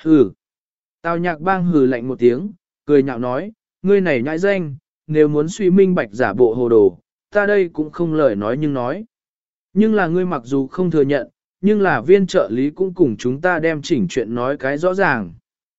Hừ. Tào Nhạc Bang hừ lạnh một tiếng, cười nhạo nói, ngươi này nhãi danh, nếu muốn suy minh bạch giả bộ hồ đồ, ta đây cũng không lời nói nhưng nói. Nhưng là ngươi mặc dù không thừa nhận, nhưng là viên trợ lý cũng cùng chúng ta đem chỉnh chuyện nói cái rõ ràng.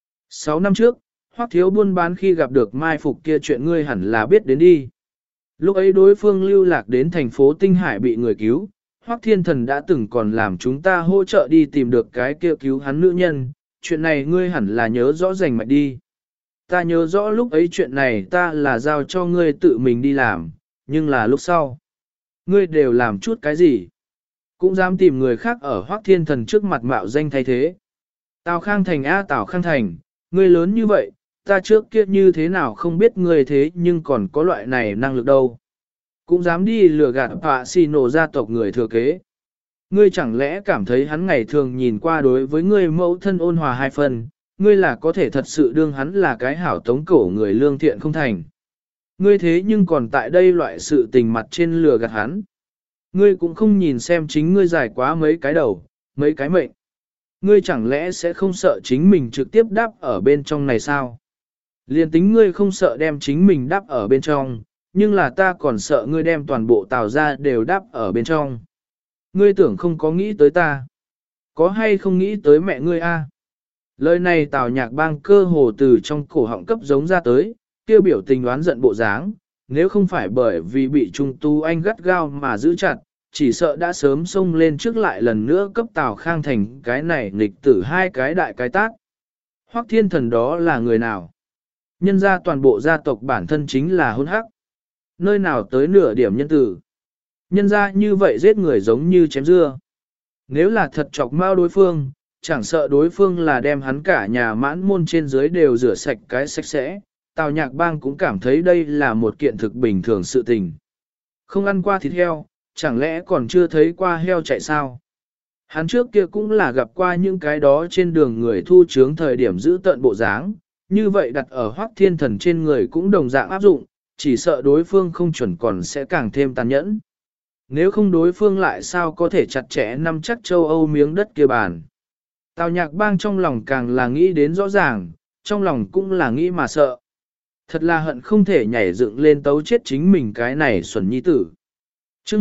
6 năm trước, Hoắc Thiếu buôn bán khi gặp được mai phục kia chuyện ngươi hẳn là biết đến đi. Lúc ấy đối phương lưu lạc đến thành phố Tinh Hải bị người cứu, Hoắc Thiên Thần đã từng còn làm chúng ta hỗ trợ đi tìm được cái kia cứu hắn nữ nhân, chuyện này ngươi hẳn là nhớ rõ rành mạch đi. Ta nhớ rõ lúc ấy chuyện này ta là giao cho ngươi tự mình đi làm, nhưng là lúc sau. Ngươi đều làm chút cái gì? Cũng dám tìm người khác ở Hoắc Thiên Thần trước mặt mạo danh thay thế. Tào Khang Thành Tào Khang Thành, ngươi lớn như vậy, ta trước kia như thế nào không biết ngươi thế nhưng còn có loại này năng lực đâu. Cũng dám đi lừa gạt Pạ Xì Nổ gia tộc người thừa kế. Ngươi chẳng lẽ cảm thấy hắn ngày thường nhìn qua đối với ngươi mẫu thân ôn hòa hai phần, ngươi là có thể thật sự đương hắn là cái hảo tống cổ người lương thiện không thành. Ngươi thế nhưng còn tại đây loại sự tình mặt trên lừa gạt hắn. Ngươi cũng không nhìn xem chính ngươi dài quá mấy cái đầu, mấy cái mệnh. Ngươi chẳng lẽ sẽ không sợ chính mình trực tiếp đáp ở bên trong này sao? Liên tính ngươi không sợ đem chính mình đáp ở bên trong, nhưng là ta còn sợ ngươi đem toàn bộ Tào ra đều đáp ở bên trong. Ngươi tưởng không có nghĩ tới ta. Có hay không nghĩ tới mẹ ngươi a? Lời này Tào Nhạc Bang cơ hồ từ trong cổ họng cấp giống ra tới, kêu biểu tình đoán giận bộ dáng, nếu không phải bởi vì bị Trung Tu Anh gắt gao mà giữ chặt, chỉ sợ đã sớm xông lên trước lại lần nữa cấp Tào Khang Thành cái này nghịch tử hai cái đại cái tác. Hoắc Thiên Thần đó là người nào? Nhân ra toàn bộ gia tộc bản thân chính là hôn hắc. Nơi nào tới nửa điểm nhân tử. Nhân ra như vậy giết người giống như chém dưa. Nếu là thật chọc mau đối phương, chẳng sợ đối phương là đem hắn cả nhà mãn môn trên dưới đều rửa sạch cái sạch sẽ, Tào Nhạc Bang cũng cảm thấy đây là một kiện thực bình thường sự tình. Không ăn qua thịt heo, chẳng lẽ còn chưa thấy qua heo chạy sao? Hắn trước kia cũng là gặp qua những cái đó trên đường người thu chướng thời điểm giữ tận bộ dáng, như vậy đặt ở Hoắc Thiên Thần trên người cũng đồng dạng áp dụng, chỉ sợ đối phương không chuẩn còn sẽ càng thêm tàn nhẫn. Nếu không đối phương lại sao có thể chặt chẽ nắm chắc châu Âu miếng đất kia bàn. Tào Nhạc Bang trong lòng càng là nghĩ đến rõ ràng, trong lòng cũng là nghĩ mà sợ. Thật là hận không thể nhảy dựng lên tấu chết chính mình cái này xuẩn nhi tử. Trước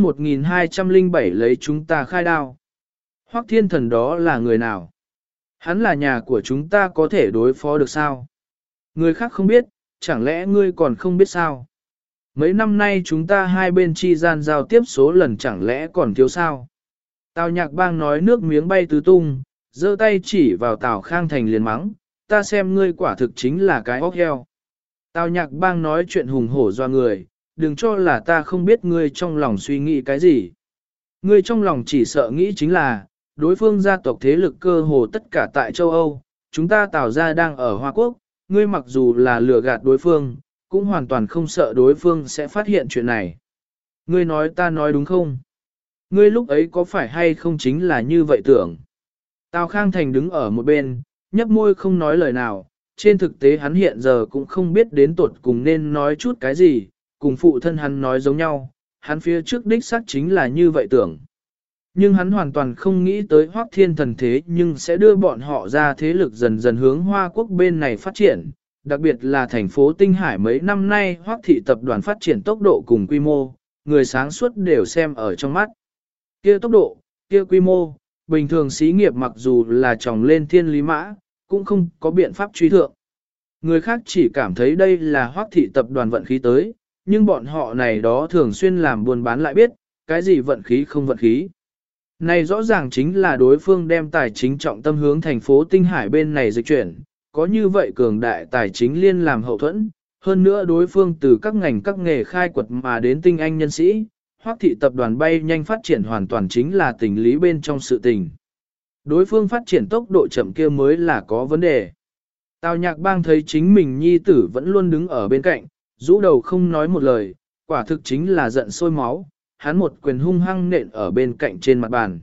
1207 lấy chúng ta khai đao. Hoắc Thiên Thần đó là người nào? Hắn là nhà của chúng ta có thể đối phó được sao? Người khác không biết, chẳng lẽ ngươi còn không biết sao? Mấy năm nay chúng ta hai bên chi gian giao tiếp số lần chẳng lẽ còn thiếu sao? Tào Nhạc Bang nói nước miếng bay tứ tung, giơ tay chỉ vào Tào Khang Thành liền mắng, ta xem ngươi quả thực chính là cái óc heo. Tào Nhạc Bang nói chuyện hùng hổ doa người, đừng cho là ta không biết ngươi trong lòng suy nghĩ cái gì. Ngươi trong lòng chỉ sợ nghĩ chính là, đối phương gia tộc thế lực cơ hồ tất cả tại châu Âu, chúng ta Tào gia đang ở Hoa Quốc, ngươi mặc dù là lừa gạt đối phương, cũng hoàn toàn không sợ đối phương sẽ phát hiện chuyện này. Ngươi nói ta nói đúng không? Ngươi lúc ấy có phải hay không chính là như vậy tưởng? Tào Khang Thành đứng ở một bên, nhấp môi không nói lời nào, trên thực tế hắn hiện giờ cũng không biết đến tuột cùng nên nói chút cái gì, cùng phụ thân hắn nói giống nhau, hắn phía trước đích xác chính là như vậy tưởng. Nhưng hắn hoàn toàn không nghĩ tới Hoắc Thiên Thần thế nhưng sẽ đưa bọn họ ra thế lực dần dần hướng Hoa Quốc bên này phát triển, đặc biệt là thành phố Tinh Hải mấy năm nay Hoắc thị tập đoàn phát triển tốc độ cùng quy mô, người sáng suốt đều xem ở trong mắt. Kia tốc độ, kia quy mô, bình thường xí nghiệp mặc dù là tròng lên thiên lý mã, cũng không có biện pháp truy thượng. Người khác chỉ cảm thấy đây là Hoắc thị tập đoàn vận khí tới, nhưng bọn họ này đó thường xuyên làm buôn bán lại biết, cái gì vận khí không vận khí. Này rõ ràng chính là đối phương đem tài chính trọng tâm hướng thành phố Tinh Hải bên này dịch chuyển, có như vậy cường đại tài chính liên làm hậu thuẫn, hơn nữa đối phương từ các ngành các nghề khai quật mà đến tinh anh nhân sĩ, Hoắc thị tập đoàn bay nhanh phát triển hoàn toàn chính là tình lý bên trong sự tình. Đối phương phát triển tốc độ chậm kia mới là có vấn đề. Tào Nhạc Bang thấy chính mình nhi tử vẫn luôn đứng ở bên cạnh, rũ đầu không nói một lời, quả thực chính là giận sôi máu, hắn một quyền hung hăng nện ở bên cạnh trên mặt bàn.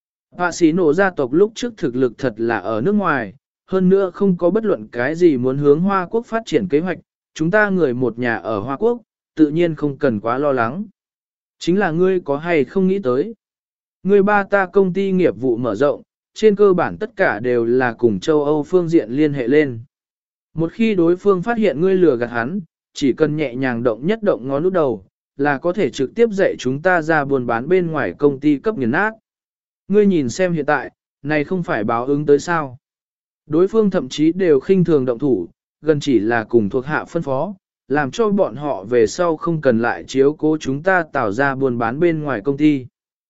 Pạ Xí Nổ gia tộc lúc trước thực lực thật là ở nước ngoài, hơn nữa không có bất luận cái gì muốn hướng Hoa Quốc phát triển kế hoạch, chúng ta người một nhà ở Hoa Quốc, tự nhiên không cần quá lo lắng. Chính là ngươi có hay không nghĩ tới. Ngươi ba ta công ty nghiệp vụ mở rộng, trên cơ bản tất cả đều là cùng châu Âu phương diện liên hệ lên. Một khi đối phương phát hiện ngươi lừa gạt hắn, chỉ cần nhẹ nhàng động nhất động ngón út đầu, là có thể trực tiếp dạy chúng ta ra buôn bán bên ngoài công ty cấp nghiền nát. Ngươi nhìn xem hiện tại, này không phải báo ứng tới sao. Đối phương thậm chí đều khinh thường động thủ, gần chỉ là cùng thuộc hạ phân phó, làm cho bọn họ về sau không cần lại chiếu cố chúng ta tạo ra buôn bán bên ngoài công ty.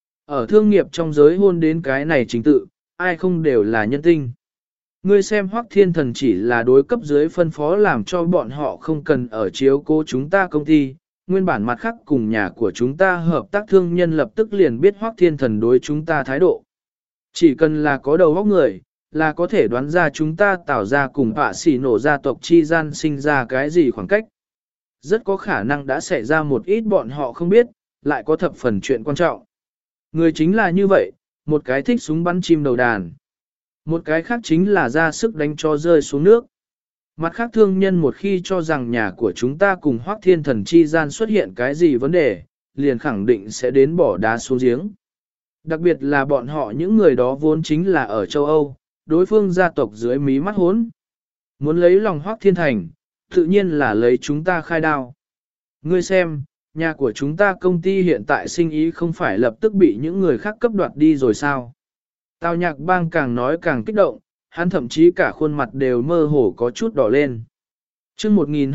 Ở thương nghiệp trong giới hôn đến cái này chính tự, ai không đều là nhân tinh. Ngươi xem Hoắc Thiên Thần chỉ là đối cấp dưới phân phó làm cho bọn họ không cần ở chiếu cố chúng ta công ty, nguyên bản mặt khác cùng nhà của chúng ta hợp tác thương nhân lập tức liền biết Hoắc Thiên Thần đối chúng ta thái độ. Chỉ cần là có đầu óc người, là có thể đoán ra chúng ta tạo ra cùng họa xỉ nổ gia tộc chi gian sinh ra cái gì khoảng cách. Rất có khả năng đã xảy ra một ít bọn họ không biết, lại có thập phần chuyện quan trọng. Người chính là như vậy, một cái thích súng bắn chim đầu đàn. Một cái khác chính là ra sức đánh cho rơi xuống nước. Mặt khác thương nhân một khi cho rằng nhà của chúng ta cùng Hoắc Thiên Thần chi gian xuất hiện cái gì vấn đề, liền khẳng định sẽ đến bỏ đá xuống giếng. Đặc biệt là bọn họ những người đó vốn chính là ở châu Âu, đối phương gia tộc dưới mí mắt hốn. Muốn lấy lòng Hoắc Thiên Thành, tự nhiên là lấy chúng ta khai đao. Ngươi xem, nhà của chúng ta công ty hiện tại sinh ý không phải lập tức bị những người khác cấp đoạt đi rồi sao? Tào Nhạc Bang càng nói càng kích động, hắn thậm chí cả khuôn mặt đều mơ hồ có chút đỏ lên. chương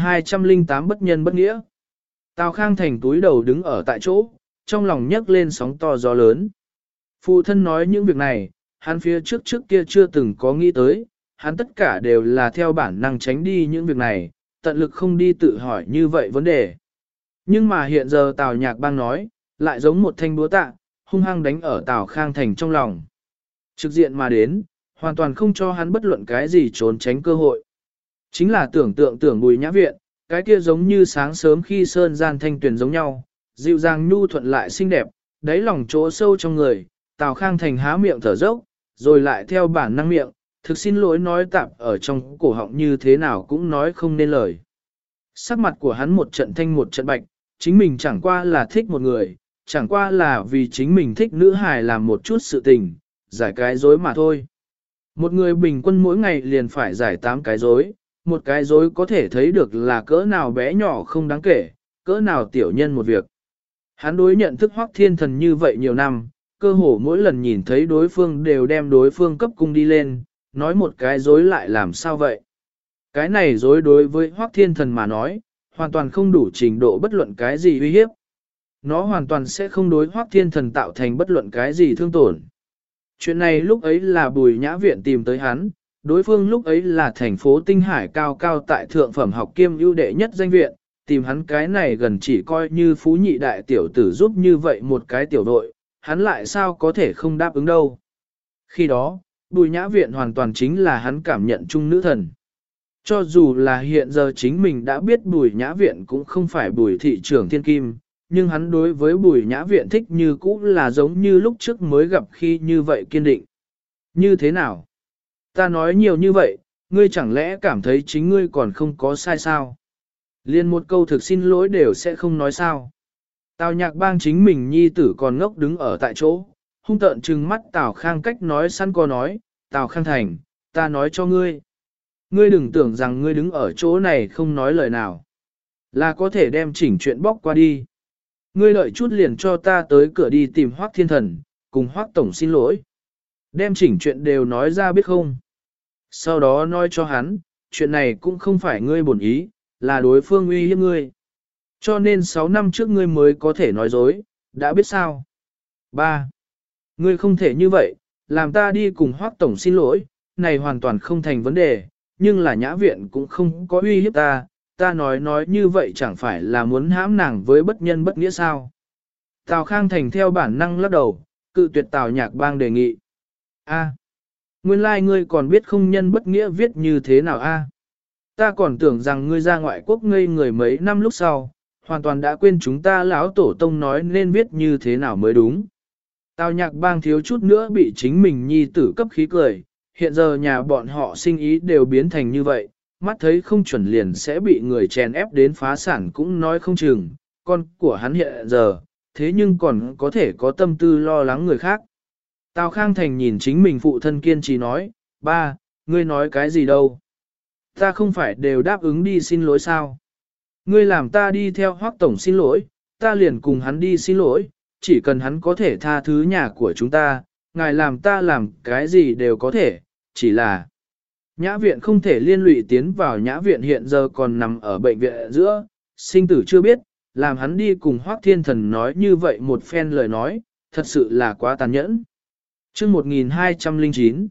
1208 bất nhân bất nghĩa. Tào Khang Thành túi đầu đứng ở tại chỗ, trong lòng nhấc lên sóng to gió lớn. Phụ thân nói những việc này, hắn phía trước kia chưa từng có nghĩ tới, hắn tất cả đều là theo bản năng tránh đi những việc này, tận lực không đi tự hỏi như vậy vấn đề. Nhưng mà hiện giờ Tào Nhạc Bang nói, lại giống một thanh búa tạ, hung hăng đánh ở Tào Khang Thành trong lòng. Trực diện mà đến, hoàn toàn không cho hắn bất luận cái gì trốn tránh cơ hội. Chính là tưởng Bùi Nhã Viện, cái kia giống như sáng sớm khi sơn gian thanh tuyển giống nhau, dịu dàng nhu thuận lại xinh đẹp, đáy lòng chỗ sâu trong người, Tào Khang Thành há miệng thở dốc, rồi lại theo bản năng miệng, thực xin lỗi nói tạp ở trong cổ họng như thế nào cũng nói không nên lời. Sắc mặt của hắn một trận thanh một trận bạch, chính mình chẳng qua là thích một người, chẳng qua là vì chính mình thích nữ hài làm một chút sự tình, giải cái dối mà thôi. Một người bình quân mỗi ngày liền phải giải 8 cái dối, một cái dối có thể thấy được là cỡ nào bé nhỏ không đáng kể, cỡ nào tiểu nhân một việc. Hắn đối nhận thức Hoắc Thiên Thần như vậy nhiều năm, cơ hồ mỗi lần nhìn thấy đối phương đều đem đối phương cấp cung đi lên, nói một cái dối lại làm sao vậy. Cái này dối đối với Hoắc Thiên Thần mà nói, hoàn toàn không đủ trình độ bất luận cái gì uy hiếp. Nó hoàn toàn sẽ không đối Hoắc Thiên Thần tạo thành bất luận cái gì thương tổn. Chuyện này lúc ấy là Bùi Nhã Viện tìm tới hắn, đối phương lúc ấy là thành phố Tinh Hải cao cao tại thượng phẩm học kiêm ưu đệ nhất danh viện, tìm hắn cái này gần chỉ coi như phú nhị đại tiểu tử giúp như vậy một cái tiểu đội, hắn lại sao có thể không đáp ứng đâu. Khi đó, Bùi Nhã Viện hoàn toàn chính là hắn cảm nhận chung nữ thần. Cho dù là hiện giờ chính mình đã biết Bùi Nhã Viện cũng không phải Bùi thị trưởng thiên kim, nhưng hắn đối với Bùi Nhã Viện thích như cũ là giống như lúc trước mới gặp khi như vậy kiên định. Như thế nào? Ta nói nhiều như vậy, ngươi chẳng lẽ cảm thấy chính ngươi còn không có sai sao? Liên một câu thực xin lỗi đều sẽ không nói sao? Tào Nhạc Bang chính mình nhi tử còn ngốc đứng ở tại chỗ, hung tợn trừng mắt Tào Khang cách nói săn co nói, Tào Khang Thành, ta nói cho ngươi. Ngươi đừng tưởng rằng ngươi đứng ở chỗ này không nói lời nào. Là có thể đem chỉnh chuyện bóc qua đi. Ngươi đợi chút liền cho ta tới cửa đi tìm Hoắc Thiên Thần, cùng Hoắc Tổng xin lỗi. Đem chỉnh chuyện đều nói ra biết không. Sau đó nói cho hắn, chuyện này cũng không phải ngươi bổn ý, là đối phương uy hiếp ngươi. Cho nên 6 năm trước ngươi mới có thể nói dối, đã biết sao. 3. Ngươi không thể như vậy, làm ta đi cùng Hoắc Tổng xin lỗi, này hoàn toàn không thành vấn đề, nhưng là Nhã Viện cũng không có uy hiếp ta nói như vậy chẳng phải là muốn hãm nàng với bất nhân bất nghĩa sao. Tào Khang Thành theo bản năng lắc đầu, cự tuyệt Tào Nhạc Bang đề nghị. Nguyên lai ngươi còn biết không nhân bất nghĩa viết như thế nào Ta còn tưởng rằng ngươi ra ngoại quốc ngây người mấy năm lúc sau, hoàn toàn đã quên chúng ta lão tổ tông nói nên viết như thế nào mới đúng. Tào Nhạc Bang thiếu chút nữa bị chính mình nhi tử cấp khí cười, hiện giờ nhà bọn họ sinh ý đều biến thành như vậy, mắt thấy không chuẩn liền sẽ bị người chèn ép đến phá sản cũng nói không chừng, con của hắn hiện giờ, thế nhưng còn có thể có tâm tư lo lắng người khác. Tào Khang Thành nhìn chính mình phụ thân kiên trì nói, ba, ngươi nói cái gì đâu? Ta không phải đều đáp ứng đi xin lỗi sao? Ngươi làm ta đi theo Hoắc Tổng xin lỗi, ta liền cùng hắn đi xin lỗi, chỉ cần hắn có thể tha thứ nhà của chúng ta, ngài làm ta làm cái gì đều có thể, chỉ là nhã viện không thể liên lụy tiến vào nhã viện hiện giờ còn nằm ở bệnh viện giữa, sinh tử chưa biết, làm hắn đi cùng Hoắc Thiên Thần nói như vậy một phen lời nói, thật sự là quá tàn nhẫn. Chương 1209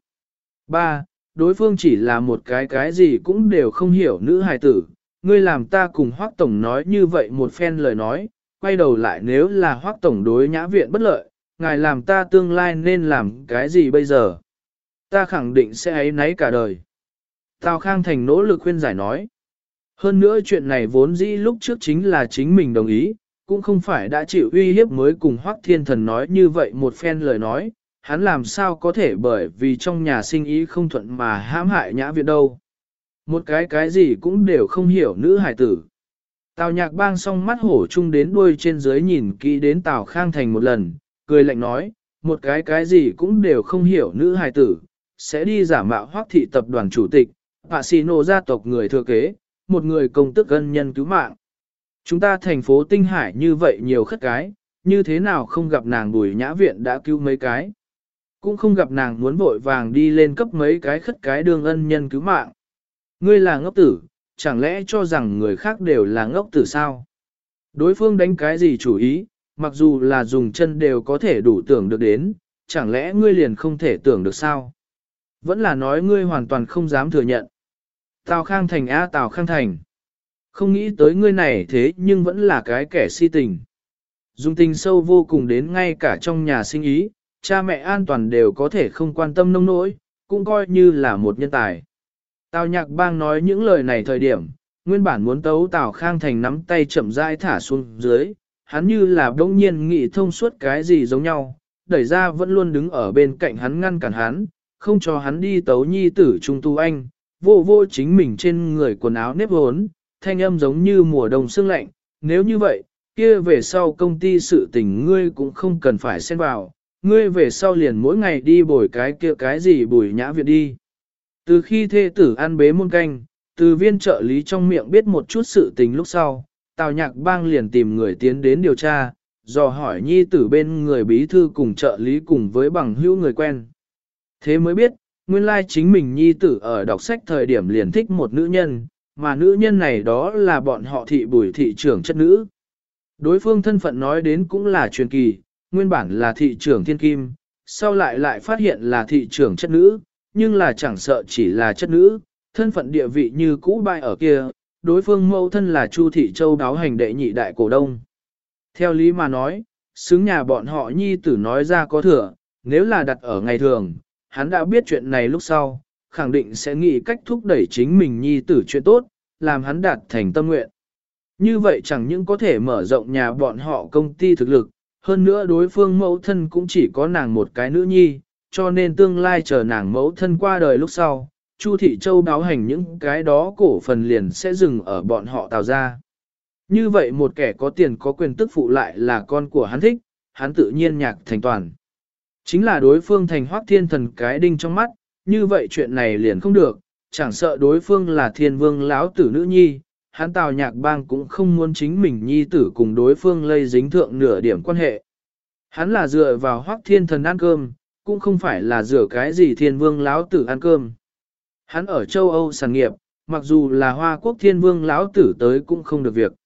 3. Đối phương chỉ là một cái gì cũng đều không hiểu nữ hài tử, ngươi làm ta cùng Hoắc Tổng nói như vậy một phen lời nói, quay đầu lại nếu là Hoắc Tổng đối nhã viện bất lợi, ngài làm ta tương lai nên làm cái gì bây giờ? Ta khẳng định sẽ áy náy cả đời. Tào Khang Thành nỗ lực khuyên giải nói. Hơn nữa chuyện này vốn dĩ lúc trước chính là chính mình đồng ý, cũng không phải đã chịu uy hiếp mới cùng Hoắc Thiên Thần nói như vậy một phen lời nói, hắn làm sao có thể bởi vì trong nhà sinh ý không thuận mà hãm hại nhã viện đâu. Một cái gì cũng đều không hiểu nữ hài tử. Tào Nhạc Bang song mắt hổ chung đến đuôi trên dưới nhìn kỹ đến Tào Khang Thành một lần, cười lạnh nói, một cái gì cũng đều không hiểu nữ hài tử, sẽ đi giả mạo Hoắc thị tập đoàn chủ tịch, Hạ Xì Nô gia tộc người thừa kế, một người công tức ân nhân cứu mạng. Chúng ta thành phố Tinh Hải như vậy nhiều khất cái, như thế nào không gặp nàng Bùi Nhã Viện đã cứu mấy cái. Cũng không gặp nàng muốn vội vàng đi lên cấp mấy cái khất cái đương ân nhân cứu mạng. Ngươi là ngốc tử, chẳng lẽ cho rằng người khác đều là ngốc tử sao? Đối phương đánh cái gì chủ ý, mặc dù là dùng chân đều có thể đủ tưởng được đến, chẳng lẽ ngươi liền không thể tưởng được sao? Vẫn là nói ngươi hoàn toàn không dám thừa nhận. Tào Khang Thành Tào Khang Thành. Không nghĩ tới ngươi này thế nhưng vẫn là cái kẻ si tình. Dùng tình sâu vô cùng đến ngay cả trong nhà sinh ý, cha mẹ an toàn đều có thể không quan tâm nông nỗi, cũng coi như là một nhân tài. Tào Nhạc Bang nói những lời này thời điểm, nguyên bản muốn tấu Tào Khang Thành nắm tay chậm rãi thả xuống dưới, hắn như là đông nhiên nghĩ thông suốt cái gì giống nhau, đẩy ra vẫn luôn đứng ở bên cạnh hắn ngăn cản hắn, không cho hắn đi tấu nhi tử Trung Tu Anh, vô vô chính mình trên người quần áo nếp hốn, thanh âm giống như mùa đông sương lạnh, nếu như vậy, kia về sau công ty sự tình ngươi cũng không cần phải xen vào, ngươi về sau liền mỗi ngày đi bồi cái kia cái gì Bùi Nhã Viện đi. Từ khi thê tử ăn bế môn canh, từ viên trợ lý trong miệng biết một chút sự tình lúc sau, Tào Nhạc Bang liền tìm người tiến đến điều tra, dò hỏi nhi tử bên người bí thư cùng trợ lý cùng với bằng hữu người quen. Thế mới biết, nguyên lai chính mình nhi tử ở đọc sách thời điểm liền thích một nữ nhân, mà nữ nhân này đó là bọn họ thị Bùi thị trưởng chất nữ. Đối phương thân phận nói đến cũng là truyền kỳ, nguyên bản là thị trưởng thiên kim, sau lại phát hiện là thị trưởng chất nữ, nhưng là chẳng sợ chỉ là chất nữ, thân phận địa vị như cũ bại ở kia, đối phương mẫu thân là Chu Thị Châu đáo hành đệ nhị đại cổ đông. Theo lý mà nói, xứng nhà bọn họ nhi tử nói ra có thừa, nếu là đặt ở ngày thường, hắn đã biết chuyện này lúc sau, khẳng định sẽ nghĩ cách thúc đẩy chính mình nhi tử chuyện tốt, làm hắn đạt thành tâm nguyện. Như vậy chẳng những có thể mở rộng nhà bọn họ công ty thực lực, hơn nữa đối phương mẫu thân cũng chỉ có nàng một cái nữ nhi, cho nên tương lai chờ nàng mẫu thân qua đời lúc sau, Chu Thị Châu báo hành những cái đó cổ phần liền sẽ dừng ở bọn họ Tào ra. Như vậy một kẻ có tiền có quyền tức phụ lại là con của hắn thích, hắn tự nhiên nhạc thành toàn. Chính là đối phương thành Hoắc Thiên Thần cái đinh trong mắt, như vậy chuyện này liền không được, chẳng sợ đối phương là thiên vương lão tử nữ nhi, hắn Tào Nhạc Bang cũng không muốn chính mình nhi tử cùng đối phương lây dính thượng nửa điểm quan hệ. Hắn là dựa vào Hoắc Thiên Thần ăn cơm, cũng không phải là dựa cái gì thiên vương lão tử ăn cơm. Hắn ở châu Âu sản nghiệp, mặc dù là Hoa Quốc thiên vương lão tử tới cũng không được việc.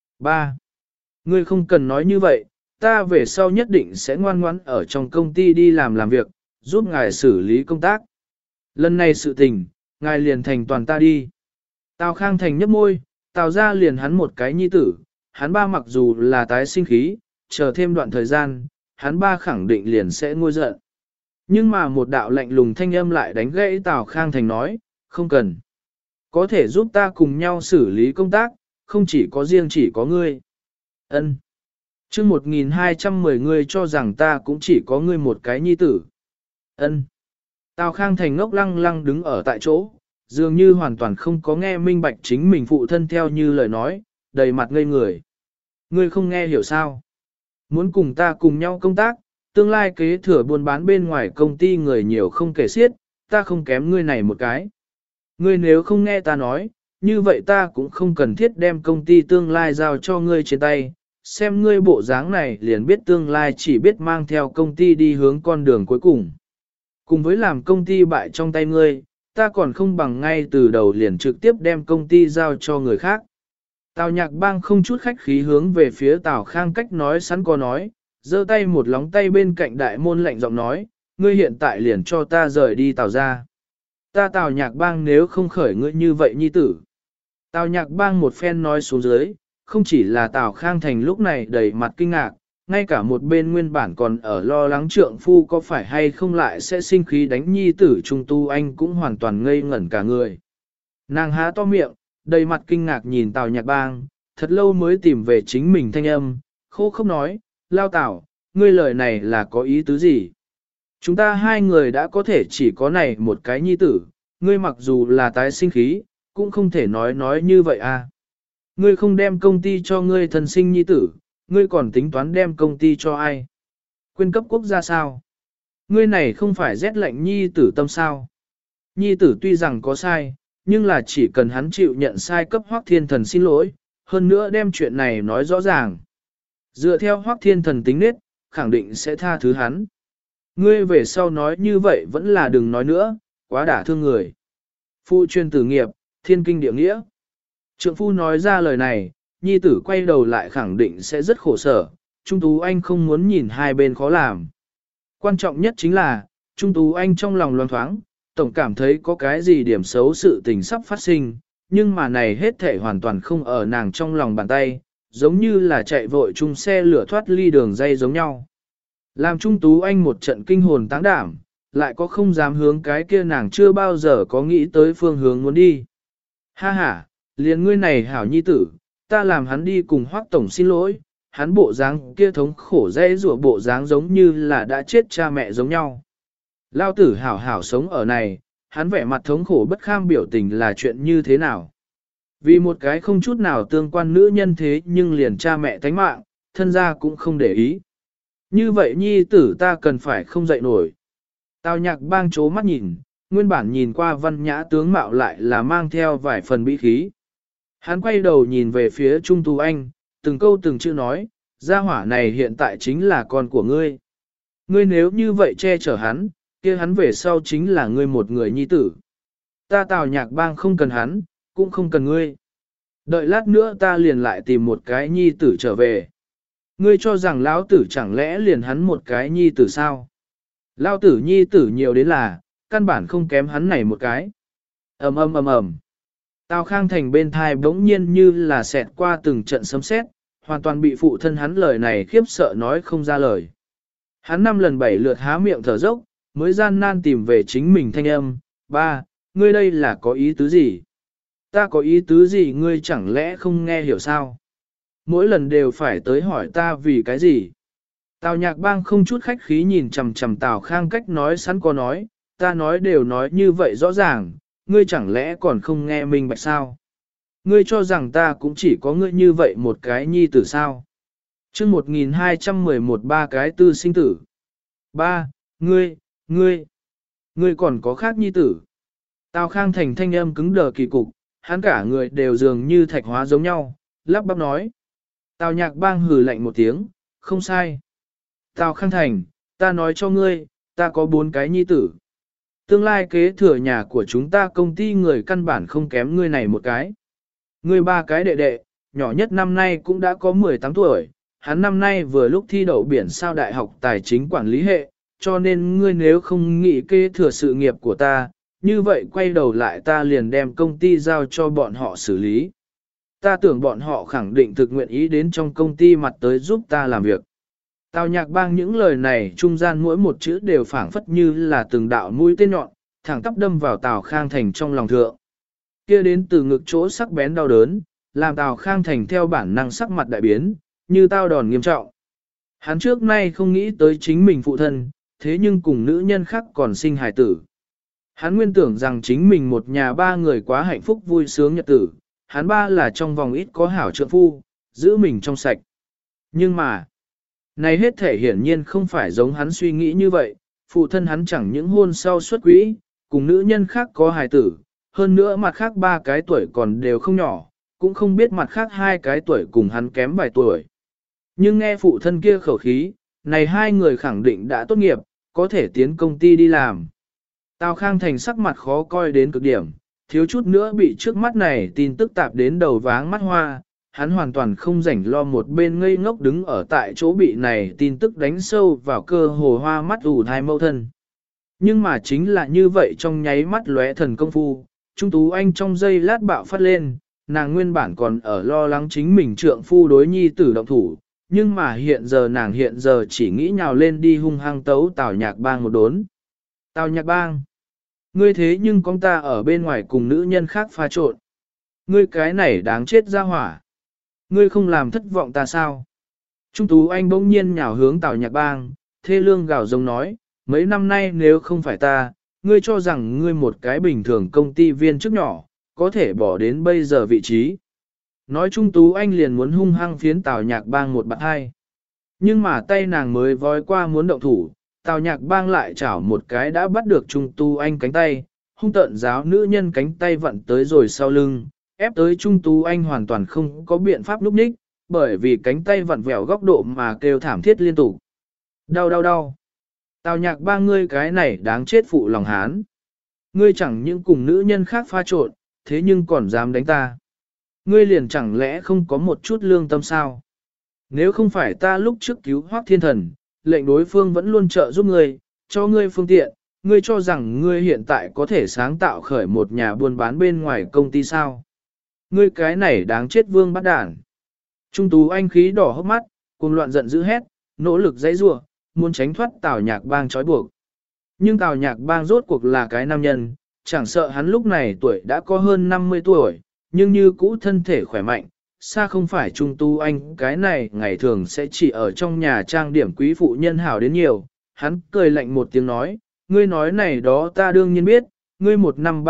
3. Ngươi không cần nói như vậy, ta về sau nhất định sẽ ngoan ngoãn ở trong công ty đi làm việc, giúp ngài xử lý công tác. Lần này sự tình, ngài liền thành toàn ta đi. Tào Khang Thành nhấp môi, Tào ra liền hắn một cái nhi tử, hắn ba mặc dù là tái sinh khí, chờ thêm đoạn thời gian, hắn ba khẳng định liền sẽ nguôi giận. Nhưng mà một đạo lạnh lùng thanh âm lại đánh gãy Tào Khang Thành nói, không cần. Có thể giúp ta cùng nhau xử lý công tác, không chỉ có riêng chỉ có ngươi. Ân. Chương 1210 ngươi cho rằng ta cũng chỉ có ngươi một cái nhi tử. Ân. Tào Khang Thành ngốc lăng lăng đứng ở tại chỗ, dường như hoàn toàn không có nghe minh bạch chính mình phụ thân theo như lời nói, đầy mặt ngây người. Ngươi không nghe hiểu sao? Muốn cùng ta cùng nhau công tác, tương lai kế thừa buôn bán bên ngoài công ty người nhiều không kể xiết, ta không kém ngươi này một cái. Ngươi nếu không nghe ta nói, như vậy ta cũng không cần thiết đem công ty tương lai giao cho ngươi trên tay, xem ngươi bộ dáng này liền biết tương lai chỉ biết mang theo công ty đi hướng con đường cuối cùng. Cùng với làm công ty bại trong tay ngươi, ta còn không bằng ngay từ đầu liền trực tiếp đem công ty giao cho người khác. Tào Nhạc Bang không chút khách khí hướng về phía Tào Khang cách nói sẵn có nói, giơ tay một lóng tay bên cạnh đại môn lạnh giọng nói, ngươi hiện tại liền cho ta rời đi Tào ra. Ta Tào Nhạc Bang nếu không khởi ngươi như vậy nhi tử. Tào Nhạc Bang một phen nói xuống dưới, không chỉ là Tào Khang Thành lúc này đầy mặt kinh ngạc, ngay cả một bên nguyên bản còn ở lo lắng trượng phu có phải hay không lại sẽ sinh khí đánh nhi tử Trung Tu Anh cũng hoàn toàn ngây ngẩn cả người. Nàng há to miệng, đầy mặt kinh ngạc nhìn Tào Nhạc Bang, thật lâu mới tìm về chính mình thanh âm, khô không nói, lao Tào, ngươi lời này là có ý tứ gì? Chúng ta hai người đã có thể chỉ có này một cái nhi tử, ngươi mặc dù là tái sinh khí, cũng không thể nói như vậy à. Ngươi không đem công ty cho ngươi thân sinh nhi tử, ngươi còn tính toán đem công ty cho ai? Quyên cấp quốc gia sao? Ngươi này không phải rét lạnh nhi tử tâm sao? Nhi tử tuy rằng có sai, nhưng là chỉ cần hắn chịu nhận sai cấp Hoắc Thiên Thần xin lỗi, hơn nữa đem chuyện này nói rõ ràng. Dựa theo Hoắc Thiên Thần tính nết, khẳng định sẽ tha thứ hắn. Ngươi về sau nói như vậy vẫn là đừng nói nữa, quá đả thương người. Phụ truyền tử nghiệp, thiên kinh địa nghĩa. Trượng phu nói ra lời này, nhi tử quay đầu lại khẳng định sẽ rất khổ sở, Trung Tú Anh không muốn nhìn hai bên khó làm. Quan trọng nhất chính là, Trung Tú Anh trong lòng loang thoáng, tổng cảm thấy có cái gì điểm xấu sự tình sắp phát sinh, nhưng mà này hết thể hoàn toàn không ở nàng trong lòng bàn tay, giống như là chạy vội chung xe lửa thoát ly đường dây giống nhau. Làm Trung Tú Anh một trận kinh hồn táng đảm, lại có không dám hướng cái kia nàng chưa bao giờ có nghĩ tới phương hướng muốn đi. Ha ha, liền ngươi này hảo nhi tử, ta làm hắn đi cùng Hoắc tổng xin lỗi, hắn bộ dáng kia thống khổ dễ rủa bộ dáng giống như là đã chết cha mẹ giống nhau. Lao tử hảo hảo sống ở này, hắn vẻ mặt thống khổ bất kham biểu tình là chuyện như thế nào. Vì một cái không chút nào tương quan nữ nhân thế nhưng liền cha mẹ tánh mạng, thân gia cũng không để ý. Như vậy nhi tử ta cần phải không dậy nổi. Tào Nhạc Bang chố mắt nhìn, nguyên bản nhìn qua văn nhã tướng mạo lại là mang theo vài phần bí khí. Hắn quay đầu nhìn về phía Trung Tú Anh, từng câu từng chữ nói, gia hỏa này hiện tại chính là con của ngươi. Ngươi nếu như vậy che chở hắn, kia hắn về sau chính là ngươi một người nhi tử. Ta Tào Nhạc Bang không cần hắn, cũng không cần ngươi. Đợi lát nữa ta liền lại tìm một cái nhi tử trở về. Ngươi cho rằng lão tử chẳng lẽ liền hắn một cái nhi tử sao? Lão tử nhi tử nhiều đến là, căn bản không kém hắn này một cái. Ầm ầm ầm ầm. Tào Khang Thành bên thai bỗng nhiên như là xẹt qua từng trận sấm sét, hoàn toàn bị phụ thân hắn lời này khiếp sợ nói không ra lời. Hắn 5 lần 7 lượt há miệng thở dốc, mới gian nan tìm về chính mình thanh âm, ba, ngươi đây là có ý tứ gì? Ta có ý tứ gì ngươi chẳng lẽ không nghe hiểu sao? Mỗi lần đều phải tới hỏi ta vì cái gì? Tào Nhạc Bang không chút khách khí nhìn chằm chằm Tào Khang cách nói sẵn có nói, ta nói đều nói như vậy rõ ràng, ngươi chẳng lẽ còn không nghe minh bạch sao? Ngươi cho rằng ta cũng chỉ có ngươi như vậy một cái nhi tử sao? Chương 1211 ba cái tư sinh tử. Ba, ngươi còn có khác nhi tử. Tào Khang Thành thanh âm cứng đờ kỳ cục, hắn cả người đều dường như thạch hóa giống nhau, lắp bắp nói. Tào Nhạc Bang hừ lạnh một tiếng, không sai. Tào Khang Thành, ta nói cho ngươi, ta có 4 cái nhi tử. Tương lai kế thừa nhà của chúng ta công ty người căn bản không kém ngươi này một cái. Ngươi 3 cái đệ đệ, nhỏ nhất năm nay cũng đã có 18 tuổi, hắn năm nay vừa lúc thi đậu biển sao đại học tài chính quản lý hệ, cho nên ngươi nếu không nghĩ kế thừa sự nghiệp của ta, như vậy quay đầu lại ta liền đem công ty giao cho bọn họ xử lý. Ta tưởng bọn họ khẳng định thực nguyện ý đến trong công ty mặt tới giúp ta làm việc. Tào Nhạc Bang những lời này trung gian mỗi một chữ đều phảng phất như là từng đạo mũi tên nhọn, thẳng tắp đâm vào Tào Khang Thành trong lòng thượng. Kia đến từ ngực chỗ sắc bén đau đớn, làm Tào Khang Thành theo bản năng sắc mặt đại biến, như tao đòn nghiêm trọng. Hắn trước nay không nghĩ tới chính mình phụ thân, thế nhưng cùng nữ nhân khác còn sinh hài tử. Hắn nguyên tưởng rằng chính mình một nhà 3 người quá hạnh phúc vui sướng nhật tử, hắn 3 là trong vòng ít có hảo trượng phu, giữ mình trong sạch. Nhưng mà, Này hết thể hiển nhiên không phải giống hắn suy nghĩ như vậy, phụ thân hắn chẳng những hôn sau xuất quỹ, cùng nữ nhân khác có hài tử, hơn nữa mặt khác 3 cái tuổi còn đều không nhỏ, cũng không biết mặt khác 2 cái tuổi cùng hắn kém vài tuổi. Nhưng nghe phụ thân kia khẩu khí, này 2 người khẳng định đã tốt nghiệp, có thể tiến công ty đi làm. Tào Khang Thành sắc mặt khó coi đến cực điểm, thiếu chút nữa bị trước mắt này tin tức tạp đến đầu váng mắt hoa, hắn hoàn toàn không rảnh lo một bên ngây ngốc đứng ở tại chỗ bị này tin tức đánh sâu vào cơ hồ hoa mắt ủ thai mâu thân. Nhưng mà chính là như vậy trong nháy mắt lóe thần công phu, Trung Tú Anh trong giây lát bạo phát lên, nàng nguyên bản còn ở lo lắng chính mình trượng phu đối nhi tử động thủ, nhưng mà hiện giờ chỉ nghĩ nhào lên đi hung hăng tấu Tào Nhạc Bang một đốn. Tào Nhạc Bang, ngươi thế nhưng con ta ở bên ngoài cùng nữ nhân khác pha trộn. Ngươi cái này đáng chết ra hỏa. Ngươi không làm thất vọng ta sao? Trung Tú Anh bỗng nhiên nhào hướng Tào Nhạc Bang, thê lương gào giống nói, mấy năm nay nếu không phải ta, ngươi cho rằng ngươi một cái bình thường công ty viên chức nhỏ, có thể bỏ đến bây giờ vị trí. Nói Trung Tú Anh liền muốn hung hăng phiến Tào Nhạc Bang một bạn hai. Nhưng mà tay nàng mới vói qua muốn động thủ, Tào Nhạc Bang lại chảo một cái đã bắt được Trung Tú Anh cánh tay, hung tợn giáo nữ nhân cánh tay vặn tới rồi sau lưng, ép tới Trung Tú Anh hoàn toàn không có biện pháp núp ních, bởi vì cánh tay vặn vẹo góc độ mà kêu thảm thiết liên tục. Đau đau đau. Tào Nhạc Bang ngươi cái này đáng chết phụ lòng hán. Ngươi chẳng những cùng nữ nhân khác pha trộn, thế nhưng còn dám đánh ta. Ngươi liền chẳng lẽ không có một chút lương tâm sao? Nếu không phải ta lúc trước cứu Hoắc Thiên Thần, lệnh đối phương vẫn luôn trợ giúp ngươi, cho ngươi phương tiện, ngươi cho rằng ngươi hiện tại có thể sáng tạo khởi một nhà buôn bán bên ngoài công ty sao? Ngươi cái này đáng chết vương bắt đản. Trung Tú Anh khí đỏ hốc mắt, cuồng loạn giận dữ hét, nỗ lực dãy rủa, muốn tránh thoát Tào Nhạc Bang trói buộc. Nhưng Tào Nhạc Bang rốt cuộc là cái nam nhân, chẳng sợ hắn lúc này tuổi đã có hơn 50 tuổi, nhưng như cũ thân thể khỏe mạnh, xa không phải Trung Tú Anh cái này ngày thường sẽ chỉ ở trong nhà trang điểm quý phụ nhân hảo đến nhiều. Hắn cười lạnh một tiếng nói, ngươi nói này đó ta đương nhiên biết, ngươi một năm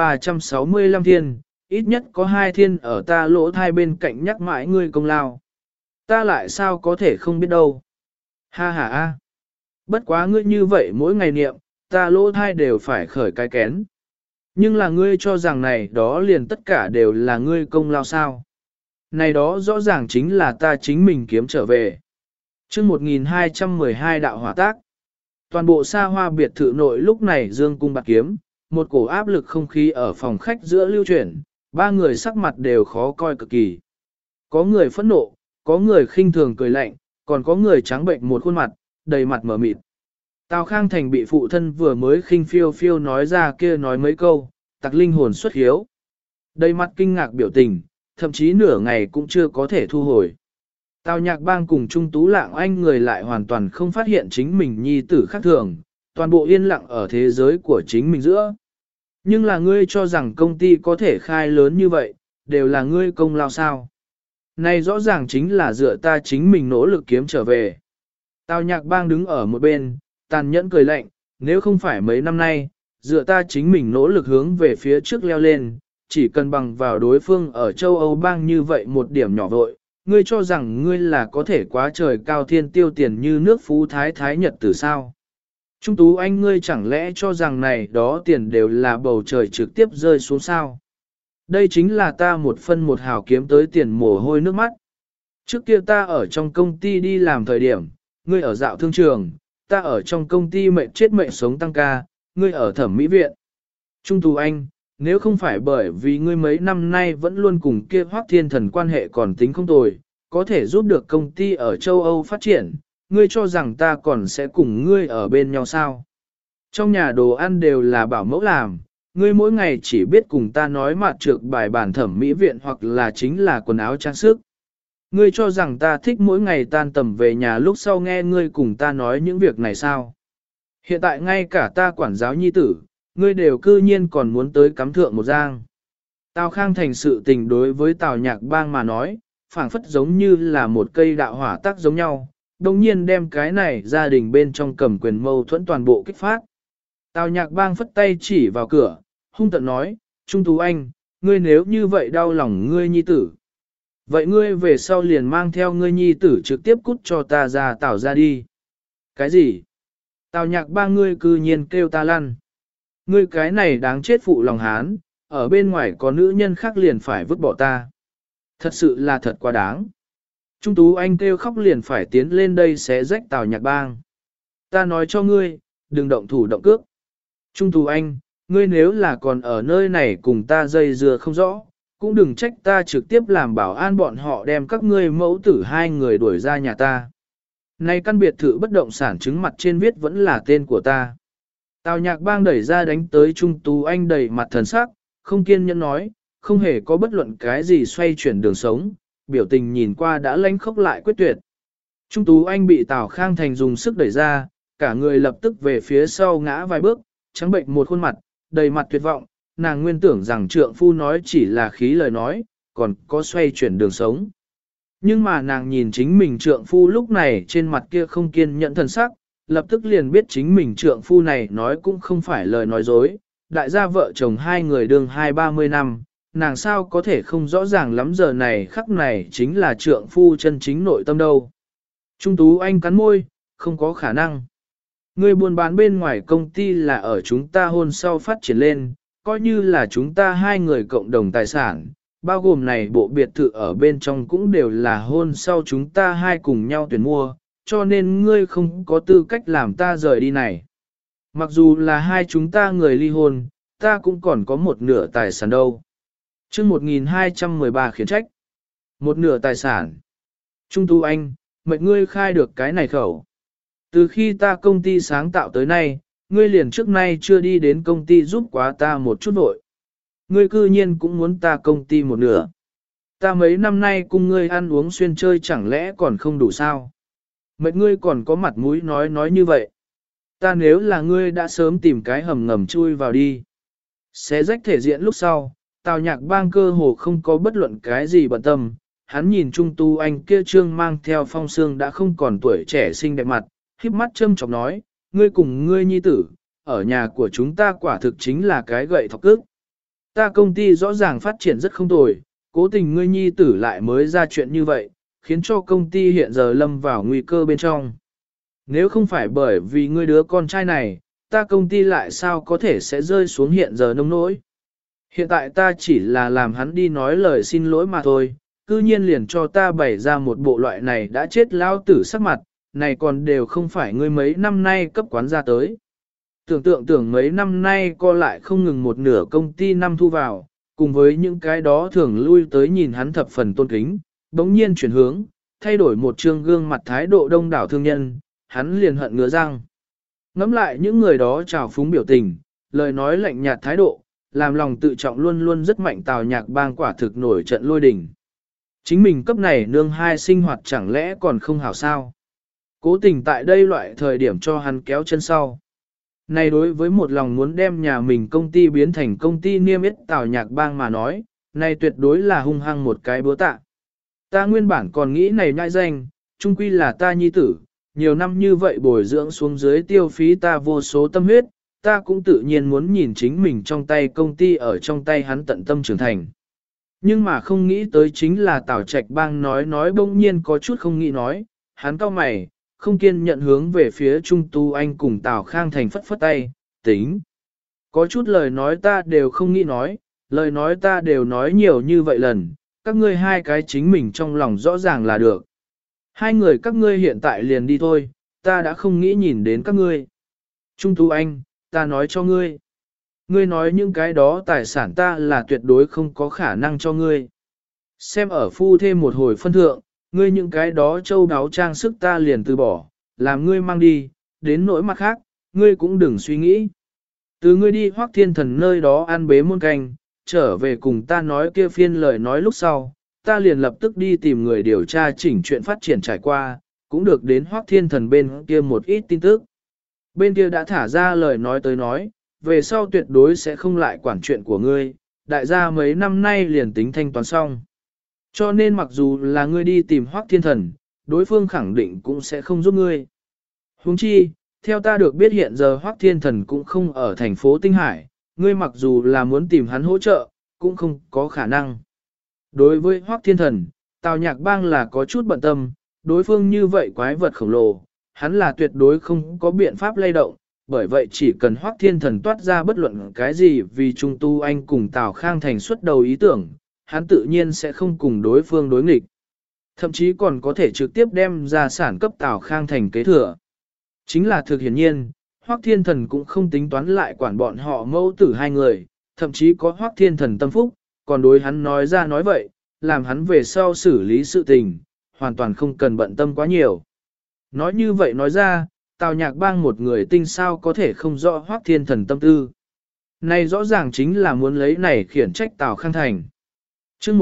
365 thiên, ít nhất có 2 thiên ở ta lỗ thai bên cạnh nhắc mãi ngươi công lao. Ta lại sao có thể không biết đâu. Ha ha ha. Bất quá ngươi như vậy mỗi ngày niệm, ta lỗ thai đều phải khởi cái kén. Nhưng là ngươi cho rằng này đó liền tất cả đều là ngươi công lao sao. Này đó rõ ràng chính là ta chính mình kiếm trở về. Trước 1212 đạo hỏa tác. Toàn bộ xa hoa biệt thự nội lúc này dương cung bạc kiếm, một cổ áp lực không khí ở phòng khách giữa lưu chuyển, 3 người sắc mặt đều khó coi cực kỳ. Có người phẫn nộ, có người khinh thường cười lạnh, còn có người trắng bệnh một khuôn mặt, đầy mặt mở mịt. Tào Khang Thành bị phụ thân vừa mới khinh phiêu phiêu nói ra kia nói mấy câu, tặc linh hồn xuất hiếu. Đầy mặt kinh ngạc biểu tình, thậm chí nửa ngày cũng chưa có thể thu hồi. Tào Nhạc Bang cùng Trung Tú Lạng Anh người lại hoàn toàn không phát hiện chính mình nhi tử khác thường, toàn bộ yên lặng ở thế giới của chính mình giữa. Nhưng là ngươi cho rằng công ty có thể khai lớn như vậy, đều là ngươi công lao sao. Này rõ ràng chính là dựa ta chính mình nỗ lực kiếm trở về. Tào Nhạc Bang đứng ở một bên, tàn nhẫn cười lạnh, nếu không phải mấy năm nay, dựa ta chính mình nỗ lực hướng về phía trước leo lên, chỉ cần bằng vào đối phương ở châu Âu bang như vậy một điểm nhỏ vội, ngươi cho rằng ngươi là có thể quá trời cao thiên tiêu tiền như nước phú thái thái nhật từ sao. Trung Tú Anh ngươi chẳng lẽ cho rằng này đó tiền đều là bầu trời trực tiếp rơi xuống sao. Đây chính là ta một phân một hào kiếm tới tiền mồ hôi nước mắt. Trước kia ta ở trong công ty đi làm thời điểm, ngươi ở dạo thương trường, ta ở trong công ty mệnh chết mệnh sống tăng ca, ngươi ở thẩm mỹ viện. Trung Tú Anh, nếu không phải bởi vì ngươi mấy năm nay vẫn luôn cùng kia Hoắc Thiên Thần quan hệ còn tính không tồi, có thể giúp được công ty ở châu Âu phát triển, ngươi cho rằng ta còn sẽ cùng ngươi ở bên nhau sao? Trong nhà đồ ăn đều là bảo mẫu làm, ngươi mỗi ngày chỉ biết cùng ta nói mặt trược bài bản thẩm mỹ viện hoặc là chính là quần áo trang sức. Ngươi cho rằng ta thích mỗi ngày tan tầm về nhà lúc sau nghe ngươi cùng ta nói những việc này sao? Hiện tại ngay cả ta quản giáo nhi tử, ngươi đều cư nhiên còn muốn tới cắm thượng một giang. Tào Khang Thành sự tình đối với Tào Nhạc Bang mà nói, phảng phất giống như là một cây đạo hỏa tác giống nhau, đồng nhiên đem cái này gia đình bên trong cầm quyền mâu thuẫn toàn bộ kích phát. Tào Nhạc Bang phất tay chỉ vào cửa, hung tợn nói, Trung Tú Anh, ngươi nếu như vậy đau lòng ngươi nhi tử. Vậy ngươi về sau liền mang theo ngươi nhi tử trực tiếp cút cho ta ra Tào ra đi. Cái gì? Tào Nhạc Bang ngươi cư nhiên kêu ta lăn. Ngươi cái này đáng chết phụ lòng hán, ở bên ngoài có nữ nhân khác liền phải vứt bỏ ta. Thật sự là thật quá đáng. Trung Tú Anh kêu khóc liền phải tiến lên đây xé rách Tào Nhạc Bang. Ta nói cho ngươi, đừng động thủ động cước. Trung Tú Anh, ngươi nếu là còn ở nơi này cùng ta dây dưa không rõ, cũng đừng trách ta trực tiếp làm bảo an bọn họ đem các ngươi mẫu tử hai người đuổi ra nhà ta. Này căn biệt thự bất động sản chứng mặt trên viết vẫn là tên của ta. Tào Nhạc Bang đẩy ra đánh tới Trung Tú Anh đầy mặt thần sắc, không kiên nhẫn nói, không hề có bất luận cái gì xoay chuyển đường sống, biểu tình nhìn qua đã lãnh khốc lại quyết tuyệt. Trung Tú Anh bị Tào Khang Thành dùng sức đẩy ra, cả người lập tức về phía sau ngã vài bước, trắng bệnh một khuôn mặt, đầy mặt tuyệt vọng, nàng nguyên tưởng rằng trượng phu nói chỉ là khí lời nói, còn có xoay chuyển đường sống. Nhưng mà nàng nhìn chính mình trượng phu lúc này trên mặt kia không kiên nhẫn thần sắc, lập tức liền biết chính mình trượng phu này nói cũng không phải lời nói dối. Đại gia vợ chồng hai người đương 20-30 năm, nàng sao có thể không rõ ràng lắm giờ này khắc này chính là trượng phu chân chính nội tâm đâu. Trung Tú Anh cắn môi, không có khả năng. Người buôn bán bên ngoài công ty là ở chúng ta hôn sau phát triển lên, coi như là chúng ta hai người cộng đồng tài sản, bao gồm này bộ biệt thự ở bên trong cũng đều là hôn sau chúng ta hai cùng nhau tuyển mua, cho nên ngươi không có tư cách làm ta rời đi này. Mặc dù là hai chúng ta người ly hôn, ta cũng còn có một nửa tài sản đâu. Chương 1213 khiển trách. Một nửa tài sản. Trung Tú Anh, mệnh ngươi khai được cái này khẩu. Từ khi ta công ty sáng tạo tới nay, ngươi liền trước nay chưa đi đến công ty giúp quá ta một chút vội. Ngươi cư nhiên cũng muốn ta công ty một nửa. Ta mấy năm nay cùng ngươi ăn uống xuyên chơi chẳng lẽ còn không đủ sao? Mệnh ngươi còn có mặt mũi nói như vậy. Ta nếu là ngươi đã sớm tìm cái hầm ngầm chui vào đi. Xé rách thể diện lúc sau, Tào Nhạc Bang cơ hồ không có bất luận cái gì bận tâm. Hắn nhìn Trung Tú Anh kia trương mang theo phong sương đã không còn tuổi trẻ xinh đẹp mặt, híp mắt châm chọc nói, ngươi cùng ngươi nhi tử, ở nhà của chúng ta quả thực chính là cái gậy thọc cước. Ta công ty rõ ràng phát triển rất không tồi, cố tình ngươi nhi tử lại mới ra chuyện như vậy, khiến cho công ty hiện giờ lâm vào nguy cơ bên trong. Nếu không phải bởi vì ngươi đứa con trai này, ta công ty lại sao có thể sẽ rơi xuống hiện giờ nông nỗi. Hiện tại ta chỉ là làm hắn đi nói lời xin lỗi mà thôi, cư nhiên liền cho ta bày ra một bộ loại này đã chết lao tử sắc mặt, này còn đều không phải ngươi mấy năm nay cấp quán ra tới. Tưởng mấy năm nay co lại không ngừng một nửa công ty năm thu vào, cùng với những cái đó thường lui tới nhìn hắn thập phần tôn kính, bỗng nhiên chuyển hướng, thay đổi một trương gương mặt thái độ đông đảo thương nhân, hắn liền hận ngứa răng. Ngắm lại những người đó trào phúng biểu tình, lời nói lạnh nhạt thái độ, làm lòng tự trọng luôn luôn rất mạnh. Tào Nhạc Bang quả thực nổi trận lôi đình. Chính mình cấp này nương hai sinh hoạt chẳng lẽ còn không hảo sao? Cố tình tại đây loại thời điểm cho hắn kéo chân sau. Này đối với một lòng muốn đem nhà mình công ty biến thành công ty niêm yết Tào Nhạc Bang mà nói, này tuyệt đối là hung hăng một cái búa tạ. Ta nguyên bản còn nghĩ này nhãi danh, chung quy là ta nhi tử, nhiều năm như vậy bồi dưỡng xuống dưới tiêu phí ta vô số tâm huyết, ta cũng tự nhiên muốn nhìn chính mình trong tay công ty ở trong tay hắn tận tâm trưởng thành. Nhưng mà không nghĩ tới chính là Tào Trạch Bang nói bỗng nhiên có chút không nghĩ nói, hắn cau mày, không kiên nhận hướng về phía Trung Tú Anh cùng Tào Khang Thành phất phất tay, tính. Có chút lời nói ta đều không nghĩ nói, lời nói ta đều nói nhiều như vậy lần, các ngươi hai cái chính mình trong lòng rõ ràng là được. Hai người các ngươi hiện tại liền đi thôi, ta đã không nghĩ nhìn đến các ngươi. Trung Tú Anh, ta nói cho ngươi. Ngươi nói những cái đó tài sản ta là tuyệt đối không có khả năng cho ngươi. Xem ở phu thêm một hồi phân thượng, ngươi những cái đó châu đáo trang sức ta liền từ bỏ, làm ngươi mang đi, đến nỗi mặt khác, ngươi cũng đừng suy nghĩ. Từ ngươi đi Hoắc Thiên Thần nơi đó ăn bế muôn canh, trở về cùng ta nói kia phiên lời nói lúc sau, ta liền lập tức đi tìm người điều tra chỉnh chuyện phát triển trải qua, cũng được đến Hoắc Thiên Thần bên kia một ít tin tức. Bên kia đã thả ra lời nói tới nói, về sau tuyệt đối sẽ không lại quản chuyện của ngươi, đại gia mấy năm nay liền tính thanh toán xong. Cho nên mặc dù là ngươi đi tìm Hoắc Thiên Thần, đối phương khẳng định cũng sẽ không giúp ngươi. Huống chi, theo ta được biết hiện giờ Hoắc Thiên Thần cũng không ở thành phố Tinh Hải, ngươi mặc dù là muốn tìm hắn hỗ trợ, cũng không có khả năng. Đối với Hoắc Thiên Thần, Tào Nhạc Bang là có chút bận tâm, đối phương như vậy quái vật khổng lồ, hắn là tuyệt đối không có biện pháp lay động, bởi vậy chỉ cần Hoắc Thiên Thần toát ra bất luận cái gì vì Trung Tu Anh cùng Tào Khang Thành xuất đầu ý tưởng, hắn tự nhiên sẽ không cùng đối phương đối nghịch. Thậm chí còn có thể trực tiếp đem ra sản cấp Tào Khang Thành kế thừa. Chính là thực hiển nhiên, Hoắc Thiên Thần cũng không tính toán lại quản bọn họ mẫu tử hai người, thậm chí có Hoắc Thiên Thần tâm phúc, còn đối hắn nói ra nói vậy, làm hắn về sau xử lý sự tình, hoàn toàn không cần bận tâm quá nhiều. Nói như vậy nói ra, Tào Nhạc Bang một người tinh sao có thể không rõ Hoắc Thiên Thần tâm tư. Này rõ ràng chính là muốn lấy này khiển trách Tào Khang Thành. Chương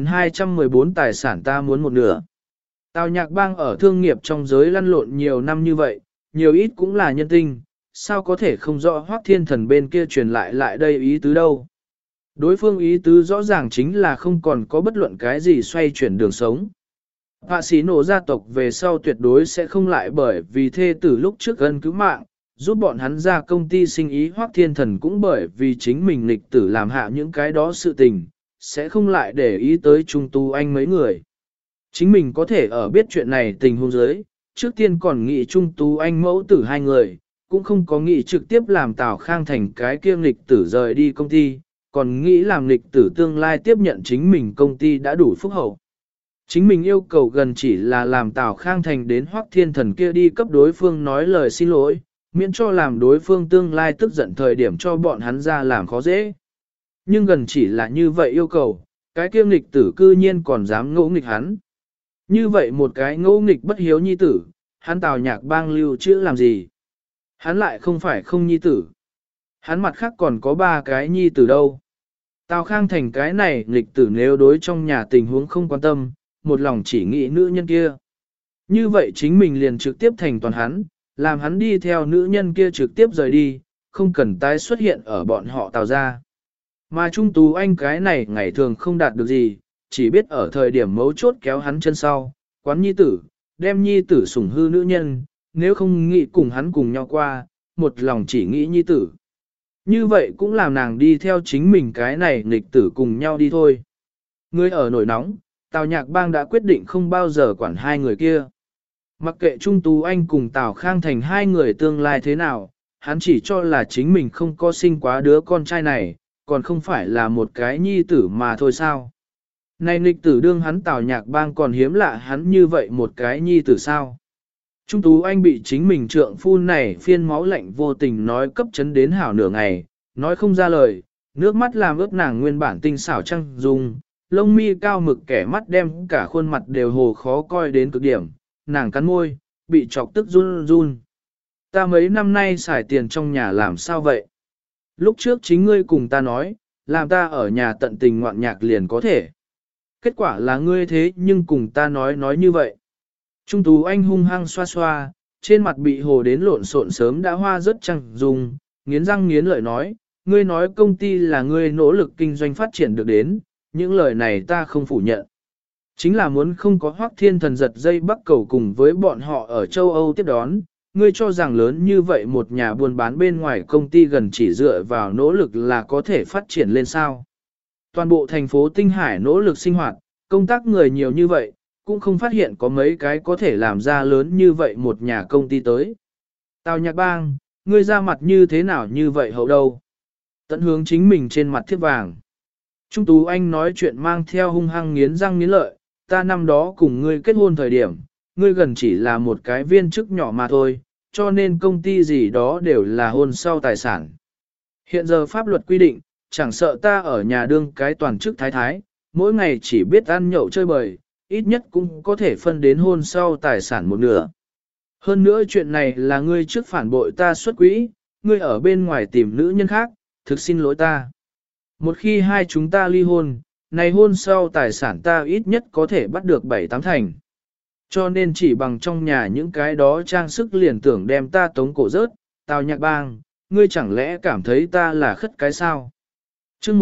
1214 tài sản ta muốn một nửa. Tào Nhạc Bang ở thương nghiệp trong giới lăn lộn nhiều năm như vậy, nhiều ít cũng là nhân tinh, sao có thể không rõ Hoắc Thiên Thần bên kia truyền lại đây ý tứ đâu. Đối phương ý tứ rõ ràng chính là không còn có bất luận cái gì xoay chuyển đường sống. Họa sĩ nổ gia tộc về sau tuyệt đối sẽ không lại bởi vì thê tử lúc trước gần cứu mạng, giúp bọn hắn ra công ty sinh ý. Hoắc Thiên Thần cũng bởi vì chính mình lịch tử làm hạ những cái đó sự tình, sẽ không lại để ý tới Trung Tu Anh mấy người. Chính mình có thể ở biết chuyện này tình huống dưới, trước tiên còn nghĩ Trung Tu Anh mẫu tử hai người, cũng không có nghĩ trực tiếp làm Tào Khang Thành cái kiêng lịch tử rời đi công ty, còn nghĩ làm lịch tử tương lai tiếp nhận chính mình công ty đã đủ phúc hậu. Chính mình yêu cầu gần chỉ là làm Tào Khang Thành đến Hoắc Thiên Thần kia đi cấp đối phương nói lời xin lỗi, miễn cho làm đối phương tương lai tức giận thời điểm cho bọn hắn ra làm khó dễ. Nhưng gần chỉ là như vậy yêu cầu, cái kia nghịch tử cư nhiên còn dám ngỗ nghịch hắn. Như vậy một cái ngỗ nghịch bất hiếu nhi tử, hắn Tào Nhạc Bang lưu trữ làm gì? Hắn lại không phải không nhi tử. Hắn mặt khác còn có 3 cái nhi tử đâu. Tào Khang Thành cái này nghịch tử nếu đối trong nhà tình huống không quan tâm, một lòng chỉ nghĩ nữ nhân kia. Như vậy chính mình liền trực tiếp thành toàn hắn, làm hắn đi theo nữ nhân kia trực tiếp rời đi, không cần tái xuất hiện ở bọn họ Tào ra. Mà Trung Tú Anh cái này ngày thường không đạt được gì, chỉ biết ở thời điểm mấu chốt kéo hắn chân sau, quán nhi tử, đem nhi tử sủng hư nữ nhân, nếu không nghĩ cùng hắn cùng nhau qua, một lòng chỉ nghĩ nhi tử. Như vậy cũng làm nàng đi theo chính mình cái này nghịch tử cùng nhau đi thôi. Người ở nổi nóng, Tào Nhạc Bang đã quyết định không bao giờ quản hai người kia. Mặc kệ Trung Tú Anh cùng Tào Khang Thành hai người tương lai thế nào, hắn chỉ cho là chính mình không có sinh quá đứa con trai này, còn không phải là một cái nhi tử mà thôi sao. Này nghịch tử đương hắn Tào Nhạc Bang còn hiếm lạ hắn như vậy một cái nhi tử sao. Trung Tú Anh bị chính mình trượng phu này phiên máu lạnh vô tình nói cấp chấn đến hảo nửa ngày, nói không ra lời, nước mắt làm ướt nàng nguyên bản tinh xảo trăng dung, lông mi cao mực kẻ mắt đem cả khuôn mặt đều hồ khó coi đến cực điểm, nàng cắn môi, bị chọc tức run run. Ta mấy năm nay xài tiền trong nhà làm sao vậy? Lúc trước chính ngươi cùng ta nói, làm ta ở nhà tận tình ngoạn nhạc liền có thể. Kết quả là ngươi thế nhưng cùng ta nói như vậy. Trung Tú Anh hung hăng xoa xoa, trên mặt bị hồ đến lộn xộn sớm đã hoa rất trăng dùng, nghiến răng nghiến lợi nói, ngươi nói công ty là ngươi nỗ lực kinh doanh phát triển được đến, những lời này ta không phủ nhận. Chính là muốn không có Hoắc Thiên Thần giật dây bắt cầu cùng với bọn họ ở châu Âu tiếp đón, ngươi cho rằng lớn như vậy một nhà buôn bán bên ngoài công ty gần chỉ dựa vào nỗ lực là có thể phát triển lên sao. Toàn bộ thành phố Tinh Hải nỗ lực sinh hoạt, công tác người nhiều như vậy, cũng không phát hiện có mấy cái có thể làm ra lớn như vậy một nhà công ty tới. Tào Nhạc Bang, ngươi ra mặt như thế nào như vậy hậu đâu? Tận hướng chính mình trên mặt thiếp vàng. Trung Tú Anh nói chuyện mang theo hung hăng nghiến răng nghiến lợi, ta năm đó cùng ngươi kết hôn thời điểm, ngươi gần chỉ là một cái viên chức nhỏ mà thôi, cho nên công ty gì đó đều là hôn sau tài sản. Hiện giờ pháp luật quy định, chẳng sợ ta ở nhà đương cái toàn chức thái thái, mỗi ngày chỉ biết ăn nhậu chơi bời, ít nhất cũng có thể phân đến hôn sau tài sản một nửa. Hơn nữa chuyện này là ngươi trước phản bội ta xuất quỹ, ngươi ở bên ngoài tìm nữ nhân khác, thực xin lỗi ta. Một khi hai chúng ta ly hôn, này hôn sau tài sản ta ít nhất có thể bắt được 7-8 thành. Cho nên chỉ bằng trong nhà những cái đó trang sức liền tưởng đem ta tống cổ rớt, Tào Nhạc Bang, ngươi chẳng lẽ cảm thấy ta là khất cái sao? Chương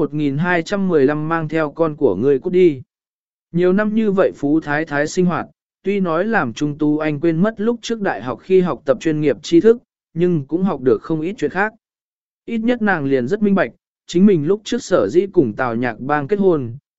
1215 mang theo con của ngươi cút đi. Nhiều năm như vậy phú thái thái sinh hoạt, tuy nói làm Trung Tú Anh quên mất lúc trước đại học khi học tập chuyên nghiệp tri thức, nhưng cũng học được không ít chuyện khác. Ít nhất nàng liền rất minh bạch, chính mình lúc trước sở dĩ cùng Tào Nhạc Bang kết hôn,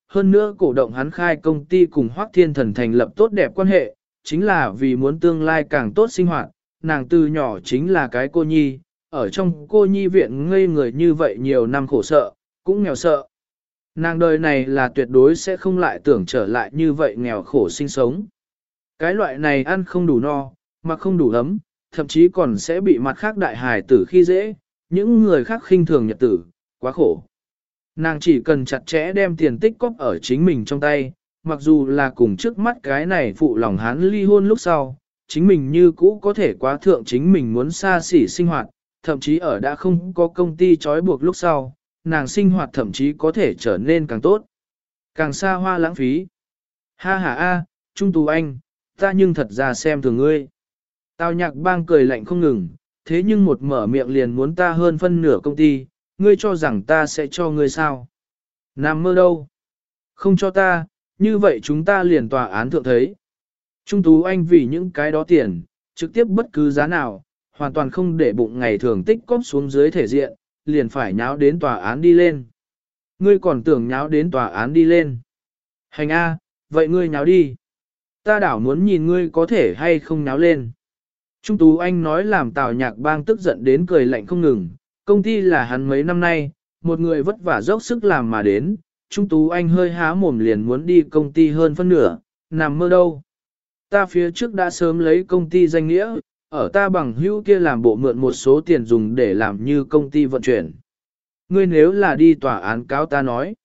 hơn nữa cổ động hắn khai công ty cùng Hoắc Thiên Thần thành lập tốt đẹp quan hệ, chính là vì muốn tương lai càng tốt sinh hoạt, nàng từ nhỏ chính là cái cô nhi, ở trong cô nhi viện ngây người như vậy nhiều năm khổ sợ, cũng nghèo sợ. Nàng đời này là tuyệt đối sẽ không lại tưởng trở lại như vậy nghèo khổ sinh sống. Cái loại này ăn không đủ no, mà không đủ ấm, thậm chí còn sẽ bị mặt khác đại hài tử khi dễ, những người khác khinh thường nhật tử, quá khổ. Nàng chỉ cần chặt chẽ đem tiền tích cóp ở chính mình trong tay, mặc dù là cùng trước mắt cái này phụ lòng hắn ly hôn lúc sau, chính mình như cũ có thể quá thượng chính mình muốn xa xỉ sinh hoạt, thậm chí ở đã không có công ty trói buộc lúc sau, nàng sinh hoạt thậm chí có thể trở nên càng tốt, càng xa hoa lãng phí. Ha ha a, Trung Tú Anh, ta nhưng thật ra xem thường ngươi. Tào Nhạc Bang cười lạnh không ngừng, thế nhưng một mở miệng liền muốn ta hơn phân nửa công ty, ngươi cho rằng ta sẽ cho ngươi sao? Nằm mơ đâu? Không cho ta, như vậy chúng ta liền tòa án thượng thấy. Trung Tú Anh vì những cái đó tiền, trực tiếp bất cứ giá nào, hoàn toàn không để bụng ngày thường tích cóp xuống dưới thể diện, liền phải nháo đến tòa án đi lên. Ngươi còn tưởng nháo đến tòa án đi lên. Hành A, vậy ngươi nháo đi. Ta đảo muốn nhìn ngươi có thể hay không nháo lên. Trung Tú Anh nói làm Tào Nhạc Bang tức giận đến cười lạnh không ngừng, công ty là hắn mấy năm nay, một người vất vả dốc sức làm mà đến, Trung Tú Anh hơi há mồm liền muốn đi công ty hơn phân nửa, nằm mơ đâu. Ta phía trước đã sớm lấy công ty danh nghĩa, ở ta bằng hữu kia làm bộ mượn một số tiền dùng để làm như công ty vận chuyển. Ngươi nếu là đi tòa án cáo ta nói.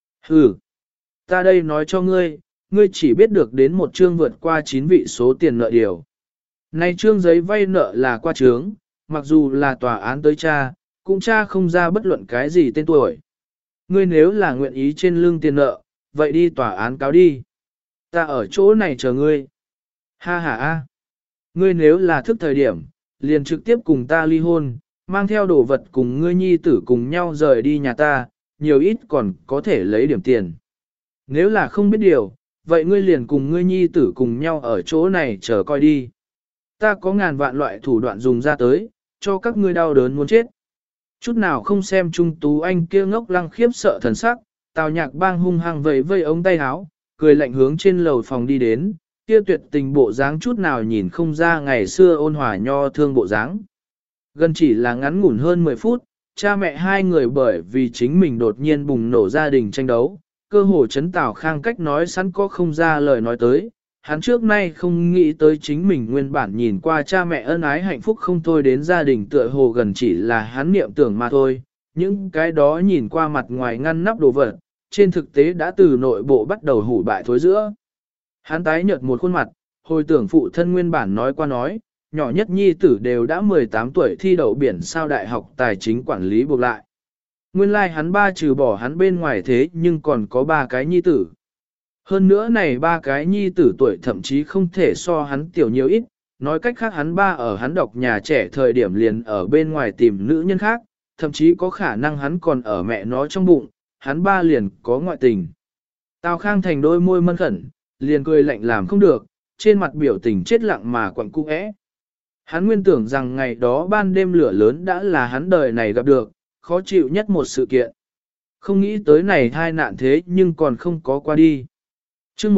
Ừ, ta đây nói cho ngươi, ngươi chỉ biết được đến một chương vượt qua 9 vị số tiền nợ điều. Này chương giấy vay nợ là qua trướng, mặc dù là tòa án tới cha, cũng cha không ra bất luận cái gì tên tuổi. Ngươi nếu là nguyện ý trên lưng tiền nợ, vậy đi tòa án cáo đi. Ta ở chỗ này chờ ngươi. Ha ha a. Ngươi nếu là thức thời điểm, liền trực tiếp cùng ta ly hôn, mang theo đồ vật cùng ngươi nhi tử cùng nhau rời đi nhà ta, nhiều ít còn có thể lấy điểm tiền. Nếu là không biết điều, vậy ngươi liền cùng ngươi nhi tử cùng nhau ở chỗ này chờ coi đi. Ta có ngàn vạn loại thủ đoạn dùng ra tới, cho các ngươi đau đớn muốn chết. Chút nào không xem Trung Tú Anh kia ngốc lăng khiếp sợ thần sắc, Tào Nhạc Bang hung hăng vẫy vây ống tay áo, cười lạnh hướng trên lầu phòng đi đến, kia tuyệt tình bộ dáng chút nào nhìn không ra ngày xưa ôn hòa nho thương bộ dáng. Gần chỉ là ngắn ngủn hơn 10 phút, cha mẹ hai người bởi vì chính mình đột nhiên bùng nổ gia đình tranh đấu, cơ hồ chấn Tào Khang cách nói sẵn có không ra lời nói tới. Hắn trước nay không nghĩ tới chính mình nguyên bản nhìn qua cha mẹ ân ái hạnh phúc không thôi đến gia đình tựa hồ gần chỉ là hắn niệm tưởng mà thôi. Những cái đó nhìn qua mặt ngoài ngăn nắp đồ vật, trên thực tế đã từ nội bộ bắt đầu hủ bại thối giữa. Hắn tái nhợt một khuôn mặt, hồi tưởng phụ thân nguyên bản nói qua nói, nhỏ nhất nhi tử đều đã 18 tuổi thi đậu biển sao đại học tài chính quản lý buộc lại. Nguyên lai hắn ba trừ bỏ hắn bên ngoài thế nhưng còn có 3 cái nhi tử. Hơn nữa này 3 cái nhi tử tuổi thậm chí không thể so hắn tiểu nhiều ít, nói cách khác hắn ba ở hắn đọc nhà trẻ thời điểm liền ở bên ngoài tìm nữ nhân khác, thậm chí có khả năng hắn còn ở mẹ nó trong bụng, hắn ba liền có ngoại tình. Tào Khang Thành đôi môi mân khẩn, liền cười lạnh làm không được, trên mặt biểu tình chết lặng mà quặn cung ẽ. Hắn nguyên tưởng rằng ngày đó ban đêm lửa lớn đã là hắn đời này gặp được, khó chịu nhất một sự kiện. Không nghĩ tới này thai nạn thế nhưng còn không có qua đi. Chương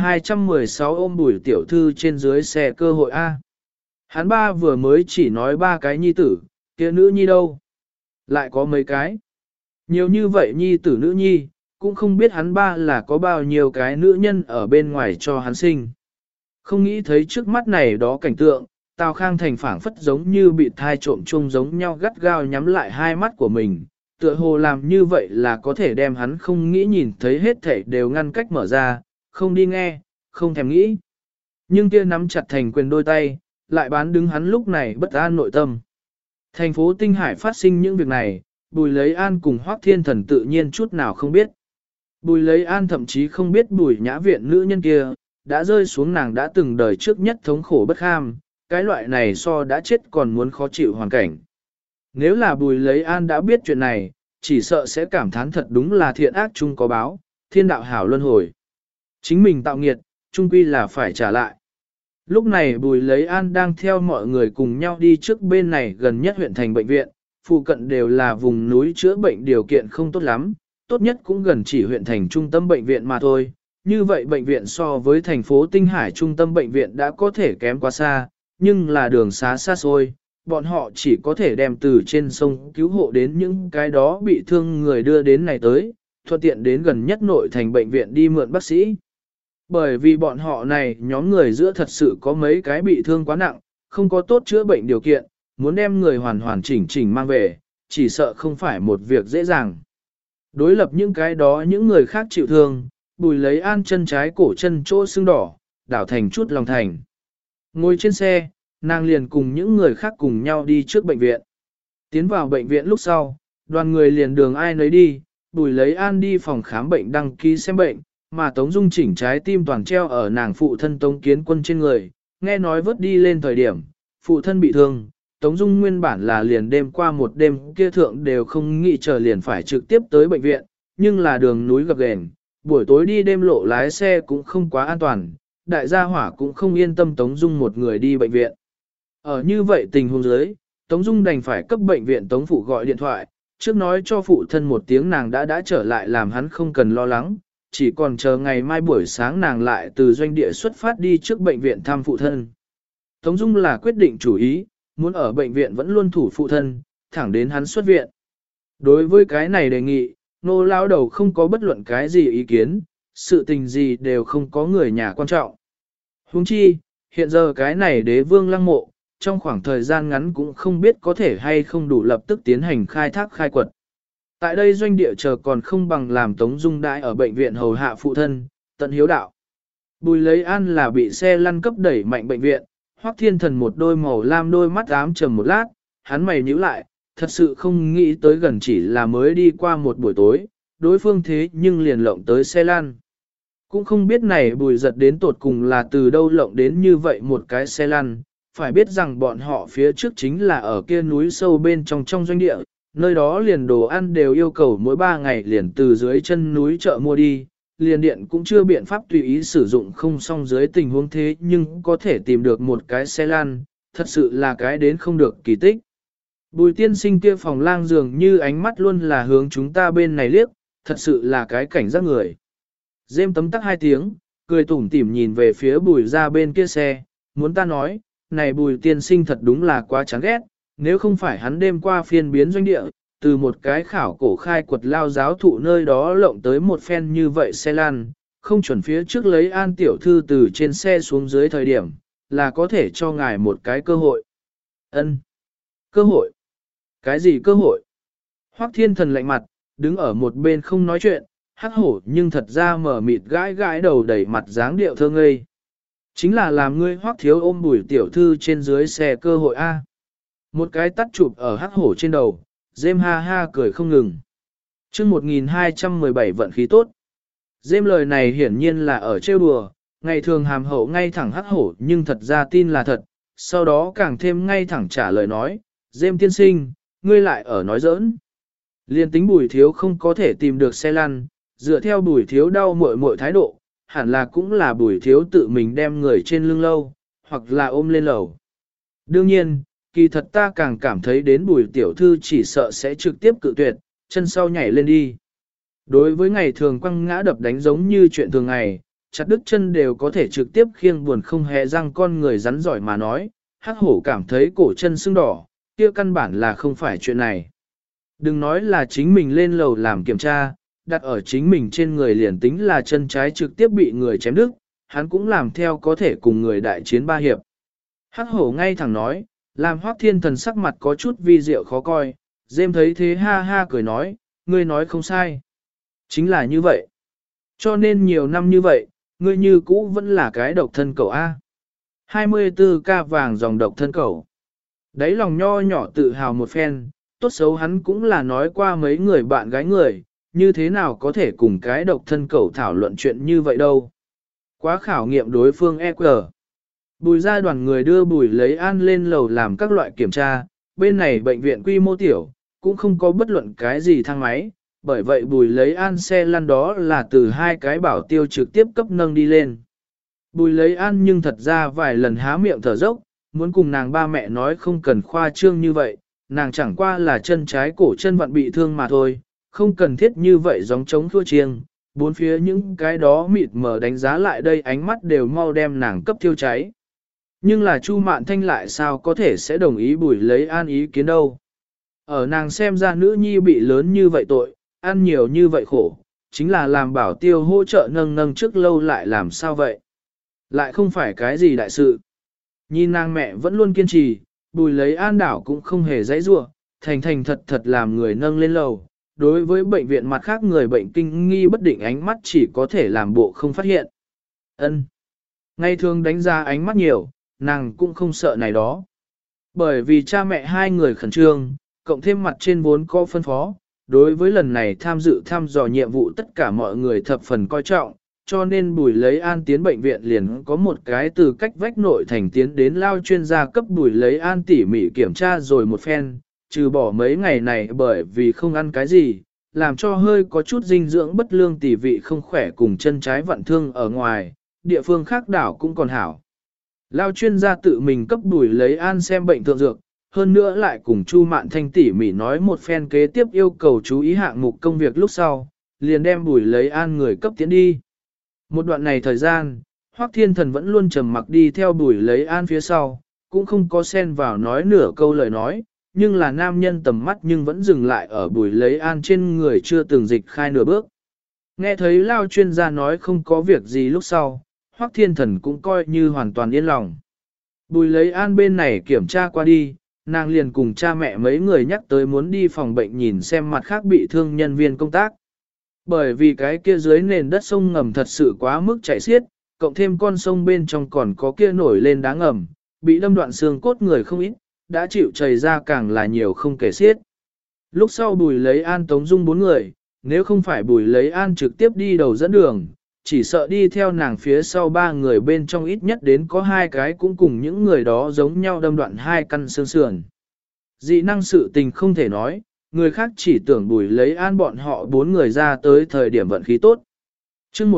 1216 ôm Bùi tiểu thư trên dưới xe cơ hội A. Hắn ba vừa mới chỉ nói 3 cái nhi tử, kia nữ nhi đâu? Lại có mấy cái? Nhiều như vậy nhi tử nữ nhi, cũng không biết hắn ba là có bao nhiêu cái nữ nhân ở bên ngoài cho hắn sinh. Không nghĩ thấy trước mắt này đó cảnh tượng, Tào Khang Thành phảng phất giống như bị thai trộm chung giống nhau gắt gao nhắm lại hai mắt của mình, tựa hồ làm như vậy là có thể đem hắn không nghĩ nhìn thấy hết thảy đều ngăn cách mở ra, không đi nghe, không thèm nghĩ. Nhưng kia nắm chặt thành quyền đôi tay, lại bán đứng hắn lúc này bất an nội tâm. Thành phố Tinh Hải phát sinh những việc này, Bùi Lấy An cùng Hoắc Thiên Thần tự nhiên chút nào không biết. Bùi Lấy An thậm chí không biết Bùi Nhã Viện nữ nhân kia, đã rơi xuống nàng đã từng đời trước nhất thống khổ bất kham, cái loại này so đã chết còn muốn khó chịu hoàn cảnh. Nếu là Bùi Lấy An đã biết chuyện này, chỉ sợ sẽ cảm thán thật đúng là thiện ác chung có báo, thiên đạo hảo luân hồi. Chính mình tạo nghiệt, chung quy là phải trả lại. Lúc này Bùi Lấy An đang theo mọi người cùng nhau đi trước bên này gần nhất huyện thành bệnh viện, phụ cận đều là vùng núi chữa bệnh điều kiện không tốt lắm, tốt nhất cũng gần chỉ huyện thành trung tâm bệnh viện mà thôi. Như vậy bệnh viện so với thành phố Tinh Hải trung tâm bệnh viện đã có thể kém quá xa, nhưng là đường xá xa xôi, bọn họ chỉ có thể đem từ trên sông cứu hộ đến những cái đó bị thương người đưa đến này tới, thuận tiện đến gần nhất nội thành bệnh viện đi mượn bác sĩ. Bởi vì bọn họ này nhóm người giữa thật sự có mấy cái bị thương quá nặng, không có tốt chữa bệnh điều kiện, muốn đem người hoàn hoàn chỉnh chỉnh mang về, chỉ sợ không phải một việc dễ dàng. Đối lập những cái đó những người khác chịu thương, Bùi lấy An chân trái cổ chân chỗ sưng đỏ, đảo thành chút lòng thành. Ngồi trên xe, nàng liền cùng những người khác cùng nhau đi trước bệnh viện. Tiến vào bệnh viện lúc sau, đoàn người liền đường ai nấy đi, Bùi lấy An đi phòng khám bệnh đăng ký xem bệnh, mà Tống Dung chỉnh trái tim toàn treo ở nàng phụ thân Tống Kiến Quân trên người, nghe nói vớt đi lên thời điểm, phụ thân bị thương, Tống Dung nguyên bản là liền đêm qua một đêm kia thượng đều không nghĩ chờ liền phải trực tiếp tới bệnh viện, nhưng là đường núi gập ghềnh, buổi tối đi đêm lộ lái xe cũng không quá an toàn, đại gia hỏa cũng không yên tâm Tống Dung một người đi bệnh viện. Ở như vậy tình huống dưới, Tống Dung đành phải cấp bệnh viện Tống Phụ gọi điện thoại, trước nói cho phụ thân một tiếng nàng đã trở lại làm hắn không cần lo lắng, chỉ còn chờ ngày mai buổi sáng nàng lại từ doanh địa xuất phát đi trước bệnh viện thăm phụ thân. Tống Dung là quyết định chủ ý, muốn ở bệnh viện vẫn luôn thủ phụ thân, thẳng đến hắn xuất viện. Đối với cái này đề nghị, Nô lao đầu không có bất luận cái gì ý kiến, sự tình gì đều không có người nhà quan trọng. Huống chi, hiện giờ cái này đế vương lăng mộ, trong khoảng thời gian ngắn cũng không biết có thể hay không đủ lập tức tiến hành khai thác khai quật. Tại đây doanh địa chờ còn không bằng làm Tống Dung đãi ở bệnh viện hầu hạ phụ thân, tận hiếu đạo. Bùi lấy An là bị xe lăn cấp đẩy mạnh bệnh viện, Hoắc Thiên Thần một đôi màu lam đôi mắt ám trầm một lát, hắn mày nhíu lại, thật sự không nghĩ tới gần chỉ là mới đi qua một buổi tối, đối phương thế nhưng liền lộng tới xe lăn. Cũng không biết này Bùi giật đến tột cùng là từ đâu lộng đến như vậy một cái xe lăn, phải biết rằng bọn họ phía trước chính là ở kia núi sâu bên trong doanh địa, nơi đó liền đồ ăn đều yêu cầu mỗi 3 ngày liền từ dưới chân núi chợ mua đi, liền điện cũng chưa biện pháp tùy ý sử dụng không xong dưới tình huống thế nhưng có thể tìm được một cái xe lăn, thật sự là cái đến không được kỳ tích. Bùi tiên sinh kia phòng lang dường như ánh mắt luôn là hướng chúng ta bên này liếc, thật sự là cái cảnh giác người. Dêm tấm tắc 2 tiếng, cười tủm tỉm nhìn về phía bùi ra bên kia xe, muốn ta nói, này bùi tiên sinh thật đúng là quá chán ghét, nếu không phải hắn đêm qua phiên biến doanh địa, từ một cái khảo cổ khai quật lao giáo thụ nơi đó lộng tới một phen như vậy xe lan, không chuẩn phía trước lấy An tiểu thư từ trên xe xuống dưới thời điểm, là có thể cho ngài một cái cơ hội. Ân, cơ hội? Cái gì cơ hội? Hoắc Thiên Thần lạnh mặt, đứng ở một bên không nói chuyện, hắc hổ nhưng thật ra mở mịt gãi gãi đầu đẩy mặt dáng điệu thơ ngây. Chính là làm ngươi Hoắc thiếu ôm Bùi tiểu thư trên dưới xe cơ hội A. Một cái tắt chụp ở hắc hổ trên đầu, Dêm ha ha cười không ngừng. Chương 1217 vận khí tốt. Dêm lời này hiển nhiên là ở trêu đùa, ngày thường hàm hậu ngay thẳng hắc hổ nhưng thật ra tin là thật, sau đó càng thêm ngay thẳng trả lời nói, Dêm tiên sinh, ngươi lại ở nói giỡn. Liên tính Bùi thiếu không có thể tìm được xe lăn, dựa theo Bùi thiếu đau muội thái độ, hẳn là cũng là Bùi thiếu tự mình đem người trên lưng lâu, hoặc là ôm lên lầu. Đương nhiên, kỳ thật ta càng cảm thấy đến Bùi tiểu thư chỉ sợ sẽ trực tiếp cự tuyệt, chân sau nhảy lên đi. Đối với ngày thường quăng ngã đập đánh giống như chuyện thường ngày, chặt đứt chân đều có thể trực tiếp khiêng buồn không hề răng con người rắn giỏi mà nói, hắc hổ cảm thấy cổ chân sưng đỏ, kia căn bản là không phải chuyện này. Đừng nói là chính mình lên lầu làm kiểm tra, đặt ở chính mình trên người liền tính là chân trái trực tiếp bị người chém đứt, hắn cũng làm theo có thể cùng người đại chiến 3 hiệp. Hắc hổ ngay thẳng nói, làm Hoắc Thiên Thần sắc mặt có chút vi diệu khó coi, Dêm thấy thế ha ha cười nói, ngươi nói không sai. Chính là như vậy. Cho nên nhiều năm như vậy, ngươi như cũ vẫn là cái độc thân cậu A. 24K vàng dòng độc thân cậu. Đấy lòng nho nhỏ tự hào một phen, tốt xấu hắn cũng là nói qua mấy người bạn gái người, như thế nào có thể cùng cái độc thân cậu thảo luận chuyện như vậy đâu. Quá khảo nghiệm đối phương EQ. Bùi ra đoàn người đưa Bùi lấy An lên lầu làm các loại kiểm tra, bên này bệnh viện quy mô tiểu, cũng không có bất luận cái gì thang máy, bởi vậy Bùi lấy An xe lăn đó là từ 2 cái bảo tiêu trực tiếp cấp nâng đi lên. Bùi lấy An nhưng thật ra vài lần há miệng thở dốc, muốn cùng nàng ba mẹ nói không cần khoa trương như vậy, nàng chẳng qua là chân trái cổ chân vặn bị thương mà thôi, không cần thiết như vậy gióng trống thua chiêng, bốn phía những cái đó mịt mờ đánh giá lại đây ánh mắt đều mau đem nàng cấp thiêu cháy. Nhưng là Chu Mạn Thanh lại sao có thể sẽ đồng ý Bùi Lấy An ý kiến đâu. Ở nàng xem ra nữ nhi bị lớn như vậy tội, ăn nhiều như vậy khổ, chính là làm bảo tiêu hỗ trợ nâng nâng trước lâu lại làm sao vậy. Lại không phải cái gì đại sự. Nhìn nàng mẹ vẫn luôn kiên trì, Bùi Lấy An đảo cũng không hề dãy rua, thành thành thật thật làm người nâng lên lầu. Đối với bệnh viện mặt khác người bệnh kinh nghi bất định ánh mắt chỉ có thể làm bộ không phát hiện. Ân. Ngày thường đánh ra ánh mắt nhiều, nàng cũng không sợ này đó. Bởi vì cha mẹ hai người khẩn trương, cộng thêm mặt trên vốn có phân phó, đối với lần này tham dự thăm dò nhiệm vụ tất cả mọi người thập phần coi trọng, cho nên Bùi Lấy An tiến bệnh viện liền có một cái từ cách vách nội thành tiến đến lao chuyên gia cấp Bùi Lấy An tỉ mỉ kiểm tra rồi một phen, trừ bỏ mấy ngày này bởi vì không ăn cái gì, làm cho hơi có chút dinh dưỡng bất lương tỉ vị không khỏe cùng chân trái vặn thương ở ngoài, địa phương khác đảo cũng còn hảo. Lao chuyên gia tự mình cấp Bùi Lấy An xem bệnh thượng dược, hơn nữa lại cùng Chu Mạn Thanh tỉ mỉ nói một phen kế tiếp yêu cầu chú ý hạng mục công việc lúc sau, liền đem Bùi Lấy An người cấp tiến đi. Một đoạn này thời gian, Hoắc Thiên Thần vẫn luôn trầm mặc đi theo Bùi Lấy An phía sau, cũng không có xen vào nói nửa câu lời nói, nhưng là nam nhân tầm mắt nhưng vẫn dừng lại ở Bùi Lấy An trên người chưa từng dịch khai nửa bước. Nghe thấy Lao chuyên gia nói không có việc gì lúc sau, Hoắc Thiên Thần cũng coi như hoàn toàn yên lòng. Bùi Lấy An bên này kiểm tra qua đi, nàng liền cùng cha mẹ mấy người nhắc tới muốn đi phòng bệnh nhìn xem mặt khác bị thương nhân viên công tác. Bởi vì cái kia dưới nền đất sông ngầm thật sự quá mức chảy xiết, cộng thêm con sông bên trong còn có kia nổi lên đá ngầm, bị đâm đoạn xương cốt người không ít, đã chịu chảy ra càng là nhiều không kể xiết. Lúc sau Bùi Lấy An Tống Dung bốn người, nếu không phải Bùi Lấy An trực tiếp đi đầu dẫn đường, chỉ sợ đi theo nàng phía sau ba người bên trong ít nhất đến có hai cái cũng cùng những người đó giống nhau đâm đoạn hai căn xương sườn. Dị năng sự tình không thể nói, người khác chỉ tưởng Bùi Lấy An bọn họ bốn người ra tới thời điểm vận khí tốt. chương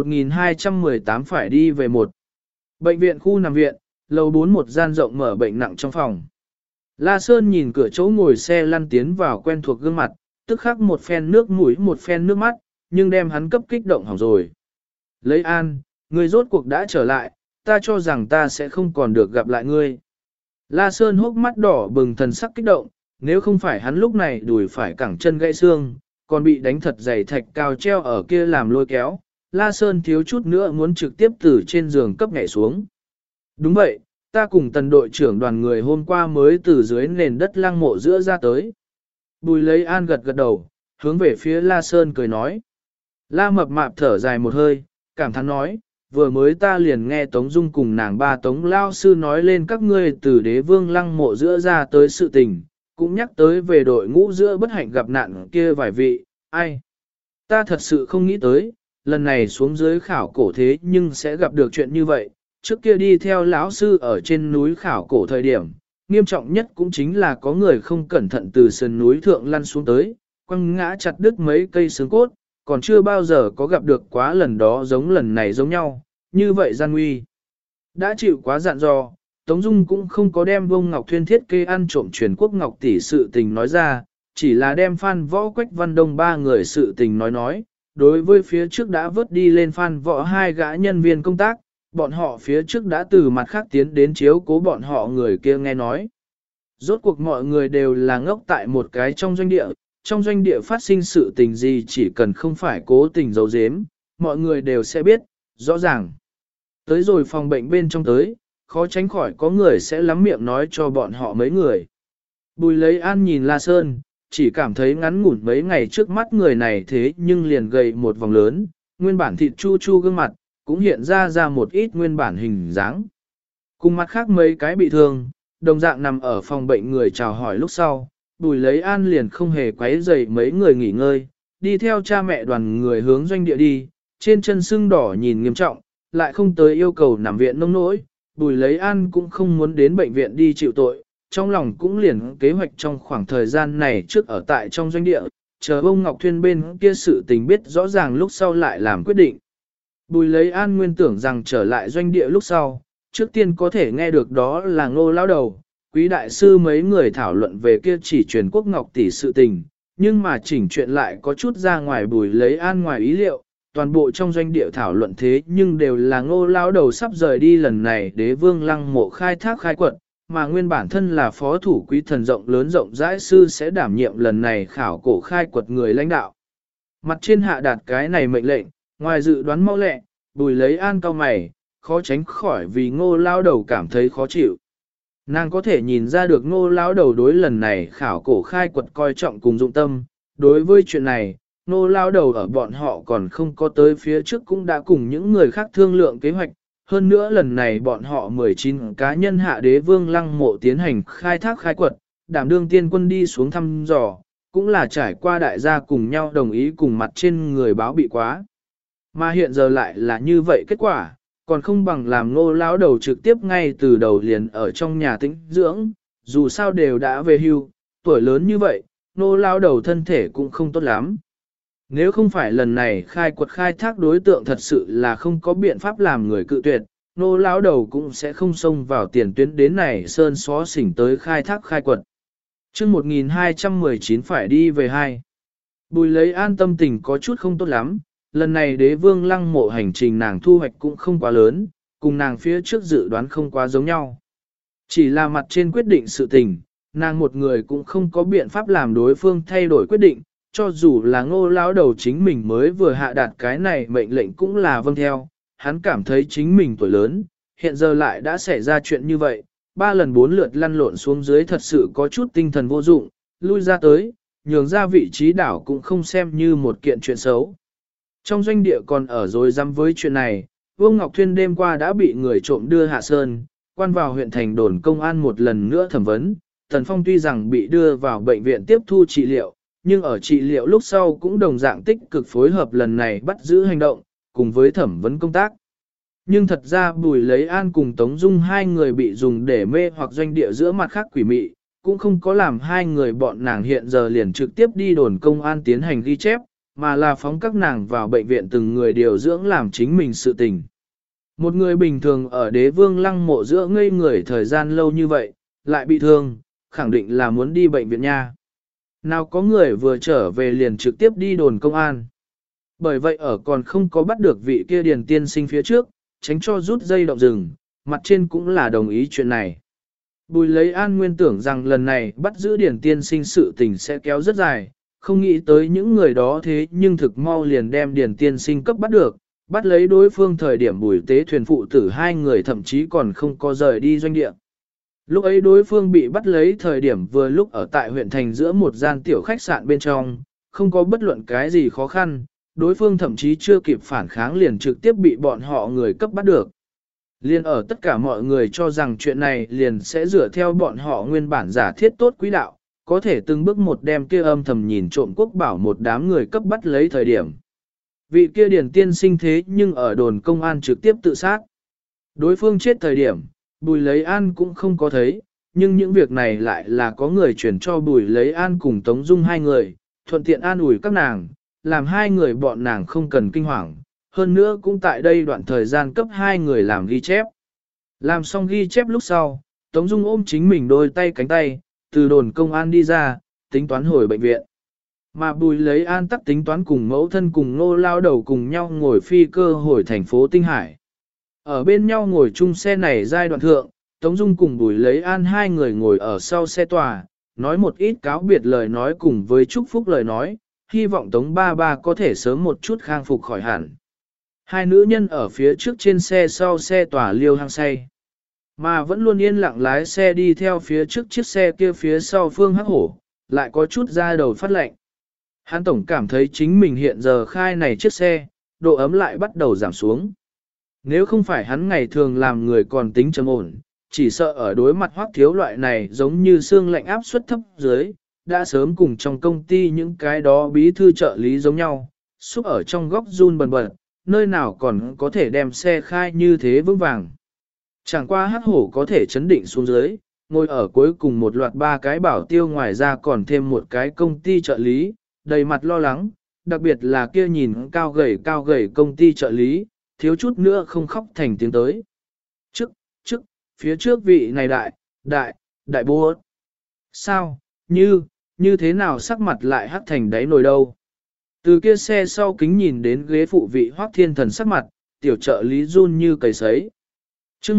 1218 phải đi về một bệnh viện khu nằm viện, lầu 4 một gian rộng mở bệnh nặng trong phòng. La Sơn nhìn cửa chỗ ngồi xe lăn tiến vào quen thuộc gương mặt, tức khắc một phen nước mũi một phen nước mắt, nhưng đem hắn cấp kích động hỏng rồi. Lấy An, ngươi rốt cuộc đã trở lại, ta cho rằng ta sẽ không còn được gặp lại ngươi. La Sơn hốc mắt đỏ bừng thần sắc kích động, nếu không phải hắn lúc này đùi phải cẳng chân gãy xương, còn bị đánh thật dày thạch cao treo ở kia làm lôi kéo, La Sơn thiếu chút nữa muốn trực tiếp từ trên giường cấp nhảy xuống. Đúng vậy, ta cùng tần đội trưởng đoàn người hôm qua mới từ dưới nền đất lăng mộ giữa ra tới. Bùi Lấy An gật gật đầu, hướng về phía La Sơn cười nói. La Mập Mạp thở dài một hơi, cảm thán nói, vừa mới ta liền nghe Tống Dung cùng nàng ba Tống Lao Sư nói lên các ngươi từ đế vương lăng mộ giữa ra tới sự tình, cũng nhắc tới về đội ngũ giữa bất hạnh gặp nạn kia vài vị, ai. Ta thật sự không nghĩ tới, lần này xuống dưới khảo cổ thế nhưng sẽ gặp được chuyện như vậy, trước kia đi theo lão sư ở trên núi khảo cổ thời điểm, nghiêm trọng nhất cũng chính là có người không cẩn thận từ sườn núi thượng lăn xuống tới, quăng ngã chặt đứt mấy cây xương cốt, còn chưa bao giờ có gặp được quá lần đó giống lần này giống nhau, như vậy gian nguy. Đã chịu quá dặn dò, Tống Dung cũng không có đem Vông Ngọc Thuyên thiết kế ăn trộm truyền quốc Ngọc tỷ sự tình nói ra, chỉ là đem Phan Võ Quách Văn Đông ba người sự tình nói. Đối với phía trước đã vớt đi lên Phan Võ hai gã nhân viên công tác, bọn họ phía trước đã từ mặt khác tiến đến chiếu cố bọn họ người kia nghe nói. Rốt cuộc mọi người đều là ngốc tại một cái trong doanh địa phát sinh sự tình gì chỉ cần không phải cố tình giấu giếm, mọi người đều sẽ biết, rõ ràng. Tới rồi phòng bệnh bên trong tới, khó tránh khỏi có người sẽ lắm miệng nói cho bọn họ mấy người. Bùi Lấy An nhìn La Sơn, chỉ cảm thấy ngắn ngủn mấy ngày trước mắt người này thế nhưng liền gầy một vòng lớn, nguyên bản thịt chu chu gương mặt, cũng hiện ra một ít nguyên bản hình dáng. Cùng mặt khác mấy cái bị thương, đồng dạng nằm ở phòng bệnh người chào hỏi lúc sau, Bùi Lấy An liền không hề quấy rầy mấy người nghỉ ngơi, đi theo cha mẹ đoàn người hướng doanh địa đi, trên chân sưng đỏ nhìn nghiêm trọng, lại không tới yêu cầu nằm viện nông nỗi, Bùi Lấy An cũng không muốn đến bệnh viện đi chịu tội, trong lòng cũng liền kế hoạch trong khoảng thời gian này trước ở tại trong doanh địa, chờ ông Ngọc Thuyên bên kia sự tình biết rõ ràng lúc sau lại làm quyết định. Bùi Lấy An nguyên tưởng rằng trở lại doanh địa lúc sau, trước tiên có thể nghe được đó là Ngô lão đầu, Quý đại sư mấy người thảo luận về kia chỉ truyền quốc Ngọc tỷ sự tình, nhưng mà chỉnh chuyện lại có chút ra ngoài Bùi Lấy An ngoài ý liệu, toàn bộ trong doanh địa thảo luận thế nhưng đều là Ngô lão đầu sắp rời đi lần này Đế Vương Lăng Mộ khai thác khai quật, mà nguyên bản thân là phó thủ quý thần rộng lớn rộng rãi sư sẽ đảm nhiệm lần này khảo cổ khai quật người lãnh đạo. Mặt trên hạ đạt cái này mệnh lệnh, ngoài dự đoán mau lẹ, Bùi Lấy An cau mày, khó tránh khỏi vì Ngô lão đầu cảm thấy khó chịu. Nàng có thể nhìn ra được Ngô lão đầu đối lần này khảo cổ khai quật coi trọng cùng dụng tâm, đối với chuyện này, Ngô lão đầu ở bọn họ còn không có tới phía trước cũng đã cùng những người khác thương lượng kế hoạch, hơn nữa lần này bọn họ 19 cá nhân hạ Đế Vương Lăng Mộ tiến hành khai thác khai quật, đảm đương tiên quân đi xuống thăm dò, cũng là trải qua đại gia cùng nhau đồng ý cùng mặt trên người báo bị quá. Mà hiện giờ lại là như vậy kết quả, còn không bằng làm Ngô lão đầu trực tiếp ngay từ đầu liền ở trong nhà tĩnh dưỡng, dù sao đều đã về hưu, tuổi lớn như vậy, Ngô lão đầu thân thể cũng không tốt lắm. Nếu không phải lần này khai quật khai thác đối tượng thật sự là không có biện pháp làm người cự tuyệt, Ngô lão đầu cũng sẽ không xông vào tiền tuyến đến này sơn xó xỉnh tới khai thác khai quật. Chương 1219 phải đi về hai. Bùi Lấy An tâm tình có chút không tốt lắm, lần này Đế Vương Lăng Mộ hành trình nàng thu hoạch cũng không quá lớn, cùng nàng phía trước dự đoán không quá giống nhau. Chỉ là mặt trên quyết định sự tình, nàng một người cũng không có biện pháp làm đối phương thay đổi quyết định, cho dù là Ngô lão đầu chính mình mới vừa hạ đạt cái này mệnh lệnh cũng là vâng theo, hắn cảm thấy chính mình tuổi lớn, hiện giờ lại đã xảy ra chuyện như vậy, 3 lần 4 lượt lăn lộn xuống dưới thật sự có chút tinh thần vô dụng, lui ra tới, nhường ra vị trí đảo cũng không xem như một kiện chuyện xấu. Trong doanh địa còn ở rồi dám với chuyện này, Vương Ngọc Thuyên đêm qua đã bị người trộm đưa hạ sơn, quan vào huyện thành đồn công an một lần nữa thẩm vấn. Tần Phong tuy rằng bị đưa vào bệnh viện tiếp thu trị liệu, nhưng ở trị liệu lúc sau cũng đồng dạng tích cực phối hợp lần này bắt giữ hành động, cùng với thẩm vấn công tác. Nhưng thật ra Bùi Lấy An cùng Tống Dung hai người bị dùng để mê hoặc doanh địa giữa mặt khác quỷ mị, cũng không có làm hai người bọn nàng hiện giờ liền trực tiếp đi đồn công an tiến hành ghi chép, mà là phóng các nàng vào bệnh viện từng người điều dưỡng làm chính mình sự tình. Một người bình thường ở Đế Vương Lăng Mộ giữa ngây người thời gian lâu như vậy, lại bị thương, khẳng định là muốn đi bệnh viện nha. Nào có người vừa trở về liền trực tiếp đi đồn công an. Bởi vậy ở còn không có bắt được vị kia điền tiên sinh phía trước, tránh cho rút dây động rừng, mặt trên cũng là đồng ý chuyện này. Bùi Lấy An nguyên tưởng rằng lần này bắt giữ điền tiên sinh sự tình sẽ kéo rất dài, không nghĩ tới những người đó thế nhưng thực mau liền đem điền tiên sinh cấp bắt được, bắt lấy đối phương thời điểm Bùi Tế thuyền phụ tử hai người thậm chí còn không có rời đi doanh địa. Lúc ấy đối phương bị bắt lấy thời điểm vừa lúc ở tại huyện thành giữa một gian tiểu khách sạn bên trong, không có bất luận cái gì khó khăn, đối phương thậm chí chưa kịp phản kháng liền trực tiếp bị bọn họ người cấp bắt được. Liên ở tất cả mọi người cho rằng chuyện này liền sẽ dựa theo bọn họ nguyên bản giả thiết tốt quý đạo, có thể từng bước một đem kia âm thầm nhìn trộm quốc bảo một đám người cấp bắt lấy thời điểm. Vị kia điển tiên sinh thế nhưng ở đồn công an trực tiếp tự sát. Đối phương chết thời điểm, Bùi Lấy An cũng không có thấy, nhưng những việc này lại là có người chuyển cho Bùi Lấy An cùng Tống Dung hai người, thuận tiện an ủi các nàng, làm hai người bọn nàng không cần kinh hoàng, hơn nữa cũng tại đây đoạn thời gian cấp hai người làm ghi chép. Làm xong ghi chép lúc sau, Tống Dung ôm chính mình đôi tay cánh tay, từ đồn công an đi ra, tính toán hồi bệnh viện. Mà Bùi Lấy An tắc tính toán cùng mẫu thân cùng Ngô lao đầu cùng nhau ngồi phi cơ hồi thành phố Tinh Hải. Ở bên nhau ngồi chung xe này giai đoạn thượng, Tống Dung cùng Bùi Lấy An hai người ngồi ở sau xe tòa, nói một ít cáo biệt lời nói cùng với chúc phúc lời nói, hy vọng Tống ba ba có thể sớm một chút khang phục khỏi hẳn. Hai nữ nhân ở phía trước trên xe sau xe tòa liêu hăng say, mà vẫn luôn yên lặng lái xe đi theo phía trước chiếc xe kia phía sau Phương Hắc Hổ, lại có chút ra đầu phát lạnh. Hắn tổng cảm thấy chính mình hiện giờ khai này chiếc xe, độ ấm lại bắt đầu giảm xuống. Nếu không phải hắn ngày thường làm người còn tính trầm ổn, chỉ sợ ở đối mặt Hoắc Thiếu loại này giống như xương lạnh áp suất thấp dưới, đã sớm cùng trong công ty những cái đó bí thư trợ lý giống nhau, xúc ở trong góc run bần bật, nơi nào còn có thể đem xe khai như thế vững vàng. Chẳng qua Hắc Hổ có thể chấn định xuống dưới, ngồi ở cuối cùng một loạt ba cái bảo tiêu ngoài ra còn thêm một cái công ty trợ lý, đầy mặt lo lắng, đặc biệt là kia nhìn cao gầy công ty trợ lý, thiếu chút nữa không khóc thành tiếng tới. Phía trước vị này đại bố. Sao, như như thế nào sắc mặt lại hắc thành đáy nồi đâu. Từ kia xe sau kính nhìn đến ghế phụ vị Hoắc Thiên Thần sắc mặt, tiểu trợ lý run như cầy sấy. Chương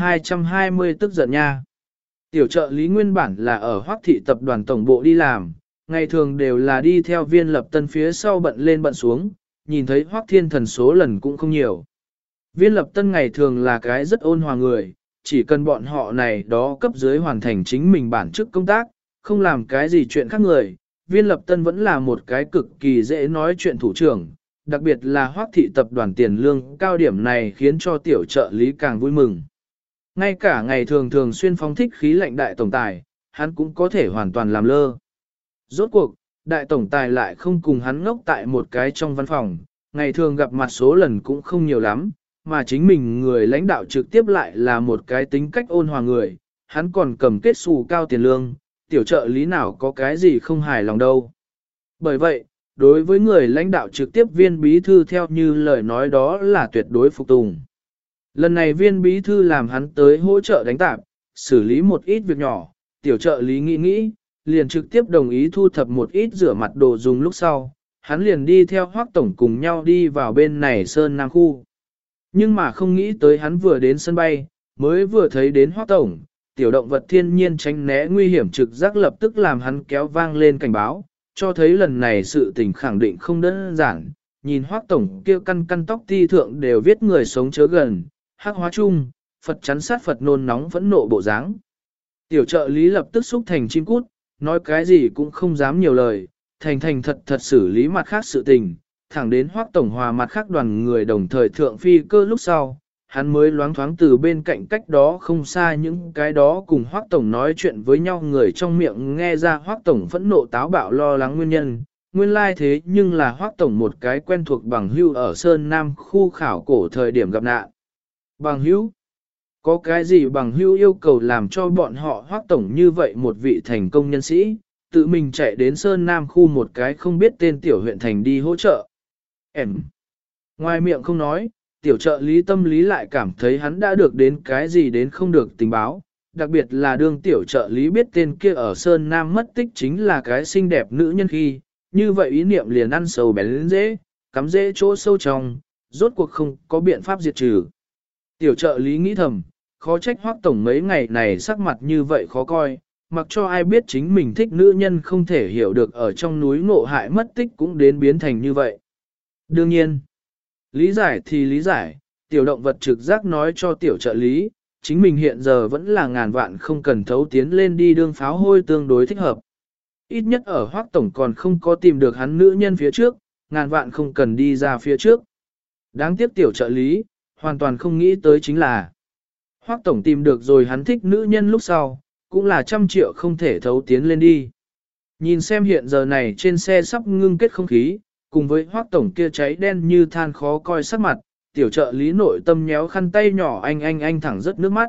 1220 tức giận nha. Tiểu trợ lý nguyên bản là ở Hoắc thị tập đoàn tổng bộ đi làm, ngày thường đều là đi theo Viên Lập Tân phía sau bận lên bận xuống, nhìn thấy Hoắc Thiên Thần số lần cũng không nhiều. Viên Lập Tân ngày thường là cái rất ôn hòa người, chỉ cần bọn họ này đó cấp dưới hoàn thành chính mình bản chức công tác, không làm cái gì chuyện khác người. Viên Lập Tân vẫn là một cái cực kỳ dễ nói chuyện thủ trưởng, đặc biệt là Hoắc thị tập đoàn tiền lương cao điểm này khiến cho tiểu trợ lý càng vui mừng. Ngay cả ngày thường thường xuyên phóng thích khí lạnh đại tổng tài, hắn cũng có thể hoàn toàn làm lơ. Rốt cuộc, đại tổng tài lại không cùng hắn ngốc tại một cái trong văn phòng, ngày thường gặp mặt số lần cũng không nhiều lắm, mà chính mình người lãnh đạo trực tiếp lại là một cái tính cách ôn hòa người, hắn còn cầm kết xù cao tiền lương, tiểu trợ lý nào có cái gì không hài lòng đâu. Bởi vậy, đối với người lãnh đạo trực tiếp viên bí thư theo như lời nói đó là tuyệt đối phục tùng. Lần này viên bí thư làm hắn tới hỗ trợ đánh tạp, xử lý một ít việc nhỏ, tiểu trợ lý nghĩ, liền trực tiếp đồng ý thu thập một ít rửa mặt đồ dùng lúc sau, hắn liền đi theo Hoắc tổng cùng nhau đi vào bên này Sơn Nam khu. Nhưng mà không nghĩ tới hắn vừa đến sân bay, mới vừa thấy đến Hoắc tổng, tiểu động vật thiên nhiên tránh né nguy hiểm trực giác lập tức làm hắn kéo vang lên cảnh báo, cho thấy lần này sự tình khẳng định không đơn giản. Nhìn Hoắc tổng kia căn căn tóc ti thượng đều viết người sống chớ gần, hắc hóa chung, Phật chắn sát Phật nôn nóng phẫn nộ bộ dáng. Tiểu trợ lý lập tức xúc thành chim cút, nói cái gì cũng không dám nhiều lời, thành thật xử lý mặt khác sự tình, thẳng đến Hoắc tổng hòa mặt khác đoàn người đồng thời thượng phi cơ lúc sau, hắn mới loáng thoáng từ bên cạnh cách đó không xa những cái đó cùng Hoắc tổng nói chuyện với nhau người trong miệng nghe ra Hoắc tổng phẫn nộ táo bạo lo lắng nguyên nhân. Nguyên lai thế nhưng là Hoắc tổng một cái quen thuộc bằng hữu ở Sơn Nam khu khảo cổ thời điểm gặp nạn. Bằng hữu? Có cái gì bằng hữu yêu cầu làm cho bọn họ Hoắc tổng như vậy một vị thành công nhân sĩ, tự mình chạy đến Sơn Nam khu một cái không biết tên tiểu huyện thành đi hỗ trợ. Em. Ngoài miệng không nói, tiểu trợ lý tâm lý lại cảm thấy hắn đã được đến cái gì đến không được tình báo, đặc biệt là đương tiểu trợ lý biết tên kia ở Sơn Nam mất tích chính là cái xinh đẹp nữ nhân khi, như vậy ý niệm liền ăn sầu bén dễ, cắm dễ chỗ sâu trong, rốt cuộc không có biện pháp diệt trừ. Tiểu trợ lý nghĩ thầm, khó trách Hoắc tổng mấy ngày này sắc mặt như vậy khó coi, mặc cho ai biết chính mình thích nữ nhân không thể hiểu được ở trong núi ngộ hại mất tích cũng đến biến thành như vậy. Đương nhiên, lý giải thì lý giải, tiểu động vật trực giác nói cho tiểu trợ lý, chính mình hiện giờ vẫn là ngàn vạn không cần thấu tiến lên đi đương pháo hôi tương đối thích hợp. Ít nhất ở Hoắc tổng còn không có tìm được hắn nữ nhân phía trước, ngàn vạn không cần đi ra phía trước. Đáng tiếc tiểu trợ lý, hoàn toàn không nghĩ tới chính là Hoắc tổng tìm được rồi hắn thích nữ nhân lúc sau, cũng là 100 triệu không thể thấu tiến lên đi. Nhìn xem hiện giờ này trên xe sắp ngưng kết không khí, cùng với Hoắc tổng kia cháy đen như than khó coi sắc mặt, tiểu trợ lý nội tâm nhéo khăn tay nhỏ anh thẳng rất nước mắt.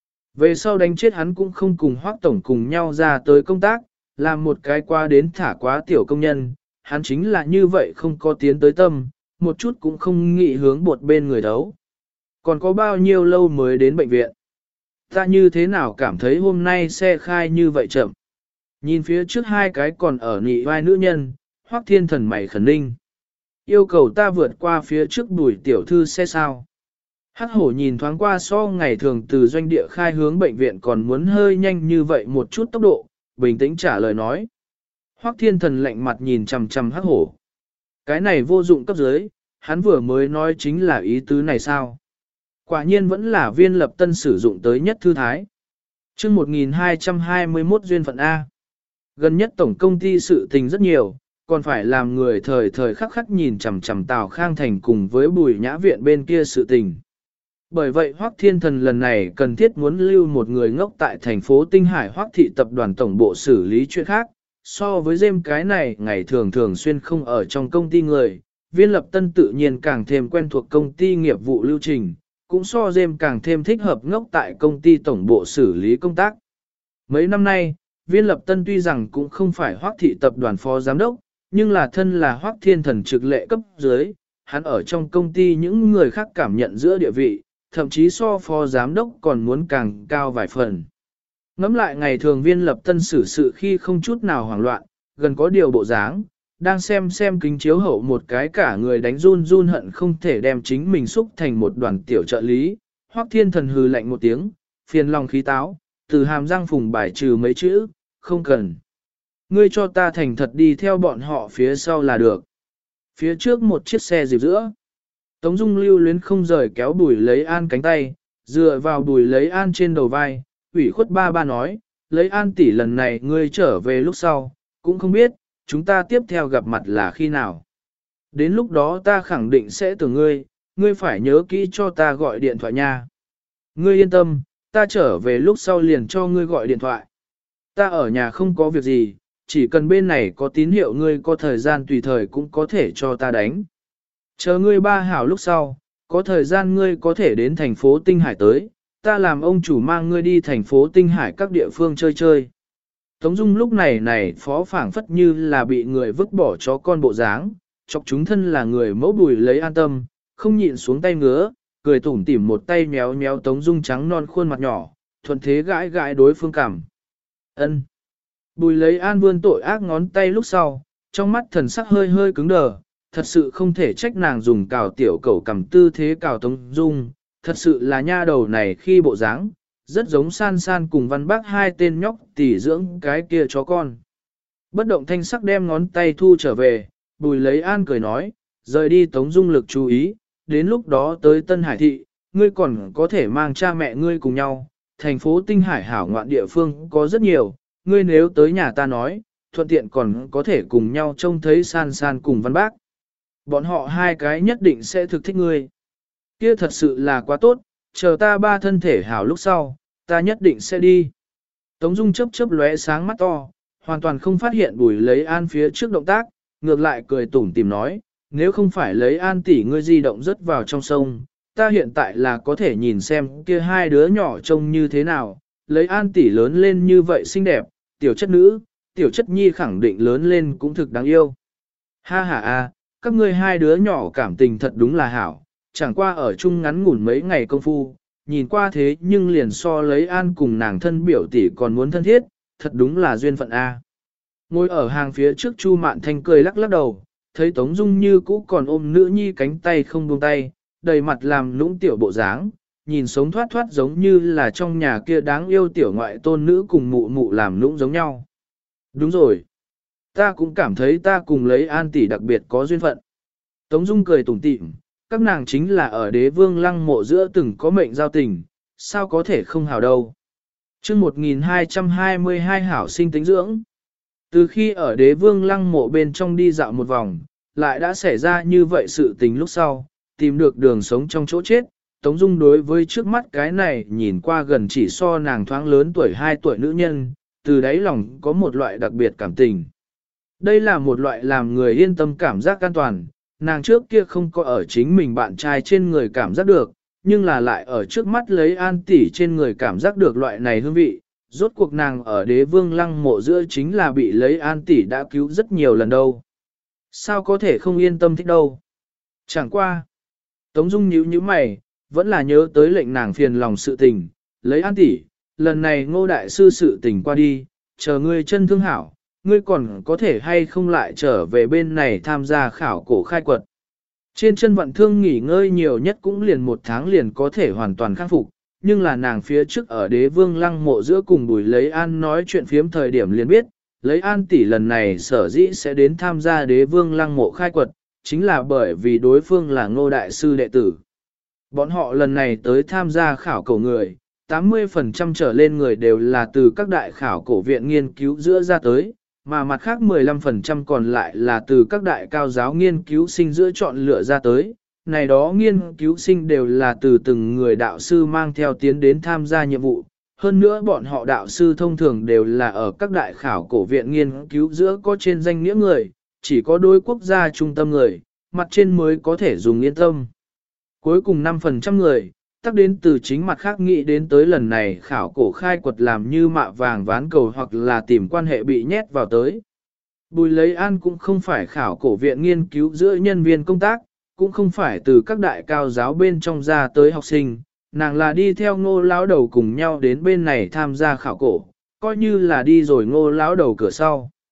Về sau đánh chết hắn cũng không cùng Hoắc tổng cùng nhau ra tới công tác, làm một cái qua đến thả quá tiểu công nhân, hắn chính là như vậy không có tiến tới tâm, một chút cũng không nghĩ hướng bột bên người đấu. Còn có bao nhiêu lâu mới đến bệnh viện? Ta như thế nào cảm thấy hôm nay xe khai như vậy chậm? Nhìn phía trước hai cái còn ở nị vai nữ nhân, Hoắc Thiên Thần mày khẩn ninh. Yêu cầu ta vượt qua phía trước Bùi tiểu thư xe sao? Hắc hổ nhìn thoáng qua so ngày thường từ doanh địa khai hướng bệnh viện còn muốn hơi nhanh như vậy một chút tốc độ, bình tĩnh trả lời nói. Hoắc Thiên Thần lạnh mặt nhìn chằm chằm hắc hổ. Cái này vô dụng cấp dưới, hắn vừa mới nói chính là ý tứ này sao? Quả nhiên vẫn là Viên Lập Tân sử dụng tới nhất thư thái. Chương 1221 duyên phận A. Gần nhất tổng công ty sự tình rất nhiều, còn phải làm người thời khắc khắc nhìn chằm chằm Tào Khang Thành cùng với Bùi Nhã Viện bên kia sự tình. Bởi vậy Hoắc Thiên Thần lần này cần thiết muốn lưu một người ngốc tại thành phố Tinh Hải Hoắc thị tập đoàn tổng bộ xử lý chuyện khác. So với dêm cái này ngày thường xuyên không ở trong công ty người, Viên Lập Tân tự nhiên càng thêm quen thuộc công ty nghiệp vụ lưu trình, cũng so dêm càng thêm thích hợp ngốc tại công ty tổng bộ xử lý công tác. Mấy năm nay, Viên Lập Tân tuy rằng cũng không phải Hoắc thị tập đoàn phó giám đốc, nhưng là thân là Hoắc Thiên Thần trực lệ cấp dưới, hắn ở trong công ty những người khác cảm nhận giữa địa vị, thậm chí so phó giám đốc còn muốn càng cao vài phần. Ngắm lại ngày thường Viên Lập Tân xử sự khi không chút nào hoảng loạn, gần có điều bộ dáng, đang xem kính chiếu hậu một cái cả người đánh run run hận không thể đem chính mình xúc thành một đoàn tiểu trợ lý. Hoắc Thiên Thần hừ lạnh một tiếng, phiền lòng khí táo, từ hàm răng phùng bài trừ mấy chữ, không cần. Ngươi cho ta thành thật đi theo bọn họ phía sau là được. Phía trước một chiếc xe dịp giữa. Tống Dung lưu luyến không rời kéo Bùi Lấy An cánh tay, dựa vào Bùi Lấy An trên đầu vai, ủy khuất ba nói, Lấy An tỷ lần này ngươi trở về lúc sau, cũng không biết, chúng ta tiếp theo gặp mặt là khi nào. Đến lúc đó ta khẳng định sẽ tưởng ngươi, ngươi phải nhớ kỹ cho ta gọi điện thoại nha. Ngươi yên tâm, ta trở về lúc sau liền cho ngươi gọi điện thoại. Ta ở nhà không có việc gì, chỉ cần bên này có tín hiệu ngươi có thời gian tùy thời cũng có thể cho ta đánh. Chờ ngươi ba hảo lúc sau, có thời gian ngươi có thể đến thành phố Tinh Hải tới, ta làm ông chủ mang ngươi đi thành phố Tinh Hải các địa phương chơi chơi. Tống Dung lúc này phó phảng phất như là bị người vứt bỏ chó con bộ dáng, chọc chúng thân là người mẫu Bùi Lấy An tâm, không nhịn xuống tay ngứa, cười tủm tỉm một tay méo méo Tống Dung trắng non khuôn mặt nhỏ, thuận thế gãi gãi đối phương cằm. Ân. Bùi Lấy An vươn tội ác ngón tay lúc sau, trong mắt thần sắc hơi hơi cứng đờ, thật sự không thể trách nàng dùng cào tiểu cẩu cầm tư thế cào Tống Dung, thật sự là nha đầu này khi bộ dáng, rất giống San San cùng Văn Bác hai tên nhóc tỉ dưỡng cái kia chó con. Bất động thanh sắc đem ngón tay thu trở về, Bùi Lấy An cười nói, rời đi Tống Dung lực chú ý, đến lúc đó tới Tân Hải Thị, ngươi còn có thể mang cha mẹ ngươi cùng nhau, thành phố Tinh Hải hảo ngoạn địa phương có rất nhiều, ngươi nếu tới nhà ta nói, thuận tiện còn có thể cùng nhau trông thấy San San cùng Văn Bác. Bọn họ hai cái nhất định sẽ thực thích ngươi. Kia thật sự là quá tốt, chờ ta ba thân thể hảo lúc sau, ta nhất định sẽ đi. Tống Dung chớp lóe sáng mắt to, hoàn toàn không phát hiện Bùi Lấy An phía trước động tác, ngược lại cười tủm tỉm nói, nếu không phải Lấy An tỷ ngươi di động rất vào trong sông, ta hiện tại là có thể nhìn xem kia hai đứa nhỏ trông như thế nào, Lấy An tỷ lớn lên như vậy xinh đẹp, tiểu chất nữ, tiểu chất nhi khẳng định lớn lên cũng thực đáng yêu. Ha ha a, các ngươi hai đứa nhỏ cảm tình thật đúng là hảo, chẳng qua ở chung ngắn ngủn mấy ngày công phu, nhìn qua thế nhưng liền so Lấy An cùng nàng thân biểu tỷ còn muốn thân thiết, thật đúng là duyên phận a. Ngồi ở hàng phía trước Chu Mạn Thanh cười lắc lắc đầu, thấy Tống Dung như cũ còn ôm nữ nhi cánh tay không buông tay, đầy mặt làm lũng tiểu bộ dáng, nhìn sống thoát thoát giống như là trong nhà kia đáng yêu tiểu ngoại tôn nữ cùng mụ mụ làm lũng giống nhau. Đúng rồi. Ta cũng cảm thấy ta cùng Lấy An tỷ đặc biệt có duyên phận. Tống Dung cười tủm tỉm, các nàng chính là ở Đế Vương Lăng mộ giữa từng có mệnh giao tình, sao có thể không hảo đâu. Chương 1222 hảo sinh tính dưỡng. Từ khi ở Đế Vương Lăng mộ bên trong đi dạo một vòng, lại đã xảy ra như vậy sự tình lúc sau, tìm được đường sống trong chỗ chết. Tống Dung đối với trước mắt cái này nhìn qua gần chỉ so nàng thoáng lớn tuổi 2 tuổi nữ nhân, từ đáy lòng có một loại đặc biệt cảm tình. Đây là một loại làm người yên tâm cảm giác an toàn, nàng trước kia không có ở chính mình bạn trai trên người cảm giác được, nhưng là lại ở trước mắt Lấy An tỷ trên người cảm giác được loại này hương vị. Rốt cuộc nàng ở Đế Vương Lăng mộ giữa chính là bị Lấy An tỷ đã cứu rất nhiều lần đâu. Sao có thể không yên tâm thích đâu. Chẳng qua. Tống Dung nhíu mày, vẫn là nhớ tới lệnh nàng phiền lòng sự tình. Lấy An tỷ, lần này Ngô đại sư sự tình qua đi, chờ ngươi chân thương hảo, ngươi còn có thể hay không lại trở về bên này tham gia khảo cổ khai quật. Trên chân vận thương nghỉ ngơi nhiều nhất cũng liền 1 tháng liền có thể hoàn toàn khắc phục, nhưng là nàng phía trước ở Đế Vương Lăng mộ giữa cùng Bùi Lấy An nói chuyện phiếm thời điểm liền biết, Lấy An tỷ lần này sở dĩ sẽ đến tham gia Đế Vương Lăng mộ khai quật, chính là bởi vì đối phương là Ngô đại sư đệ tử. Bọn họ lần này tới tham gia khảo cổ người, 80% trở lên người đều là từ các đại khảo cổ viện nghiên cứu giữa ra tới, mà mặt khác 15% còn lại là từ các đại cao giáo nghiên cứu sinh giữa chọn lựa ra tới. Này đó nghiên cứu sinh đều là từ từng người đạo sư mang theo tiến đến tham gia nhiệm vụ. Hơn nữa bọn họ đạo sư thông thường đều là ở các đại khảo cổ viện nghiên cứu giữa có trên danh nghĩa người, chỉ có đối quốc gia trung tâm người, mặt trên mới có thể dùng yên tâm. Cuối cùng 5% người, tắc đến từ chính mặt khác nghĩ đến tới lần này khảo cổ khai quật làm như mạ vàng ván cầu hoặc là tìm quan hệ bị nhét vào tới. Bùi Lấy An cũng không phải khảo cổ viện nghiên cứu giữa nhân viên công tác, cũng không phải từ các đại cao giáo bên trong ra tới học sinh, nàng là đi theo Ngô lão đầu cùng nhau đến bên này tham gia khảo cổ, coi như là đi rồi Ngô lão đầu cửa sau.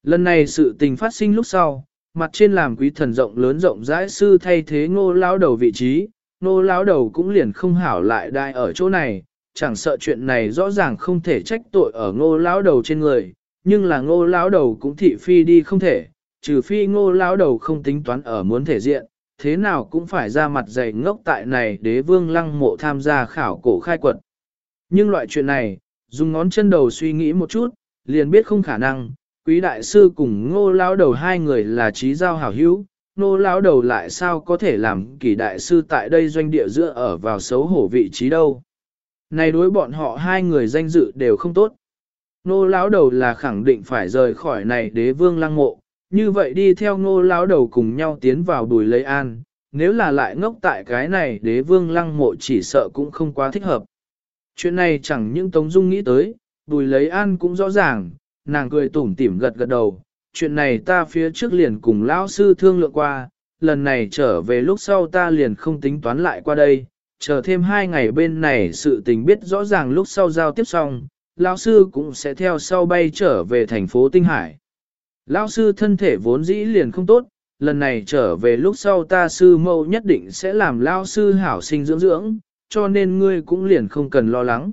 Lần này sự tình phát sinh lúc sau, mặt trên làm quý thần rộng lớn rộng rãi sư thay thế Ngô lão đầu vị trí, Ngô lão đầu cũng liền không hảo lại đai ở chỗ này, chẳng sợ chuyện này rõ ràng không thể trách tội ở Ngô lão đầu trên người, nhưng là Ngô lão đầu cũng thị phi đi không thể, trừ phi Ngô lão đầu không tính toán ở muốn thể diện, thế nào cũng phải ra mặt dày ngốc tại này đế vương lăng mộ tham gia khảo cổ khai quật. Nhưng loại chuyện này, dùng ngón chân đầu suy nghĩ một chút, liền biết không khả năng, quý đại sư cùng Ngô lão đầu hai người là trí giao hảo hữu, Ngô lão đầu lại sao có thể làm kỳ đại sư tại đây doanh địa giữa ở vào xấu hổ vị trí đâu. Này đối bọn họ hai người danh dự đều không tốt. Ngô lão đầu là khẳng định phải rời khỏi này đế vương lăng mộ, như vậy đi theo Ngô lão đầu cùng nhau tiến vào Bùi Lấy An, nếu là lại ngốc tại cái này đế vương lăng mộ chỉ sợ cũng không quá thích hợp. Chuyện này chẳng những Tống Dung nghĩ tới, Bùi Lấy An cũng rõ ràng, nàng cười tủm tỉm gật gật đầu, chuyện này ta phía trước liền cùng lão sư thương lượng qua, lần này trở về lúc sau ta liền không tính toán lại qua đây, chờ thêm 2 ngày bên này sự tình biết rõ ràng lúc sau giao tiếp xong, lão sư cũng sẽ theo sau bay trở về thành phố Tinh Hải. Lão sư thân thể vốn dĩ liền không tốt, lần này trở về lúc sau ta sư mẫu nhất định sẽ làm lão sư hảo sinh dưỡng dưỡng, cho nên ngươi cũng liền không cần lo lắng.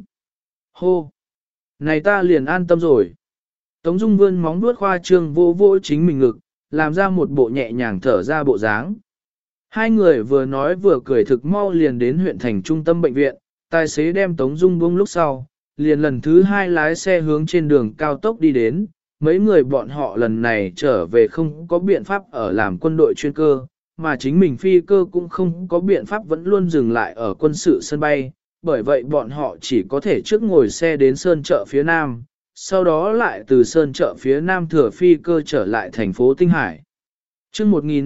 Hô! Này ta liền an tâm rồi. Tống Dung vươn móng vuốt khoa trương vô vô chính mình ngực, làm ra một bộ nhẹ nhàng thở ra bộ dáng. Hai người vừa nói vừa cười thực mau liền đến huyện thành trung tâm bệnh viện, tài xế đem Tống Dung buông lúc sau, liền lần thứ 2 lái xe hướng trên đường cao tốc đi đến. Mấy người bọn họ lần này trở về không có biện pháp ở làm quân đội chuyên cơ, mà chính mình phi cơ cũng không có biện pháp vẫn luôn dừng lại ở quân sự sân bay, bởi vậy bọn họ chỉ có thể trước ngồi xe đến Sơn Chợ phía Nam, sau đó lại từ Sơn Chợ phía Nam thừa phi cơ trở lại thành phố Tinh Hải. Trước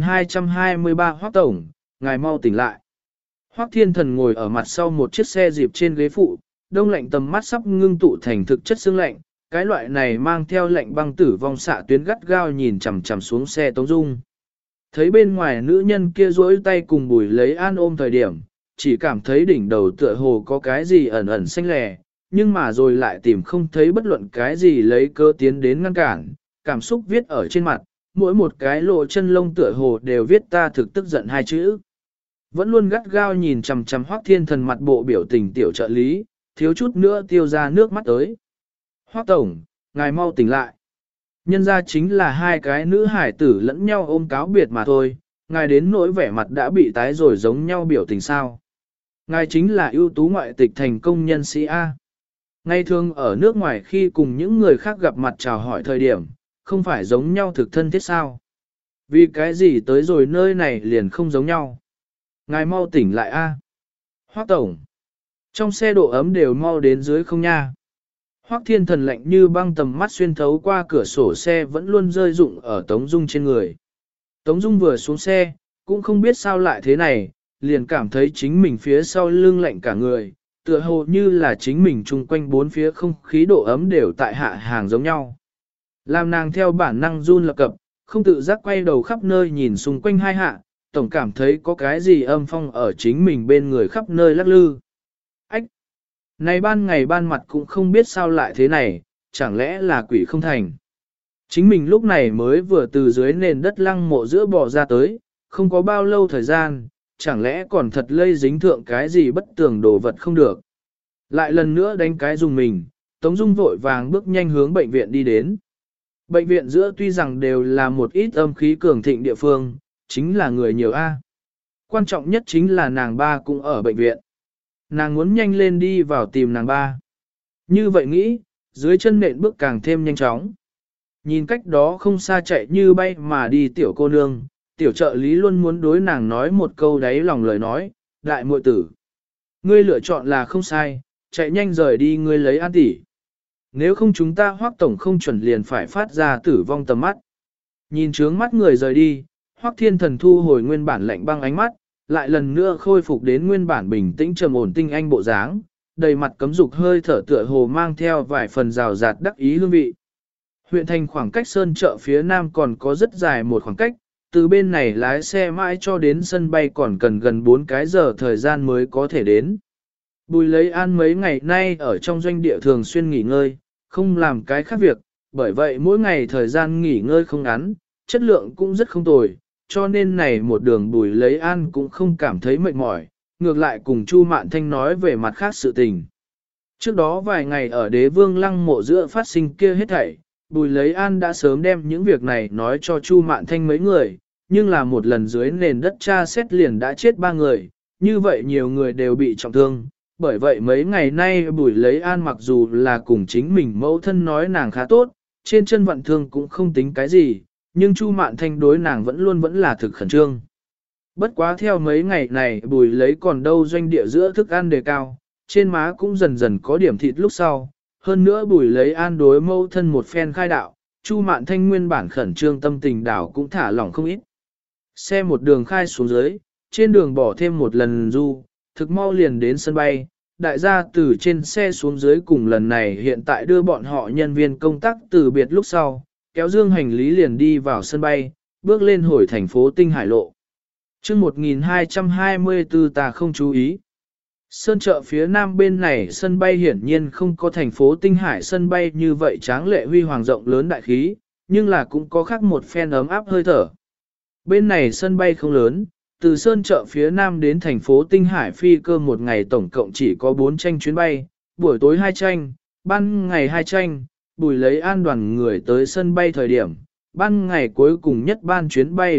1223 Hoắc Tổng, ngài mau tỉnh lại. Hoắc Thiên Thần ngồi ở mặt sau một chiếc xe dịp trên ghế phụ, đông lạnh tầm mắt sắp ngưng tụ thành thực chất xương lạnh, cái loại này mang theo lệnh băng tử vong xạ tuyến gắt gao nhìn chằm chằm xuống xe Tống Dung. Thấy bên ngoài nữ nhân kia duỗi tay cùng Bùi Lấy An ôm thời điểm, chỉ cảm thấy đỉnh đầu tựa hồ có cái gì ẩn ẩn xanh lè, nhưng mà rồi lại tìm không thấy bất luận cái gì lấy cơ tiến đến ngăn cản, cảm xúc viết ở trên mặt, mỗi một cái lộ chân lông tựa hồ đều viết ta thực tức giận 2 chữ. Vẫn luôn gắt gao nhìn chằm chằm Hoắc Thiên Thần mặt bộ biểu tình tiểu trợ lý, thiếu chút nữa tiêu ra nước mắt tới. Hoắc Tổng, ngài mau tỉnh lại. Nhân ra chính là 2 cái nữ hải tử lẫn nhau ôm cáo biệt mà thôi, ngài đến nỗi vẻ mặt đã bị tái rồi giống nhau biểu tình sao. Ngài chính là ưu tú ngoại tịch thành công nhân sĩ A. Ngày thường ở nước ngoài khi cùng những người khác gặp mặt chào hỏi thời điểm, không phải giống nhau thực thân thiết sao. Vì cái gì tới rồi nơi này liền không giống nhau. Ngài mau tỉnh lại A. Hoắc Tổng. Trong xe độ ấm đều mau đến dưới không nha. Hoắc Thiên Thần lạnh như băng tầm mắt xuyên thấu qua cửa sổ xe vẫn luôn rơi rụng ở Tống Dung trên người. Tống Dung vừa xuống xe, cũng không biết sao lại thế này, liền cảm thấy chính mình phía sau lưng lạnh cả người, tựa hồ như là chính mình chung quanh bốn phía không khí độ ấm đều tại hạ hàng giống nhau. Làm nàng theo bản năng run lập cập, không tự giác quay đầu khắp nơi nhìn xung quanh hai hạ, tổng cảm thấy có cái gì âm phong ở chính mình bên người khắp nơi lắc lư. Ách! Này ban ngày ban mặt cũng không biết sao lại thế này, chẳng lẽ là quỷ không thành. Chính mình lúc này mới vừa từ dưới nền đất lăng mộ giữa bò ra tới, không có bao lâu thời gian, chẳng lẽ còn thật lây dính thượng cái gì bất tường đồ vật không được. Lại lần nữa đánh cái dùng mình, Tống Dung vội vàng bước nhanh hướng bệnh viện đi đến. Bệnh viện giữa tuy rằng đều là một ít âm khí cường thịnh địa phương, chính là người nhiều A. Quan trọng nhất chính là nàng ba cũng ở bệnh viện. Nàng muốn nhanh lên đi vào tìm nàng ba. Như vậy nghĩ, dưới chân nện bước càng thêm nhanh chóng. Nhìn cách đó không xa chạy như bay mà đi tiểu cô nương, tiểu trợ lý luôn muốn đối nàng nói một câu đáy lòng lời nói, đại muội tử. Ngươi lựa chọn là không sai, chạy nhanh rời đi ngươi lấy An tỷ. Nếu không chúng ta Hoắc Tổng không chuẩn liền phải phát ra tử vong tầm mắt. Nhìn trướng mắt người rời đi, Hoắc Thiên Thần thu hồi nguyên bản lạnh băng ánh mắt, lại lần nữa khôi phục đến nguyên bản bình tĩnh trầm ổn tinh anh bộ dáng, đầy mặt cấm dục hơi thở tựa hồ mang theo vài phần rào rạt đắc ý hương vị. Huyện thành khoảng cách Sơn Chợ phía Nam còn có rất dài một khoảng cách, từ bên này lái xe mãi cho đến sân bay còn cần gần 4 cái giờ thời gian mới có thể đến. Bùi Lấy An mấy ngày nay ở trong doanh địa thường xuyên nghỉ ngơi, không làm cái khác việc, bởi vậy mỗi ngày thời gian nghỉ ngơi không ngắn, chất lượng cũng rất không tồi, cho nên này một đường Bùi Lấy An cũng không cảm thấy mệt mỏi, ngược lại cùng Chu Mạn Thanh nói về mặt khác sự tình. Trước đó vài ngày ở Đế Vương Lăng mộ giữa phát sinh kia hết thảy, Bùi Lấy An đã sớm đem những việc này nói cho Chu Mạn Thanh mấy người, nhưng là một lần dưới nền đất tra xét liền đã chết 3 người, như vậy nhiều người đều bị trọng thương. Bởi vậy mấy ngày nay Bùi Lấy An mặc dù là cùng chính mình mẫu thân nói nàng khá tốt, trên chân vận thương cũng không tính cái gì, nhưng Chu Mạn Thanh đối nàng vẫn là thực khẩn trương. Bất quá theo mấy ngày này Bùi Lấy còn đâu doanh địa giữa thức ăn đề cao, trên má cũng dần dần có điểm thịt lúc sau. Hơn nữa Bùi Lấy An đối mẫu thân một phen khai đạo, Chu Mạn Thanh nguyên bản khẩn trương tâm tình đảo cũng thả lỏng không ít. Xe một đường khai xuống dưới, trên đường bỏ thêm một lần du, thực mau liền đến sân bay. Đại gia từ trên xe xuống dưới cùng lần này hiện tại đưa bọn họ nhân viên công tác từ biệt lúc sau, kéo dương hành lý liền đi vào sân bay, bước lên hồi thành phố Tinh Hải lộ. chương 1224 ta không chú ý. Sơn chợ phía nam bên này sân bay hiển nhiên không có thành phố Tinh Hải sân bay như vậy tráng lệ huy hoàng rộng lớn đại khí, nhưng là cũng có khác một phen ấm áp hơi thở. Bên này sân bay không lớn, từ Sơn chợ phía nam đến thành phố Tinh Hải phi cơ một ngày tổng cộng chỉ có 4 tranh chuyến bay, buổi tối 2 tranh, ban ngày 2 tranh, Bùi Lấy An đoàn người tới sân bay thời điểm, ban ngày cuối cùng nhất ban chuyến bay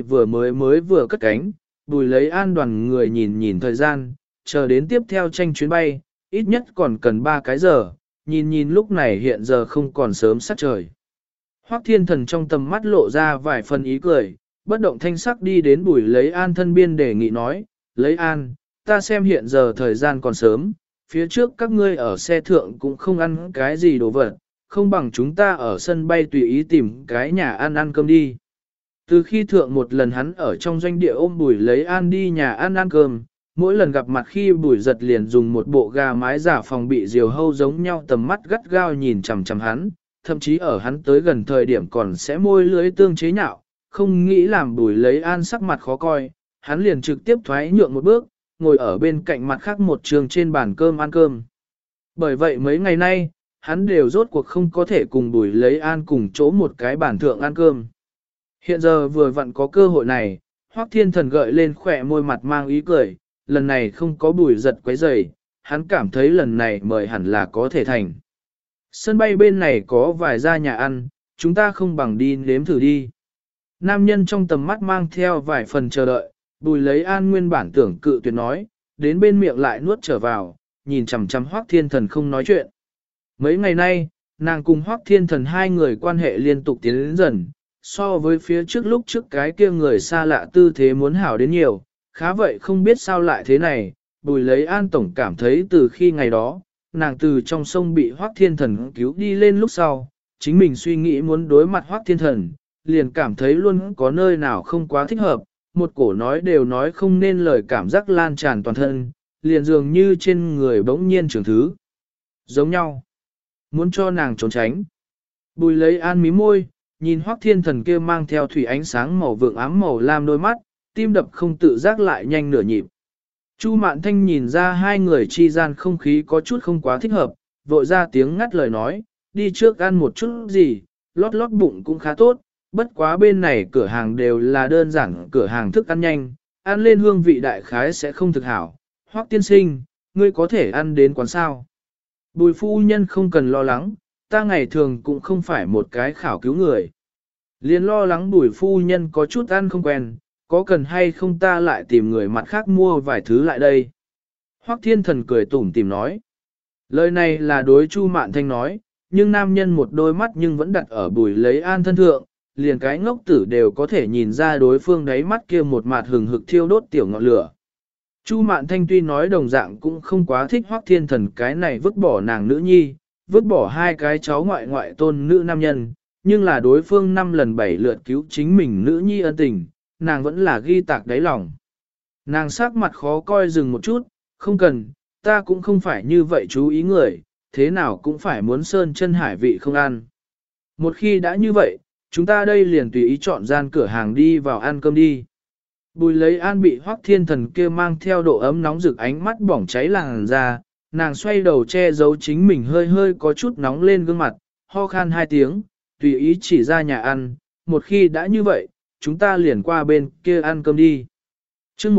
vừa cất cánh, Bùi Lấy An đoàn người nhìn thời gian, chờ đến tiếp theo tranh chuyến bay, ít nhất còn cần 3 cái giờ, nhìn lúc này hiện giờ không còn sớm sát trời. Hoắc Thiên Thần trong tầm mắt lộ ra vài phần ý cười, bất động thanh sắc đi đến Bùi Lấy An thân biên đề nghị nói, Lấy An, ta xem hiện giờ thời gian còn sớm, phía trước các ngươi ở xe thượng cũng không ăn cái gì đồ vật, không bằng chúng ta ở sân bay tùy ý tìm cái nhà ăn cơm đi. Từ khi thượng một lần hắn ở trong doanh địa ôm Bùi Lấy An đi nhà ăn cơm, mỗi lần gặp mặt khi Bùi Giật liền dùng một bộ gà mái giả phòng bị diều hâu giống nhau tầm mắt gắt gao nhìn chằm chằm hắn, thậm chí ở hắn tới gần thời điểm còn sẽ môi lưới tương chế nhạo, không nghĩ làm Bùi Lấy An sắc mặt khó coi, hắn liền trực tiếp thoái nhượng một bước, ngồi ở bên cạnh mặt khác một trường trên bàn cơm ăn cơm. Bởi vậy mấy ngày nay, hắn đều rốt cuộc không có thể cùng Bùi Lấy An cùng chỗ một cái bàn thượng ăn cơm. Hiện giờ vừa vặn có cơ hội này, Hoắc Thiên Thần gợi lên khỏe môi mặt mang ý cười, lần này không có Bùi Giật quấy rầy, hắn cảm thấy lần này mời hẳn là có thể thành. Sân bay bên này có vài gia nhà ăn, chúng ta không bằng đi nếm thử đi. Nam nhân trong tầm mắt mang theo vài phần chờ đợi, Bùi Lấy An nguyên bản tưởng cự tuyệt nói, đến bên miệng lại nuốt trở vào, nhìn chằm chằm Hoắc Thiên Thần không nói chuyện. Mấy ngày nay, nàng cùng Hoắc Thiên Thần hai người quan hệ liên tục tiến đến dần, so với phía trước lúc trước cái kia người xa lạ tư thế muốn hảo đến nhiều, khá vậy không biết sao lại thế này, Bùi Lấy An tổng cảm thấy từ khi ngày đó, nàng từ trong sông bị Hoắc Thiên Thần cứu đi lên lúc sau, chính mình suy nghĩ muốn đối mặt Hoắc Thiên Thần, liền cảm thấy luôn có nơi nào không quá thích hợp, một cổ nói đều nói không nên lời cảm giác lan tràn toàn thân, liền dường như trên người bỗng nhiên trường thứ. Giống nhau. Muốn cho nàng trốn tránh. Bùi Lấy An mí môi, nhìn Hoắc Thiên Thần kia mang theo thủy ánh sáng màu vượng ám màu lam đôi mắt, tim đập không tự giác lại nhanh nửa nhịp. Chu Mạn Thanh nhìn ra hai người chi gian không khí có chút không quá thích hợp, vội ra tiếng ngắt lời nói, đi trước ăn một chút gì, lót bụng cũng khá tốt, bất quá bên này cửa hàng đều là đơn giản cửa hàng thức ăn nhanh, ăn lên hương vị đại khái sẽ không thực hảo. Hoắc tiên sinh, ngươi có thể ăn đến quán sao? Bùi phu nhân không cần lo lắng, ta ngày thường cũng không phải một cái khảo cứu người. Liên lo lắng bùi phu nhân có chút ăn không quen, có cần hay không ta lại tìm người mặt khác mua vài thứ lại đây. Hoắc Thiên Thần cười tủm tỉm nói. Lời này là đối Chu Mạn Thanh nói, nhưng nam nhân một đôi mắt nhưng vẫn đặt ở Bùi Lấy An thân thượng, liền cái ngốc tử đều có thể nhìn ra đối phương đáy mắt kia một mặt hừng hực thiêu đốt tiểu ngọn lửa. Chu Mạn Thanh tuy nói đồng dạng cũng không quá thích Hoắc Thiên Thần cái này vứt bỏ nàng nữ nhi, vứt bỏ hai cái cháu ngoại tôn nữ nam nhân, nhưng là đối phương 5 lần 7 lượt cứu chính mình nữ nhi ân tình, nàng vẫn là ghi tạc đáy lòng. Nàng sắc mặt khó coi dừng một chút, không cần, ta cũng không phải như vậy chú ý người, thế nào cũng phải muốn sơn chân hải vị không ăn. Một khi đã như vậy, chúng ta đây liền tùy ý chọn gian cửa hàng đi vào ăn cơm đi. Bùi Lấy An bị Hoắc Thiên Thần kia mang theo độ ấm nóng rực ánh mắt bỏng cháy làn da, nàng xoay đầu che giấu chính mình hơi có chút nóng lên gương mặt, ho khan 2 tiếng, tùy ý chỉ ra nhà ăn, một khi đã như vậy, chúng ta liền qua bên kia ăn cơm đi. Chương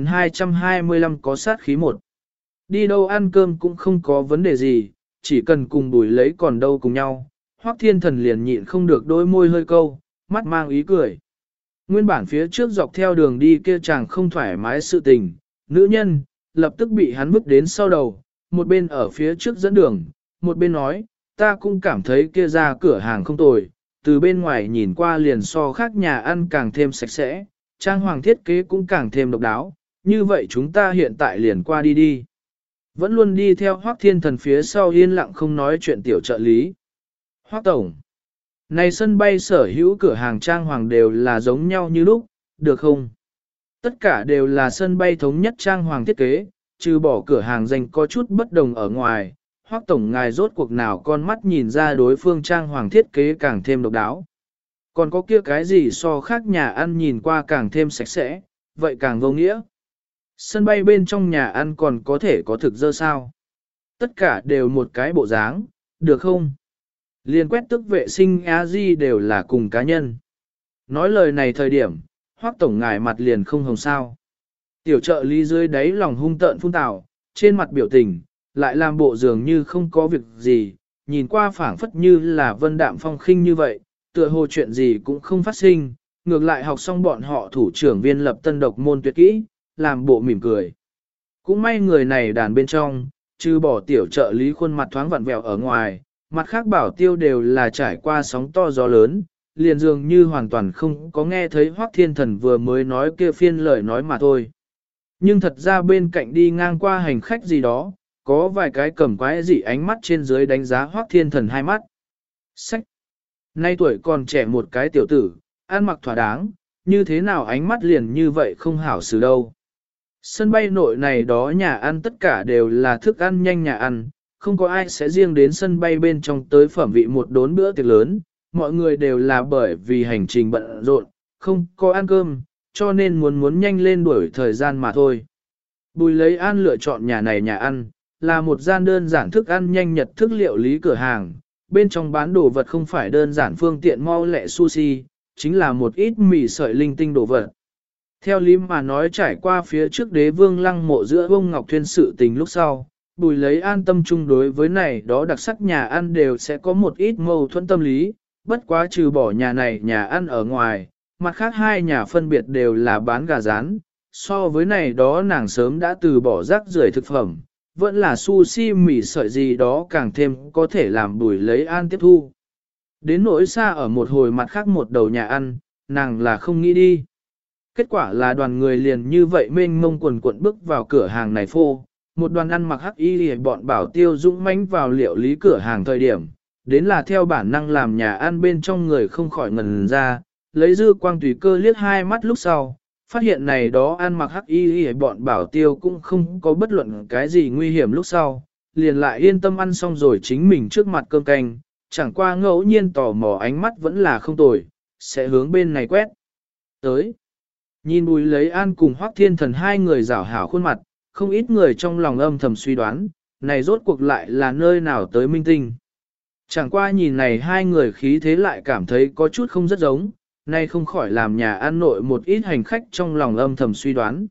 1225 có sát khí một. Đi đâu ăn cơm cũng không có vấn đề gì, chỉ cần cùng Bùi lấy còn đâu cùng nhau. Hoắc Thiên Thần liền nhịn không được đôi môi hơi câu, mắt mang ý cười. Nguyên bản phía trước dọc theo đường đi kia chàng không thoải mái sự tình, nữ nhân, lập tức bị hắn vứt đến sau đầu, một bên ở phía trước dẫn đường, một bên nói, ta cũng cảm thấy kia ra cửa hàng không tồi, từ bên ngoài nhìn qua liền so khác nhà ăn càng thêm sạch sẽ, trang hoàng thiết kế cũng càng thêm độc đáo, như vậy chúng ta hiện tại liền qua đi đi. Vẫn luôn đi theo Hoắc Thiên Thần phía sau yên lặng không nói chuyện tiểu trợ lý. Hoắc Tổng, này sân bay sở hữu cửa hàng trang hoàng đều là giống nhau như lúc, được không? Tất cả đều là sân bay thống nhất trang hoàng thiết kế, trừ bỏ cửa hàng dành có chút bất đồng ở ngoài. Hoắc Tổng ngài rốt cuộc nào con mắt nhìn ra đối phương trang hoàng thiết kế càng thêm độc đáo. Còn có kia cái gì so khác nhà ăn nhìn qua càng thêm sạch sẽ, vậy càng vô nghĩa. Sân bay bên trong nhà ăn còn có thể có thực dơ sao? Tất cả đều một cái bộ dáng, được không? Liên quét tức vệ sinh A-di đều là cùng cá nhân. Nói lời này thời điểm, Hoắc Tổng ngài mặt liền không hồng sao. Tiểu trợ lý dưới đáy lòng hung tợn phun tào, trên mặt biểu tình, lại làm bộ dường như không có việc gì, nhìn qua phảng phất như là vân đạm phong khinh như vậy, tựa hồ chuyện gì cũng không phát sinh, ngược lại học xong bọn họ thủ trưởng viên lập tân độc môn tuyệt kỹ, làm bộ mỉm cười. Cũng may người này đàn bên trong, trừ bỏ tiểu trợ lý khuôn mặt thoáng vặn vẹo ở ngoài, mặt khác bảo tiêu đều là trải qua sóng to gió lớn, liền dường như hoàn toàn không có nghe thấy Hoắc Thiên Thần vừa mới nói kia phiên lời nói mà thôi. Nhưng thật ra bên cạnh đi ngang qua hành khách gì đó, có vài cái cầm quái dị ánh mắt trên dưới đánh giá Hoắc Thiên Thần hai mắt. Sách! Nay tuổi còn trẻ một cái tiểu tử, ăn mặc thỏa đáng, như thế nào ánh mắt liền như vậy không hảo xử đâu. Sân bay nội này đó nhà ăn tất cả đều là thức ăn nhanh nhà ăn, không có ai sẽ riêng đến sân bay bên trong tới phẩm vị một đốn bữa tiệc lớn, mọi người đều là bởi vì hành trình bận rộn, không có ăn cơm, cho nên muốn nhanh lên đuổi thời gian mà thôi. Bùi lấy An lựa chọn nhà này nhà ăn, là một gian đơn giản thức ăn nhanh nhật thức liệu lý cửa hàng, bên trong bán đồ vật không phải đơn giản phương tiện mau lẹ sushi, chính là một ít mì sợi linh tinh đồ vật. Theo lý mà nói trải qua phía trước đế vương lăng mộ giữa ông Ngọc Thuyên sự tình lúc sau, Bùi lấy An tâm chung đối với này đó đặc sắc nhà ăn đều sẽ có một ít mâu thuẫn tâm lý, bất quá trừ bỏ nhà này nhà ăn ở ngoài, mặt khác hai nhà phân biệt đều là bán gà rán, so với này đó nàng sớm đã từ bỏ rác rưởi thực phẩm, vẫn là sushi mì sợi gì đó càng thêm có thể làm Bùi lấy An tiếp thu. Đến nỗi xa ở một hồi mặt khác một đầu nhà ăn, nàng là không nghĩ đi. Kết quả là đoàn người liền như vậy mênh mông quần cuộn bước vào cửa hàng này phô, một đoàn ăn mặc hắc y thì bọn bảo tiêu dũng mãnh vào liệu lý cửa hàng thời điểm, đến là theo bản năng làm nhà ăn bên trong người không khỏi ngần ra, lấy dư quang tùy cơ liếc hai mắt lúc sau, phát hiện này đó ăn mặc hắc y thì bọn bảo tiêu cũng không có bất luận cái gì nguy hiểm lúc sau, liền lại yên tâm ăn xong rồi chính mình trước mặt cơm canh, chẳng qua ngẫu nhiên tò mò ánh mắt vẫn là không tồi, sẽ hướng bên này quét. Tới, nhìn Bùi lấy An cùng Hoắc Thiên Thần hai người rảo hảo khuôn mặt, không ít người trong lòng âm thầm suy đoán, này rốt cuộc lại là nơi nào tới minh tinh. Chẳng qua nhìn này hai người khí thế lại cảm thấy có chút không rất giống, nay không khỏi làm nhà ăn nội một ít hành khách trong lòng âm thầm suy đoán.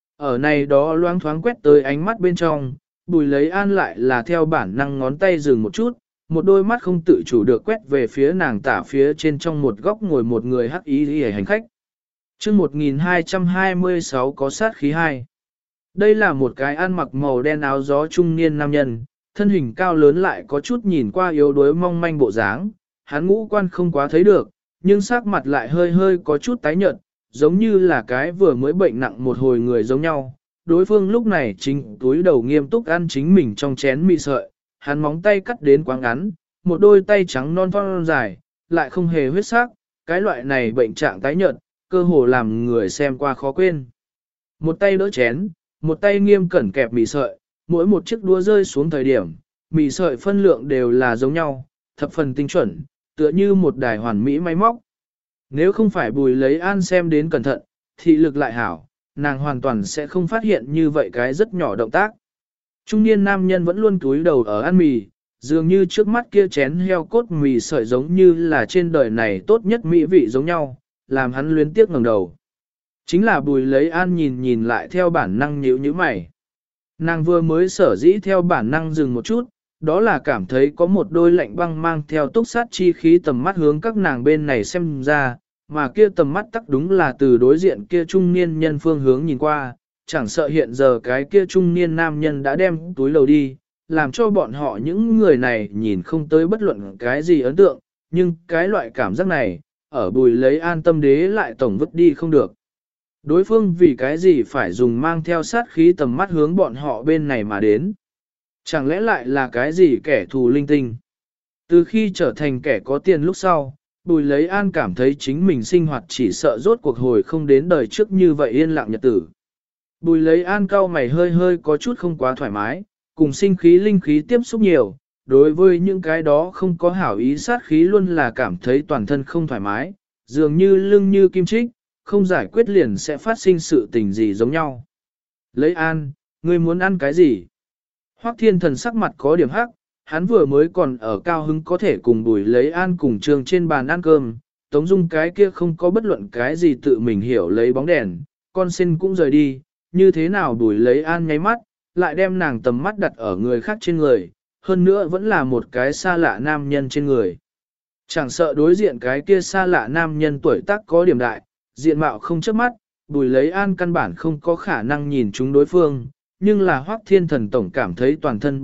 Ở này đó loáng thoáng quét tới ánh mắt bên trong, Bùi lấy An lại là theo bản năng ngón tay dừng một chút, một đôi mắt không tự chủ được quét về phía nàng tả phía trên trong một góc ngồi một người hắc ý hành khách. Chương 1226 có sát khí 2. Đây là một cái ăn mặc màu đen áo gió trung niên nam nhân, thân hình cao lớn lại có chút nhìn qua yếu đuối mong manh bộ dáng, hắn ngũ quan không quá thấy được, nhưng sắc mặt lại hơi hơi có chút tái nhợt, giống như là cái vừa mới bệnh nặng một hồi người giống nhau. Đối phương lúc này chính túi đầu nghiêm túc ăn chính mình trong chén mì sợi, hắn móng tay cắt đến quá ngắn, một đôi tay trắng non thon dài, lại không hề huyết sắc, cái loại này bệnh trạng tái nhợt, cơ hồ làm người xem qua khó quên. Một tay đỡ chén, một tay nghiêm cẩn kẹp mì sợi, mỗi một chiếc đũa rơi xuống thời điểm, mì sợi phân lượng đều là giống nhau, thập phần tinh chuẩn, tựa như một đài hoàn mỹ máy móc. Nếu không phải Bùi lấy An xem đến cẩn thận, thị lực lại hảo, nàng hoàn toàn sẽ không phát hiện như vậy cái rất nhỏ động tác. Trung niên nam nhân vẫn luôn cúi đầu ở ăn mì, dường như trước mắt kia chén heo cốt mì sợi giống như là trên đời này tốt nhất mỹ vị giống nhau, làm hắn luyến tiếc ngẩng đầu. Chính là Bùi Lấy An nhìn nhìn lại theo bản năng nhíu nhíu mày. Nàng vừa mới sở dĩ theo bản năng dừng một chút, đó là cảm thấy có một đôi lạnh băng mang theo túc sát chi khí tầm mắt hướng các nàng bên này xem ra, mà kia tầm mắt tắc đúng là từ đối diện kia trung niên nhân phương hướng nhìn qua, chẳng sợ hiện giờ cái kia trung niên nam nhân đã đem túi lầu đi, làm cho bọn họ những người này nhìn không tới bất luận cái gì ấn tượng, nhưng cái loại cảm giác này, ở Bùi Lấy An tâm đế lại tổng vứt đi không được. Đối phương vì cái gì phải dùng mang theo sát khí tầm mắt hướng bọn họ bên này mà đến. Chẳng lẽ lại là cái gì kẻ thù linh tinh? Từ khi trở thành kẻ có tiền lúc sau, Bùi Lấy An cảm thấy chính mình sinh hoạt chỉ sợ rốt cuộc hồi không đến đời trước như vậy yên lặng nhật tử. Bùi Lấy An cau mày hơi hơi có chút không quá thoải mái, cùng sinh khí linh khí tiếp xúc nhiều, đối với những cái đó không có hảo ý sát khí luôn là cảm thấy toàn thân không thoải mái, dường như lưng như kim chích, không giải quyết liền sẽ phát sinh sự tình gì giống nhau. Lấy An, ngươi muốn ăn cái gì? Hoắc Thiên Thần sắc mặt có điểm hắc, hắn vừa mới còn ở cao hứng có thể cùng Bùi Lấy An cùng trường trên bàn ăn cơm, Tống Dung cái kia không có bất luận cái gì tự mình hiểu lấy bóng đèn, con xin cũng rời đi, như thế nào Bùi Lấy An nháy mắt, lại đem nàng tầm mắt đặt ở người khác trên người, hơn nữa vẫn là một cái xa lạ nam nhân trên người. Chẳng sợ đối diện cái kia xa lạ nam nhân tuổi tác có điểm đại, diện mạo không chớp mắt, Bùi Lấy An căn bản không có khả năng nhìn chúng đối phương, nhưng là Hoắc Thiên Thần tổng cảm thấy toàn thân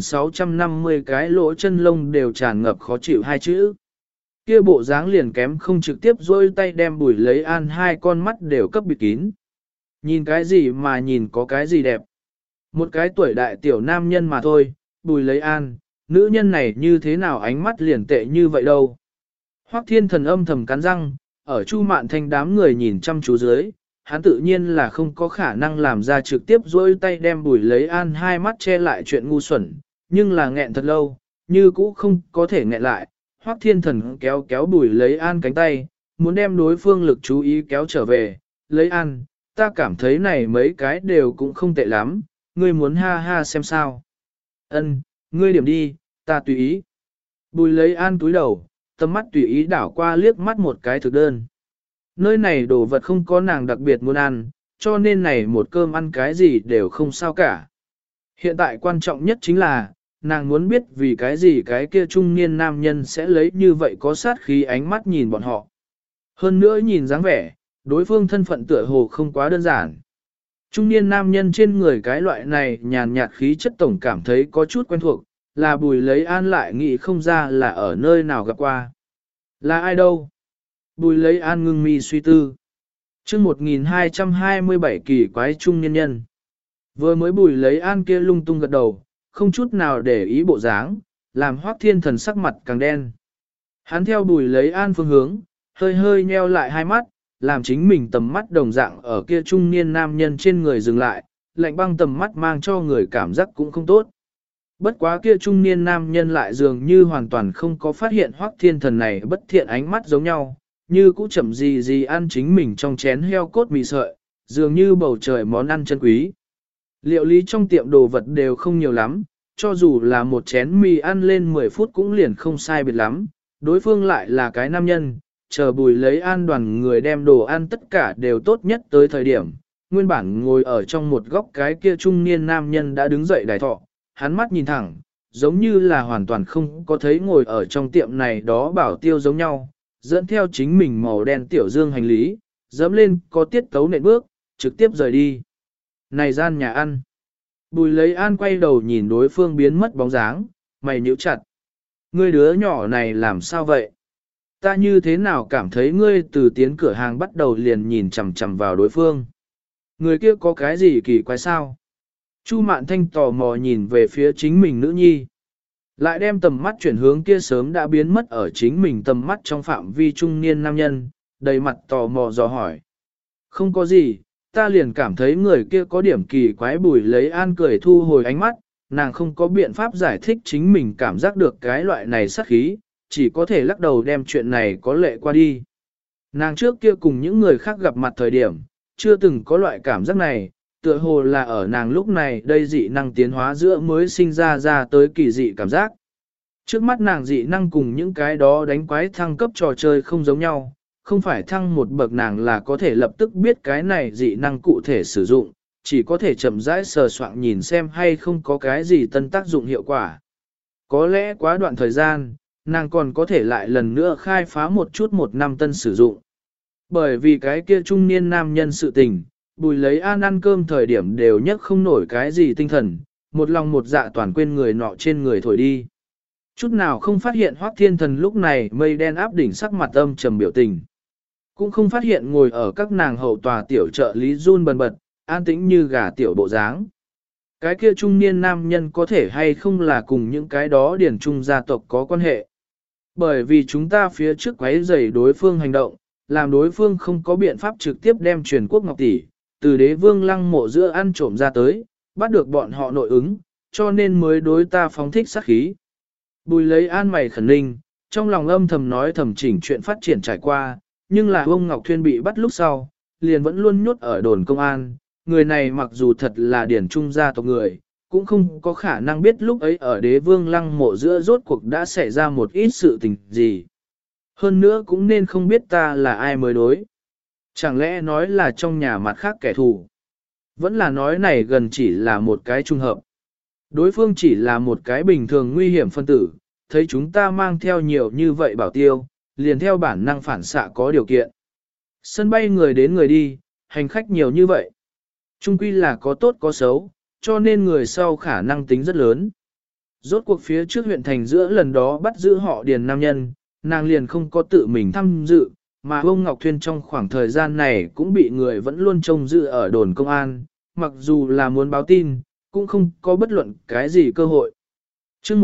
3.650 cái lỗ chân lông đều tràn ngập khó chịu hai chữ. Kia bộ dáng liền kém không trực tiếp dôi tay đem Bùi Lấy An hai con mắt đều cấp bịt kín. Nhìn cái gì mà nhìn có cái gì đẹp. Một cái tuổi đại tiểu nam nhân mà thôi, Bùi Lấy An, nữ nhân này như thế nào ánh mắt liền tệ như vậy đâu. Hoắc Thiên Thần âm thầm cắn răng, ở Chu Mạn Thanh đám người nhìn chăm chú dưới, hắn tự nhiên là không có khả năng làm ra trực tiếp dối tay đem Bùi Lấy An hai mắt che lại chuyện ngu xuẩn, nhưng là nghẹn thật lâu, như cũ không có thể nghẹn lại. Hoắc Thiên Thần kéo kéo Bùi Lấy An cánh tay, muốn đem đối phương lực chú ý kéo trở về. Lấy An, ta cảm thấy này mấy cái đều cũng không tệ lắm, ngươi muốn ha ha xem sao. Ân, ngươi điểm đi, ta tùy ý. Bùi Lấy An túi đầu, tầm mắt tùy ý đảo qua liếc mắt một cái thực đơn. Nơi này đồ vật không có nàng đặc biệt muốn ăn, cho nên này một cơm ăn cái gì đều không sao cả. Hiện tại quan trọng nhất chính là, nàng muốn biết vì cái gì cái kia trung niên nam nhân sẽ lấy như vậy có sát khí ánh mắt nhìn bọn họ. Hơn nữa nhìn dáng vẻ, đối phương thân phận tựa hồ không quá đơn giản. Trung niên nam nhân trên người cái loại này nhàn nhạt khí chất tổng cảm thấy có chút quen thuộc, là Bùi Lấy An lại nghĩ không ra là ở nơi nào gặp qua. Là ai đâu? Bùi Lấy An ngưng mi suy tư. Chương 1227 kỳ quái trung niên nhân. Vừa mới Bùi Lấy An kia lung tung gật đầu, không chút nào để ý bộ dáng, làm Hoắc Thiên Thần sắc mặt càng đen. Hắn theo Bùi Lấy An phương hướng, hơi hơi nheo lại hai mắt, làm chính mình tầm mắt đồng dạng ở kia trung niên nam nhân trên người dừng lại, lạnh băng tầm mắt mang cho người cảm giác cũng không tốt. Bất quá kia trung niên nam nhân lại dường như hoàn toàn không có phát hiện Hoắc Thiên Thần này bất thiện ánh mắt giống nhau, như cũ chậm gì ăn chính mình trong chén heo cốt mì sợi, dường như bầu trời món ăn chân quý. Liệu lý trong tiệm đồ vật đều không nhiều lắm, cho dù là một chén mì ăn lên 10 phút cũng liền không sai biệt lắm, đối phương lại là cái nam nhân, chờ Bùi Lấy An đoàn người đem đồ ăn tất cả đều tốt nhất tới thời điểm, nguyên bản ngồi ở trong một góc cái kia trung niên nam nhân đã đứng dậy đài thọ, hắn mắt nhìn thẳng, giống như là hoàn toàn không có thấy ngồi ở trong tiệm này đó bảo tiêu giống nhau, dẫn theo chính mình màu đen tiểu dương hành lý, dẫm lên có tiết tấu nện bước, trực tiếp rời đi. Này gian nhà ăn. Bùi Lấy An quay đầu nhìn đối phương biến mất bóng dáng, mày nhíu chặt. Ngươi đứa nhỏ này làm sao vậy? Ta như thế nào cảm thấy ngươi từ tiến cửa hàng bắt đầu liền nhìn chằm chằm vào đối phương? Người kia có cái gì kỳ quái sao? Chu Mạn Thanh tò mò nhìn về phía chính mình nữ nhi. Lại đem tầm mắt chuyển hướng kia sớm đã biến mất ở chính mình tầm mắt trong phạm vi trung niên nam nhân, đầy mặt tò mò dò hỏi. Không có gì, ta liền cảm thấy người kia có điểm kỳ quái. Bùi Lấy An cười thu hồi ánh mắt, nàng không có biện pháp giải thích chính mình cảm giác được cái loại này sát khí, chỉ có thể lắc đầu đem chuyện này có lệ qua đi. Nàng trước kia cùng những người khác gặp mặt thời điểm, chưa từng có loại cảm giác này, tựa hồ là ở nàng lúc này đây dị năng tiến hóa giữa mới sinh ra tới kỳ dị cảm giác, Trước mắt nàng dị năng cùng những cái đó đánh quái thăng cấp trò chơi không giống nhau, không phải thăng một bậc nàng là có thể lập tức biết cái này dị năng cụ thể sử dụng, chỉ có thể chậm rãi sờ soạn nhìn xem hay không có cái gì tân tác dụng hiệu quả. Có lẽ quá đoạn thời gian, nàng còn có thể lại lần nữa khai phá một chút một năm tân sử dụng. Bởi vì cái kia trung niên nam nhân sự tình, Bùi lấy An ăn cơm thời điểm đều nhất không nổi cái gì tinh thần, một lòng một dạ toàn quên người nọ trên người thổi đi. Chút nào không phát hiện Hoắc Thiên Thần lúc này mây đen áp đỉnh sắc mặt âm trầm biểu tình. Cũng không phát hiện ngồi ở các nàng hậu tòa tiểu trợ lý run bần bật, an tĩnh như gà tiểu bộ dáng. Cái kia trung niên nam nhân có thể hay không là cùng những cái đó điển trung gia tộc có quan hệ. Bởi vì chúng ta phía trước quấy rầy đối phương hành động, làm đối phương không có biện pháp trực tiếp đem truyền quốc ngọc tỷ, từ đế vương lăng mộ giữa ăn trộm ra tới, bắt được bọn họ nội ứng, cho nên mới đối ta phóng thích sát khí. Bùi lấy An mày khẩn ninh, trong lòng âm thầm nói thầm chỉnh chuyện phát triển trải qua, nhưng là ông Ngọc Thuyên bị bắt lúc sau, liền vẫn luôn nhốt ở đồn công an, người này mặc dù thật là điển trung gia tộc người, cũng không có khả năng biết lúc ấy ở đế vương lăng mộ giữa rốt cuộc đã xảy ra một ít sự tình gì. Hơn nữa cũng nên không biết ta là ai mới đối. Chẳng lẽ nói là trong nhà mặt khác kẻ thù? Vẫn là nói này gần chỉ là một cái trùng hợp. Đối phương chỉ là một cái bình thường nguy hiểm phân tử, thấy chúng ta mang theo nhiều như vậy bảo tiêu, liền theo bản năng phản xạ có điều kiện. Sân bay người đến người đi, hành khách nhiều như vậy. Trung quy là có tốt có xấu, cho nên người sau khả năng tính rất lớn. Rốt cuộc phía trước huyện thành giữa lần đó bắt giữ họ Điền nam nhân, nàng liền không có tự mình tham dự, mà ông Ngọc Thuyên trong khoảng thời gian này cũng bị người vẫn luôn trông giữ ở đồn công an, mặc dù là muốn báo tin, cũng không có bất luận cái gì cơ hội. chương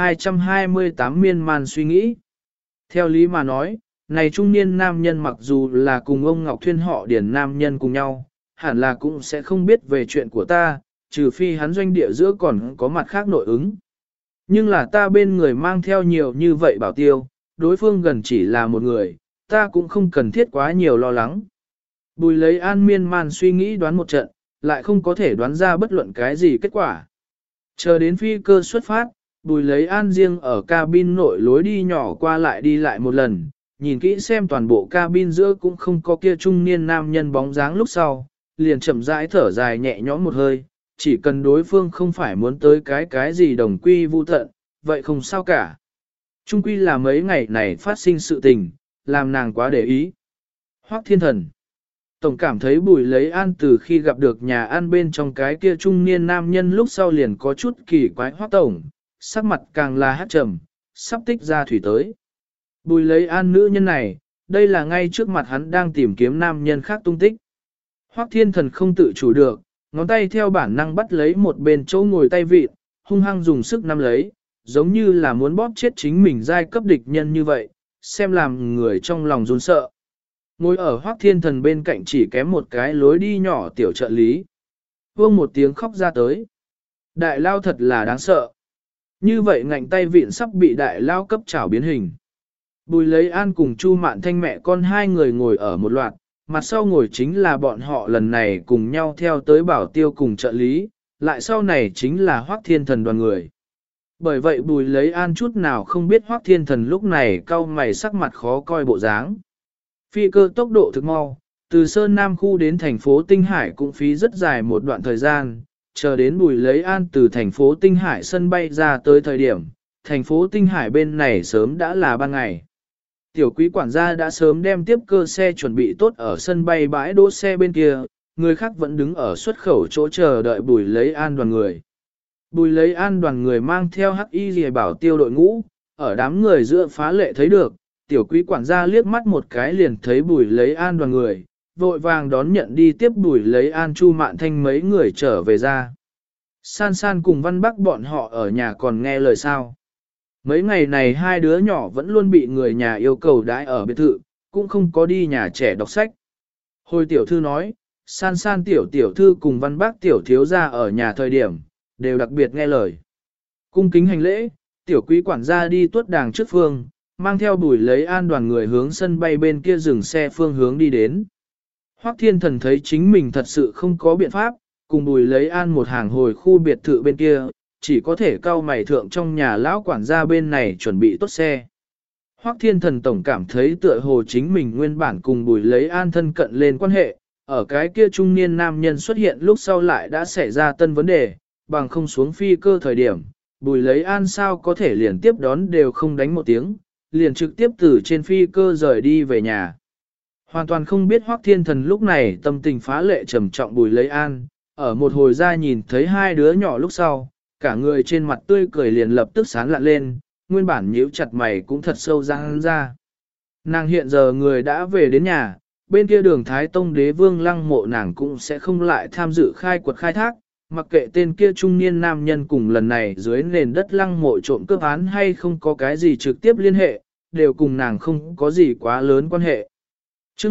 1228 miên man suy nghĩ. Theo lý mà nói, này trung niên nam nhân mặc dù là cùng ông Ngọc Thuyên họ Điền nam nhân cùng nhau, hẳn là cũng sẽ không biết về chuyện của ta, trừ phi hắn doanh địa giữa còn có mặt khác nội ứng. Nhưng là ta bên người mang theo nhiều như vậy bảo tiêu, đối phương gần chỉ là một người, ta cũng không cần thiết quá nhiều lo lắng. Bùi lấy An miên man suy nghĩ đoán một trận, lại không có thể đoán ra bất luận cái gì kết quả. Chờ đến phi cơ xuất phát, Bùi lấy An riêng ở cabin nội lối đi nhỏ qua lại đi lại một lần, nhìn kỹ xem toàn bộ cabin giữa cũng không có kia trung niên nam nhân bóng dáng lúc sau, liền chậm rãi thở dài nhẹ nhõm một hơi, chỉ cần đối phương không phải muốn tới cái gì đồng quy vu tận, vậy không sao cả. Trung quy là mấy ngày này phát sinh sự tình, làm nàng quá để ý. Hoắc Thiên Thần Tổng cảm thấy Bùi lấy An từ khi gặp được nhà ăn bên trong cái kia trung niên nam nhân lúc sau liền có chút kỳ quái. Hoắc Tổng, sắc mặt càng là hát trầm, sắp tích ra thủy tới. Bùi lấy An nữ nhân này, đây là ngay trước mặt hắn đang tìm kiếm nam nhân khác tung tích. Hoắc Thiên Thần không tự chủ được, ngón tay theo bản năng bắt lấy một bên chỗ ngồi tay vịt, hung hăng dùng sức nắm lấy, giống như là muốn bóp chết chính mình giai cấp địch nhân như vậy, xem làm người trong lòng run sợ. Ngồi ở Hoắc Thiên Thần bên cạnh chỉ kém một cái lối đi nhỏ tiểu trợ lý. Vương một tiếng khóc ra tới. Đại lao thật là đáng sợ. Như vậy ngạnh tay vịn sắp bị đại lao cấp chảo biến hình. Bùi lấy An cùng Chu Mạn Thanh mẹ con hai người ngồi ở một loạt, mặt sau ngồi chính là bọn họ lần này cùng nhau theo tới bảo tiêu cùng trợ lý, lại sau này chính là Hoắc Thiên Thần đoàn người. Bởi vậy Bùi lấy An chút nào không biết Hoắc Thiên Thần lúc này cau mày sắc mặt khó coi bộ dáng. Phi cơ tốc độ thực mau, từ Sơn Nam khu đến thành phố Tinh Hải cũng phí rất dài một đoạn thời gian, chờ đến Bùi lấy An từ thành phố Tinh Hải sân bay ra tới thời điểm, thành phố Tinh Hải bên này sớm đã là ban ngày. Tiểu quý quản gia đã sớm đem tiếp cơ xe chuẩn bị tốt ở sân bay bãi đỗ xe bên kia, người khác vẫn đứng ở xuất khẩu chỗ chờ đợi Bùi lấy An đoàn người. Bùi lấy An đoàn người mang theo hắc y rìa bảo tiêu đội ngũ, ở đám người giữa phá lệ thấy được, tiểu quý quản gia liếc mắt một cái liền thấy Bùi lấy An đoàn người, vội vàng đón nhận đi tiếp Bùi lấy An Chu Mạn Thanh mấy người trở về ra. San San cùng Văn Bắc bọn họ ở nhà còn nghe lời sao. Mấy ngày này hai đứa nhỏ vẫn luôn bị người nhà yêu cầu đãi ở biệt thự, cũng không có đi nhà trẻ đọc sách. Hồi tiểu thư nói, San San tiểu thư cùng Văn Bắc tiểu thiếu gia ở nhà thời điểm, đều đặc biệt nghe lời. Cung kính hành lễ, tiểu quý quản gia đi tuốt đàng trước phương, mang theo Bùi lấy An đoàn người hướng sân bay bên kia dừng xe phương hướng đi đến. Hoắc Thiên Thần thấy chính mình thật sự không có biện pháp, cùng Bùi lấy An một hàng hồi khu biệt thự bên kia, chỉ có thể cau mày thượng trong nhà lão quản gia bên này chuẩn bị tốt xe. Hoắc Thiên Thần tổng cảm thấy tựa hồ chính mình nguyên bản cùng Bùi Lấy An thân cận lên quan hệ, ở cái kia trung niên nam nhân xuất hiện lúc sau lại đã xảy ra tân vấn đề, bằng không xuống phi cơ thời điểm, Bùi Lấy An sao có thể liền tiếp đón đều không đánh một tiếng, liền trực tiếp từ trên phi cơ rời đi về nhà. Hoàn toàn không biết Hoắc Thiên Thần lúc này tâm tình phá lệ trầm trọng Bùi Lấy An, ở một hồi ra nhìn thấy hai đứa nhỏ lúc sau, cả người trên mặt tươi cười liền lập tức sáng lạ lên, nguyên bản nhíu chặt mày cũng thật sâu ra. Nàng hiện giờ người đã về đến nhà, bên kia đường Thái Tông Đế Vương lăng mộ nàng cũng sẽ không lại tham dự khai quật khai thác, mặc kệ tên kia trung niên nam nhân cùng lần này dưới nền đất lăng mộ trộm cướp án hay không có cái gì trực tiếp liên hệ, đều cùng nàng không có gì quá lớn quan hệ. Trước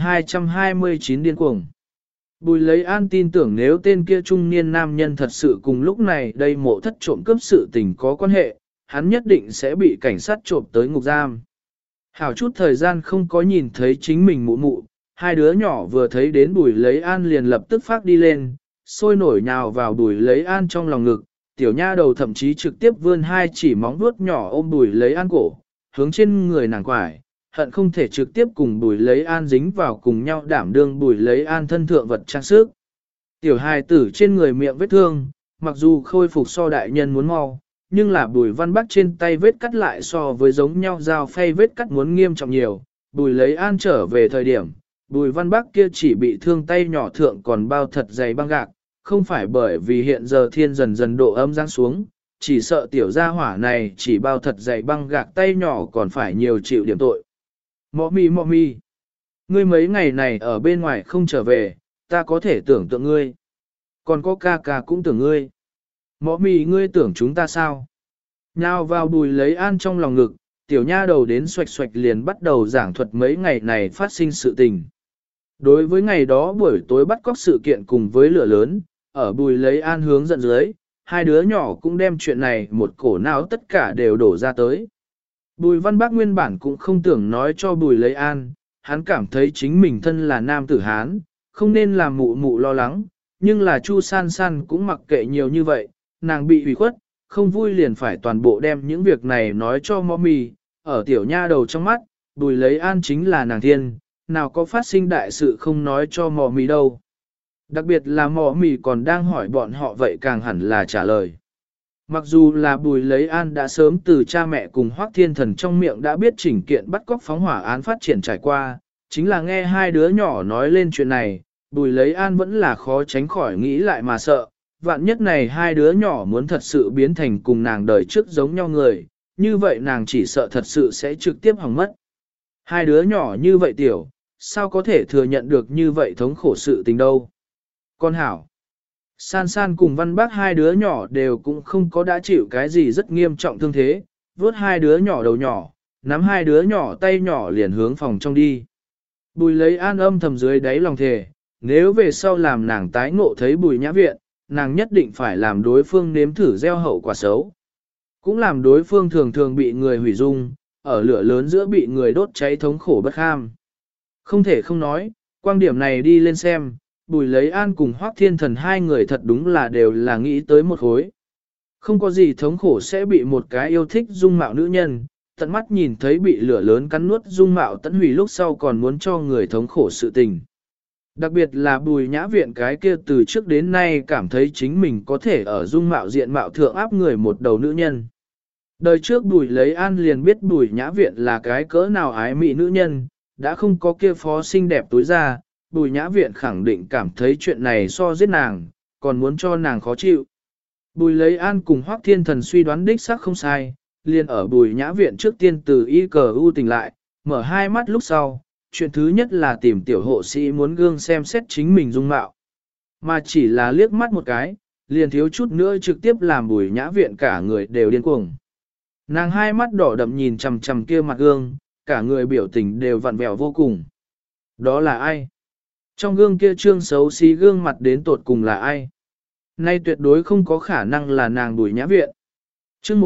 1229 điên cuồng. Bùi Lấy An tin tưởng nếu tên kia trung niên nam nhân thật sự cùng lúc này đây mộ thất trộm cướp sự tình có quan hệ, hắn nhất định sẽ bị cảnh sát trộm tới ngục giam. Hảo chút thời gian không có nhìn thấy chính mình mụ mụ, hai đứa nhỏ vừa thấy đến Bùi Lấy An liền lập tức phát đi lên, sôi nổi nhào vào Bùi Lấy An trong lòng ngực, tiểu nha đầu thậm chí trực tiếp vươn hai chỉ móng vuốt nhỏ ôm Bùi Lấy An cổ, hướng trên người nàng quải, hận không thể trực tiếp cùng Bùi Lấy An dính vào cùng nhau đảm đương Bùi Lấy An thân thượng vật trang sức. Tiểu hài tử trên người miệng vết thương, mặc dù khôi phục so đại nhân muốn mau, nhưng là Bùi Văn Bắc trên tay vết cắt lại so với giống nhau dao phay vết cắt muốn nghiêm trọng nhiều. Bùi Lấy An trở về thời điểm, Bùi Văn Bắc kia chỉ bị thương tay nhỏ thượng còn bao thật dày băng gạc, không phải bởi vì hiện giờ thiên dần dần độ ấm giáng xuống, chỉ sợ tiểu gia hỏa này chỉ bao thật dày băng gạc tay nhỏ còn phải nhiều chịu điểm tội. Mọ mi, ngươi mấy ngày này ở bên ngoài không trở về, ta có thể tưởng tượng ngươi. Còn có ca ca cũng tưởng ngươi. Mọ mì ngươi tưởng chúng ta sao? Nhào vào Bùi Lấy An trong lòng ngực, tiểu nha đầu đến xoạch xoạch liền bắt đầu giảng thuật mấy ngày này phát sinh sự tình. Đối với ngày đó buổi tối bắt cóc sự kiện cùng với lửa lớn, ở Bùi Lấy An hướng dẫn dưới, hai đứa nhỏ cũng đem chuyện này một cổ não tất cả đều đổ ra tới. Bùi Văn Bác nguyên bản cũng không tưởng nói cho Bùi Lấy An, hắn cảm thấy chính mình thân là nam tử Hán, không nên làm mụ mụ lo lắng, nhưng là Chu San San cũng mặc kệ nhiều như vậy, nàng bị hủy khuất, không vui liền phải toàn bộ đem những việc này nói cho mommy, ở tiểu nha đầu trong mắt, Bùi Lấy An chính là nàng thiên, nào có phát sinh đại sự không nói cho mommy đâu. Đặc biệt là mommy còn đang hỏi bọn họ vậy càng hẳn là trả lời. Mặc dù là Bùi Lấy An đã sớm từ cha mẹ cùng Hoắc Thiên Thần trong miệng đã biết chỉnh kiện bắt cóc phóng hỏa án phát triển trải qua, chính là nghe hai đứa nhỏ nói lên chuyện này, Bùi Lấy An vẫn là khó tránh khỏi nghĩ lại mà sợ, vạn nhất này hai đứa nhỏ muốn thật sự biến thành cùng nàng đời trước giống nhau người, như vậy nàng chỉ sợ thật sự sẽ trực tiếp hỏng mất. Hai đứa nhỏ như vậy tiểu, sao có thể thừa nhận được như vậy thống khổ sự tình đâu. Con hảo, San San cùng Văn Bác hai đứa nhỏ đều cũng không có đã chịu cái gì rất nghiêm trọng thương thế, vuốt hai đứa nhỏ đầu nhỏ, nắm hai đứa nhỏ tay nhỏ liền hướng phòng trong đi. Bùi Lấy An âm thầm dưới đáy lòng thề, nếu về sau làm nàng tái ngộ thấy Bùi Nhã Viện, nàng nhất định phải làm đối phương nếm thử gieo hậu quả xấu. Cũng làm đối phương thường thường bị người hủy dung, ở lửa lớn giữa bị người đốt cháy thống khổ bất kham. Không thể không nói, quan điểm này đi lên xem, Bùi Lấy An cùng Hoắc Thiên Thần hai người thật đúng là đều là nghĩ tới một khối. Không có gì thống khổ sẽ bị một cái yêu thích dung mạo nữ nhân, tận mắt nhìn thấy bị lửa lớn cắn nuốt dung mạo tận hủy lúc sau còn muốn cho người thống khổ sự tình. Đặc biệt là Bùi Nhã Viện cái kia từ trước đến nay cảm thấy chính mình có thể ở dung mạo diện mạo thượng áp người một đầu nữ nhân. Đời trước Bùi Lấy An liền biết Bùi Nhã Viện là cái cỡ nào ái mị nữ nhân, đã không có kia phó xinh đẹp tối ra, Bùi Nhã Viện khẳng định cảm thấy chuyện này so giết nàng, còn muốn cho nàng khó chịu. Bùi Lấy An cùng Hoắc Thiên Thần suy đoán đích xác không sai, liền ở Bùi Nhã Viện trước tiên từ y cờ u tỉnh lại, mở hai mắt lúc sau, chuyện thứ nhất là tìm tiểu hộ sĩ muốn gương xem xét chính mình dung mạo. Mà chỉ là liếc mắt một cái, liền thiếu chút nữa trực tiếp làm Bùi Nhã Viện cả người đều điên cuồng. Nàng hai mắt đỏ đậm nhìn chằm chằm kia mặt gương, cả người biểu tình đều vặn vẹo vô cùng. Đó là ai? Trong gương kia trương xấu xí gương mặt đến tột cùng là ai? Nay tuyệt đối không có khả năng là nàng Bùi Nhã Viện. Chương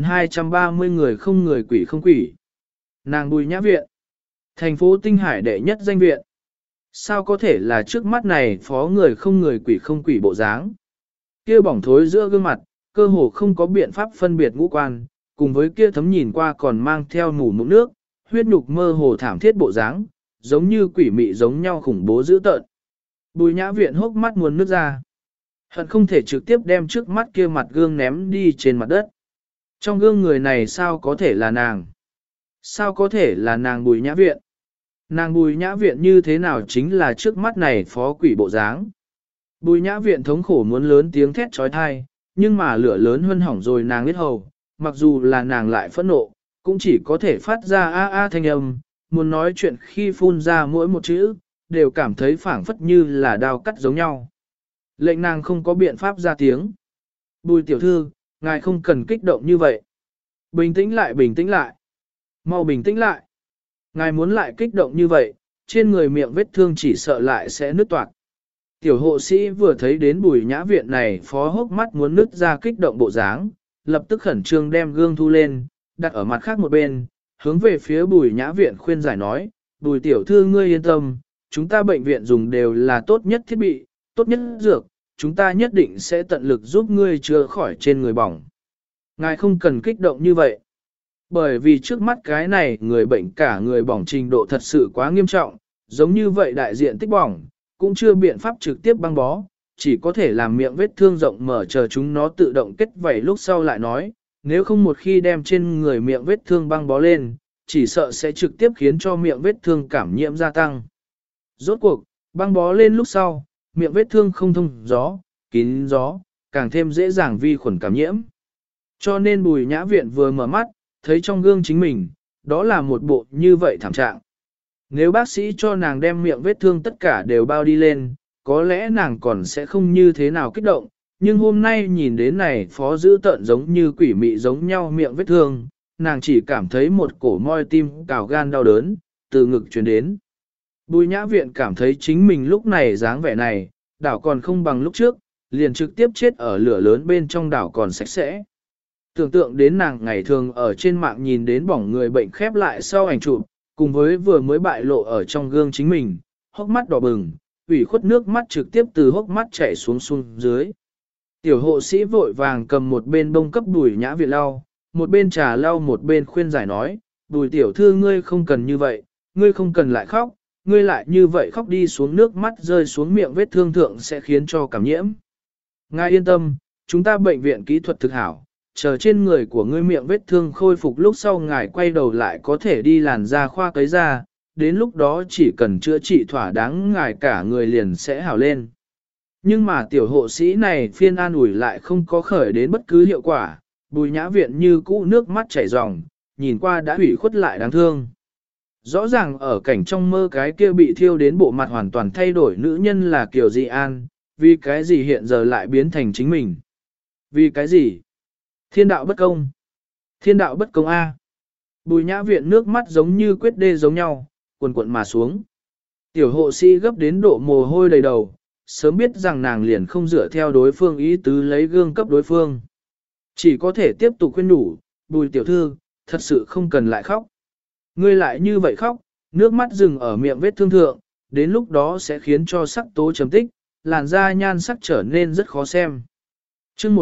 1230 người không người quỷ không quỷ. Nàng Bùi Nhã Viện. Thành phố Tinh Hải đệ nhất danh viện. Sao có thể là trước mắt này phó người không người quỷ không quỷ bộ dáng? Kia bỏng thối giữa gương mặt, cơ hồ không có biện pháp phân biệt ngũ quan, cùng với kia thấm nhìn qua còn mang theo mù mụn nước, huyết nhục mơ hồ thảm thiết bộ dáng, giống như quỷ mị giống nhau khủng bố dữ tợn. Bùi Nhã Viện hốc mắt muốn nước ra. Hận không thể trực tiếp đem trước mắt kia mặt gương ném đi trên mặt đất. Trong gương người này sao có thể là nàng? Sao có thể là nàng Bùi Nhã Viện? Nàng Bùi Nhã Viện như thế nào chính là trước mắt này phó quỷ bộ dáng? Bùi Nhã Viện thống khổ muốn lớn tiếng thét trói thai, nhưng mà lửa lớn hơn hỏng rồi nàng biết hầu, mặc dù là nàng lại phẫn nộ, cũng chỉ có thể phát ra a a thanh âm, muốn nói chuyện khi phun ra mỗi một chữ, đều cảm thấy phảng phất như là đao cắt giống nhau. Lệnh nàng không có biện pháp ra tiếng. Bùi tiểu thư, ngài không cần kích động như vậy. Bình tĩnh lại, bình tĩnh lại. Mau bình tĩnh lại. Ngài muốn lại kích động như vậy, trên người miệng vết thương chỉ sợ lại sẽ nứt toạc. Tiểu hộ sĩ vừa thấy đến Bùi Nhã Viện này phó hốc mắt muốn nứt ra kích động bộ dáng, lập tức khẩn trương đem gương thu lên, đặt ở mặt khác một bên, hướng về phía Bùi Nhã Viện khuyên giải nói, Bùi tiểu thư ngươi yên tâm, chúng ta bệnh viện dùng đều là tốt nhất thiết bị, tốt nhất dược, chúng ta nhất định sẽ tận lực giúp ngươi chữa khỏi trên người bỏng. Ngài không cần kích động như vậy. Bởi vì trước mắt cái này người bệnh cả người bỏng trình độ thật sự quá nghiêm trọng, giống như vậy đại diện tích bỏng, cũng chưa biện pháp trực tiếp băng bó, chỉ có thể làm miệng vết thương rộng mở chờ chúng nó tự động kết vảy lúc sau lại nói, nếu không một khi đem trên người miệng vết thương băng bó lên, chỉ sợ sẽ trực tiếp khiến cho miệng vết thương cảm nhiễm gia tăng. Rốt cuộc, băng bó lên lúc sau, miệng vết thương không thông gió, kín gió, càng thêm dễ dàng vi khuẩn cảm nhiễm. Cho nên Bùi Nhã Viện vừa mở mắt, thấy trong gương chính mình, đó là một bộ như vậy thảm trạng. Nếu bác sĩ cho nàng đem miệng vết thương tất cả đều bao đi lên, có lẽ nàng còn sẽ không như thế nào kích động, nhưng hôm nay nhìn đến này phó giữ tợn giống như quỷ mị giống nhau miệng vết thương, nàng chỉ cảm thấy một cổ moi tim cào gan đau đớn, từ ngực truyền đến. Bùi Nhã Viện cảm thấy chính mình lúc này dáng vẻ này, đảo còn không bằng lúc trước, liền trực tiếp chết ở lửa lớn bên trong đảo còn sạch sẽ. Tưởng tượng đến nàng ngày thường ở trên mạng nhìn đến bỏng người bệnh khép lại sau ảnh chụp, cùng với vừa mới bại lộ ở trong gương chính mình, hốc mắt đỏ bừng, ủy khuất nước mắt trực tiếp từ hốc mắt chảy xuống dưới. Tiểu hộ sĩ vội vàng cầm một bên bông cấp Bùi Nhã Viện lau, một bên trà lau một bên khuyên giải nói, Bùi tiểu thư ngươi không cần như vậy, ngươi không cần lại khóc, ngươi lại như vậy khóc đi xuống nước mắt rơi xuống miệng vết thương thượng sẽ khiến cho cảm nhiễm. Ngài yên tâm, chúng ta bệnh viện kỹ thuật thực hảo, chờ trên người của ngươi miệng vết thương khôi phục lúc sau ngài quay đầu lại có thể đi làn da khoa cấy ra, đến lúc đó chỉ cần chữa trị thỏa đáng ngài cả người liền sẽ hảo lên. Nhưng mà tiểu hộ sĩ này phiên an ủi lại không có khởi đến bất cứ hiệu quả, Bùi Nhã Viện như cũ nước mắt chảy ròng, nhìn qua đã hủy khuất lại đáng thương. Rõ ràng ở cảnh trong mơ cái kia bị thiêu đến bộ mặt hoàn toàn thay đổi nữ nhân là Kiều Di An, vì cái gì hiện giờ lại biến thành chính mình? Vì cái gì? Thiên đạo bất công. Thiên đạo bất công A. Bùi Nhã Viện nước mắt giống như quyết đê giống nhau, cuồn cuộn mà xuống. Tiểu hộ sĩ gấp đến độ mồ hôi đầy đầu, sớm biết rằng nàng liền không dựa theo đối phương ý tứ lấy gương cấp đối phương. Chỉ có thể tiếp tục khuyên nhủ, Bùi tiểu thư, thật sự không cần lại khóc. Ngươi lại như vậy khóc, nước mắt dừng ở miệng vết thương thượng, đến lúc đó sẽ khiến cho sắc tố chấm tích, làn da nhan sắc trở nên rất khó xem. Chương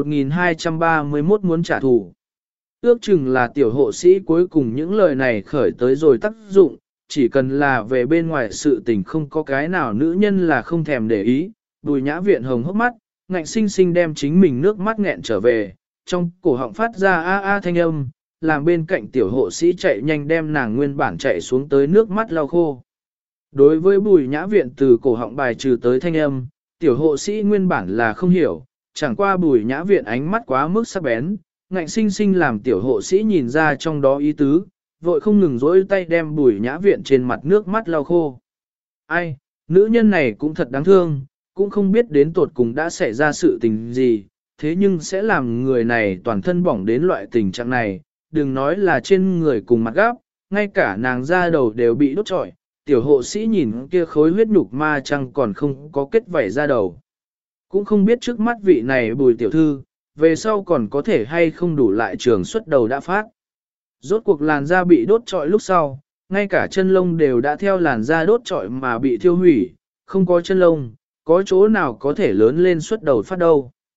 1231 muốn trả thù. Ước chừng là tiểu hộ sĩ cuối cùng những lời này khởi tới rồi tác dụng, chỉ cần là về bên ngoài sự tình không có cái nào nữ nhân là không thèm để ý, Bùi Nhã Viện hồng hốc mắt, ngạnh sinh sinh đem chính mình nước mắt nghẹn trở về, trong cổ họng phát ra a a thanh âm, làm bên cạnh tiểu hộ sĩ chạy nhanh đem nàng nguyên bản chạy xuống tới nước mắt lau khô. Đối với Bùi Nhã Viện từ cổ họng bài trừ tới thanh âm, tiểu hộ sĩ nguyên bản là không hiểu, chẳng qua Bùi Nhã Viện ánh mắt quá mức sắc bén, ngạnh sinh sinh làm tiểu hộ sĩ nhìn ra trong đó ý tứ, vội không ngừng dỗi tay đem Bùi Nhã Viện trên mặt nước mắt lau khô. Ai, nữ nhân này cũng thật đáng thương, cũng không biết đến tột cùng đã xảy ra sự tình gì, thế nhưng sẽ làm người này toàn thân bỏng đến loại tình trạng này, đừng nói là trên người cùng mặt gáp, ngay cả nàng da đầu đều bị đốt trọi, tiểu hộ sĩ nhìn kia khối huyết nhục ma chăng còn không có kết vảy da đầu. Cũng không biết trước mắt vị này Bùi tiểu thư, về sau còn có thể hay không đủ lại trường xuất đầu đã phát. Rốt cuộc làn da bị đốt trọi lúc sau, ngay cả chân lông đều đã theo làn da đốt trọi mà bị thiêu hủy, không có chân lông, có chỗ nào có thể lớn lên xuất đầu phát đâu.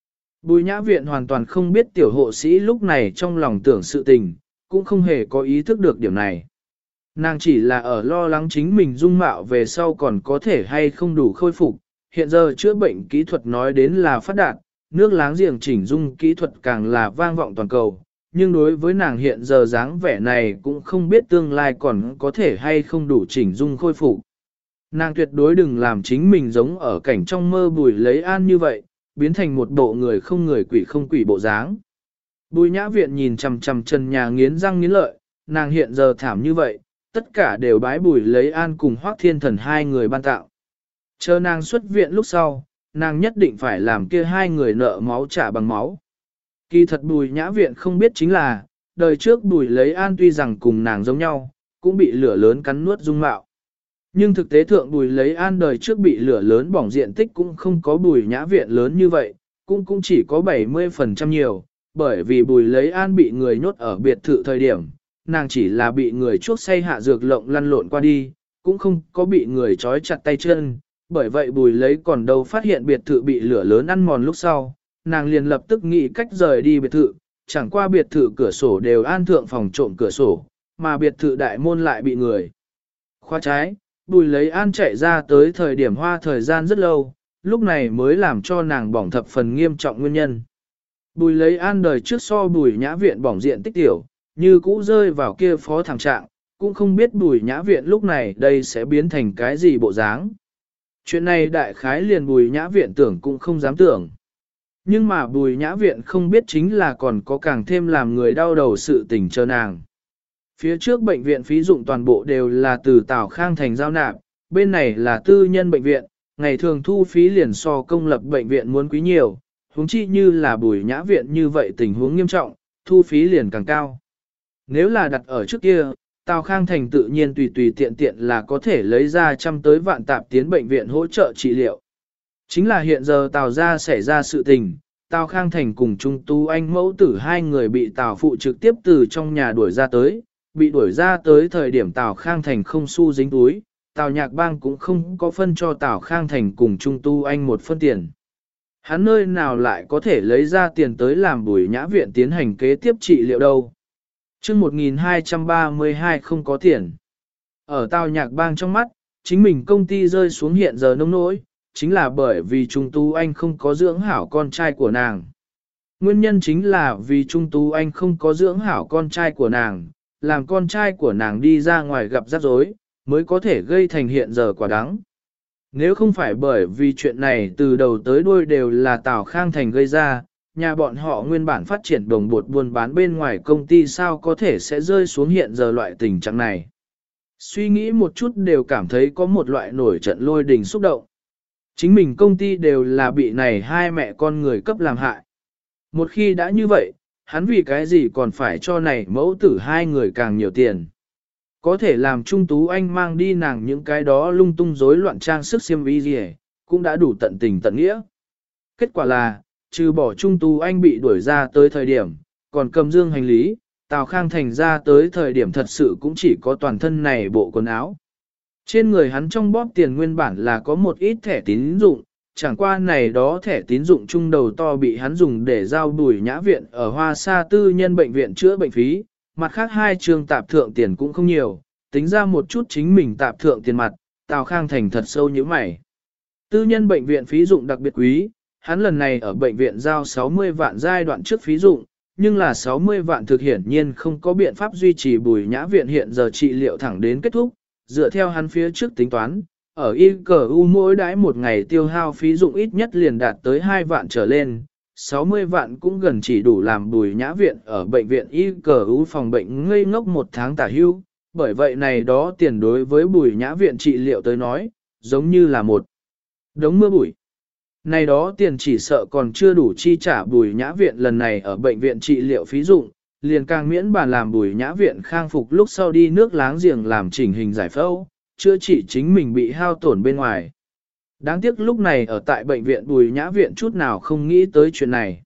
Bùi nhã viện hoàn toàn không biết tiểu hộ sĩ lúc này trong lòng tưởng sự tình, cũng không hề có ý thức được điểm này. Nàng chỉ là ở lo lắng chính mình dung mạo về sau còn có thể hay không đủ khôi phục, hiện giờ chữa bệnh kỹ thuật nói đến là phát đạt, nước láng giềng chỉnh dung kỹ thuật càng là vang vọng toàn cầu, nhưng đối với nàng hiện giờ dáng vẻ này cũng không biết tương lai còn có thể hay không đủ chỉnh dung khôi phục. Nàng tuyệt đối đừng làm chính mình giống ở cảnh trong mơ Bùi Lấy An như vậy, biến thành một bộ người không người quỷ không quỷ bộ dáng. Bùi nhã viện nhìn chằm chằm trần nhà nghiến răng nghiến lợi, nàng hiện giờ thảm như vậy, tất cả đều bái Bùi Lấy An cùng Hoác Thiên Thần hai người ban tạo. Chờ nàng xuất viện lúc sau, nàng nhất định phải làm kia hai người nợ máu trả bằng máu. Kỳ thật Bùi nhã viện không biết chính là, đời trước Bùi Lấy An tuy rằng cùng nàng giống nhau, cũng bị lửa lớn cắn nuốt dung mạo. Nhưng thực tế thượng Bùi Lấy An đời trước bị lửa lớn bỏng diện tích cũng không có Bùi nhã viện lớn như vậy, cũng chỉ có 70% nhiều, bởi vì Bùi Lấy An bị người nhốt ở biệt thự thời điểm, nàng chỉ là bị người chuốc say hạ dược lộng lăn lộn qua đi, cũng không có bị người trói chặt tay chân, bởi vậy Bùi Lấy còn đâu phát hiện biệt thự bị lửa lớn ăn mòn lúc sau, nàng liền lập tức nghĩ cách rời đi biệt thự, chẳng qua biệt thự cửa sổ đều an thượng phòng trộm cửa sổ, mà biệt thự đại môn lại bị người khóa trái. Bùi Lấy An chạy ra tới thời điểm hoa thời gian rất lâu, lúc này mới làm cho nàng bỏng thập phần nghiêm trọng nguyên nhân. Bùi Lấy An đời trước so Bùi nhã viện bỏng diện tích tiểu, như cũ rơi vào kia phó thảm trạng, cũng không biết Bùi nhã viện lúc này đây sẽ biến thành cái gì bộ dáng. Chuyện này đại khái liền Bùi nhã viện tưởng cũng không dám tưởng. Nhưng mà Bùi nhã viện không biết chính là còn có càng thêm làm người đau đầu sự tình chờ nàng. Phía trước bệnh viện phí dụng toàn bộ đều là từ Tào Khang Thành giao nạp, bên này là tư nhân bệnh viện, ngày thường thu phí liền so công lập bệnh viện muốn quý nhiều, huống chi như là Bùi nhã viện như vậy tình huống nghiêm trọng, thu phí liền càng cao. Nếu là đặt ở trước kia, Tào Khang Thành tự nhiên tùy tùy tiện tiện là có thể lấy ra trăm tới vạn tạp tiến bệnh viện hỗ trợ trị liệu. Chính là hiện giờ Tào gia xảy ra sự tình, Tào Khang Thành cùng Trung Tú Anh mẫu tử hai người bị Tào phụ trực tiếp từ trong nhà đuổi ra tới, bị đuổi ra tới thời điểm Tào Khang Thành không xu dính túi, Tào Nhạc Bang cũng không có phân cho Tào Khang Thành cùng Trung Tu Anh một phân tiền. Hắn nơi nào lại có thể lấy ra tiền tới làm Bùi nhã viện tiến hành kế tiếp trị liệu đâu. Chương 1232 không có tiền. Ở Tào Nhạc Bang trong mắt, chính mình công ty rơi xuống hiện giờ nông nỗi, chính là bởi vì Trung Tu Anh không có dưỡng hảo con trai của nàng. Nguyên nhân chính là vì Trung Tu Anh không có dưỡng hảo con trai của nàng, làm con trai của nàng đi ra ngoài gặp rắc rối, mới có thể gây thành hiện giờ quả đắng. Nếu không phải bởi vì chuyện này từ đầu tới đuôi đều là Tào Khang Thành gây ra, nhà bọn họ nguyên bản phát triển đồng bột buôn bán bên ngoài công ty sao có thể sẽ rơi xuống hiện giờ loại tình trạng này. Suy nghĩ một chút đều cảm thấy có một loại nổi trận lôi đình xúc động. Chính mình công ty đều là bị này hai mẹ con người cấp làm hại. Một khi đã như vậy, hắn vì cái gì còn phải cho này mẫu tử hai người càng nhiều tiền. Có thể làm Trung Tú Anh mang đi nàng những cái đó lung tung rối loạn trang sức xiêm y gì cũng đã đủ tận tình tận nghĩa. Kết quả là, trừ bỏ Trung Tú Anh bị đuổi ra tới thời điểm, còn cầm dương hành lý, Tào Khang Thành ra tới thời điểm thật sự cũng chỉ có toàn thân này bộ quần áo. Trên người hắn trong bóp tiền nguyên bản là có một ít thẻ tín dụng, chẳng qua này đó thẻ tín dụng trung đầu to bị hắn dùng để giao Bùi nhã viện ở Hoa Sa tư nhân bệnh viện chữa bệnh phí, mặt khác hai trường tạp thượng tiền cũng không nhiều, tính ra một chút chính mình tạp thượng tiền mặt, Tào Khang Thành thật sâu như mày. Tư nhân bệnh viện phí dụng đặc biệt quý, hắn lần này ở bệnh viện giao 60 vạn giai đoạn trước phí dụng, nhưng là 60 vạn thực hiển nhiên không có biện pháp duy trì Bùi nhã viện hiện giờ trị liệu thẳng đến kết thúc, dựa theo hắn phía trước tính toán, ở ICU mỗi đãi một ngày tiêu hao phí dụng ít nhất liền đạt tới 2 vạn trở lên, 60 vạn cũng gần chỉ đủ làm Bùi nhã viện ở bệnh viện ICU phòng bệnh ngây ngốc một tháng tả hưu, bởi vậy này đó tiền đối với Bùi nhã viện trị liệu tới nói, giống như là một đống mưa bụi. Này đó tiền chỉ sợ còn chưa đủ chi trả Bùi nhã viện lần này ở bệnh viện trị liệu phí dụng, liền càng miễn bàn làm Bùi nhã viện khang phục lúc sau đi nước láng giềng làm chỉnh hình giải phẫu, chữa trị chính mình bị hao tổn bên ngoài. Đáng tiếc lúc này ở tại bệnh viện Bùi nhã viện chút nào không nghĩ tới chuyện này.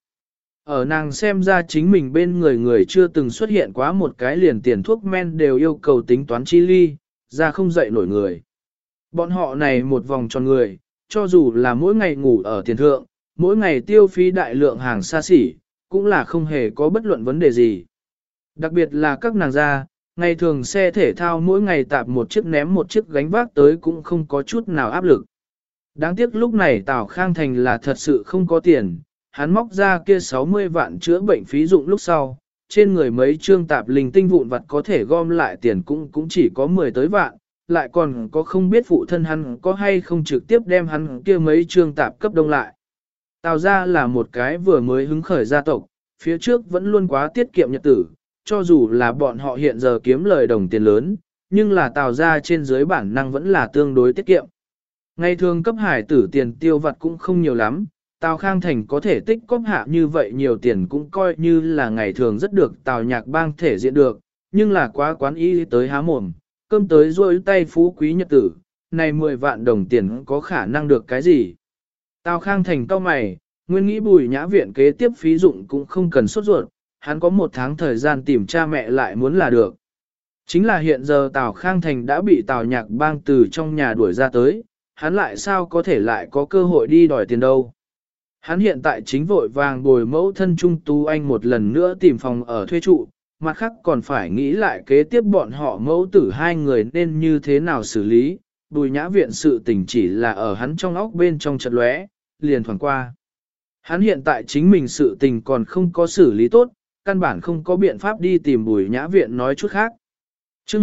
Ở nàng xem ra chính mình bên người chưa từng xuất hiện quá một cái liền tiền thuốc men đều yêu cầu tính toán chi ly, ra không dậy nổi người. Bọn họ này một vòng tròn người, cho dù là mỗi ngày ngủ ở tiền thượng, mỗi ngày tiêu phí đại lượng hàng xa xỉ, cũng là không hề có bất luận vấn đề gì. Đặc biệt là các nàng gia, ngày thường xe thể thao mỗi ngày tạp một chiếc ném một chiếc gánh vác tới cũng không có chút nào áp lực. Đáng tiếc lúc này Tào Khang Thành là thật sự không có tiền, hắn móc ra kia 60 vạn chữa bệnh phí dụng lúc sau, trên người mấy trương tạp linh tinh vụn vặt có thể gom lại tiền cũng chỉ có 10 tới vạn, lại còn có không biết phụ thân hắn có hay không trực tiếp đem hắn kia mấy trương tạp cấp đông lại. Tào gia là một cái vừa mới hứng khởi gia tộc, phía trước vẫn luôn quá tiết kiệm nhật tử, cho dù là bọn họ hiện giờ kiếm lời đồng tiền lớn, nhưng là Tào gia trên dưới bản năng vẫn là tương đối tiết kiệm. Ngày thường cấp hải tử tiền tiêu vặt cũng không nhiều lắm, Tào Khang Thành có thể tích cóp hạ như vậy nhiều tiền cũng coi như là ngày thường rất được Tào Nhạc Bang thể diện được, nhưng là quá quán y tới há mồm, cơm tới rôi tay phú quý nhật tử, này 10 vạn đồng tiền có khả năng được cái gì. Tào Khang Thành cau mày, nguyên nghĩ Bùi Nhã Viện kế tiếp phí dụng cũng không cần sốt ruột, hắn có 1 tháng thời gian tìm cha mẹ lại muốn là được. Chính là hiện giờ Tào Khang Thành đã bị Tào Nhạc Bang từ trong nhà đuổi ra tới, hắn lại sao có thể lại có cơ hội đi đòi tiền đâu. Hắn hiện tại chính vội vàng bồi mẫu thân Trung Tú Anh một lần nữa tìm phòng ở thuê trụ, mặt khác còn phải nghĩ lại kế tiếp bọn họ mẫu tử hai người nên như thế nào xử lý. Bùi Nhã Viện sự tình chỉ là ở hắn trong óc bên trong chợt lóe, liền thoảng qua. Hắn hiện tại chính mình sự tình còn không có xử lý tốt, căn bản không có biện pháp đi tìm Bùi Nhã Viện nói chút khác. Chương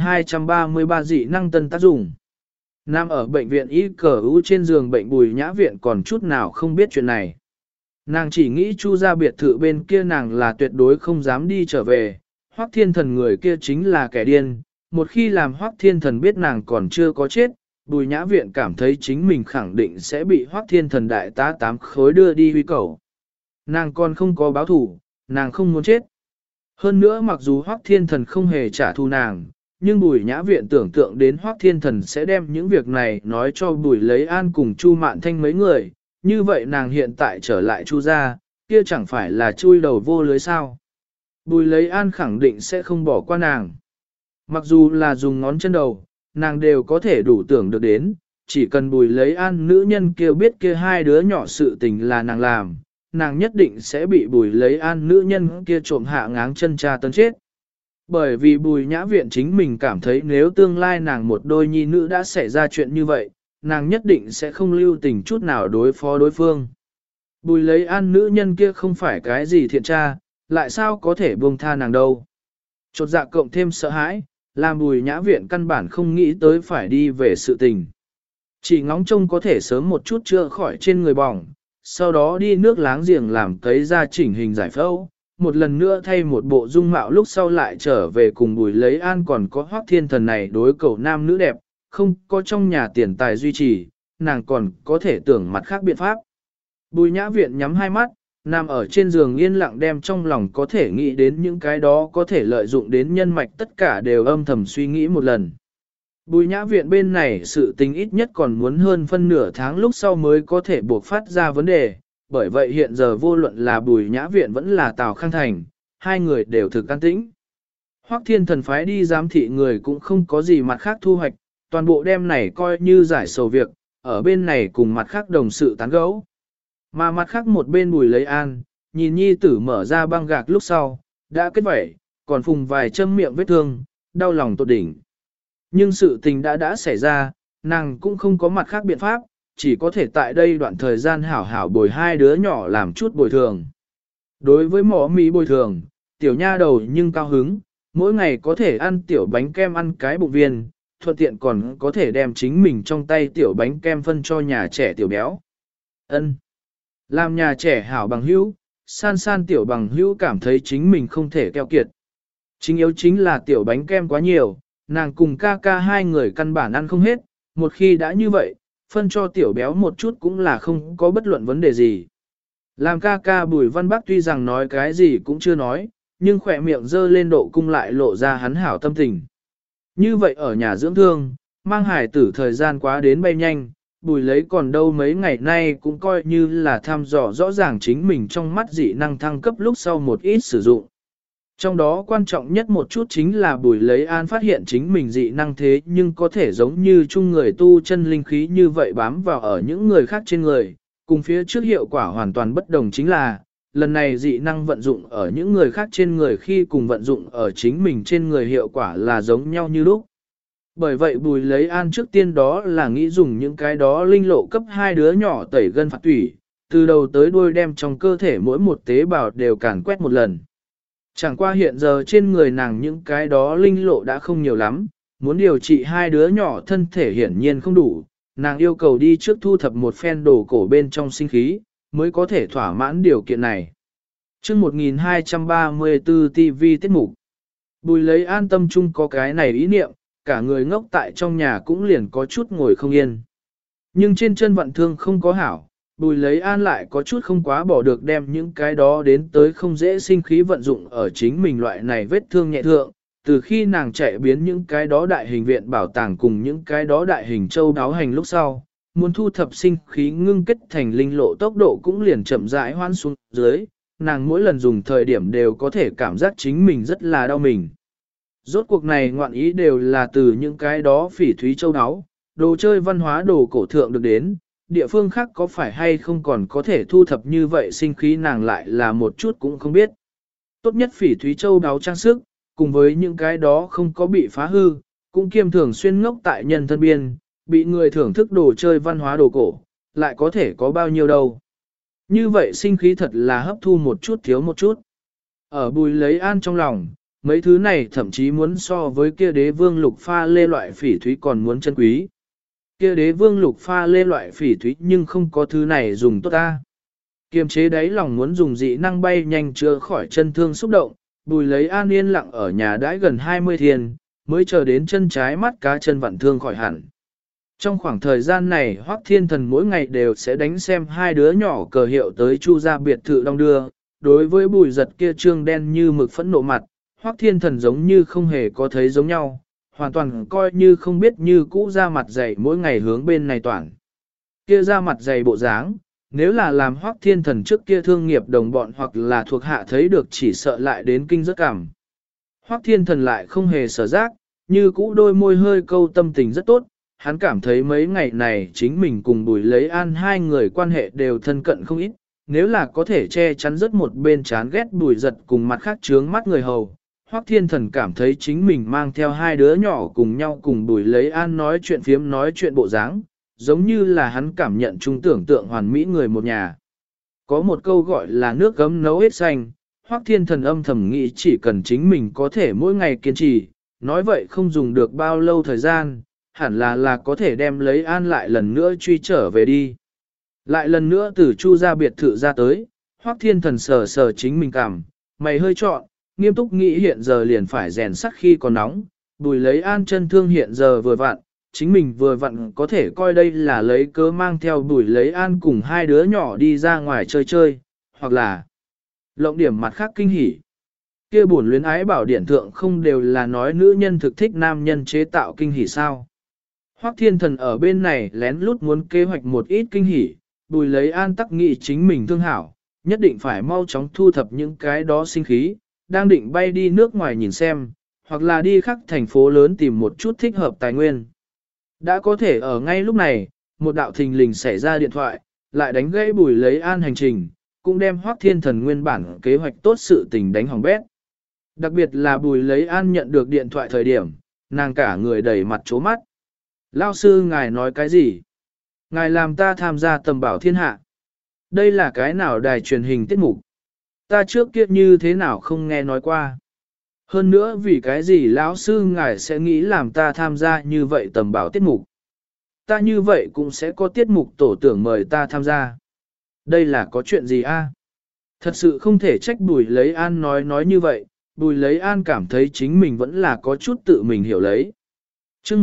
1233 dị năng tân tác dụng. Nam ở bệnh viện y cờ ưu trên giường bệnh Bùi Nhã Viện còn chút nào không biết chuyện này. Nàng chỉ nghĩ Chu ra biệt thự bên kia nàng là tuyệt đối không dám đi trở về, Hoắc Thiên Thần người kia chính là kẻ điên, một khi làm Hoắc Thiên Thần biết nàng còn chưa có chết, Bùi Nhã Viện cảm thấy chính mình khẳng định sẽ bị Hoắc Thiên Thần đại tá 8 khối đưa đi huy cầu. Nàng còn không có báo thủ, nàng không muốn chết. Hơn nữa mặc dù Hoắc Thiên Thần không hề trả thù nàng, nhưng Bùi Nhã Viện tưởng tượng đến Hoắc Thiên Thần sẽ đem những việc này nói cho Bùi Lấy An cùng Chu Mạn Thanh mấy người, như vậy nàng hiện tại trở lại Chu gia, kia chẳng phải là chui đầu vô lưới sao. Bùi Lấy An khẳng định sẽ không bỏ qua nàng. Mặc dù là dùng ngón chân đầu, nàng đều có thể đủ tưởng được đến, chỉ cần Bùi Lấy An nữ nhân kia biết kia hai đứa nhỏ sự tình là nàng làm, nàng nhất định sẽ bị Bùi Lấy An nữ nhân kia trộm hạ ngáng chân tra tấn chết. Bởi vì Bùi Nhã Viện chính mình cảm thấy nếu tương lai nàng một đôi nhi nữ đã xảy ra chuyện như vậy, nàng nhất định sẽ không lưu tình chút nào đối phó đối phương. Bùi Lấy An nữ nhân kia không phải cái gì thiện tra, lại sao có thể buông tha nàng đâu. Chột dạ cộng thêm sợ hãi, làm Bùi Nhã Viện căn bản không nghĩ tới phải đi về sự tình. Chỉ ngóng trông có thể sớm một chút chữa khỏi trên người bỏng, sau đó đi nước láng giềng làm cấy ra chỉnh hình giải phẫu, một lần nữa thay một bộ dung mạo lúc sau lại trở về cùng Bùi Lấy An còn có Hoắc Thiên Thần này đối cầu nam nữ đẹp, không có trong nhà tiền tài duy trì, nàng còn có thể tưởng mặt khác biện pháp. Bùi Nhã Viện nhắm hai mắt, nằm ở trên giường yên lặng đem trong lòng có thể nghĩ đến những cái đó có thể lợi dụng đến nhân mạch tất cả đều âm thầm suy nghĩ một lần. Bùi Nhã Viện bên này sự tình ít nhất còn muốn hơn phân nửa tháng lúc sau mới có thể buộc phát ra vấn đề, bởi vậy hiện giờ vô luận là Bùi Nhã Viện vẫn là Tào Khang Thành, hai người đều thực an tĩnh. Hoắc Thiên Thần phái đi giám thị người cũng không có gì mặt khác thu hoạch, toàn bộ đêm này coi như giải sầu việc, ở bên này cùng mặt khác đồng sự tán gẫu. Mà mặt khác một bên Bùi Lấy An, nhìn nhi tử mở ra băng gạc lúc sau, đã kết vẩy, còn phùng vài châm miệng vết thương, đau lòng tột đỉnh. Nhưng sự tình đã xảy ra, nàng cũng không có mặt khác biện pháp, chỉ có thể tại đây đoạn thời gian hảo hảo bồi hai đứa nhỏ làm chút bồi thường. Đối với mỏ mì bồi thường, tiểu nha đầu nhưng cao hứng, mỗi ngày có thể ăn tiểu bánh kem ăn cái bụng viên, thuận tiện còn có thể đem chính mình trong tay tiểu bánh kem phân cho nhà trẻ tiểu béo. Ân, làm nhà trẻ hảo bằng hữu, san san tiểu bằng hữu cảm thấy chính mình không thể keo kiệt. Chính yếu chính là tiểu bánh kem quá nhiều, nàng cùng ca ca hai người căn bản ăn không hết, một khi đã như vậy, phân cho tiểu béo một chút cũng là không có bất luận vấn đề gì. Làm ca ca Bùi Văn Bắc tuy rằng nói cái gì cũng chưa nói, nhưng khỏe miệng dơ lên độ cung lại lộ ra hắn hảo tâm tình. Như vậy ở nhà dưỡng thương, mang hải tử thời gian quá đến bay nhanh, Bùi Lấy còn đâu mấy ngày nay cũng coi như là thăm dò rõ ràng chính mình trong mắt dị năng thăng cấp lúc sau một ít sử dụng. Trong đó quan trọng nhất một chút chính là Bùi Lấy An phát hiện chính mình dị năng thế nhưng có thể giống như chung người tu chân linh khí như vậy bám vào ở những người khác trên người, Cùng phía trước hiệu quả hoàn toàn bất đồng chính là, lần này dị năng vận dụng ở những người khác trên người khi cùng vận dụng ở chính mình trên người hiệu quả là giống nhau như lúc. Bởi vậy Bùi Lấy An trước tiên đó là nghĩ dùng những cái đó linh lộ cấp hai đứa nhỏ tẩy gân phạt tủy, từ đầu tới đuôi đem trong cơ thể mỗi một tế bào đều càn quét một lần. Chẳng qua hiện giờ trên người nàng những cái đó linh lộ đã không nhiều lắm, muốn điều trị hai đứa nhỏ thân thể hiển nhiên không đủ, nàng yêu cầu đi trước thu thập một phen đồ cổ bên trong sinh khí, mới có thể thỏa mãn điều kiện này. Trước 1234 TV tiết mục, Bùi Lấy An tâm chung có cái này ý niệm, cả người ngốc tại trong nhà cũng liền có chút ngồi không yên. Nhưng trên chân vận thương không có hảo, Bùi Lấy An lại có chút không quá bỏ được đem những cái đó đến tới không dễ sinh khí vận dụng ở chính mình loại này vết thương nhẹ thượng. Từ khi nàng chạy biến những cái đó đại hình viện bảo tàng cùng những cái đó đại hình châu đáo hành lúc sau, muốn thu thập sinh khí ngưng kết thành linh lộ tốc độ cũng liền chậm rãi hoan xuống dưới, nàng mỗi lần dùng thời điểm đều có thể cảm giác chính mình rất là đau mình. Rốt cuộc này ngoạn ý đều là từ những cái đó phỉ thúy châu áo, đồ chơi văn hóa đồ cổ thượng được đến, địa phương khác có phải hay không còn có thể thu thập như vậy sinh khí nàng lại là một chút cũng không biết. Tốt nhất phỉ thúy châu áo trang sức, cùng với những cái đó không có bị phá hư, cũng kiêm thường xuyên ngốc tại nhân thân biên, bị người thưởng thức đồ chơi văn hóa đồ cổ, lại có thể có bao nhiêu đâu. Như vậy sinh khí thật là hấp thu một chút thiếu một chút. Ở Bùi Lấy An trong lòng, mấy thứ này thậm chí muốn so với kia đế vương lục pha lê loại phỉ thúy còn muốn chân quý. Kia đế vương lục pha lê loại phỉ thúy nhưng không có thứ này dùng tốt ta. Kiềm chế đáy lòng muốn dùng dị năng bay nhanh chữa khỏi chân thương xúc động, Bùi Lấy An yên lặng ở nhà đãi gần 20 thiên, mới chờ đến chân trái mắt cá chân vặn thương khỏi hẳn. Trong khoảng thời gian này Hoắc Thiên Thần mỗi ngày đều sẽ đánh xem hai đứa nhỏ cờ hiệu tới Chu gia biệt thự đong đưa, đối với Bùi Giật kia trương đen như mực phẫn nộ mặt, Hoắc Thiên Thần giống như không hề có thấy giống nhau, hoàn toàn coi như không biết như cũ ra mặt dày mỗi ngày hướng bên này toàn. Kia ra mặt dày bộ dáng, nếu là làm Hoắc Thiên Thần trước kia thương nghiệp đồng bọn hoặc là thuộc hạ thấy được chỉ sợ lại đến kinh rất cảm. Hoắc Thiên Thần lại không hề sở giác, như cũ đôi môi hơi câu tâm tình rất tốt, hắn cảm thấy mấy ngày này chính mình cùng Bùi Lấy An hai người quan hệ đều thân cận không ít, nếu là có thể che chắn rất một bên chán ghét Bùi Giật cùng mặt khác trướng mắt người hầu. Hoắc Thiên Thần cảm thấy chính mình mang theo hai đứa nhỏ cùng nhau cùng Bùi Lấy An nói chuyện phiếm nói chuyện bộ dáng, giống như là hắn cảm nhận chung tưởng tượng hoàn mỹ người một nhà. Có một câu gọi là nước gấm nấu hết xanh, Hoắc Thiên Thần âm thầm nghĩ chỉ cần chính mình có thể mỗi ngày kiên trì, nói vậy không dùng được bao lâu thời gian, hẳn là có thể đem Lấy An lại lần nữa truy trở về đi. Lại lần nữa từ Chu gia biệt thự ra tới, Hoắc Thiên Thần sờ sờ chính mình cảm, mày hơi trọn, nghiêm túc nghĩ hiện giờ liền phải rèn sắt khi còn nóng, Bùi Lấy An chân thương hiện giờ vừa vặn, chính mình vừa vặn có thể coi đây là lấy cớ mang theo Bùi Lấy An cùng hai đứa nhỏ đi ra ngoài chơi chơi, hoặc là lộng điểm mặt khác kinh hỉ. Kia buồn luyến ái bảo điển thượng không đều là nói nữ nhân thực thích nam nhân chế tạo kinh hỉ sao. Hoắc Thiên Thần ở bên này lén lút muốn kế hoạch một ít kinh hỉ, Bùi Lấy An tắc nghị chính mình thương hảo, nhất định phải mau chóng thu thập những cái đó sinh khí, đang định bay đi nước ngoài nhìn xem, hoặc là đi khắp thành phố lớn tìm một chút thích hợp tài nguyên. Đã có thể ở ngay lúc này, một đạo thình lình xảy ra điện thoại, lại đánh gãy Bùi Lấy An hành trình, cũng đem Hoắc Thiên Thần nguyên bản kế hoạch tốt sự tình đánh hỏng bét. Đặc biệt là Bùi Lấy An nhận được điện thoại thời điểm, nàng cả người đầy mặt chố mắt. Lao sư ngài nói cái gì? Ngài làm ta tham gia tầm bảo thiên hạ. Đây là cái nào đài truyền hình tiết mục? Ta trước kia như thế nào không nghe nói qua. Hơn nữa vì cái gì lão sư ngài sẽ nghĩ làm ta tham gia như vậy tầm bảo tiết mục. Ta như vậy cũng sẽ có tiết mục tổ tưởng mời ta tham gia. Đây là có chuyện gì a? Thật sự không thể trách Bùi Lấy An nói như vậy, Bùi Lấy An cảm thấy chính mình vẫn là có chút tự mình hiểu lấy. Trước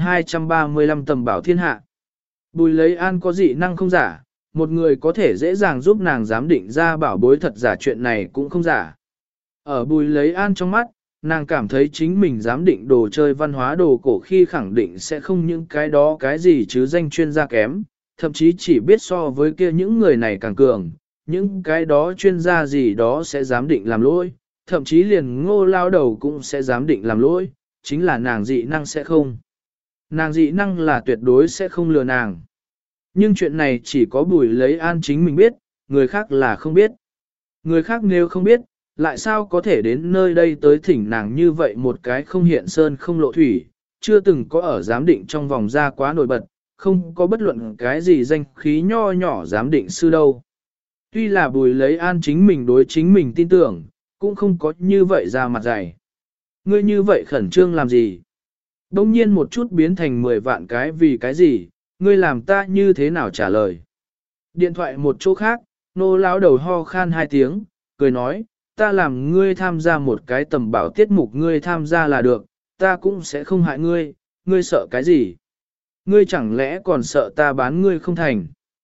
1235 tầm bảo thiên hạ, Bùi Lấy An có dị năng không giả, một người có thể dễ dàng giúp nàng giám định ra bảo bối thật giả chuyện này cũng không giả. Ở Bùi Lấy An trong mắt, nàng cảm thấy chính mình giám định đồ chơi văn hóa đồ cổ khi khẳng định sẽ không những cái đó cái gì chứ danh chuyên gia kém, thậm chí chỉ biết so với kia những người này càng cường, những cái đó chuyên gia gì đó sẽ giám định làm lỗi, thậm chí liền Ngô lao đầu cũng sẽ giám định làm lỗi, chính là nàng dị năng sẽ không. Nàng dị năng là tuyệt đối sẽ không lừa nàng. Nhưng chuyện này chỉ có Bùi Lấy An chính mình biết, người khác là không biết. Người khác nếu không biết, lại sao có thể đến nơi đây tới thỉnh nàng như vậy một cái không hiện sơn không lộ thủy, chưa từng có ở giám định trong vòng ra quá nổi bật, không có bất luận cái gì danh khí nho nhỏ giám định sư đâu. Tuy là Bùi Lấy An chính mình đối chính mình tin tưởng, cũng không có như vậy ra mặt dày. Ngươi như vậy khẩn trương làm gì? Đông nhiên một chút biến thành 10 vạn cái vì cái gì, ngươi làm ta như thế nào trả lời? Điện thoại một chỗ khác, nô lão đầu ho khan 2 tiếng, cười nói, ta làm ngươi tham gia một cái tầm bảo tiết mục ngươi tham gia là được, ta cũng sẽ không hại ngươi, ngươi sợ cái gì? Ngươi chẳng lẽ còn sợ ta bán ngươi không thành?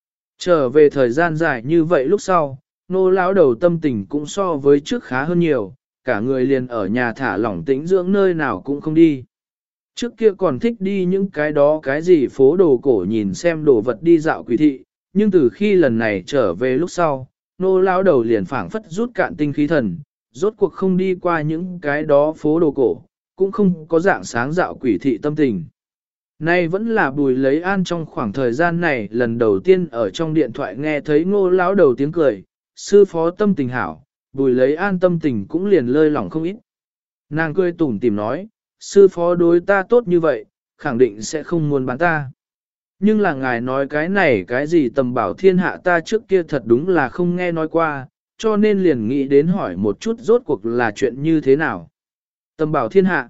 Trở về thời gian dài như vậy lúc sau, nô lão đầu tâm tình cũng so với trước khá hơn nhiều, cả người liền ở nhà thả lỏng tĩnh dưỡng nơi nào cũng không đi. Trước kia còn thích đi những cái đó cái gì phố đồ cổ nhìn xem đồ vật đi dạo quỷ thị, nhưng từ khi lần này trở về lúc sau, nô lão đầu liền phảng phất rút cạn tinh khí thần, rốt cuộc không đi qua những cái đó phố đồ cổ, cũng không có dạng sáng dạo quỷ thị tâm tình. Nay vẫn là Bùi Lấy An trong khoảng thời gian này lần đầu tiên ở trong điện thoại nghe thấy ngô lão đầu tiếng cười, sư phó tâm tình hảo, Bùi Lấy An tâm tình cũng liền lơi lỏng không ít. Nàng cười tủm tỉm nói, sư phó đối ta tốt như vậy, khẳng định sẽ không muốn bán ta. Nhưng là ngài nói cái này cái gì tầm bảo thiên hạ ta trước kia thật đúng là không nghe nói qua, cho nên liền nghĩ đến hỏi một chút rốt cuộc là chuyện như thế nào. Tầm bảo thiên hạ.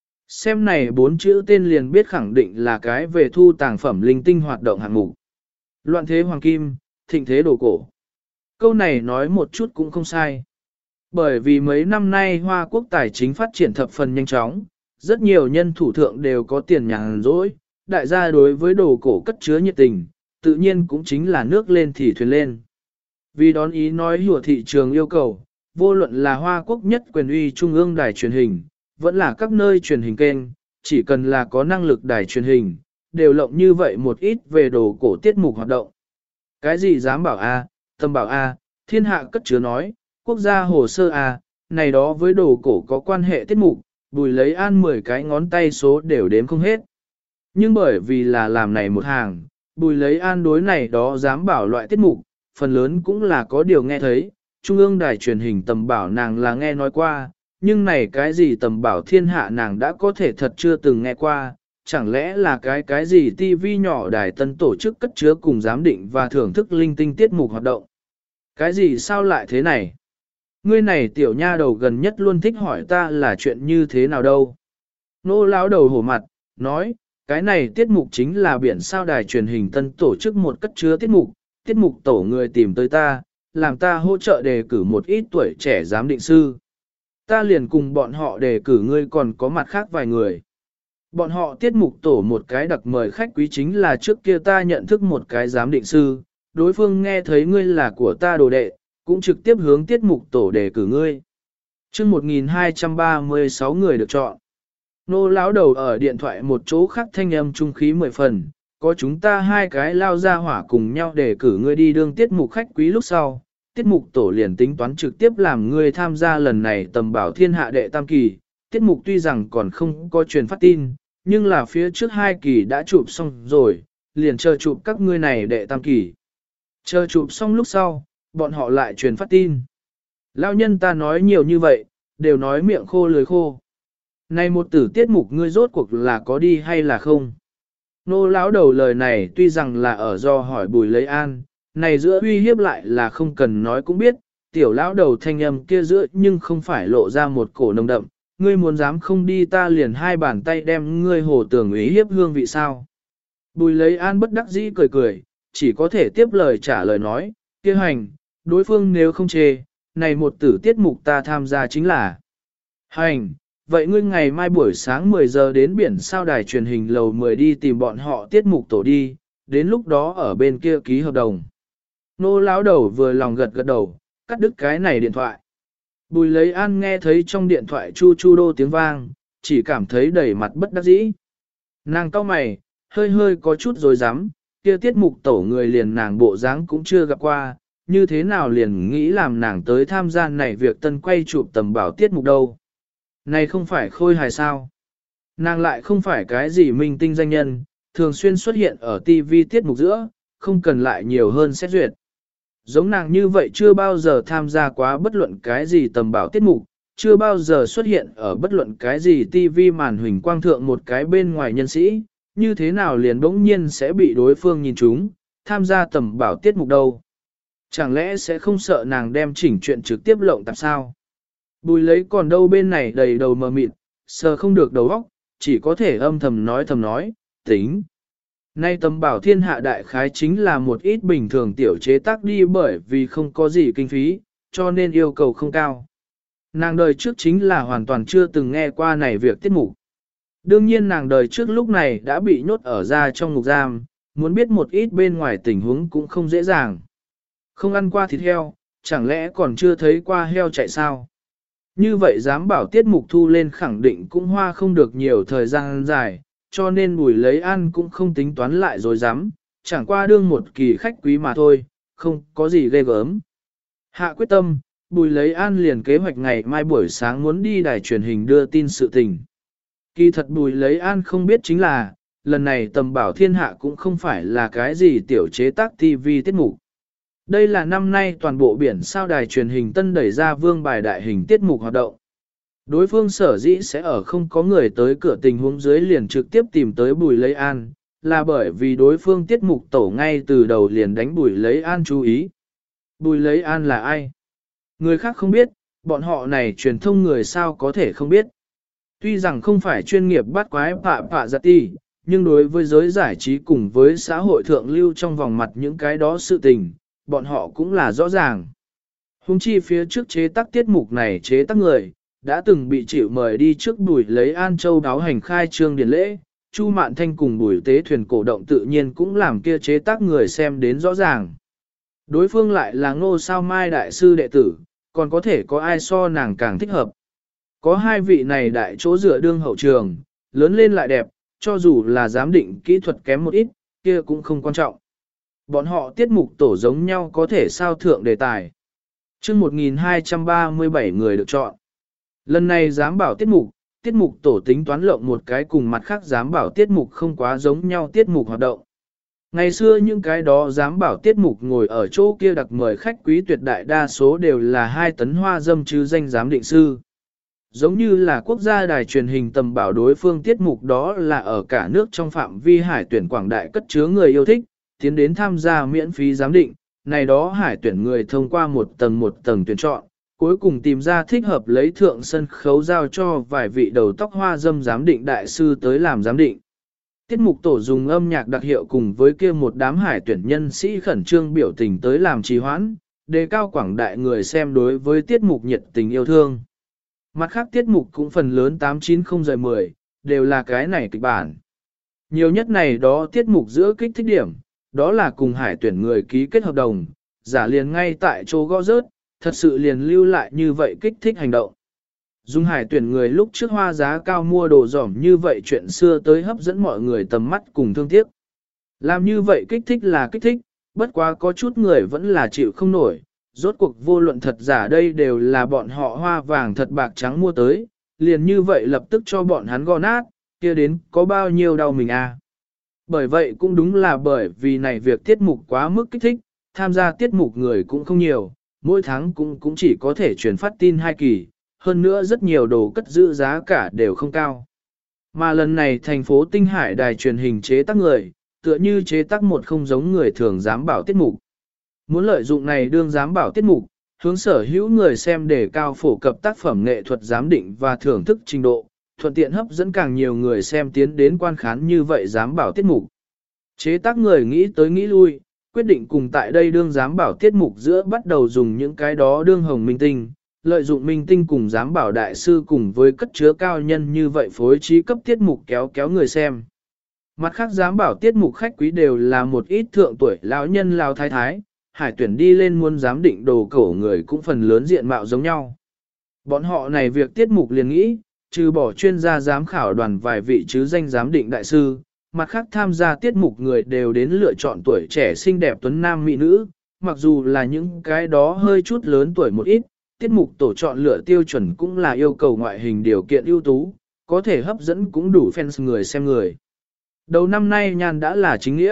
Xem này 4 chữ tên liền biết khẳng định là cái về thu tàng phẩm linh tinh hoạt động hạng mục. Loạn thế hoàng kim, thịnh thế đồ cổ. Câu này nói một chút cũng không sai. Bởi vì mấy năm nay Hoa Quốc tài chính phát triển thập phần nhanh chóng, rất nhiều nhân thủ thượng đều có tiền nhàn rỗi, đại gia đối với đồ cổ cất chứa nhiệt tình, tự nhiên cũng chính là nước lên thì thuyền lên. Vì đón ý nói hùa thị trường yêu cầu, vô luận là Hoa Quốc nhất quyền uy trung ương đài truyền hình, vẫn là các nơi truyền hình kênh, chỉ cần là có năng lực đài truyền hình, đều lộng như vậy một ít về đồ cổ tiết mục hoạt động. Cái gì dám bảo A, tâm bảo A, thiên hạ cất chứa nói, quốc gia hồ sơ A, này đó với đồ cổ có quan hệ tiết mục, Bùi Lấy An 10 cái ngón tay số đều đếm không hết. Nhưng bởi vì là làm này một hàng, Bùi Lấy An đối này đó dám bảo loại tiết mục, phần lớn cũng là có điều nghe thấy, trung ương đài truyền hình tầm bảo nàng là nghe nói qua, nhưng này cái gì tầm bảo thiên hạ nàng đã có thể thật chưa từng nghe qua, chẳng lẽ là cái gì tivi nhỏ đài tân tổ chức cất chứa cùng giám định và thưởng thức linh tinh tiết mục hoạt động. Cái gì sao lại thế này? Ngươi này tiểu nha đầu gần nhất luôn thích hỏi ta là chuyện như thế nào đâu. Nô lão đầu hổ mặt, nói, cái này tiết mục chính là biển sao đài truyền hình tân tổ chức một cất chứa tiết mục tổ người tìm tới ta, làm ta hỗ trợ đề cử một ít tuổi trẻ giám định sư. Ta liền cùng bọn họ đề cử ngươi còn có mặt khác vài người. Bọn họ tiết mục tổ một cái đặc mời khách quý chính là trước kia ta nhận thức một cái giám định sư, đối phương nghe thấy ngươi là của ta đồ đệ, cũng trực tiếp hướng tiết mục tổ đề cử ngươi. Chương 1236 người được chọn. Nô lão đầu ở điện thoại một chỗ khác thanh âm trung khí 10 phần, có chúng ta hai cái lao ra hỏa cùng nhau đề cử ngươi đi đương tiết mục khách quý lúc sau. Tiết mục tổ liền tính toán trực tiếp làm ngươi tham gia lần này tầm bảo thiên hạ đệ tam kỳ. Tiết mục tuy rằng còn không có truyền phát tin, nhưng là phía trước 2 kỳ đã chụp xong rồi, liền chờ chụp các ngươi này đệ tam kỳ. Chờ chụp xong lúc sau, bọn họ lại truyền phát tin. Lão nhân ta nói nhiều như vậy, đều nói miệng khô lưỡi khô. Này một tử tiết mục ngươi rốt cuộc là có đi hay là không? Nô lão đầu lời này tuy rằng là ở do hỏi Bùi Lấy An, này giữa uy hiếp lại là không cần nói cũng biết, tiểu lão đầu thanh âm kia giữa nhưng không phải lộ ra một cổ nồng đậm, ngươi muốn dám không đi ta liền 2 bàn tay đem ngươi hồ tường uy hiếp hương vị sao. Bùi Lấy An bất đắc dĩ cười cười, chỉ có thể tiếp lời trả lời nói, kia hành, đối phương nếu không chê, này một tử tiết mục ta tham gia chính là hành. Vậy ngươi ngày mai buổi sáng 10 giờ đến biển sao đài truyền hình lầu 10 đi tìm bọn họ tiết mục tổ đi, đến lúc đó ở bên kia ký hợp đồng. Nô lão đầu vừa lòng gật gật đầu, cắt đứt cái này điện thoại. Bùi Lấy An nghe thấy trong điện thoại chu chu đô tiếng vang, chỉ cảm thấy đầy mặt bất đắc dĩ. Nàng cau mày, hơi hơi có chút rồi dám, kia tiết mục tổ người liền nàng bộ dáng cũng chưa gặp qua, như thế nào liền nghĩ làm nàng tới tham gia này việc tân quay chụp tầm bảo tiết mục đâu. Này không phải khôi hài sao? Nàng lại không phải cái gì minh tinh danh nhân, thường xuyên xuất hiện ở TV tiết mục giữa, không cần lại nhiều hơn xét duyệt. Giống nàng như vậy chưa bao giờ tham gia quá bất luận cái gì tầm bảo tiết mục, chưa bao giờ xuất hiện ở bất luận cái gì TV màn huỳnh quang thượng một cái bên ngoài nhân sĩ, như thế nào liền bỗng nhiên sẽ bị đối phương nhìn trúng, tham gia tầm bảo tiết mục đâu. Chẳng lẽ sẽ không sợ nàng đem chỉnh chuyện trực tiếp lộng tạp sao? Bùi lấy còn đâu bên này đầy đầu mờ mịt, sờ không được đầu óc, chỉ có thể âm thầm nói, tính. Nay tầm bảo thiên hạ đại khái chính là một ít bình thường tiểu chế tác đi bởi vì không có gì kinh phí, cho nên yêu cầu không cao. Nàng đời trước chính là hoàn toàn chưa từng nghe qua này việc tiết mục. Đương nhiên nàng đời trước lúc này đã bị nhốt ở ra trong ngục giam, muốn biết một ít bên ngoài tình huống cũng không dễ dàng. Không ăn qua thịt heo, chẳng lẽ còn chưa thấy qua heo chạy sao? Như vậy dám bảo tiết mục thu lên khẳng định cũng hoa không được nhiều thời gian dài, cho nên Bùi lấy ăn cũng không tính toán lại rồi dám, chẳng qua đương một kỳ khách quý mà thôi, không có gì ghê gớm. Hạ quyết tâm, Bùi lấy an liền kế hoạch ngày mai buổi sáng muốn đi đài truyền hình đưa tin sự tình. Kỳ thật Bùi lấy an không biết chính là, lần này tầm bảo thiên hạ cũng không phải là cái gì tiểu chế tác TV tiết mục. Đây là năm nay toàn bộ biển sao đài truyền hình tân đẩy ra vương bài đại hình tiết mục hoạt động. Đối phương sở dĩ sẽ ở không có người tới cửa tình huống dưới liền trực tiếp tìm tới Bùi lấy an, là bởi vì đối phương tiết mục tổ ngay từ đầu liền đánh Bùi lấy an chú ý. Bùi lấy an là ai? Người khác không biết, bọn họ này truyền thông người sao có thể không biết. Tuy rằng không phải chuyên nghiệp bắt quái pạ giặt ti, nhưng đối với giới giải trí cùng với xã hội thượng lưu trong vòng mặt những cái đó sự tình, bọn họ cũng là rõ ràng. Hùng chi phía trước chế tác tiết mục này chế tác người, đã từng bị chịu mời đi trước Bùi lấy An Châu đáo hành khai trương điển lễ, Chu Mạn Thanh cùng Bùi tế thuyền cổ động tự nhiên cũng làm kia chế tác người xem đến rõ ràng. Đối phương lại là Ngô Sao Mai đại sư đệ tử, còn có thể có ai so nàng càng thích hợp. Có hai vị này đại chỗ dựa đương hậu trường, lớn lên lại đẹp, cho dù là giám định kỹ thuật kém một ít, kia cũng không quan trọng. Bọn họ tiết mục tổ giống nhau có thể sao thượng đề tài. Trước 1237 người được chọn. Lần này giám bảo tiết mục tổ tính toán lộng một cái cùng mặt khác giám bảo tiết mục không quá giống nhau tiết mục hoạt động. Ngày xưa những cái đó giám bảo tiết mục ngồi ở chỗ kia đặc mời khách quý tuyệt đại đa số đều là 2 tấn hoa dâm chứ danh giám định sư. Giống như là quốc gia đài truyền hình tầm bảo đối phương tiết mục đó là ở cả nước trong phạm vi hải tuyển quảng đại cất chứa người yêu thích, tiến đến tham gia miễn phí giám định, này đó hải tuyển người thông qua một tầng tuyển chọn, cuối cùng tìm ra thích hợp lấy thượng sân khấu giao cho vài vị đầu tóc hoa dâm giám định đại sư tới làm giám định. Tiết mục tổ dùng âm nhạc đặc hiệu cùng với kia một đám hải tuyển nhân sĩ khẩn trương biểu tình tới làm trì hoãn, đề cao quảng đại người xem đối với tiết mục nhiệt tình yêu thương. Mặt khác tiết mục cũng phần lớn 8-9-0-10, đều là cái này kịch bản. Nhiều nhất này đó tiết mục giữa kích thích điểm, đó là cùng hải tuyển người ký kết hợp đồng, giả liền ngay tại chỗ gõ rớt, thật sự liền lưu lại như vậy kích thích hành động. Dùng hải tuyển người lúc trước hoa giá cao mua đồ giỏm như vậy chuyện xưa tới hấp dẫn mọi người tầm mắt cùng thương tiếc. Làm như vậy kích thích là kích thích, bất quá có chút người vẫn là chịu không nổi, rốt cuộc vô luận thật giả đây đều là bọn họ hoa vàng thật bạc trắng mua tới, liền như vậy lập tức cho bọn hắn gõ nát, kia đến có bao nhiêu đau mình à. Bởi vậy cũng đúng là bởi vì này việc tiết mục quá mức kích thích, tham gia tiết mục người cũng không nhiều, mỗi tháng cũng chỉ có thể truyền phát tin 2 kỳ, hơn nữa rất nhiều đồ cất giữ giá cả đều không cao. Mà lần này thành phố Tinh Hải đài truyền hình chế tác người, tựa như chế tác một không giống người thường dám bảo tiết mục. Muốn lợi dụng này đương dám bảo tiết mục, hướng sở hữu người xem để cao phổ cập tác phẩm nghệ thuật giám định và thưởng thức trình độ, thuận tiện hấp dẫn càng nhiều người xem tiến đến quan khán như vậy dám bảo tiết mục. Chế tác người nghĩ tới nghĩ lui, quyết định cùng tại đây đương dám bảo tiết mục giữa bắt đầu dùng những cái đó đương hồng minh tinh, lợi dụng minh tinh cùng dám bảo đại sư cùng với cất chứa cao nhân như vậy phối trí cấp tiết mục kéo người xem. Mặt khác dám bảo tiết mục khách quý đều là một ít thượng tuổi lão nhân lao thái thái, hải tuyển đi lên muốn giám định đồ cổ người cũng phần lớn diện mạo giống nhau. Bọn họ này việc tiết mục liền nghĩ, trừ bỏ chuyên gia giám khảo đoàn vài vị chứ danh giám định đại sư, mặt khác tham gia tiết mục người đều đến lựa chọn tuổi trẻ xinh đẹp tuấn nam mỹ nữ, mặc dù là những cái đó hơi chút lớn tuổi một ít, tiết mục tổ chọn lựa tiêu chuẩn cũng là yêu cầu ngoại hình điều kiện ưu tú, có thể hấp dẫn cũng đủ fans người xem người. Đầu năm nay nhàn đã là chính nghĩa,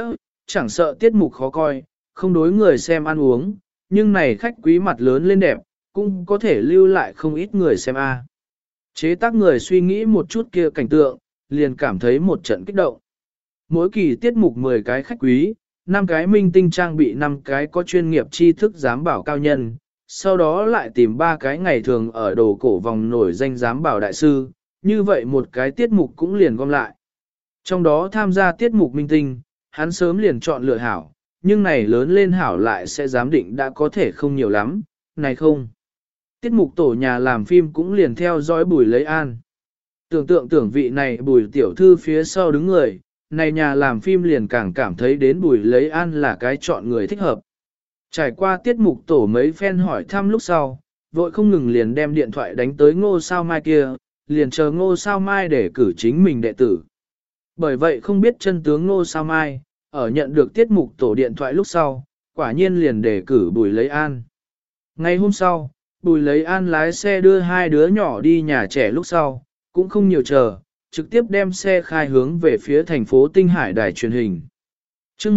chẳng sợ tiết mục khó coi, không đối người xem ăn uống, nhưng này khách quý mặt lớn lên đẹp, cũng có thể lưu lại không ít người xem a. Chế tác người suy nghĩ một chút kia cảnh tượng, liền cảm thấy một trận kích động. Mỗi kỳ tiết mục 10 cái khách quý, 5 cái minh tinh trang bị 5 cái có chuyên nghiệp tri thức giám bảo cao nhân, sau đó lại tìm 3 cái ngày thường ở đồ cổ vòng nổi danh giám bảo đại sư, như vậy một cái tiết mục cũng liền gom lại. Trong đó tham gia tiết mục minh tinh, hắn sớm liền chọn lựa hảo, nhưng này lớn lên hảo lại sẽ giám định đã có thể không nhiều lắm, này không. Tiết mục tổ nhà làm phim cũng liền theo dõi Bùi Lấy An. Tưởng vị này Bùi tiểu thư phía sau đứng người, này nhà làm phim liền càng cảm thấy đến Bùi Lấy An là cái chọn người thích hợp. Trải qua tiết mục tổ mấy fan hỏi thăm lúc sau, vội không ngừng liền đem điện thoại đánh tới Ngô Sao Mai kia, liền chờ Ngô Sao Mai để cử chính mình đệ tử. Bởi vậy không biết chân tướng Ngô Sao Mai, ở nhận được tiết mục tổ điện thoại lúc sau, quả nhiên liền đề cử Bùi Lấy An. Ngày hôm sau, Bùi Lấy An lái xe đưa 2 đứa nhỏ đi nhà trẻ lúc sau, cũng không nhiều chờ, trực tiếp đem xe khai hướng về phía thành phố Tinh Hải đài truyền hình. Chương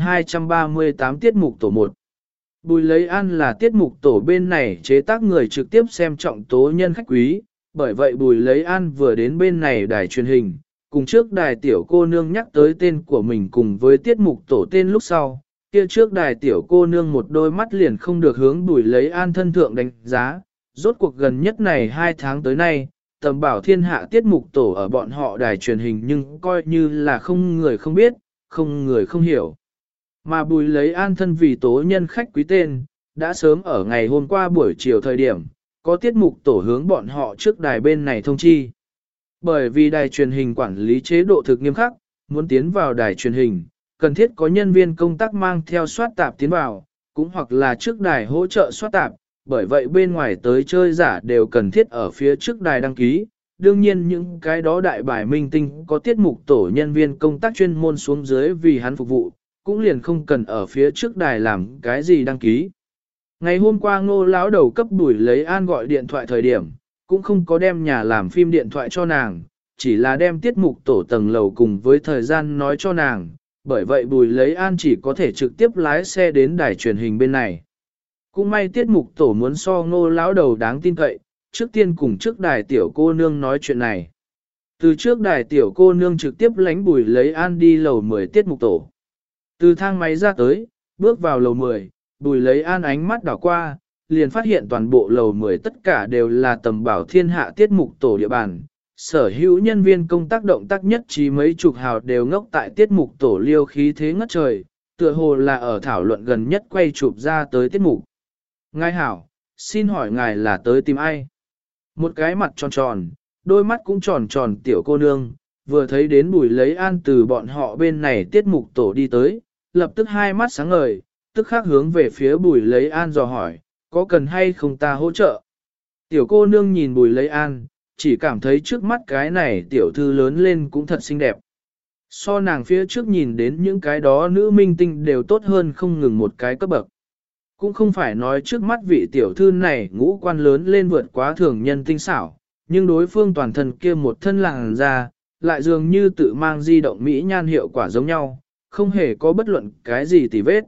1238 tiết mục tổ 1. Bùi Lấy An là tiết mục tổ bên này chế tác người trực tiếp xem trọng tố nhân khách quý, bởi vậy Bùi Lấy An vừa đến bên này đài truyền hình, cùng trước đài tiểu cô nương nhắc tới tên của mình cùng với tiết mục tổ tên lúc sau, kia trước đài tiểu cô nương một đôi mắt liền không được hướng Bùi Lấy An thân thượng đánh giá, rốt cuộc gần nhất này 2 tháng tới nay, tầm bảo thiên hạ tiết mục tổ ở bọn họ đài truyền hình nhưng coi như là không người không biết, không người không hiểu. Mà Bùi Lấy An thân vì tố nhân khách quý tên, đã sớm ở ngày hôm qua buổi chiều thời điểm, có tiết mục tổ hướng bọn họ trước đài bên này thông chi. Bởi vì đài truyền hình quản lý chế độ thực nghiêm khắc, muốn tiến vào đài truyền hình, cần thiết có nhân viên công tác mang theo soát tạp tiến vào, cũng hoặc là trước đài hỗ trợ soát tạp, bởi vậy bên ngoài tới chơi giả đều cần thiết ở phía trước đài đăng ký. Đương nhiên những cái đó đại bài minh tinh có tiết mục tổ nhân viên công tác chuyên môn xuống dưới vì hắn phục vụ, cũng liền không cần ở phía trước đài làm cái gì đăng ký. Ngày hôm qua Ngô lão đầu cấp Bùi Lấy An gọi điện thoại thời điểm, cũng không có đem nhà làm phim điện thoại cho nàng, chỉ là đem tiết mục tổ tầng lầu cùng với thời gian nói cho nàng, bởi vậy Bùi Lấy An chỉ có thể trực tiếp lái xe đến đài truyền hình bên này. Cũng may tiết mục tổ muốn so Ngô lão đầu đáng tin cậy, trước tiên cùng trước đài tiểu cô nương nói chuyện này. Từ trước đài tiểu cô nương trực tiếp lánh Bùi Lấy An đi lầu 10 tiết mục tổ. Từ thang máy ra tới, bước vào lầu 10, Bùi Lấy An ánh mắt đảo qua, liền phát hiện toàn bộ lầu 10 tất cả đều là tầm bảo thiên hạ tiết mục tổ địa bàn. Sở hữu nhân viên công tác động tác nhất trí mấy chục hào đều ngốc tại tiết mục tổ liêu khí thế ngất trời, tựa hồ là ở thảo luận gần nhất quay chụp ra tới tiết mục. Ngài hảo, xin hỏi ngài là tới tìm ai? Một cái mặt tròn tròn, đôi mắt cũng tròn tròn tiểu cô nương, vừa thấy đến Bùi Lấy An từ bọn họ bên này tiết mục tổ đi tới, lập tức hai mắt sáng ngời, tức khắc hướng về phía Bùi Lấy An dò hỏi, có cần hay không ta hỗ trợ? Tiểu cô nương nhìn Bùi Lấy An, chỉ cảm thấy trước mắt cái này tiểu thư lớn lên cũng thật xinh đẹp. So nàng phía trước nhìn đến những cái đó nữ minh tinh đều tốt hơn không ngừng một cái cấp bậc. Cũng không phải nói trước mắt vị tiểu thư này ngũ quan lớn lên vượt quá thường nhân tinh xảo, nhưng đối phương toàn thân kia một thân làn da, lại dường như tự mang di động mỹ nhan hiệu quả giống nhau, không hề có bất luận cái gì tì vết.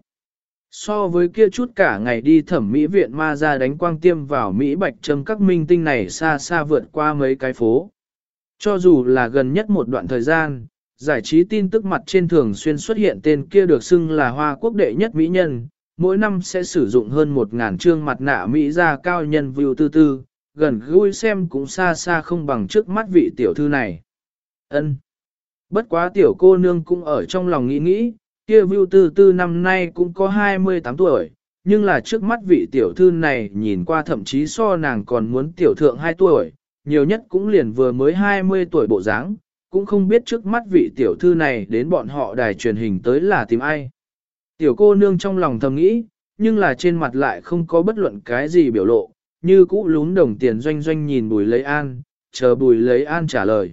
So với kia chút cả ngày đi thẩm mỹ viện ma ra đánh quang tiêm vào Mỹ bạch châm các minh tinh này xa xa vượt qua mấy cái phố. Cho dù là gần nhất một đoạn thời gian, giải trí tin tức mặt trên thường xuyên xuất hiện tên kia được xưng là Hoa Quốc đệ nhất mỹ nhân, mỗi năm sẽ sử dụng hơn 1.000 trương mặt nạ Mỹ ra cao nhân view tư tư, gần gũi xem cũng xa xa không bằng trước mắt vị tiểu thư này. Ân. Bất quá tiểu cô nương cũng ở trong lòng nghĩ nghĩ, kia view tư tư năm nay cũng có 28 tuổi, nhưng là trước mắt vị tiểu thư này nhìn qua thậm chí so nàng còn muốn tiểu thượng 2 tuổi, nhiều nhất cũng liền vừa mới 20 tuổi bộ dáng, cũng không biết trước mắt vị tiểu thư này đến bọn họ đài truyền hình tới là tìm ai. Tiểu cô nương trong lòng thầm nghĩ, nhưng là trên mặt lại không có bất luận cái gì biểu lộ, như cũ lún đồng tiền doanh doanh nhìn Bùi Lấy An, chờ Bùi Lấy An trả lời.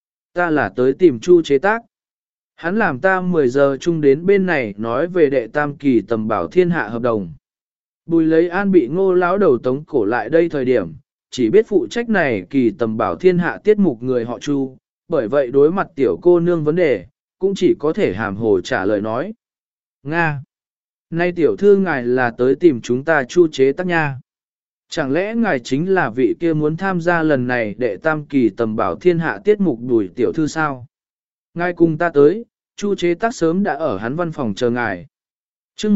Ta là tới tìm Chu chế tác. Hắn làm ta 10 giờ chung đến bên này nói về đệ tam kỳ tầm bảo thiên hạ hợp đồng. Bùi Lấy An bị Ngô lão đầu tống cổ lại đây thời điểm, chỉ biết phụ trách này kỳ tầm bảo thiên hạ tiết mục người họ Chu, bởi vậy đối mặt tiểu cô nương vấn đề, cũng chỉ có thể hàm hồ trả lời nói. Nga. Nay tiểu thư ngài là tới tìm chúng ta Chu chế tác nha. Chẳng lẽ ngài chính là vị kia muốn tham gia lần này đệ tam kỳ tầm bảo thiên hạ tiết mục Bùi tiểu thư sao? Ngài cùng ta tới, Chu chế tác sớm đã ở hắn văn phòng chờ ngài. Chương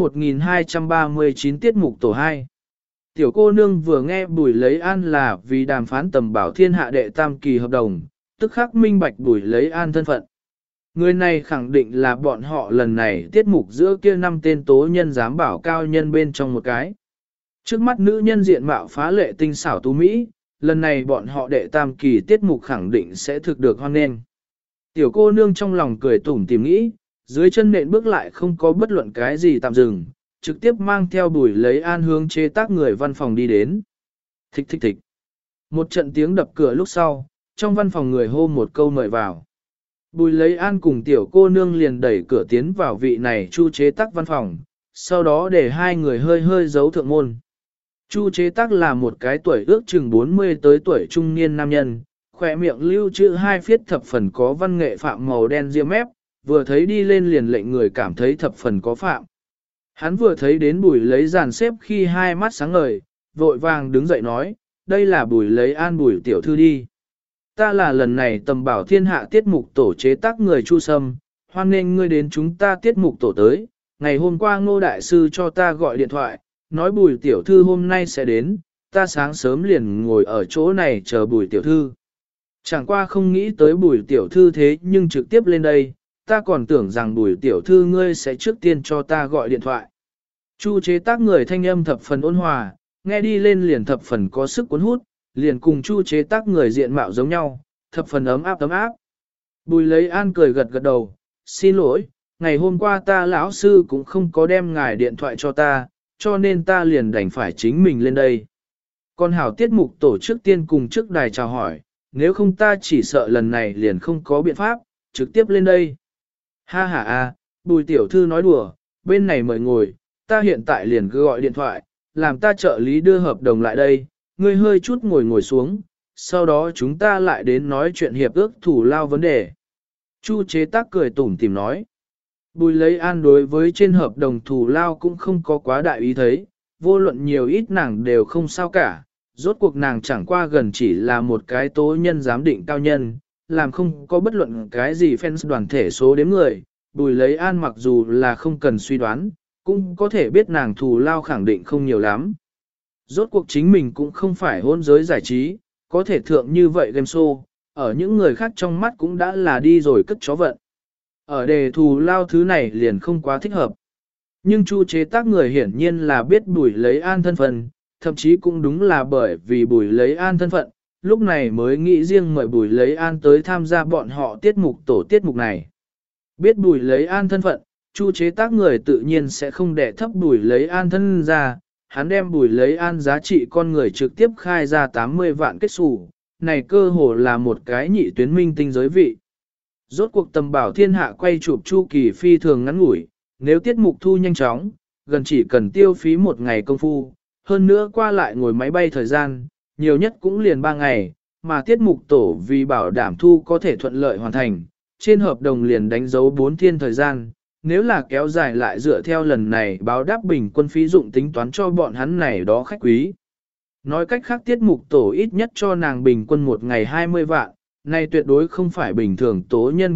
1239 tiết mục tổ 2. Tiểu cô nương vừa nghe Bùi Lấy An là vì đàm phán tầm bảo thiên hạ đệ tam kỳ hợp đồng, tức khắc minh bạch Bùi Lấy An thân phận. Người này khẳng định là bọn họ lần này tiết mục giữa kia 5 tên tố nhân giám bảo cao nhân bên trong một cái. Trước mắt nữ nhân diện mạo phá lệ tinh xảo tú Mỹ, lần này bọn họ đệ tam kỳ tiết mục khẳng định sẽ thực được hoan nghênh. Tiểu cô nương trong lòng cười tủm tìm nghĩ, dưới chân nện bước lại không có bất luận cái gì tạm dừng, trực tiếp mang theo Bùi Lấy An hướng chế tác người văn phòng đi đến. Thích thích thích. Một trận tiếng đập cửa lúc sau, trong văn phòng người hô một câu mời vào. Bùi Lấy An cùng tiểu cô nương liền đẩy cửa tiến vào vị này Chu chế tác văn phòng, sau đó để hai người hơi hơi giấu thượng môn. Chu chế tác là một cái tuổi ước chừng 40 tới tuổi trung niên nam nhân, khỏe miệng lưu trữ hai phiết thập phần có văn nghệ phạm màu đen ria mép, vừa thấy đi lên liền lệnh người cảm thấy thập phần có phạm. Hắn vừa thấy đến Bùi Lấy dàn xếp khi hai mắt sáng ngời, vội vàng đứng dậy nói, đây là Bùi Lấy An Bùi tiểu thư đi. Ta là lần này tầm bảo thiên hạ tiết mục tổ chế tác người Chu Sâm, hoan nghênh ngươi đến chúng ta tiết mục tổ tới. Ngày hôm qua Ngô Đại Sư cho ta gọi điện thoại, nói Bùi tiểu thư hôm nay sẽ đến, ta sáng sớm liền ngồi ở chỗ này chờ Bùi tiểu thư. Chẳng qua không nghĩ tới Bùi tiểu thư thế nhưng trực tiếp lên đây, ta còn tưởng rằng Bùi tiểu thư ngươi sẽ trước tiên cho ta gọi điện thoại. Chu chế tác người thanh âm thập phần ôn hòa, nghe đi lên liền thập phần có sức cuốn hút, liền cùng Chu chế tác người diện mạo giống nhau, thập phần ấm áp ấm áp. Bùi Lấy An cười gật gật đầu, xin lỗi, ngày hôm qua ta lão sư cũng không có đem ngài điện thoại cho ta, cho nên ta liền đành phải chính mình lên đây. Còn hảo tiết mục tổ trước tiên cùng trước đài chào hỏi, nếu không ta chỉ sợ lần này liền không có biện pháp, trực tiếp lên đây. Ha ha a, Bùi tiểu thư nói đùa, bên này mời ngồi, ta hiện tại liền cứ gọi điện thoại, làm ta trợ lý đưa hợp đồng lại đây, ngươi hơi chút ngồi xuống, sau đó chúng ta lại đến nói chuyện hiệp ước thủ lao vấn đề. Chu chế tác cười tủm tỉm nói. Bùi Lấy An đối với trên hợp đồng thủ lao cũng không có quá đại ý thấy, vô luận nhiều ít nàng đều không sao cả, rốt cuộc nàng chẳng qua gần chỉ là một cái tố nhân giám định cao nhân, làm không có bất luận cái gì fans đoàn thể số đếm người. Bùi Lấy An mặc dù là không cần suy đoán, cũng có thể biết nàng thù lao khẳng định không nhiều lắm. Rốt cuộc chính mình cũng không phải hôn giới giải trí, có thể thượng như vậy game show, ở những người khác trong mắt cũng đã là đi rồi cất chó vận. Ở đề thù lao thứ này liền không quá thích hợp. Nhưng Chu chế tác người hiển nhiên là biết Bùi Lấy An thân phận, thậm chí cũng đúng là bởi vì Bùi Lấy An thân phận, lúc này mới nghĩ riêng mời Bùi Lấy An tới tham gia bọn họ tiết mục tổ tiết mục này. Biết Bùi Lấy An thân phận, Chu chế tác người tự nhiên sẽ không đẻ thấp Bùi Lấy An thân ra, hắn đem Bùi Lấy An giá trị con người trực tiếp khai ra 80 vạn kết xù, này cơ hồ là một cái nhị tuyến minh tinh giới vị. Rốt cuộc tầm bảo thiên hạ quay chụp chu kỳ phi thường ngắn ngủi, nếu tiết mục thu nhanh chóng, gần chỉ cần tiêu phí một ngày công phu, hơn nữa qua lại ngồi máy bay thời gian, nhiều nhất cũng liền 3 ngày, mà tiết mục tổ vì bảo đảm thu có thể thuận lợi hoàn thành, trên hợp đồng liền đánh dấu 4 thiên thời gian, nếu là kéo dài lại dựa theo lần này báo đáp bình quân phí dụng tính toán cho bọn hắn này đó khách quý. Nói cách khác tiết mục tổ ít nhất cho nàng bình quân một ngày 20 vạn, này tuyệt đối không phải bình thường tố nhân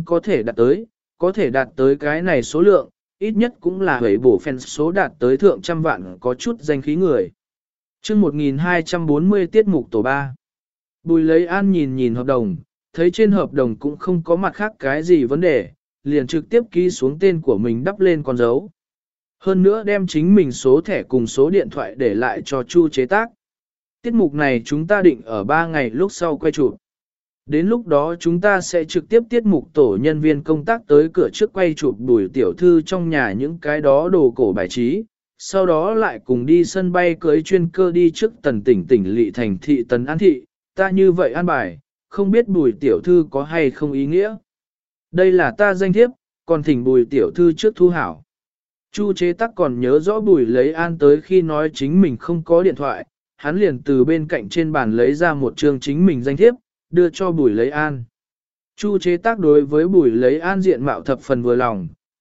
có thể đạt tới cái này số lượng, ít nhất cũng là hủy bổ fan số đạt tới thượng trăm vạn có chút danh khí người. Chương 1240 tiết mục tổ 3. Bùi Lấy An nhìn hợp đồng, thấy trên hợp đồng cũng không có mặt khác cái gì vấn đề, liền trực tiếp ký xuống tên của mình đắp lên con dấu. Hơn nữa đem chính mình số thẻ cùng số điện thoại để lại cho Chu chế tác. Tiết mục này chúng ta định ở 3 ngày lúc sau quay chụp. Đến lúc đó chúng ta sẽ trực tiếp tiết mục tổ nhân viên công tác tới cửa trước quay chụp Bùi tiểu thư trong nhà những cái đó đồ cổ bài trí, sau đó lại cùng đi sân bay cưới chuyên cơ đi trước tần tỉnh lỵ thành thị Tần An Thị, ta như vậy an bài, không biết Bùi tiểu thư có hay không ý nghĩa. Đây là ta danh thiếp, còn thỉnh Bùi tiểu thư trước thu hảo. Chu chế tác còn nhớ rõ Bùi Lấy An tới khi nói chính mình không có điện thoại, hắn liền từ bên cạnh trên bàn lấy ra một chương chính mình danh thiếp, đưa cho Bùi Lấy An. Chu chế tác đối với Bùi Lấy An diện mạo thập phần vừa lòng,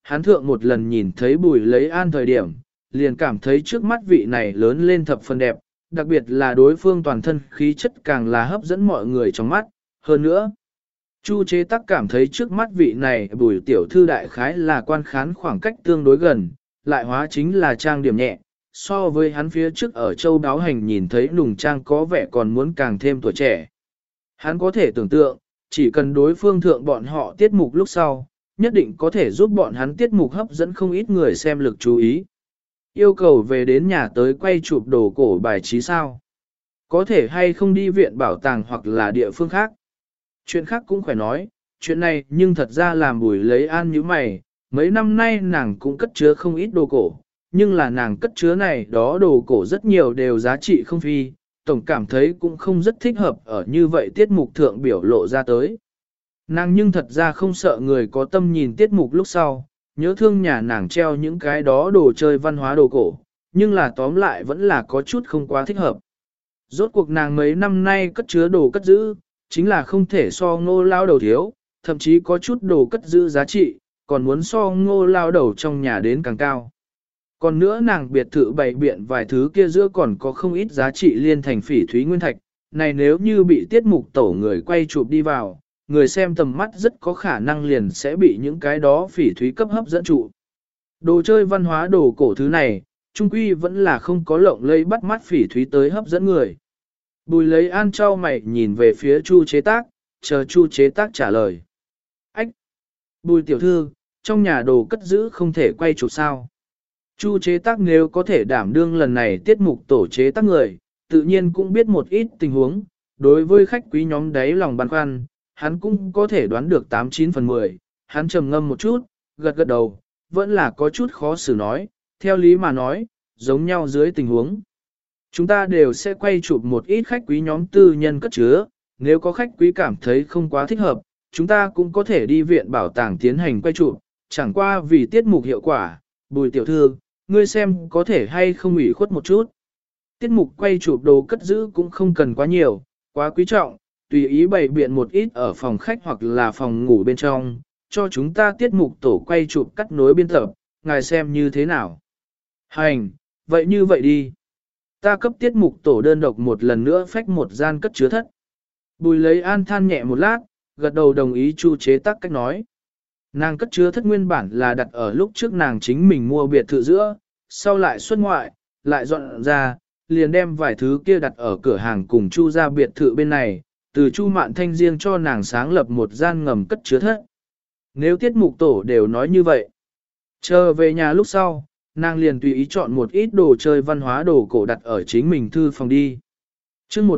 hắn thượng một lần nhìn thấy Bùi Lấy An thời điểm, liền cảm thấy trước mắt vị này lớn lên thập phần đẹp, đặc biệt là đối phương toàn thân khí chất càng là hấp dẫn mọi người trong mắt. Hơn nữa, Chu Chế Tắc cảm thấy trước mắt vị này Bùi tiểu thư đại khái là quan khán khoảng cách tương đối gần, lại hóa chính là trang điểm nhẹ, so với hắn phía trước ở châu đáo hành nhìn thấy nùng trang có vẻ còn muốn càng thêm tuổi trẻ. Hắn có thể tưởng tượng, chỉ cần đối phương thượng bọn họ tiết mục lúc sau, nhất định có thể giúp bọn hắn tiết mục hấp dẫn không ít người xem lực chú ý. Yêu cầu về đến nhà tới quay chụp đồ cổ bài trí sao? Có thể hay không đi viện bảo tàng hoặc là địa phương khác? Chuyện khác cũng phải nói, chuyện này nhưng thật ra làm Bùi Lấy An như mày, mấy năm nay nàng cũng cất chứa không ít đồ cổ, nhưng là nàng cất chứa này đó đồ cổ rất nhiều đều giá trị không phi, tổng cảm thấy cũng không rất thích hợp ở như vậy tiết mục thượng biểu lộ ra tới. Nàng nhưng thật ra không sợ người có tâm nhìn tiết mục lúc sau, nhớ thương nhà nàng treo những cái đó đồ chơi văn hóa đồ cổ, nhưng là tóm lại vẫn là có chút không quá thích hợp. Rốt cuộc nàng mấy năm nay cất chứa đồ cất giữ, chính là không thể so Ngô lao đầu thiếu, thậm chí có chút đồ cất giữ giá trị, còn muốn so Ngô lao đầu trong nhà đến càng cao. Còn nữa nàng biệt thự bày biện vài thứ kia giữa còn có không ít giá trị liên thành phỉ thúy nguyên thạch, này nếu như bị tiết mục tổ người quay chụp đi vào, người xem tầm mắt rất có khả năng liền sẽ bị những cái đó phỉ thúy cấp hấp dẫn trụ. Đồ chơi văn hóa đồ cổ thứ này, trung quy vẫn là không có lộng lẫy bắt mắt phỉ thúy tới hấp dẫn người. Bùi Lấy An trao mày nhìn về phía Chu Chế Tác, chờ Chu Chế Tác trả lời. Ách! Bùi tiểu thư, trong nhà đồ cất giữ không thể quay chụp sao? Chu Chế Tác nếu có thể đảm đương lần này tiết mục tổ chế tác người, tự nhiên cũng biết một ít tình huống, đối với khách quý nhóm đấy lòng băn khoăn, hắn cũng có thể đoán được 89 phần 10, hắn trầm ngâm một chút, gật gật đầu, vẫn là có chút khó xử nói, theo lý mà nói, giống nhau dưới tình huống. Chúng ta đều sẽ quay chụp một ít khách quý nhóm tư nhân cất chứa, nếu có khách quý cảm thấy không quá thích hợp, chúng ta cũng có thể đi viện bảo tàng tiến hành quay chụp, chẳng qua vì tiết mục hiệu quả, Bùi tiểu thư, ngươi xem có thể hay không ủy khuất một chút. Tiết mục quay chụp đồ cất giữ cũng không cần quá nhiều, quá quý trọng, tùy ý bày biện một ít ở phòng khách hoặc là phòng ngủ bên trong, cho chúng ta tiết mục tổ quay chụp cắt nối biên tập, ngài xem như thế nào. Hành, vậy như vậy đi. Ta cấp tiết mục tổ đơn độc một lần nữa phách một gian cất chứa thất. Bùi Lấy An than nhẹ một lát, gật đầu đồng ý Chu Chế Tác cách nói. Nàng cất chứa thất nguyên bản là đặt ở lúc trước nàng chính mình mua biệt thự giữa, sau lại xuất ngoại, lại dọn ra, liền đem vài thứ kia đặt ở cửa hàng cùng Chu ra biệt thự bên này, từ Chu Mạn Thanh riêng cho nàng sáng lập một gian ngầm cất chứa thất. Nếu tiết mục tổ đều nói như vậy, chờ về nhà lúc sau, nàng liền tùy ý chọn một ít đồ chơi văn hóa đồ cổ đặt ở chính mình thư phòng đi. Chương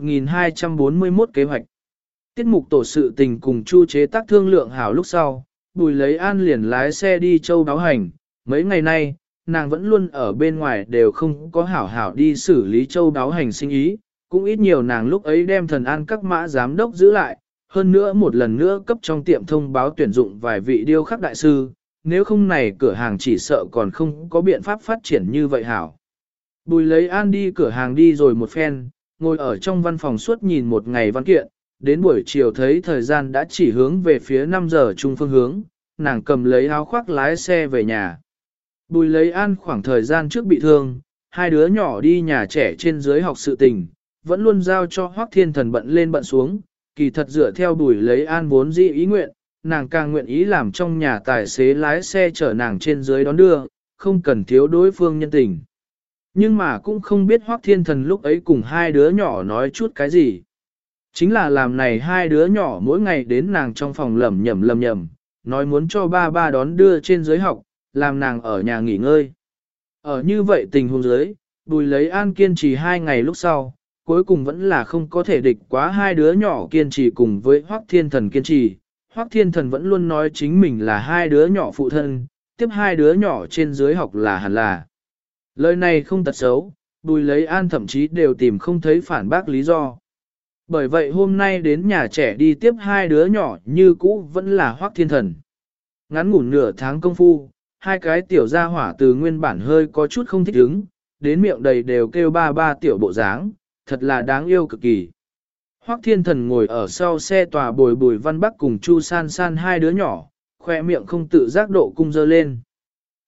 1241 kế hoạch. Tiết mục tổ sự tình cùng Chu Chế Tác thương lượng hảo lúc sau, Bùi Lấy An liền lái xe đi châu đáo hành. Mấy ngày nay, nàng vẫn luôn ở bên ngoài đều không có hảo hảo đi xử lý châu đáo hành sinh ý, cũng ít nhiều nàng lúc ấy đem Thần An các mã giám đốc giữ lại, hơn nữa một lần nữa cấp trong tiệm thông báo tuyển dụng vài vị điêu khắc đại sư, nếu không này cửa hàng chỉ sợ còn không có biện pháp phát triển như vậy hảo. Bùi Lấy An đi cửa hàng đi rồi một phen, ngồi ở trong văn phòng suốt nhìn một ngày văn kiện, đến buổi chiều thấy thời gian đã chỉ hướng về phía 5 giờ trung phương hướng, nàng cầm lấy áo khoác lái xe về nhà. Bùi Lấy An khoảng thời gian trước bị thương, hai đứa nhỏ đi nhà trẻ trên dưới học sự tình, vẫn luôn giao cho Hoắc Thiên Thần bận lên bận xuống, kỳ thật dựa theo Bùi Lấy An vốn dĩ ý nguyện, nàng càng nguyện ý làm trong nhà tài xế lái xe chở nàng trên dưới đón đưa, không cần thiếu đối phương nhân tình. Nhưng mà cũng không biết Hoắc Thiên Thần lúc ấy cùng hai đứa nhỏ nói chút cái gì. Chính là làm này hai đứa nhỏ mỗi ngày đến nàng trong phòng lẩm nhẩm, nói muốn cho ba ba đón đưa trên dưới học, làm nàng ở nhà nghỉ ngơi. Ở như vậy tình huống dưới, Bùi Lấy An kiên trì 2 ngày lúc sau, cuối cùng vẫn là không có thể địch quá hai đứa nhỏ kiên trì cùng với Hoắc Thiên Thần kiên trì. Hoắc Thiên Thần vẫn luôn nói chính mình là hai đứa nhỏ phụ thân, tiếp hai đứa nhỏ trên dưới học là hẳn là. Lời này không tật xấu, Bùi Lấy An thậm chí đều tìm không thấy phản bác lý do. Bởi vậy hôm nay đến nhà trẻ đi tiếp hai đứa nhỏ như cũ vẫn là Hoắc Thiên Thần. Ngắn ngủn nửa tháng công phu, hai cái tiểu gia hỏa từ nguyên bản hơi có chút không thích ứng, đến miệng đầy đều kêu ba ba tiểu bộ dáng, thật là đáng yêu cực kỳ. Hoắc Thiên Thần ngồi ở sau xe tòa Bùi Văn Bắc cùng Chu San San hai đứa nhỏ, khoe miệng không tự giác độ cung dơ lên.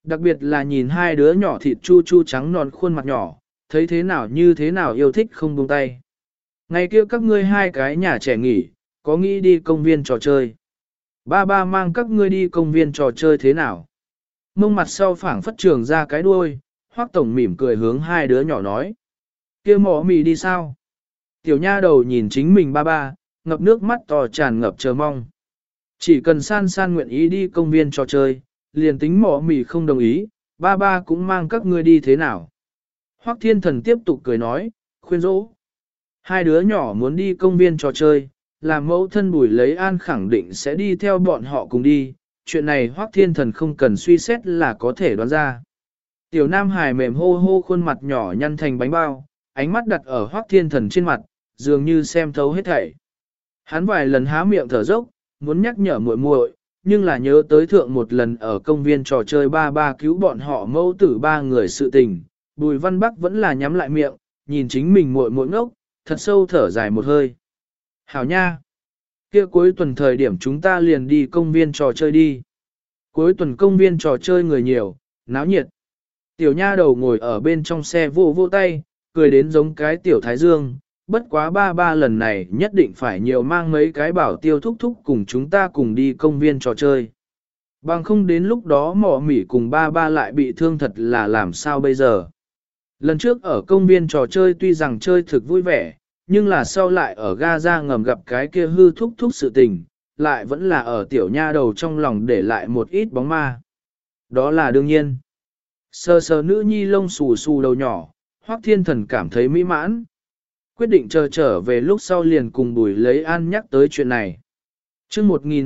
Đặc biệt là nhìn hai đứa nhỏ thịt chu chu trắng non khuôn mặt nhỏ, thấy thế nào như thế nào yêu thích không buông tay. Ngày kia các ngươi hai cái nhà trẻ nghỉ, có nghĩ đi công viên trò chơi. Ba ba mang các ngươi đi công viên trò chơi thế nào? Mông mặt sau phảng phất trường ra cái đuôi, Hoắc Tổng mỉm cười hướng hai đứa nhỏ nói. Kia mỏ mì đi sao? Tiểu nha đầu nhìn chính mình ba ba, ngập nước mắt to tràn ngập chờ mong. Chỉ cần san san nguyện ý đi công viên trò chơi, liền tính mỏ mì không đồng ý, ba ba cũng mang các ngươi đi thế nào? Hoắc Thiên Thần tiếp tục cười nói, khuyên dỗ. Hai đứa nhỏ muốn đi công viên trò chơi, làm mẫu thân Bùi Lấy An khẳng định sẽ đi theo bọn họ cùng đi, chuyện này Hoắc Thiên Thần không cần suy xét là có thể đoán ra. Tiểu Nam Hải mềm hô hô khuôn mặt nhỏ nhăn thành bánh bao, ánh mắt đặt ở Hoắc Thiên Thần trên mặt, dường như xem thấu hết thảy. Hắn vài lần há miệng thở dốc, muốn nhắc nhở muội muội, nhưng là nhớ tới thượng một lần ở công viên trò chơi ba ba cứu bọn họ mẫu tử ba người sự tình, Bùi Văn Bắc vẫn là nhắm lại miệng, nhìn chính mình muội muội ngốc, thật sâu thở dài một hơi. Hảo nha! Kia cuối tuần thời điểm chúng ta liền đi công viên trò chơi đi. Cuối tuần công viên trò chơi người nhiều, náo nhiệt. Tiểu nha đầu ngồi ở bên trong xe vô vô tay, cười đến giống cái tiểu thái dương, bất quá ba ba lần này nhất định phải nhiều mang mấy cái bảo tiêu thúc thúc cùng chúng ta cùng đi công viên trò chơi. Bằng không đến lúc đó mỏ mỉ cùng ba ba lại bị thương thật là làm sao bây giờ. Lần trước ở công viên trò chơi tuy rằng chơi thực vui vẻ, nhưng là sau lại ở ga ra ngầm gặp cái kia hư thúc thúc sự tình, lại vẫn là ở tiểu nha đầu trong lòng để lại một ít bóng ma. Đó là đương nhiên. Sờ sờ nữ nhi lông xù xù đầu nhỏ, Hoắc Thiên Thần cảm thấy mỹ mãn. Quyết định chờ trở về lúc sau liền cùng Bùi Lấy An nhắc tới chuyện này. Chương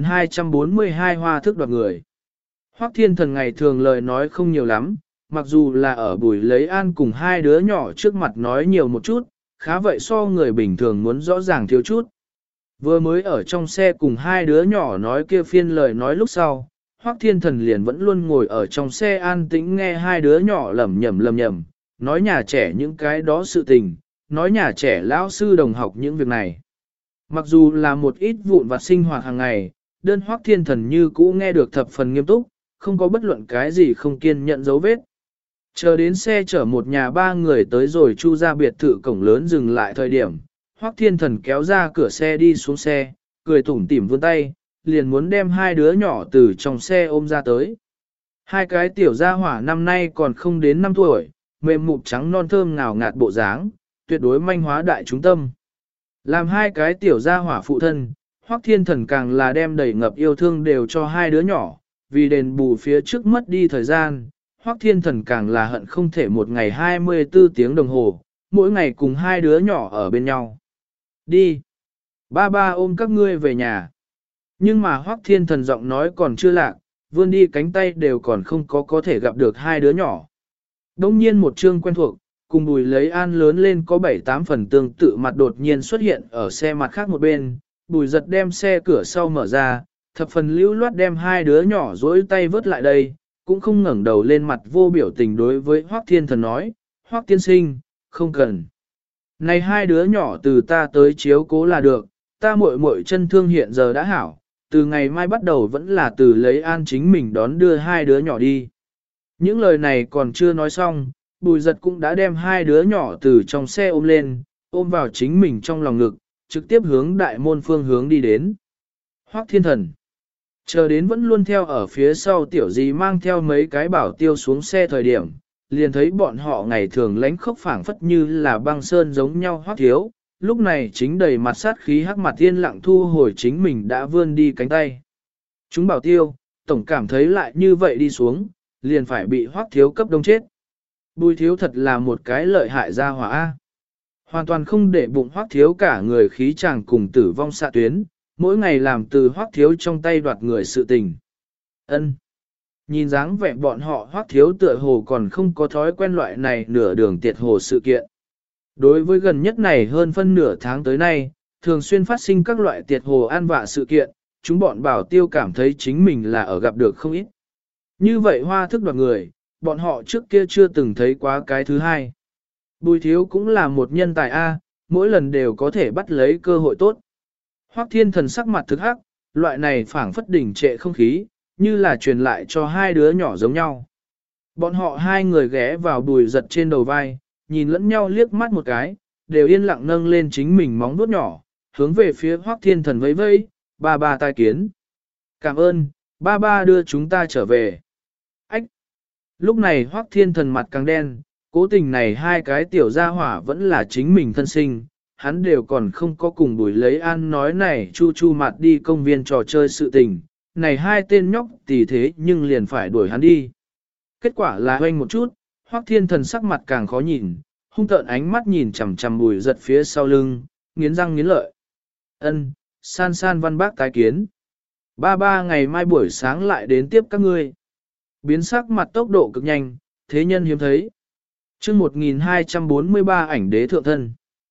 1242 hoa thức đoạt người. Hoắc Thiên Thần ngày thường lời nói không nhiều lắm, mặc dù là ở Bùi Lấy An cùng hai đứa nhỏ trước mặt nói nhiều một chút, khá vậy so người bình thường muốn rõ ràng thiếu chút. Vừa mới ở trong xe cùng hai đứa nhỏ nói kia phiên lời nói lúc sau, Hoắc Thiên Thần liền vẫn luôn ngồi ở trong xe an tĩnh nghe hai đứa nhỏ lẩm nhẩm, nói nhà trẻ những cái đó sự tình, nói nhà trẻ lão sư đồng học những việc này. Mặc dù là một ít vụn vặt sinh hoạt hàng ngày, đơn Hoắc Thiên Thần như cũ nghe được thập phần nghiêm túc, không có bất luận cái gì không kiên nhận dấu vết. Chờ đến xe chở một nhà ba người tới rồi Chu ra biệt thự cổng lớn dừng lại thời điểm, Hoắc Thiên Thần kéo ra cửa xe đi xuống xe, cười tủm tỉm vươn tay, liền muốn đem hai đứa nhỏ từ trong xe ôm ra tới. Hai cái tiểu gia hỏa năm nay còn không đến 5 tuổi, mềm mụn trắng non thơm ngào ngạt bộ dáng, tuyệt đối manh hóa đại chúng tâm. Làm hai cái tiểu gia hỏa phụ thân, Hoắc Thiên Thần càng là đem đầy ngập yêu thương đều cho hai đứa nhỏ, vì đền bù phía trước mất đi thời gian, Hoắc Thiên Thần càng là hận không thể một ngày 24 tiếng đồng hồ, mỗi ngày cùng hai đứa nhỏ ở bên nhau. Đi! Ba ba ôm các ngươi về nhà. Nhưng mà Hoắc Thiên Thần giọng nói còn chưa lạc, vươn đi cánh tay đều còn không có thể gặp được hai đứa nhỏ. Đông nhiên một chương quen thuộc, cùng Bùi Lấy An lớn lên có 7-8 phần tương tự mặt đột nhiên xuất hiện ở xe mặt khác một bên, Bùi giật đem xe cửa sau mở ra, thập phần lưu loát đem hai đứa nhỏ dối tay vớt lại đây, cũng không ngẩng đầu lên mặt vô biểu tình đối với Hoắc Thiên Thần nói, Hoắc tiên sinh, không cần. Này hai đứa nhỏ từ ta tới chiếu cố là được, ta muội muội chân thương hiện giờ đã hảo, từ ngày mai bắt đầu vẫn là từ Lấy An chính mình đón đưa hai đứa nhỏ đi. Những lời này còn chưa nói xong, Bùi giật cũng đã đem hai đứa nhỏ từ trong xe ôm lên, ôm vào chính mình trong lòng ngực, trực tiếp hướng đại môn phương hướng đi đến. Hoắc Thiên Thần chờ đến vẫn luôn theo ở phía sau tiểu gì mang theo mấy cái bảo tiêu xuống xe thời điểm, liền thấy bọn họ ngày thường lánh khốc phảng phất như là băng sơn giống nhau Hoắc thiếu, lúc này chính đầy mặt sát khí hắc mặt yên lặng thu hồi chính mình đã vươn đi cánh tay. Chúng bảo tiêu, tổng cảm thấy lại như vậy đi xuống, liền phải bị Hoắc thiếu cấp đông chết. Bùi thiếu thật là một cái lợi hại gia hỏa. Hoàn toàn không để bụng Hoắc thiếu cả người khí chàng cùng tử vong xạ tuyến, mỗi ngày làm từ Hoắc thiếu trong tay đoạt người sự tình. Ân. Nhìn dáng vẻ bọn họ Hoắc thiếu tựa hồ còn không có thói quen loại này nửa đường tiệt hồ sự kiện. Đối với gần nhất này hơn phân nửa tháng tới nay, thường xuyên phát sinh các loại tiệt hồ an vạ sự kiện, chúng bọn bảo tiêu cảm thấy chính mình là ở gặp được không ít. Như vậy hoa thức đoạt người, bọn họ trước kia chưa từng thấy quá cái thứ hai. Bùi thiếu cũng là một nhân tài A, mỗi lần đều có thể bắt lấy cơ hội tốt. Hoắc Thiên Thần sắc mặt thực hắc, loại này phảng phất đỉnh trệ không khí, như là truyền lại cho hai đứa nhỏ giống nhau. Bọn họ hai người ghé vào Bùi Giật trên đầu vai, nhìn lẫn nhau liếc mắt một cái, đều yên lặng nâng lên chính mình móng vuốt nhỏ, hướng về phía Hoắc Thiên Thần vẫy vẫy, ba ba tai kiến. Cảm ơn, ba ba đưa chúng ta trở về. Ách! Lúc này Hoắc Thiên Thần mặt càng đen, cố tình này hai cái tiểu gia hỏa vẫn là chính mình thân sinh, hắn đều còn không có cùng Bùi Lấy An nói này chu chu mặt đi công viên trò chơi sự tình, này hai tên nhóc tỉ thế nhưng liền phải đuổi hắn đi. Kết quả là hoanh một chút, Hoắc Thiên Thần sắc mặt càng khó nhìn, hung tợn ánh mắt nhìn chằm chằm Bùi Giật phía sau lưng, nghiến răng nghiến lợi. Ân, san san văn bác tái kiến. Ba ba ngày mai buổi sáng lại đến tiếp các ngươi. Biến sắc mặt tốc độ cực nhanh, thế nhân hiếm thấy. chương 1243 ảnh đế thượng thân.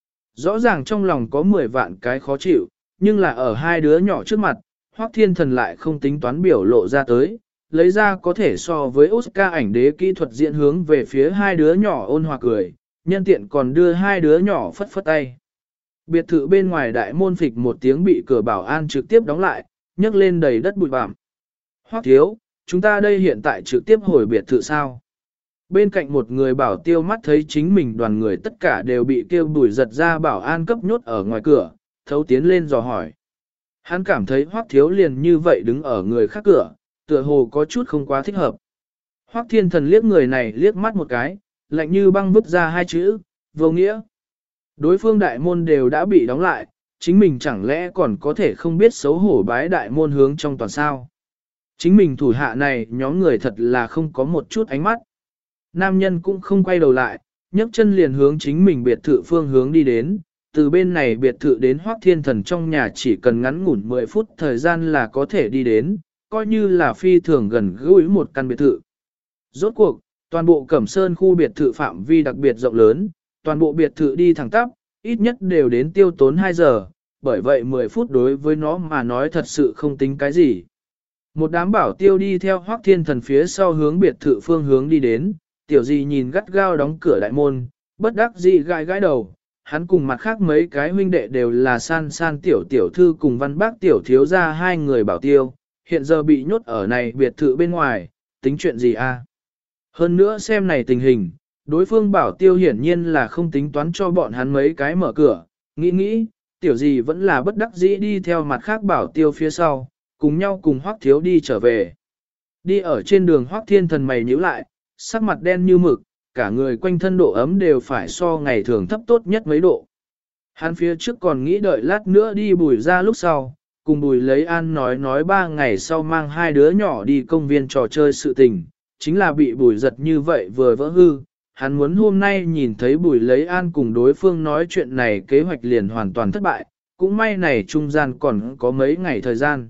Rõ ràng trong lòng có 10 vạn cái khó chịu, nhưng là ở hai đứa nhỏ trước mặt, Hoắc Thiên Thần lại không tính toán biểu lộ ra tới, lấy ra có thể so với Oscar ảnh đế kỹ thuật diễn hướng về phía hai đứa nhỏ ôn hòa cười, nhân tiện còn đưa hai đứa nhỏ phất phất tay. Biệt thự bên ngoài đại môn phịch một tiếng bị cửa bảo an trực tiếp đóng lại, nhấc lên đầy đất bụi bặm. Hoắc thiếu, chúng ta đây hiện tại trực tiếp hồi biệt thự sao? Bên cạnh một người bảo tiêu mắt thấy chính mình đoàn người tất cả đều bị kêu Bùi Giật ra bảo an cấp nhốt ở ngoài cửa, thấu tiến lên dò hỏi. Hắn cảm thấy Hoắc thiếu liền như vậy đứng ở người khác cửa, tựa hồ có chút không quá thích hợp. Hoắc Thiên Thần liếc người này liếc mắt một cái, lạnh như băng vứt ra hai chữ, vô nghĩa. Đối phương đại môn đều đã bị đóng lại, chính mình chẳng lẽ còn có thể không biết xấu hổ bái đại môn hướng trong toàn sao. Chính mình thủ hạ này nhóm người thật là không có một chút ánh mắt. Nam nhân cũng không quay đầu lại, nhấc chân liền hướng chính mình biệt thự phương hướng đi đến, từ bên này biệt thự đến Hoắc Thiên Thần trong nhà chỉ cần ngắn ngủn 10 phút thời gian là có thể đi đến, coi như là phi thường gần gũi một căn biệt thự. Rốt cuộc, toàn bộ Cẩm Sơn khu biệt thự phạm vi đặc biệt rộng lớn, toàn bộ biệt thự đi thẳng tắp, ít nhất đều đến tiêu tốn 2 giờ, bởi vậy 10 phút đối với nó mà nói thật sự không tính cái gì. Một đám bảo tiêu đi theo Hoắc Thiên Thần phía sau hướng biệt thự phương hướng đi đến, tiểu gì nhìn gắt gao đóng cửa đại môn, bất đắc dĩ gãi gãi đầu, hắn cùng mặt khác mấy cái huynh đệ đều là san san tiểu tiểu thư cùng văn bác tiểu thiếu gia hai người bảo tiêu, hiện giờ bị nhốt ở này biệt thự bên ngoài, tính chuyện gì a? Hơn nữa xem này tình hình, đối phương bảo tiêu hiển nhiên là không tính toán cho bọn hắn mấy cái mở cửa, nghĩ, tiểu gì vẫn là bất đắc dĩ đi theo mặt khác bảo tiêu phía sau, cùng nhau cùng Hoắc thiếu đi trở về. Đi ở trên đường Hoắc Thiên Thần mày nhíu lại, sắc mặt đen như mực, cả người quanh thân độ ấm đều phải so ngày thường thấp tốt nhất mấy độ. Hắn phía trước còn nghĩ đợi lát nữa đi Bùi ra lúc sau, cùng Bùi Lấy An nói 3 ngày sau mang hai đứa nhỏ đi công viên trò chơi sự tình, chính là bị Bùi Giật như vậy vừa vỡ hư. Hắn muốn hôm nay nhìn thấy Bùi Lấy An cùng đối phương nói chuyện này kế hoạch liền hoàn toàn thất bại, cũng may này trung gian còn có mấy ngày thời gian.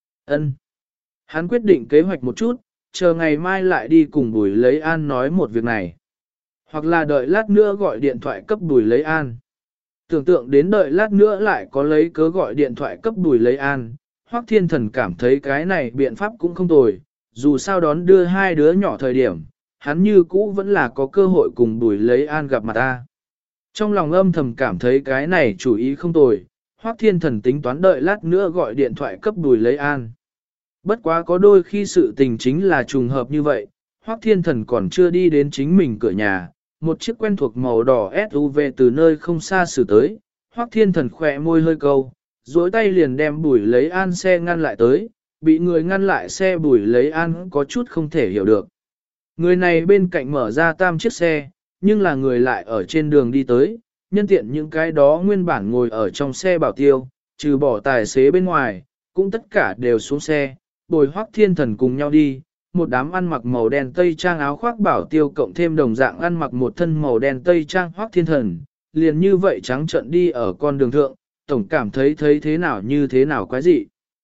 Hắn quyết định kế hoạch một chút, chờ ngày mai lại đi cùng Bùi Lấy An nói một việc này. Hoặc là đợi lát nữa gọi điện thoại cấp Bùi Lấy An. Tưởng tượng đến đợi lát nữa lại có lấy cớ gọi điện thoại cấp Bùi Lấy An, Hoắc Thiên Thần cảm thấy cái này biện pháp cũng không tồi, dù sao đón đưa hai đứa nhỏ thời điểm, hắn như cũ vẫn là có cơ hội cùng Bùi Lấy An gặp mặt ta. Trong lòng âm thầm cảm thấy cái này chủ ý không tồi, Hoắc Thiên Thần tính toán đợi lát nữa gọi điện thoại cấp Bùi Lấy An. Bất quá có đôi khi sự tình chính là trùng hợp như vậy, Hoắc Thiên Thần còn chưa đi đến chính mình cửa nhà, một chiếc quen thuộc màu đỏ SUV từ nơi không xa xử tới, Hoắc Thiên Thần khỏe môi hơi câu, duỗi tay liền đem Bùi Lấy An xe ngăn lại tới, bị người ngăn lại xe Bùi Lấy An có chút không thể hiểu được. Người này bên cạnh mở ra tam chiếc xe, nhưng là người lại ở trên đường đi tới, nhân tiện những cái đó nguyên bản ngồi ở trong xe bảo tiêu, trừ bỏ tài xế bên ngoài, cũng tất cả đều xuống xe, bồi Hoắc Thiên Thần cùng nhau đi. Một đám ăn mặc màu đen tây trang áo khoác bảo tiêu cộng thêm đồng dạng ăn mặc một thân màu đen tây trang Hoắc Thiên Thần, liền như vậy trắng trợn đi ở con đường thượng, tổng cảm thấy thế nào như thế nào quái dị.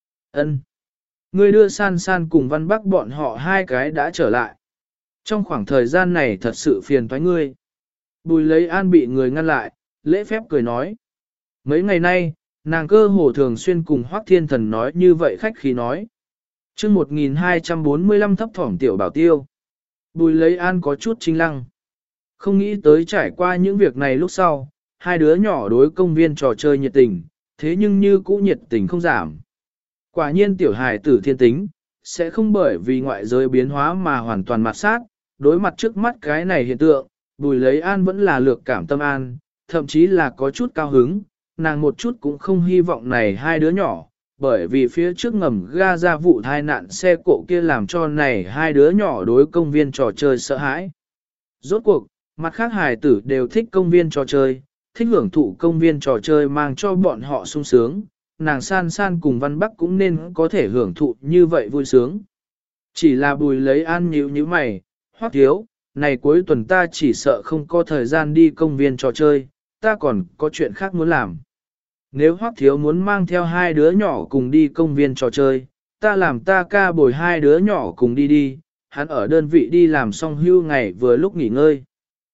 Người đưa san san cùng Văn Bắc bọn họ hai cái đã trở lại. Trong khoảng thời gian này thật sự phiền toái ngươi. Bùi Lấy An bị người ngăn lại, lễ phép cười nói. Mấy ngày nay, nàng cơ hồ thường xuyên cùng Hoắc Thiên Thần nói như vậy khách khí nói. chương 1245 thấp thỏm tiểu bảo tiêu. Bùi Lấy An có chút chinh lăng. Không nghĩ tới trải qua những việc này lúc sau, hai đứa nhỏ đối công viên trò chơi nhiệt tình, thế nhưng như cũ nhiệt tình không giảm. Quả nhiên tiểu hài tử thiên tính, sẽ không bởi vì ngoại giới biến hóa mà hoàn toàn mặt sát, đối mặt trước mắt cái này hiện tượng, Bùi Lấy An vẫn là lược cảm tâm an, thậm chí là có chút cao hứng, nàng một chút cũng không hy vọng này hai đứa nhỏ, bởi vì phía trước ngầm ga ra vụ tai nạn xe cộ kia làm cho này hai đứa nhỏ đối công viên trò chơi sợ hãi. Rốt cuộc, mặt khác hài tử đều thích công viên trò chơi, thích hưởng thụ công viên trò chơi mang cho bọn họ sung sướng, nàng San San cùng Văn Bắc cũng nên có thể hưởng thụ như vậy vui sướng. Chỉ là Bùi Lấy An nhíu như mày, Hoắc thiếu, này cuối tuần ta chỉ sợ không có thời gian đi công viên trò chơi, ta còn có chuyện khác muốn làm. Nếu Hoắc thiếu muốn mang theo hai đứa nhỏ cùng đi công viên trò chơi, ta làm ta ca bồi hai đứa nhỏ cùng đi, hắn ở đơn vị đi làm xong hưu ngày vừa lúc nghỉ ngơi.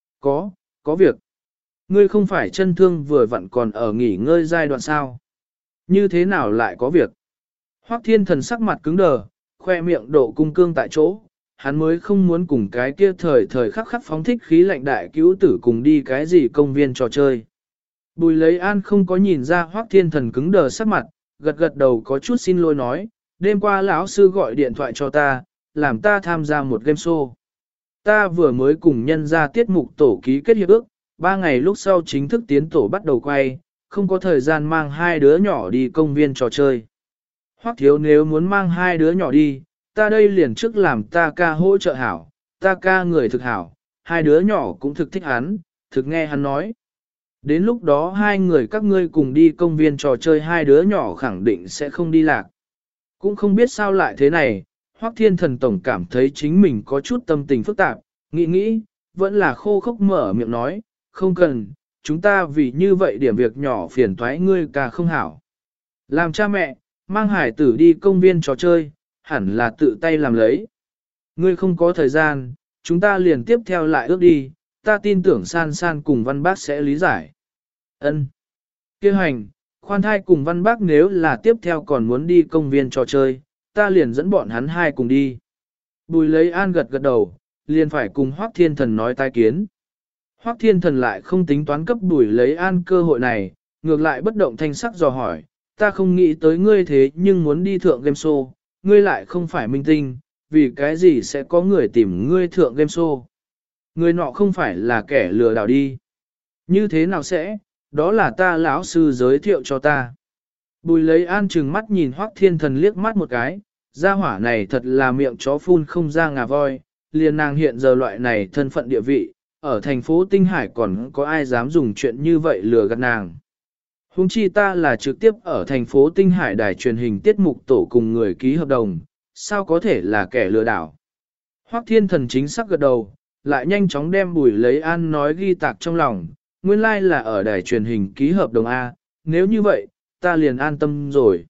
Có việc. Ngươi không phải chân thương vừa vặn còn ở nghỉ ngơi giai đoạn sao? Như thế nào lại có việc? Hoắc Thiên Thần sắc mặt cứng đờ, khoe miệng độ cung cương tại chỗ, hắn mới không muốn cùng cái kia thời khắc khắc phóng thích khí lạnh đại cứu tử cùng đi cái gì công viên trò chơi. Bùi Lấy An không có nhìn ra Hoắc Thiên Thần cứng đờ sắc mặt, gật gật đầu có chút xin lỗi nói, đêm qua lão sư gọi điện thoại cho ta, làm ta tham gia một game show. Ta vừa mới cùng nhân ra tiết mục tổ ký kết hiệp ước, 3 ngày lúc sau chính thức tiến tổ bắt đầu quay, không có thời gian mang hai đứa nhỏ đi công viên trò chơi. Hoắc thiếu nếu muốn mang hai đứa nhỏ đi, ta đây liền trước làm ta ca hỗ trợ hảo, ta ca người thực hảo, hai đứa nhỏ cũng thực thích hắn, thực nghe hắn nói. Đến lúc đó hai người các ngươi cùng đi công viên trò chơi hai đứa nhỏ khẳng định sẽ không đi lạc. Cũng không biết sao lại thế này, Hoắc Thiên Thần tổng cảm thấy chính mình có chút tâm tình phức tạp, nghĩ, vẫn là khô khốc mở miệng nói, không cần, chúng ta vì như vậy điểm việc nhỏ phiền toái ngươi ca không hảo. Làm cha mẹ, mang hải tử đi công viên trò chơi, hẳn là tự tay làm lấy. Ngươi không có thời gian, chúng ta liền tiếp theo lại ước đi, ta tin tưởng San San cùng Văn Bác sẽ lý giải. Ân. Kêu hành, khoan thai cùng Văn Bác nếu là tiếp theo còn muốn đi công viên trò chơi, ta liền dẫn bọn hắn hai cùng đi. Bùi Lấy An gật gật đầu, liền phải cùng Hoắc Thiên Thần nói tai kiến. Hoắc Thiên Thần lại không tính toán cấp Bùi Lấy An cơ hội này, ngược lại bất động thanh sắc dò hỏi, ta không nghĩ tới ngươi thế nhưng muốn đi thượng game show, ngươi lại không phải minh tinh, vì cái gì sẽ có người tìm ngươi thượng game show. Người nọ không phải là kẻ lừa đảo đi. Như thế nào sẽ, đó là ta lão sư giới thiệu cho ta. Bùi Lấy An trừng mắt nhìn Hoắc Thiên Thần liếc mắt một cái, gia hỏa này thật là miệng chó phun không ra ngà voi, liền nàng hiện giờ loại này thân phận địa vị, ở thành phố Tinh Hải còn có ai dám dùng chuyện như vậy lừa gạt nàng. Hùng chi ta là trực tiếp ở thành phố Tinh Hải đài truyền hình tiết mục tổ cùng người ký hợp đồng, sao có thể là kẻ lừa đảo. Hoắc Thiên Thần chính xác gật đầu, lại nhanh chóng đem Bùi Lấy An nói ghi tạc trong lòng, nguyên lai là ở đài truyền hình ký hợp đồng A, nếu như vậy, ta liền an tâm rồi.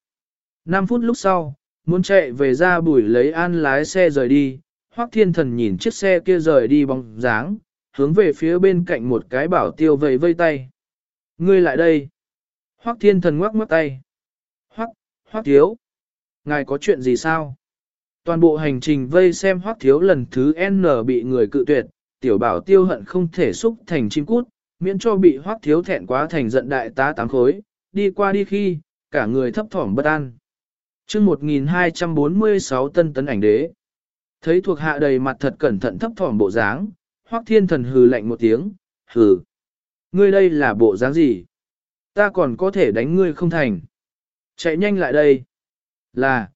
5 phút lúc sau, muốn chạy về ra Bùi Lấy An lái xe rời đi, Hoắc Thiên Thần nhìn chiếc xe kia rời đi bóng dáng, hướng về phía bên cạnh một cái bảo tiêu vẫy vây tay. Ngươi lại đây. Hoắc Thiên Thần ngoắc ngoắc tay. Hoắc thiếu. Ngài có chuyện gì sao? Toàn bộ hành trình vây xem Hoắc thiếu lần thứ N bị người cự tuyệt, tiểu bảo tiêu hận không thể xúc thành chim cút, miễn cho bị Hoắc thiếu thẹn quá thành giận đại tá tám khối, đi qua đi khi, cả người thấp thỏm bất an. Chương 1246 tân tấn ảnh đế. Thấy thuộc hạ đầy mặt thật cẩn thận thấp thỏm bộ dáng, Hoắc Thiên Thần hừ lạnh một tiếng, hừ. Ngươi đây là bộ dáng gì? Ta còn có thể đánh ngươi không thành. Chạy nhanh lại đây. Là.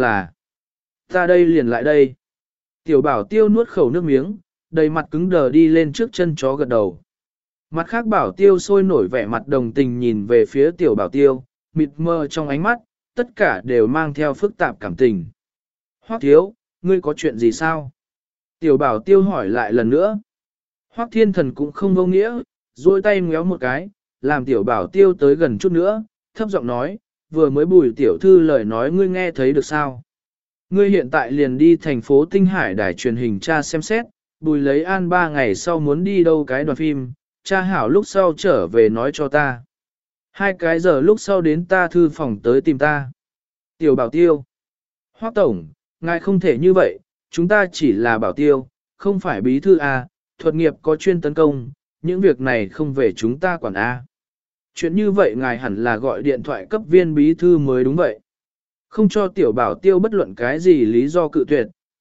Ta đây liền lại đây. Tiểu bảo tiêu nuốt khẩu nước miếng, đầy mặt cứng đờ đi lên trước chân chó gật đầu. Mặt khác bảo tiêu sôi nổi vẻ mặt đồng tình nhìn về phía tiểu bảo tiêu, mịt mờ trong ánh mắt, tất cả đều mang theo phức tạp cảm tình. Hoắc thiếu, ngươi có chuyện gì sao? Tiểu bảo tiêu hỏi lại lần nữa. Hoắc Thiên Thần cũng không vô nghĩa, duỗi tay ngéo một cái, làm tiểu bảo tiêu tới gần chút nữa, thấp giọng nói, vừa mới Bùi tiểu thư lời nói ngươi nghe thấy được sao? Ngươi hiện tại liền đi thành phố Tinh Hải đài truyền hình tra xem xét, Bùi Lấy An 3 ngày sau muốn đi đâu cái đoàn phim, cha hảo lúc sau trở về nói cho ta. 2 cái giờ lúc sau đến ta thư phòng tới tìm ta. Tiểu bảo tiêu. Hoắc tổng, ngài không thể như vậy, chúng ta chỉ là bảo tiêu, không phải bí thư A, thuật nghiệp có chuyên tấn công, những việc này không về chúng ta quản A. Chuyện như vậy ngài hẳn là gọi điện thoại cấp viên bí thư mới đúng vậy. Không cho tiểu bảo tiêu bất luận cái gì lý do cự tuyệt,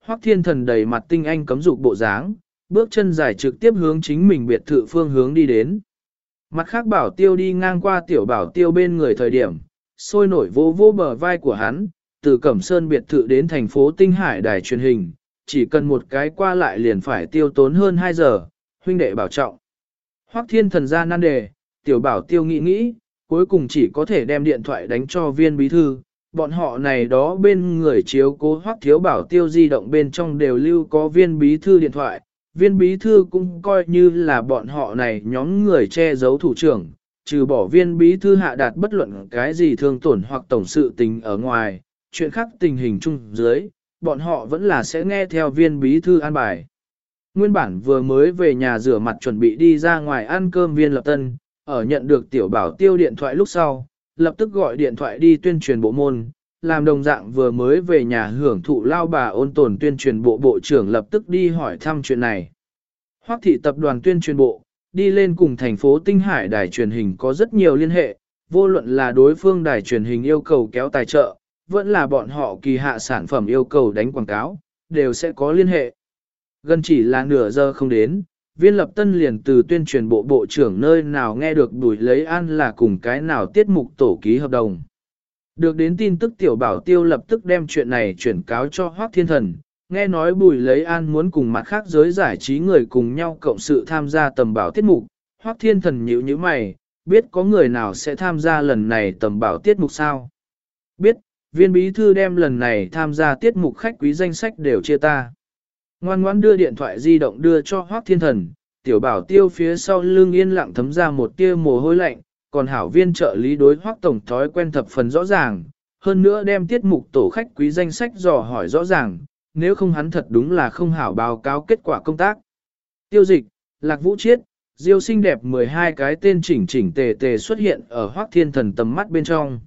Hoắc Thiên Thần đầy mặt tinh anh cấm dục bộ dáng, bước chân dài trực tiếp hướng chính mình biệt thự phương hướng đi đến. Mặt khác Bảo Tiêu đi ngang qua tiểu Bảo Tiêu bên người thời điểm, sôi nổi vô vô bờ vai của hắn, từ Cẩm Sơn biệt thự đến thành phố Tinh Hải đài truyền hình, chỉ cần một cái qua lại liền phải tiêu tốn hơn 2 giờ, huynh đệ bảo trọng. Hoắc Thiên Thần ra nan đề, tiểu Bảo Tiêu nghĩ nghĩ, cuối cùng chỉ có thể đem điện thoại đánh cho viên bí thư, bọn họ này đó bên người chiếu cố Hoắc Thiếu Bảo Tiêu di động bên trong đều lưu có viên bí thư điện thoại, viên bí thư cũng coi như là bọn họ này nhóm người che giấu thủ trưởng, trừ bỏ viên bí thư hạ đạt bất luận cái gì thương tổn hoặc tổng sự tình ở ngoài, chuyện khác tình hình chung dưới, bọn họ vẫn là sẽ nghe theo viên bí thư an bài. Nguyên bản vừa mới về nhà rửa mặt chuẩn bị đi ra ngoài ăn cơm viên lập tân, ở nhận được tiểu Bảo Tiêu điện thoại lúc sau, lập tức gọi điện thoại đi tuyên truyền bộ môn, làm đồng dạng vừa mới về nhà hưởng thụ lao bà ôn tồn tuyên truyền bộ bộ trưởng lập tức đi hỏi thăm chuyện này. Hoắc thị tập đoàn tuyên truyền bộ, đi lên cùng thành phố Tinh Hải đài truyền hình có rất nhiều liên hệ, vô luận là đối phương đài truyền hình yêu cầu kéo tài trợ, vẫn là bọn họ kỳ hạ sản phẩm yêu cầu đánh quảng cáo, đều sẽ có liên hệ. Gần chỉ là nửa giờ không đến, viên lập tân liền từ tuyên truyền bộ bộ trưởng nơi nào nghe được Bùi Lấy An là cùng cái nào tiết mục tổ ký hợp đồng. Được đến tin tức tiểu Bảo Tiêu lập tức đem chuyện này chuyển cáo cho Hoắc Thiên Thần, nghe nói Bùi Lấy An muốn cùng mặt khác giới giải trí người cùng nhau cộng sự tham gia tầm bảo tiết mục, Hoắc Thiên Thần nhíu nhíu mày, biết có người nào sẽ tham gia lần này tầm bảo tiết mục sao? Biết, viên bí thư đem lần này tham gia tiết mục khách quý danh sách đều chia ta. Ngoan ngoãn đưa điện thoại di động đưa cho Hoắc Thiên Thần, tiểu Bảo Tiêu phía sau lưng yên lặng thấm ra một tia mồ hôi lạnh, còn hảo viên trợ lý đối Hoắc tổng thói quen thập phần rõ ràng, hơn nữa đem tiết mục tổ khách quý danh sách dò hỏi rõ ràng, nếu không hắn thật đúng là không hảo báo cáo kết quả công tác. Tiêu Dịch, Lạc Vũ Chiết, Diêu xinh đẹp 12 cái tên chỉnh chỉnh tề tề xuất hiện ở Hoắc Thiên Thần tầm mắt bên trong.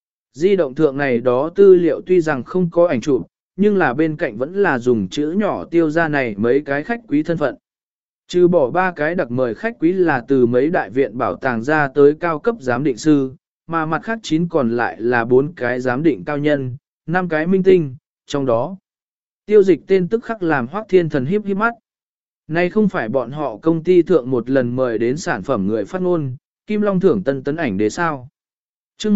Di động thượng này đó tư liệu tuy rằng không có ảnh chụp, nhưng là bên cạnh vẫn là dùng chữ nhỏ tiêu ra này mấy cái khách quý thân phận. Trừ bỏ 3 cái đặc mời khách quý là từ mấy đại viện bảo tàng ra tới cao cấp giám định sư, mà mặt khác 9 còn lại là 4 cái giám định cao nhân, 5 cái minh tinh, trong đó. Tiêu Dịch tên tức khắc làm Hoắc Thiên Thần híp híp mắt. Này không phải bọn họ công ty thượng một lần mời đến sản phẩm người phát ngôn, Kim Long thưởng tân tấn ảnh đế sao. Chương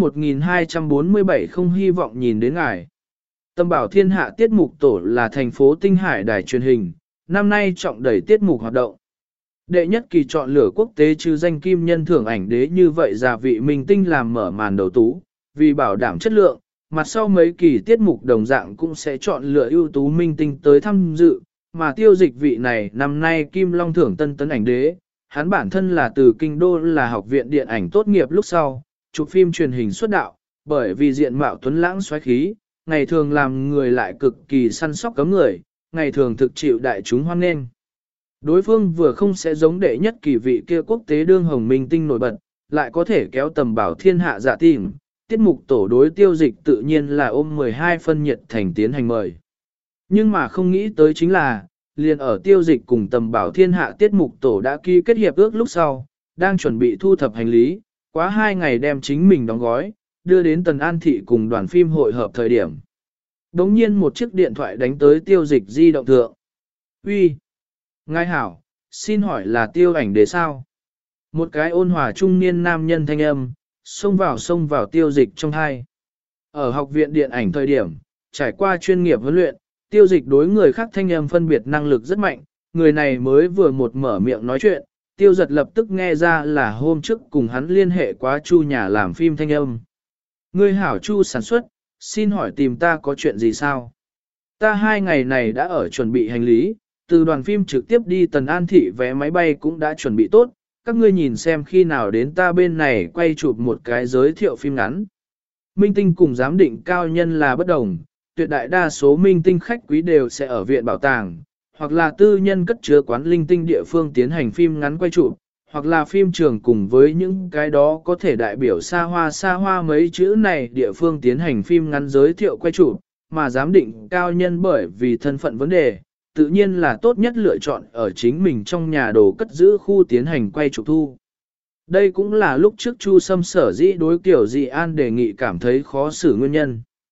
1247 không hy vọng nhìn đến ngài. Tâm bảo thiên hạ tiết mục tổ là thành phố Tinh Hải đài truyền hình, năm nay trọng đẩy tiết mục hoạt động. Đệ nhất kỳ chọn lửa quốc tế trừ danh kim nhân thưởng ảnh đế như vậy giả vị minh tinh làm mở màn đầu tú, vì bảo đảm chất lượng, mặt sau mấy kỳ tiết mục đồng dạng cũng sẽ chọn lựa ưu tú minh tinh tới tham dự, mà Tiêu Dịch vị này năm nay Kim Long thưởng tân tấn ảnh đế, hắn bản thân là từ kinh đô là học viện điện ảnh tốt nghiệp lúc sau, chụp phim truyền hình xuất đạo, bởi vì diện mạo tuấn lãng xoáy khí, ngày thường làm người lại cực kỳ săn sóc cấm người, ngày thường thực chịu đại chúng hoan nghênh. Đối phương vừa không sẽ giống đệ nhất kỳ vị kia quốc tế đương hồng minh tinh nổi bật, lại có thể kéo tầm bảo thiên hạ dạ tìm, tiết mục tổ đối Tiêu Dịch tự nhiên là ôm 12 phân nhiệt thành tiến hành mời. Nhưng mà không nghĩ tới chính là, liền ở Tiêu Dịch cùng tầm bảo thiên hạ tiết mục tổ đã ký kết hiệp ước lúc sau, đang chuẩn bị thu thập hành lý, quá 2 ngày đem chính mình đóng gói, đưa đến Tần An Thị cùng đoàn phim hội hợp thời điểm. Đống nhiên một chiếc điện thoại đánh tới Tiêu Dịch di động thượng. Uy, ngài hảo, xin hỏi là Tiêu ảnh đế sao? Một cái ôn hòa trung niên nam nhân thanh âm, xông vào Tiêu Dịch trong hai. Ở học viện điện ảnh thời điểm, trải qua chuyên nghiệp huấn luyện, Tiêu Dịch đối người khác thanh âm phân biệt năng lực rất mạnh, người này mới vừa một mở miệng nói chuyện, Tiêu Giật lập tức nghe ra là hôm trước cùng hắn liên hệ quá Chu nhà làm phim thanh âm. Ngươi hảo Chu sản xuất, xin hỏi tìm ta có chuyện gì sao? Ta 2 ngày này đã ở chuẩn bị hành lý, từ đoàn phim trực tiếp đi Tần An Thị vé máy bay cũng đã chuẩn bị tốt, các ngươi nhìn xem khi nào đến ta bên này quay chụp một cái giới thiệu phim ngắn. Minh tinh cùng giám định cao nhân là bất đồng, tuyệt đại đa số minh tinh khách quý đều sẽ ở viện bảo tàng, hoặc là tư nhân cất chứa quán linh tinh địa phương tiến hành phim ngắn quay chụp, hoặc là phim trường cùng với những cái đó có thể đại biểu xa hoa mấy chữ này địa phương tiến hành phim ngắn giới thiệu quay chụp, mà giám định cao nhân bởi vì thân phận vấn đề, tự nhiên là tốt nhất lựa chọn ở chính mình trong nhà đồ cất giữ khu tiến hành quay chụp thu. Đây cũng là lúc trước Chu Sâm sở dĩ đối Tiểu Dị An đề nghị cảm thấy khó xử nguyên nhân.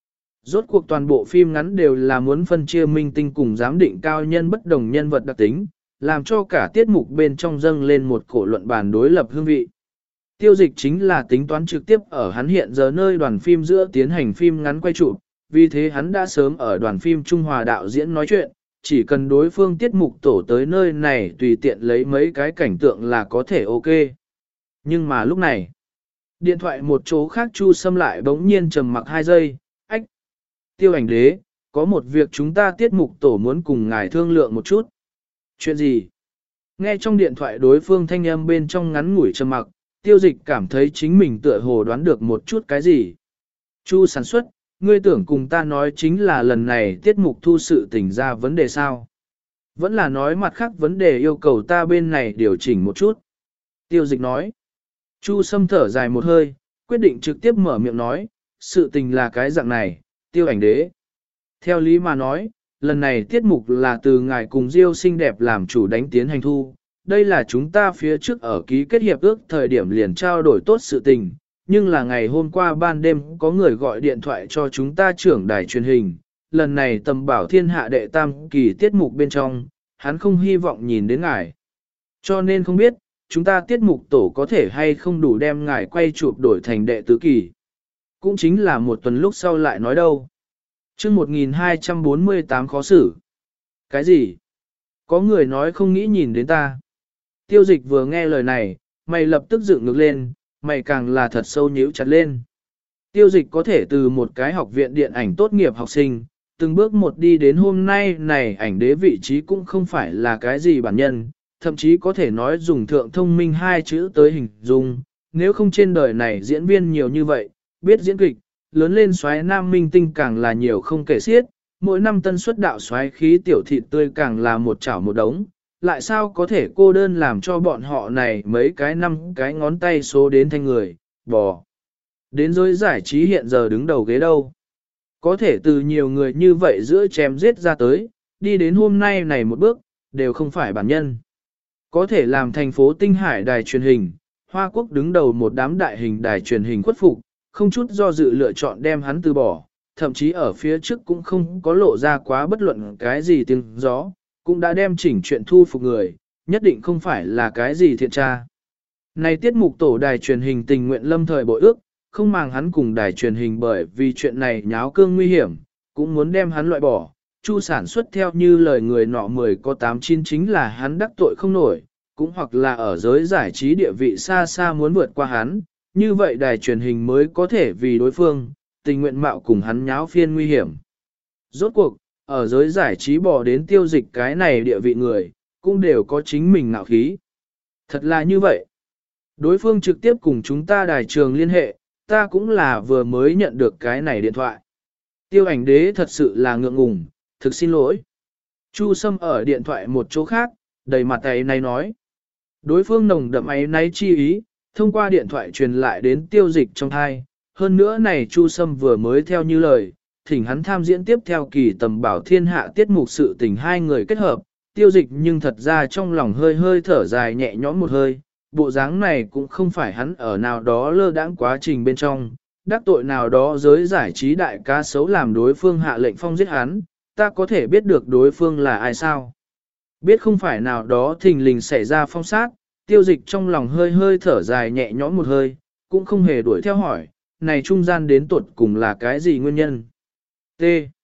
Rốt cuộc toàn bộ phim ngắn đều là muốn phân chia minh tinh cùng giám định cao nhân bất đồng nhân vật đặc tính, làm cho cả tiết mục bên trong dâng lên một cổ luận bàn đối lập hương vị. Tiêu dịch chính là tính toán trực tiếp ở hắn hiện giờ nơi đoàn phim giữa tiến hành phim ngắn quay chụp, vì thế hắn đã sớm ở đoàn phim Trung Hòa đạo diễn nói chuyện, chỉ cần đối phương tiết mục tổ tới nơi này tùy tiện lấy mấy cái cảnh tượng là có thể ok. Nhưng mà lúc này, điện thoại một chỗ khác Chu Sâm lại bỗng nhiên trầm mặc 2 giây, ách. Tiêu ảnh đế, có một việc chúng ta tiết mục tổ muốn cùng ngài thương lượng một chút. Chuyện gì? Nghe trong điện thoại đối phương thanh âm bên trong ngắn ngủi trầm mặc, tiêu dịch cảm thấy chính mình tựa hồ đoán được một chút cái gì. Chu sản xuất, ngươi tưởng cùng ta nói chính là lần này tiết mục thu sự tình ra vấn đề sao? Vẫn là nói mặt khác vấn đề yêu cầu ta bên này điều chỉnh một chút. Tiêu dịch nói. Chu Sâm thở dài một hơi, quyết định trực tiếp mở miệng nói, sự tình là cái dạng này, tiêu ảnh đế. Theo lý mà nói, lần này tiết mục là từ ngài cùng Diêu xinh đẹp làm chủ đánh tiến hành thu. Đây là chúng ta phía trước ở ký kết hiệp ước thời điểm liền trao đổi tốt sự tình, nhưng là ngày hôm qua ban đêm có người gọi điện thoại cho chúng ta trưởng đài truyền hình. Lần này tầm bảo thiên hạ đệ tam kỳ tiết mục bên trong, hắn không hy vọng nhìn đến ngài. Cho nên không biết, chúng ta tiết mục tổ có thể hay không đủ đem ngài quay chụp đổi thành đệ tứ kỳ. Cũng chính là một tuần lúc sau lại nói đâu. Chương 1248 khó xử. Cái gì? Có người nói không nghĩ nhìn đến ta. Tiêu dịch vừa nghe lời này, mày lập tức dựng ngược lên, mày càng là thật sâu nhíu chặt lên. Tiêu dịch có thể từ một cái học viện điện ảnh tốt nghiệp học sinh, từng bước một đi đến hôm nay này ảnh đế vị trí cũng không phải là cái gì bản nhân, thậm chí có thể nói dùng thượng thông minh 2 chữ tới hình dung, nếu không trên đời này diễn viên nhiều như vậy, biết diễn kịch, lớn lên soái nam minh tinh càng là nhiều không kể xiết, mỗi năm tân xuất đạo soái khí tiểu thịt tươi càng là một chảo một đống, lại sao có thể cô đơn làm cho bọn họ này mấy cái năm cái ngón tay số đến thanh người, bò. Đến giới giải trí hiện giờ đứng đầu ghế đâu. Có thể từ nhiều người như vậy giữa chém giết ra tới, đi đến hôm nay này một bước, đều không phải bản nhân. Có thể làm thành phố Tinh Hải đài truyền hình, Hoa Quốc đứng đầu một đám đại hình đài truyền hình khuất phục, không chút do dự lựa chọn đem hắn từ bỏ, thậm chí ở phía trước cũng không có lộ ra quá bất luận cái gì tiếng gió, cũng đã đem chỉnh chuyện thu phục người, nhất định không phải là cái gì thiện tra. Này tiết mục tổ đài truyền hình tình nguyện lâm thời bội ước, không màng hắn cùng đài truyền hình bởi vì chuyện này nháo cương nguy hiểm, cũng muốn đem hắn loại bỏ. Chu sản xuất theo như lời người nọ 10 có 8-9 chính là hắn đắc tội không nổi, cũng hoặc là ở giới giải trí địa vị xa xa muốn vượt qua hắn, như vậy đài truyền hình mới có thể vì đối phương, tình nguyện mạo cùng hắn nháo phiên nguy hiểm. Rốt cuộc, ở giới giải trí bỏ đến tiêu dịch cái này địa vị người, cũng đều có chính mình ngạo khí. Thật là như vậy. Đối phương trực tiếp cùng chúng ta đài trường liên hệ, ta cũng là vừa mới nhận được cái này điện thoại. Tiêu ảnh đế thật sự là ngượng ngùng, thực xin lỗi. Chu Sâm ở điện thoại một chỗ khác, đầy mặt ấy này nói. Đối phương nồng đậm ấy náy chi ý, thông qua điện thoại truyền lại đến tiêu dịch trong thai. Hơn nữa này Chu Sâm vừa mới theo như lời, thỉnh hắn tham diễn tiếp theo kỳ tầm bảo thiên hạ tiết mục sự tình 2 người kết hợp. Tiêu dịch nhưng thật ra trong lòng hơi hơi thở dài nhẹ nhõm một hơi. Bộ dáng này cũng không phải hắn ở nào đó lơ đãng quá trình bên trong, đắc tội nào đó giới giải trí đại ca xấu làm đối phương hạ lệnh phong giết hắn, ta có thể biết được đối phương là ai sao. Biết không phải nào đó thình lình xảy ra phong sát, tiêu dịch trong lòng hơi hơi thở dài nhẹ nhõm một hơi, cũng không hề đuổi theo hỏi, này trung gian đến tuột cùng là cái gì nguyên nhân. T.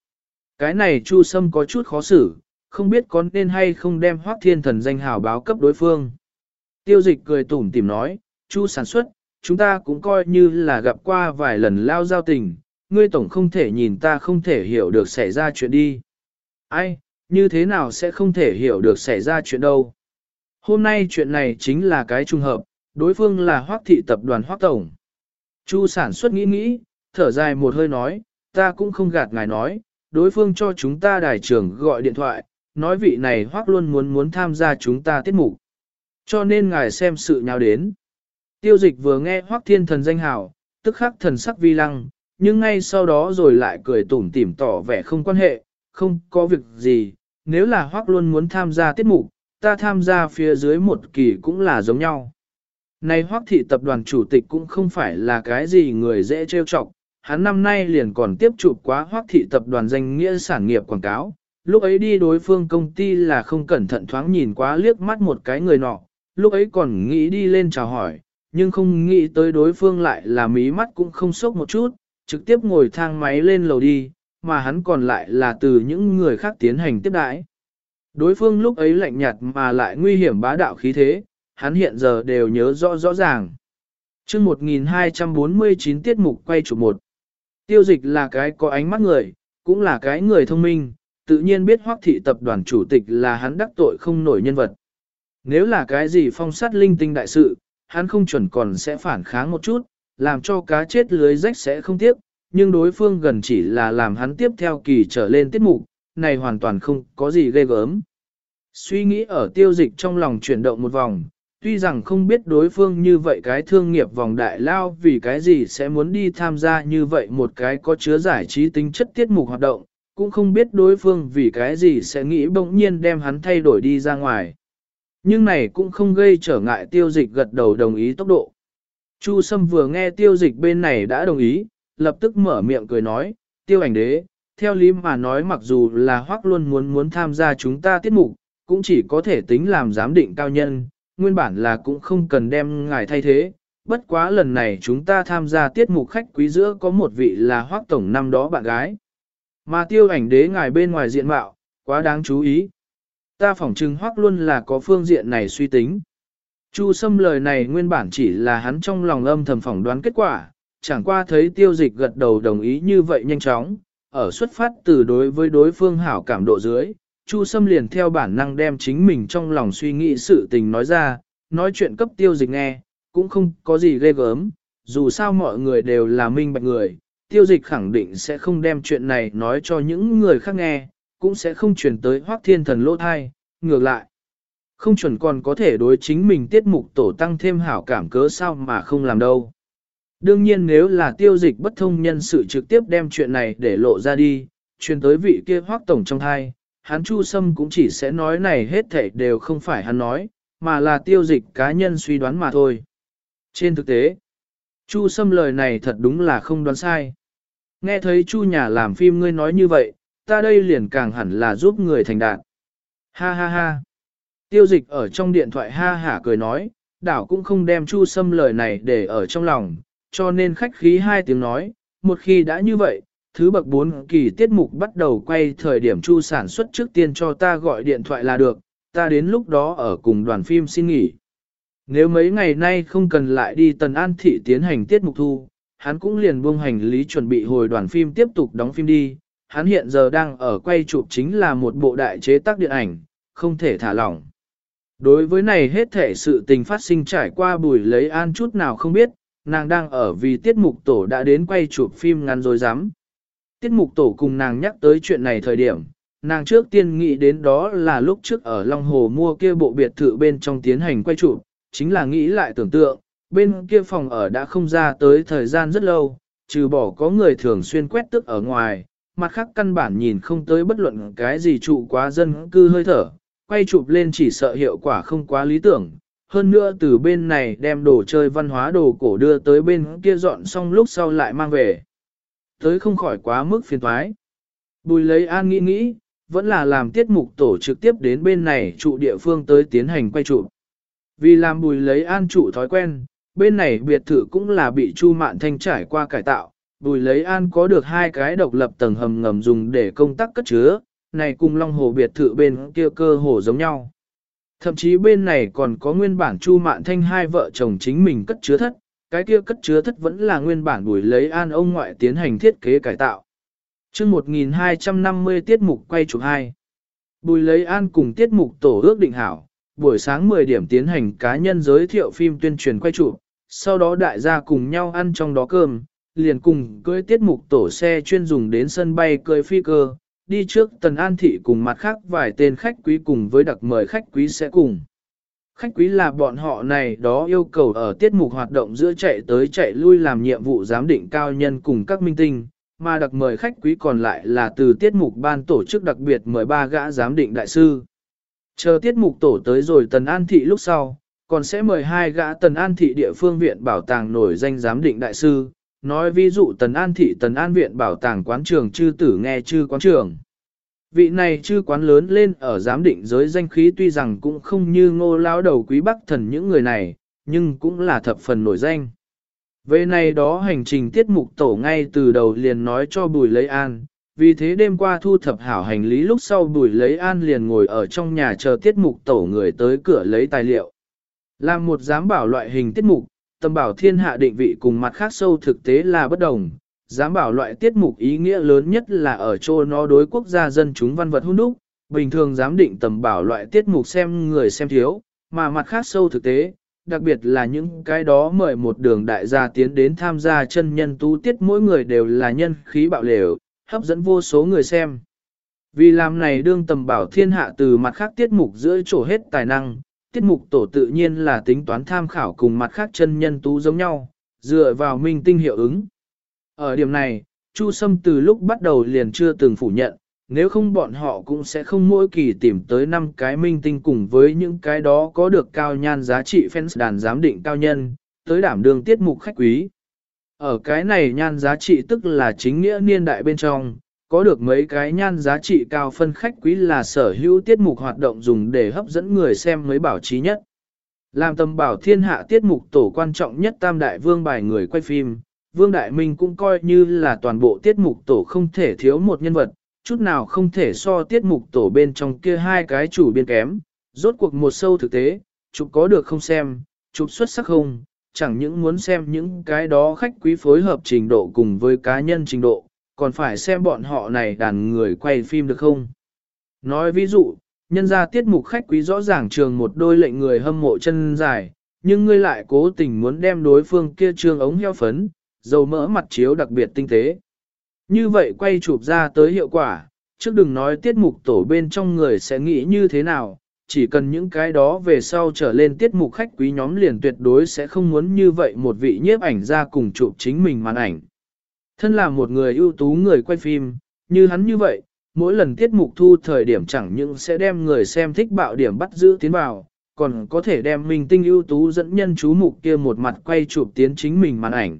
Cái này Chu Sâm có chút khó xử, không biết có nên hay không đem Hoắc Thiên Thần danh hào báo cấp đối phương. Tiêu dịch cười tủm tỉm nói, Chu sản xuất, chúng ta cũng coi như là gặp qua vài lần lao giao tình, ngươi tổng không thể nhìn ta không thể hiểu được xảy ra chuyện đi. Ai, như thế nào sẽ không thể hiểu được xảy ra chuyện đâu. Hôm nay chuyện này chính là cái trùng hợp, đối phương là Hoắc thị tập đoàn Hoắc Tổng. Chu sản xuất nghĩ nghĩ, thở dài một hơi nói, ta cũng không gạt ngài nói, đối phương cho chúng ta đài trưởng gọi điện thoại, nói vị này Hoắc luôn muốn tham gia chúng ta tiết mục. Cho nên ngài xem sự nhào đến. Tiêu dịch vừa nghe Hoắc Thiên Thần danh hào, tức khắc thần sắc vi lăng, nhưng ngay sau đó rồi lại cười tủm tỉm tỏ vẻ không quan hệ, không có việc gì, nếu là Hoắc luôn muốn tham gia tiết mục, ta tham gia phía dưới một kỳ cũng là giống nhau. Này Hoắc thị tập đoàn chủ tịch cũng không phải là cái gì người dễ trêu chọc, hắn năm nay liền còn tiếp chụp quá Hoắc thị tập đoàn danh nghĩa sản nghiệp quảng cáo. Lúc ấy đi đối phương công ty là không cẩn thận thoáng nhìn quá liếc mắt một cái người nọ, lúc ấy còn nghĩ đi lên chào hỏi, nhưng không nghĩ tới đối phương lại là mí mắt cũng không sốc một chút, trực tiếp ngồi thang máy lên lầu đi, mà hắn còn lại là từ những người khác tiến hành tiếp đãi. Đối phương lúc ấy lạnh nhạt mà lại nguy hiểm bá đạo khí thế, hắn hiện giờ đều nhớ rõ rõ ràng. Chương 1249 tiết mục quay chụp 1. Tiêu Dịch là cái có ánh mắt người, cũng là cái người thông minh, tự nhiên biết Hoắc thị tập đoàn chủ tịch là hắn đắc tội không nổi nhân vật. Nếu là cái gì phong sát linh tinh đại sự, hắn không chuẩn còn sẽ phản kháng một chút, làm cho cá chết lưới rách sẽ không tiếc, nhưng đối phương gần chỉ là làm hắn tiếp theo kỳ trở lên tiết mục, này hoàn toàn không có gì ghê gớm. Suy nghĩ ở Tiêu Dịch trong lòng chuyển động một vòng, tuy rằng không biết đối phương như vậy cái thương nghiệp vòng đại lao vì cái gì sẽ muốn đi tham gia như vậy một cái có chứa giải trí tính chất tiết mục hoạt động, cũng không biết đối phương vì cái gì sẽ nghĩ bỗng nhiên đem hắn thay đổi đi ra ngoài. Nhưng này cũng không gây trở ngại Tiêu Dịch gật đầu đồng ý tốc độ. Chu Sâm vừa nghe Tiêu Dịch bên này đã đồng ý, lập tức mở miệng cười nói, Tiêu ảnh đế, theo lý mà nói mặc dù là Hoắc luôn muốn tham gia chúng ta tiết mục, cũng chỉ có thể tính làm giám định cao nhân, nguyên bản là cũng không cần đem ngài thay thế. Bất quá lần này chúng ta tham gia tiết mục khách quý giữa có một vị là Hoắc tổng năm đó bạn gái. Mà Tiêu ảnh đế ngài bên ngoài diện mạo, quá đáng chú ý. Ta phỏng chừng Hoắc luôn là có phương diện này suy tính. Chu Sâm lời này nguyên bản chỉ là hắn trong lòng âm thầm phỏng đoán kết quả, chẳng qua thấy Tiêu Dịch gật đầu đồng ý như vậy nhanh chóng, ở xuất phát từ đối với đối phương hảo cảm độ dưới, Chu Sâm liền theo bản năng đem chính mình trong lòng suy nghĩ sự tình nói ra, nói chuyện cấp Tiêu Dịch nghe, cũng không có gì ghê gớm, dù sao mọi người đều là minh bạch người, Tiêu Dịch khẳng định sẽ không đem chuyện này nói cho những người khác nghe, cũng sẽ không chuyển tới Hoắc Thiên Thần lỗ thai, ngược lại. Không chuẩn còn có thể đối chính mình tiết mục tổ tăng thêm hảo cảm cớ sao mà không làm đâu. Đương nhiên nếu là Tiêu Dịch bất thông nhân sự trực tiếp đem chuyện này để lộ ra đi, truyền tới vị kia Hoắc tổng trong thai, hắn Chu Sâm cũng chỉ sẽ nói này hết thảy đều không phải hắn nói, mà là Tiêu Dịch cá nhân suy đoán mà thôi. Trên thực tế, Chu Sâm lời này thật đúng là không đoán sai. Nghe thấy Chu nhà làm phim ngươi nói như vậy, ta đây liền càng hẳn là giúp người thành đạt. Ha ha ha. Tiêu Dịch ở trong điện thoại ha hả cười nói, đảo cũng không đem Chu Sâm lời này để ở trong lòng, cho nên khách khí hai tiếng nói, một khi đã như vậy, thứ bậc 4 kỳ tiết mục bắt đầu quay thời điểm Chu sản xuất trước tiên cho ta gọi điện thoại là được, ta đến lúc đó ở cùng đoàn phim xin nghỉ. Nếu mấy ngày nay không cần lại đi Tần An Thị tiến hành tiết mục thu, hắn cũng liền buông hành lý chuẩn bị hồi đoàn phim tiếp tục đóng phim đi, hắn hiện giờ đang ở quay chụp chính là một bộ đại chế tác điện ảnh, không thể thả lỏng. Đối với này hết thể sự tình phát sinh trải qua Bùi Lấy An chút nào không biết, nàng đang ở vì tiết mục tổ đã đến quay chụp phim ngắn rồi dám. Tiết mục tổ cùng nàng nhắc tới chuyện này thời điểm, nàng trước tiên nghĩ đến đó là lúc trước ở Long Hồ mua kia bộ biệt thự bên trong tiến hành quay chụp, chính là nghĩ lại tưởng tượng, bên kia phòng ở đã không ra tới thời gian rất lâu, trừ bỏ có người thường xuyên quét tước ở ngoài, mặt khác căn bản nhìn không tới bất luận cái gì trụ quá dân cư hơi thở, quay chụp lên chỉ sợ hiệu quả không quá lý tưởng. Hơn nữa từ bên này đem đồ chơi văn hóa đồ cổ đưa tới bên kia dọn xong lúc sau lại mang về. Tới không khỏi quá mức phiền toái. Bùi Lấy An nghĩ, vẫn là làm tiết mục tổ trực tiếp đến bên này trụ địa phương tới tiến hành quay chụp. Vì làm Bùi Lấy An trụ thói quen, bên này biệt thự cũng là bị Chu Mạn Thanh trải qua cải tạo. Bùi Lấy An có được 2 cái độc lập tầng hầm ngầm dùng để công tác cất chứa, này cùng Long Hồ biệt thự bên kia cơ hồ giống nhau. Thậm chí bên này còn có nguyên bản Chu Mạn Thanh 2 vợ chồng chính mình cất chứa thất, cái kia cất chứa thất vẫn là nguyên bản Bùi Lấy An ông ngoại tiến hành thiết kế cải tạo. Chương 1250 tiết mục quay chụp 2. Bùi Lấy An cùng tiết mục tổ ước định hảo, buổi sáng 10 điểm tiến hành cá nhân giới thiệu phim tuyên truyền quay chụp, sau đó đại gia cùng nhau ăn trong đó cơm, liền cùng cưỡi tiết mục tổ xe chuyên dùng đến sân bay cưỡi phi cơ, đi trước Tần An Thị cùng mặt khác vài tên khách quý cùng với đặc mời khách quý sẽ cùng. Khách quý là bọn họ này đó yêu cầu ở tiết mục hoạt động giữa chạy tới chạy lui làm nhiệm vụ giám định cao nhân cùng các minh tinh, mà đặc mời khách quý còn lại là từ tiết mục ban tổ chức đặc biệt mời 3 gã giám định đại sư. Chờ tiết mục tổ tới rồi Tần An Thị lúc sau, còn sẽ mời 2 gã Tần An Thị địa phương viện bảo tàng nổi danh giám định đại sư, nói ví dụ Tần An Thị Tần An Viện Bảo tàng quán trường chư tử nghe chư quán trường. Vị này chư quán lớn lên ở giám định giới danh khí tuy rằng cũng không như Ngô lão đầu Quý Bắc Thần những người này, nhưng cũng là thập phần nổi danh. Về này đó hành trình tiết mục tổ ngay từ đầu liền nói cho Bùi Lấy An, vì thế đêm qua thu thập hảo hành lý lúc sau Bùi Lấy An liền ngồi ở trong nhà chờ tiết mục tổ người tới cửa lấy tài liệu. Làm một giám bảo loại hình tiết mục, Tầm Bảo Thiên Hạ định vị cùng mặt khác sâu thực tế là bất đồng. Giám bảo loại tiết mục ý nghĩa lớn nhất là ở chỗ nó đối quốc gia dân chúng văn vật hôn đúc, bình thường giám định tầm bảo loại tiết mục xem người xem thiếu, mà mặt khác sâu thực tế, đặc biệt là những cái đó mời một đường đại gia tiến đến tham gia chân nhân tú tiết mỗi người đều là nhân khí bạo lều, hấp dẫn vô số người xem. Vì làm này đương Tầm Bảo Thiên Hạ từ mặt khác tiết mục giữa chỗ hết tài năng, tiết mục tổ tự nhiên là tính toán tham khảo cùng mặt khác chân nhân tú giống nhau, dựa vào minh tinh hiệu ứng. Ở điểm này, Chu Sâm từ lúc bắt đầu liền chưa từng phủ nhận, nếu không bọn họ cũng sẽ không mỗi kỳ tìm tới 5 cái minh tinh cùng với những cái đó có được cao nhan giá trị fans đàn giám định cao nhân, tới đảm đương tiết mục khách quý. Ở cái này nhan giá trị tức là chính nghĩa niên đại bên trong, có được mấy cái nhan giá trị cao phân khách quý là sở hữu tiết mục hoạt động dùng để hấp dẫn người xem mới bảo trí nhất. Làm Tầm Bảo Thiên Hạ tiết mục tổ quan trọng nhất tam đại vương bài người quay phim, Vương Đại Minh cũng coi như là toàn bộ tiết mục tổ không thể thiếu một nhân vật, chút nào không thể so tiết mục tổ bên trong kia hai cái chủ biên kém, rốt cuộc một sâu thực tế, chụp có được không xem, chụp xuất sắc không, chẳng những muốn xem những cái đó khách quý phối hợp trình độ cùng với cá nhân trình độ, còn phải xem bọn họ này đàn người quay phim được không. Nói ví dụ, nhân ra tiết mục khách quý rõ ràng trường một đôi lệnh người hâm mộ chân dài, nhưng ngươi lại cố tình muốn đem đối phương kia trường ống heo phấn, dầu mỡ mặt chiếu đặc biệt tinh tế. Như vậy quay chụp ra tới hiệu quả, trước đừng nói tiết mục tổ bên trong người sẽ nghĩ như thế nào, chỉ cần những cái đó về sau trở lên tiết mục khách quý nhóm liền tuyệt đối sẽ không muốn như vậy một vị nhiếp ảnh ra cùng chụp chính mình màn ảnh. Thân là một người ưu tú người quay phim, như hắn như vậy, mỗi lần tiết mục thu thời điểm chẳng những sẽ đem người xem thích bạo điểm bắt giữ tiến vào, còn có thể đem minh tinh ưu tú dẫn nhân chú mục kia một mặt quay chụp tiến chính mình màn ảnh.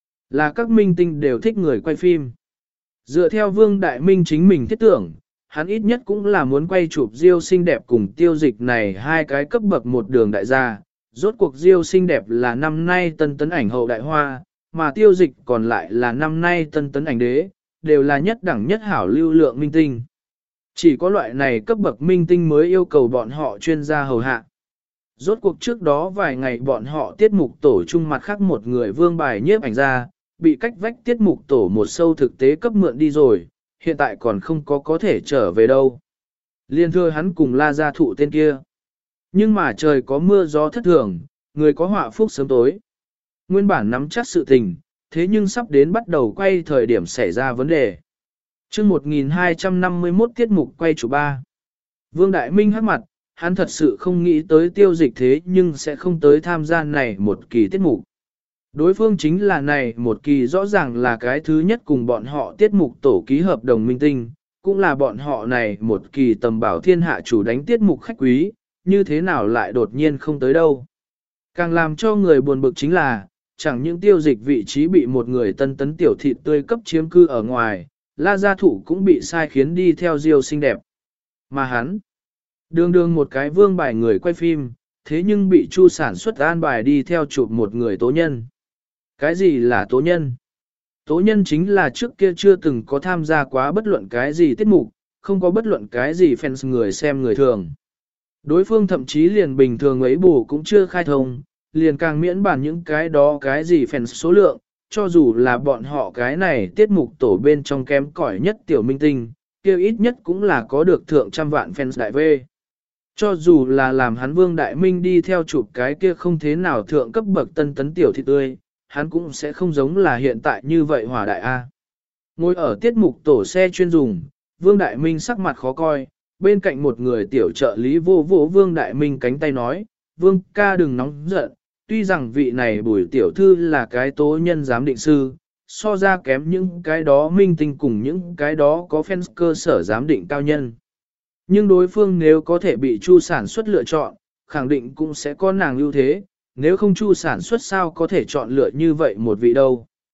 Là các minh tinh đều thích người quay phim. Dựa theo Vương Đại Minh chính mình thiết tưởng, hắn ít nhất cũng là muốn quay chụp Diêu xinh đẹp cùng Tiêu Dịch này hai cái cấp bậc một đường đại gia. Rốt cuộc Diêu xinh đẹp là năm nay tân tấn ảnh hậu đại hoa, mà Tiêu Dịch còn lại là năm nay tân tấn ảnh đế, đều là nhất đẳng nhất hảo lưu lượng minh tinh. Chỉ có loại này cấp bậc minh tinh mới yêu cầu bọn họ chuyên gia hầu hạ. Rốt cuộc trước đó vài ngày bọn họ tiết mục tổ chung mặt khác một người vương bài nhiếp ảnh ra, bị cách vách tiết mục tổ một sâu thực tế cấp mượn đi rồi, hiện tại còn không có thể trở về đâu. Liên thưa hắn cùng La Gia Thụ tên kia. Nhưng mà trời có mưa gió thất thường, người có họa phúc sớm tối. Nguyên bản nắm chắc sự tình, thế nhưng sắp đến bắt đầu quay thời điểm xảy ra vấn đề. Chương 1251 tiết mục quay chủ 3. Vương Đại Minh hắc mặt, hắn thật sự không nghĩ tới Tiêu Dịch thế nhưng sẽ không tới tham gia này một kỳ tiết mục. Đối phương chính là này một kỳ rõ ràng là cái thứ nhất cùng bọn họ tiết mục tổ ký hợp đồng minh tinh, cũng là bọn họ này một kỳ Tầm Bảo Thiên Hạ chủ đánh tiết mục khách quý, như thế nào lại đột nhiên không tới đâu. Càng làm cho người buồn bực chính là, chẳng những Tiêu Dịch vị trí bị một người tân tấn tiểu thịt tươi cấp chiếm cư ở ngoài, La Gia Thủ cũng bị sai khiến đi theo Diêu xinh đẹp. Mà hắn, đương một cái vương bài người quay phim, thế nhưng bị Chu sản xuất an bài đi theo chụp một người tố nhân. Cái gì là tố nhân? Tố nhân chính là trước kia chưa từng có tham gia quá bất luận cái gì tiết mục, không có bất luận cái gì fans người xem người thường. Đối phương thậm chí liền bình thường ấy bù cũng chưa khai thông, liền càng miễn bản những cái đó cái gì fans số lượng, cho dù là bọn họ cái này tiết mục tổ bên trong kém cỏi nhất tiểu minh tinh, kêu ít nhất cũng là có được thượng trăm vạn fans đại V. Cho dù là làm hắn Vương Đại Minh đi theo chụp cái kia không thế nào thượng cấp bậc tân tấn tiểu thịt tươi, hắn cũng sẽ không giống là hiện tại như vậy hỏa đại A. Ngồi ở tiết mục tổ xe chuyên dùng, Vương Đại Minh sắc mặt khó coi, bên cạnh một người tiểu trợ lý vô vỗ Vương Đại Minh cánh tay nói, Vương ca đừng nóng giận, tuy rằng vị này Bùi tiểu thư là cái tố nhân giám định sư, so ra kém những cái đó minh tinh cùng những cái đó có fans cơ sở giám định cao nhân. Nhưng đối phương nếu có thể bị Chu sản xuất lựa chọn, khẳng định cũng sẽ có nàng ưu thế, nếu không Chu sản xuất sao có thể chọn lựa như vậy một vị đâu.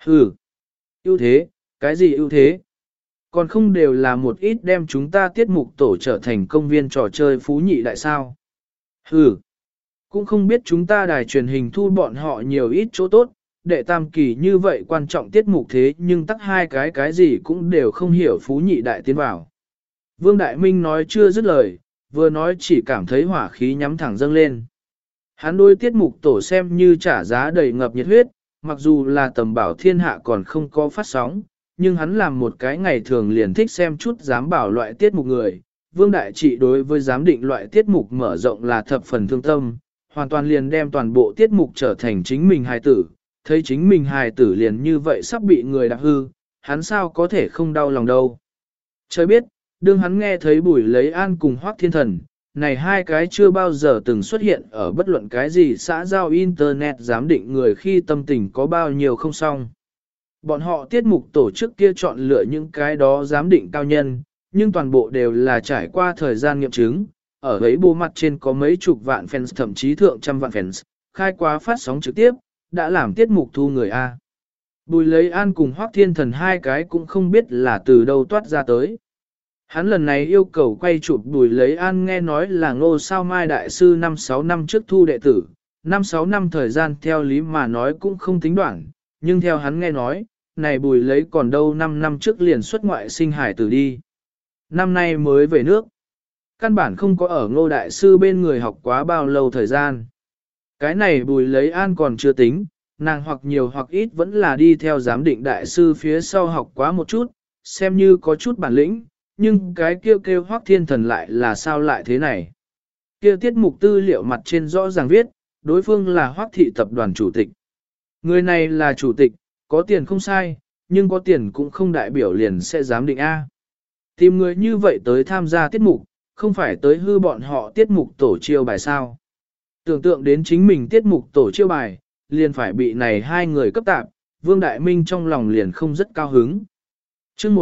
Hừ, ưu thế, cái gì ưu thế? Còn không đều là một ít đem chúng ta tiết mục tổ trở thành công viên trò chơi phú nhị đại sao. Hừ, cũng không biết chúng ta đài truyền hình thu bọn họ nhiều ít chỗ tốt, đệ tam kỳ như vậy quan trọng tiết mục thế nhưng tắc hai cái gì cũng đều không hiểu phú nhị đại tiến vào. Vương Đại Minh nói chưa dứt lời, vừa nói chỉ cảm thấy hỏa khí nhắm thẳng dâng lên. Hắn đối tiết mục tổ xem như trả giá đầy ngập nhiệt huyết, mặc dù là tầm bảo thiên hạ còn không có phát sóng, nhưng hắn làm một cái ngày thường liền thích xem chút giám bảo loại tiết mục người. Vương Đại Trị đối với giám định loại tiết mục mở rộng là thập phần thương tâm, hoàn toàn liền đem toàn bộ tiết mục trở thành chính mình hài tử, thấy chính mình hài tử liền như vậy sắp bị người đạp hư, hắn sao có thể không đau lòng đâu. Trời biết, đương hắn nghe thấy Bùi Lấy An cùng Hoắc Thiên Thần, này hai cái chưa bao giờ từng xuất hiện ở bất luận cái gì xã giao internet giám định người khi tâm tình có bao nhiêu không xong. Bọn họ tiết mục tổ chức kia chọn lựa những cái đó giám định cao nhân, nhưng toàn bộ đều là trải qua thời gian nghiệm chứng, ở ấy bộ mặt trên có mấy chục vạn fans thậm chí thượng trăm vạn fans, khai quá phát sóng trực tiếp, đã làm tiết mục thu người A. Bùi Lấy An cùng Hoắc Thiên Thần hai cái cũng không biết là từ đâu toát ra tới. Hắn lần này yêu cầu quay chụp Bùi Lấy An nghe nói là Ngô Sao Mai Đại Sư 5-6 năm trước thu đệ tử, 5-6 năm thời gian theo lý mà nói cũng không tính đoạn, nhưng theo hắn nghe nói, này Bùi Lấy còn đâu 5 năm trước liền xuất ngoại sinh hải tử đi. Năm nay mới về nước. Căn bản không có ở Ngô Đại Sư bên người học quá bao lâu thời gian. Cái này Bùi Lấy An còn chưa tính, nàng hoặc nhiều hoặc ít vẫn là đi theo giám định Đại Sư phía sau học quá một chút, xem như có chút bản lĩnh. Nhưng cái kêu Hoắc Thiên Thần lại là sao lại thế này? Kia tiết mục tư liệu mặt trên rõ ràng viết, đối phương là Hoắc thị tập đoàn chủ tịch. Người này là chủ tịch, có tiền không sai, nhưng có tiền cũng không đại biểu liền sẽ giám định A. Tìm người như vậy tới tham gia tiết mục, không phải tới hư bọn họ tiết mục tổ chiêu bài sao. Tưởng tượng đến chính mình tiết mục tổ chiêu bài, liền phải bị này hai người cấp tạp, Vương Đại Minh trong lòng liền không rất cao hứng. Chương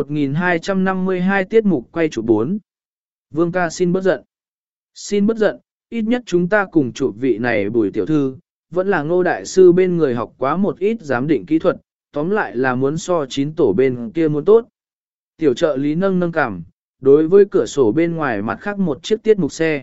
1252 tiết mục quay chụp 4. Vương ca xin bớt giận. Xin bớt giận, ít nhất chúng ta cùng chụp vị này Bùi tiểu thư, vẫn là Ngô Đại Sư bên người học quá một ít giám định kỹ thuật, tóm lại là muốn so 9 tổ bên kia muốn tốt. Tiểu trợ lý nâng nâng cảm, đối với cửa sổ bên ngoài mặt khác một chiếc tiết mục xe.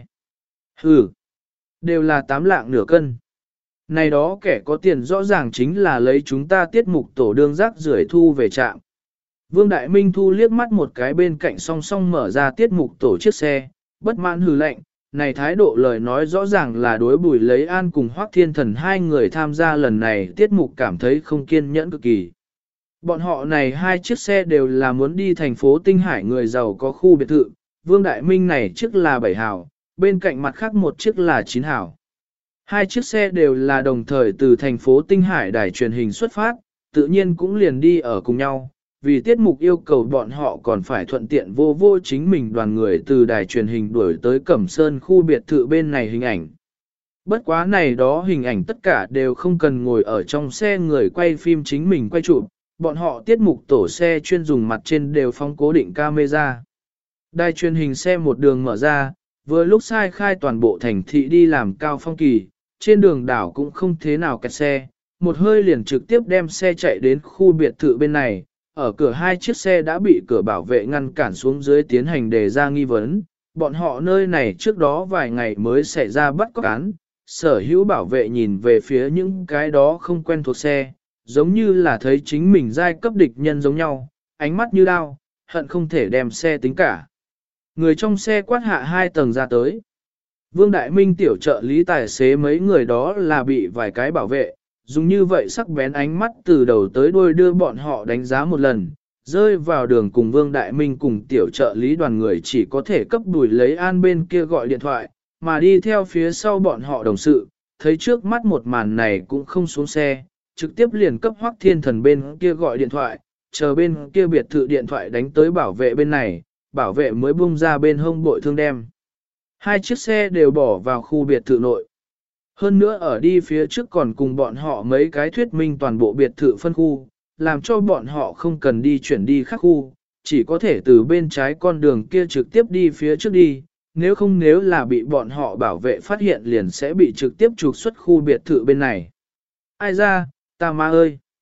Hừ, đều là 8 lạng nửa cân. Này đó kẻ có tiền rõ ràng chính là lấy chúng ta tiết mục tổ đương rác rưởi thu về trạm. Vương Đại Minh thu liếc mắt một cái bên cạnh song song mở ra tiết mục tổ chiếc xe, bất mãn hừ lạnh, này thái độ lời nói rõ ràng là đối Bùi Lấy An cùng Hoắc Thiên Thần hai người tham gia lần này tiết mục cảm thấy không kiên nhẫn cực kỳ. Bọn họ này hai chiếc xe đều là muốn đi thành phố Tinh Hải người giàu có khu biệt thự, Vương Đại Minh này chiếc là 7 hào, bên cạnh mặt khác một chiếc là 9 hào. Hai chiếc xe đều là đồng thời từ thành phố Tinh Hải đài truyền hình xuất phát, tự nhiên cũng liền đi ở cùng nhau. Vì tiết mục yêu cầu bọn họ còn phải thuận tiện vô chính mình đoàn người từ đài truyền hình đuổi tới Cẩm Sơn khu biệt thự bên này hình ảnh. Bất quá này đó hình ảnh tất cả đều không cần ngồi ở trong xe người quay phim chính mình quay chụp, bọn họ tiết mục tổ xe chuyên dùng mặt trên đều phóng cố định camera. Đài truyền hình xe một đường mở ra, vừa lúc sai khai toàn bộ thành thị đi làm cao phong kỳ, trên đường đảo cũng không thế nào kẹt xe, một hơi liền trực tiếp đem xe chạy đến khu biệt thự bên này. Ở cửa hai chiếc xe đã bị cửa bảo vệ ngăn cản xuống dưới tiến hành đề ra nghi vấn, bọn họ nơi này trước đó vài ngày mới xảy ra bắt cóc án, sở hữu bảo vệ nhìn về phía những cái đó không quen thuộc xe, giống như là thấy chính mình giai cấp địch nhân giống nhau, ánh mắt như đao, hận không thể đem xe tính cả. Người trong xe quát hạ 2 tầng ra tới. Vương Đại Minh tiểu trợ lý tài xế mấy người đó là bị vài cái bảo vệ, dùng như vậy sắc bén ánh mắt từ đầu tới đuôi đưa bọn họ đánh giá một lần, rơi vào đường cùng Vương Đại Minh cùng tiểu trợ lý đoàn người chỉ có thể cấp Bùi Lấy An bên kia gọi điện thoại, mà đi theo phía sau bọn họ đồng sự, thấy trước mắt một màn này cũng không xuống xe, trực tiếp liền cấp Hoắc Thiên Thần bên kia gọi điện thoại, chờ bên kia biệt thự điện thoại đánh tới bảo vệ bên này, bảo vệ mới bung ra bên hông bội thương đem. Hai chiếc xe đều bỏ vào khu biệt thự nội. Hơn nữa ở đi phía trước còn cùng bọn họ mấy cái thuyết minh toàn bộ biệt thự phân khu, làm cho bọn họ không cần đi chuyển đi khác khu, chỉ có thể từ bên trái con đường kia trực tiếp đi phía trước đi, nếu là bị bọn họ bảo vệ phát hiện liền sẽ bị trực tiếp trục xuất khu biệt thự bên này. Ai ra, ta ma ơi!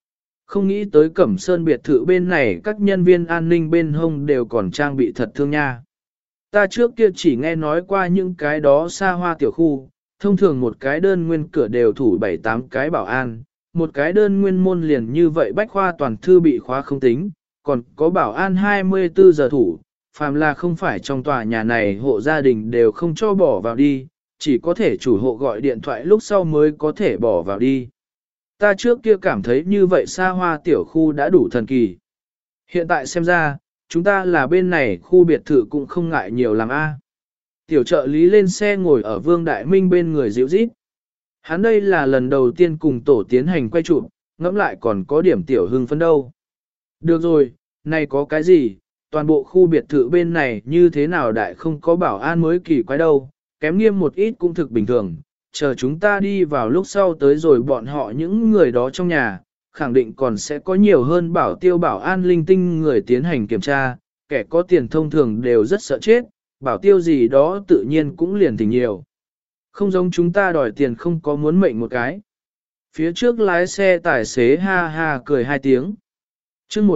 Không nghĩ tới Cẩm Sơn biệt thự bên này các nhân viên an ninh bên hông đều còn trang bị thật thương nha. Ta trước kia chỉ nghe nói qua những cái đó xa hoa tiểu khu, thông thường một cái đơn nguyên cửa đều thủ 7-8 cái bảo an, một cái đơn nguyên môn liền như vậy bách khoa toàn thư bị khóa không tính, còn có bảo an 24 giờ thủ, phàm là không phải trong tòa nhà này hộ gia đình đều không cho bỏ vào đi, chỉ có thể chủ hộ gọi điện thoại lúc sau mới có thể bỏ vào đi. Ta trước kia cảm thấy như vậy xa hoa tiểu khu đã đủ thần kỳ. Hiện tại xem ra, chúng ta là bên này khu biệt thự cũng không ngại nhiều làm a. Tiểu trợ lý lên xe ngồi ở Vương Đại Minh bên người dịu rít. Hắn đây là lần đầu tiên cùng tổ tiến hành quay chụp, ngẫm lại còn có điểm tiểu hưng phấn đâu. Được rồi, này có cái gì, toàn bộ khu biệt thự bên này như thế nào đại không có bảo an mới kỳ quái đâu, kém nghiêm một ít cũng thực bình thường, chờ chúng ta đi vào lúc sau tới rồi bọn họ những người đó trong nhà, khẳng định còn sẽ có nhiều hơn bảo tiêu bảo an linh tinh người tiến hành kiểm tra, kẻ có tiền thông thường đều rất sợ chết, bảo tiêu gì đó tự nhiên cũng liền tình nhiều. Không giống chúng ta đòi tiền không có muốn mệnh một cái. Phía trước lái xe tài xế ha ha cười hai tiếng. chương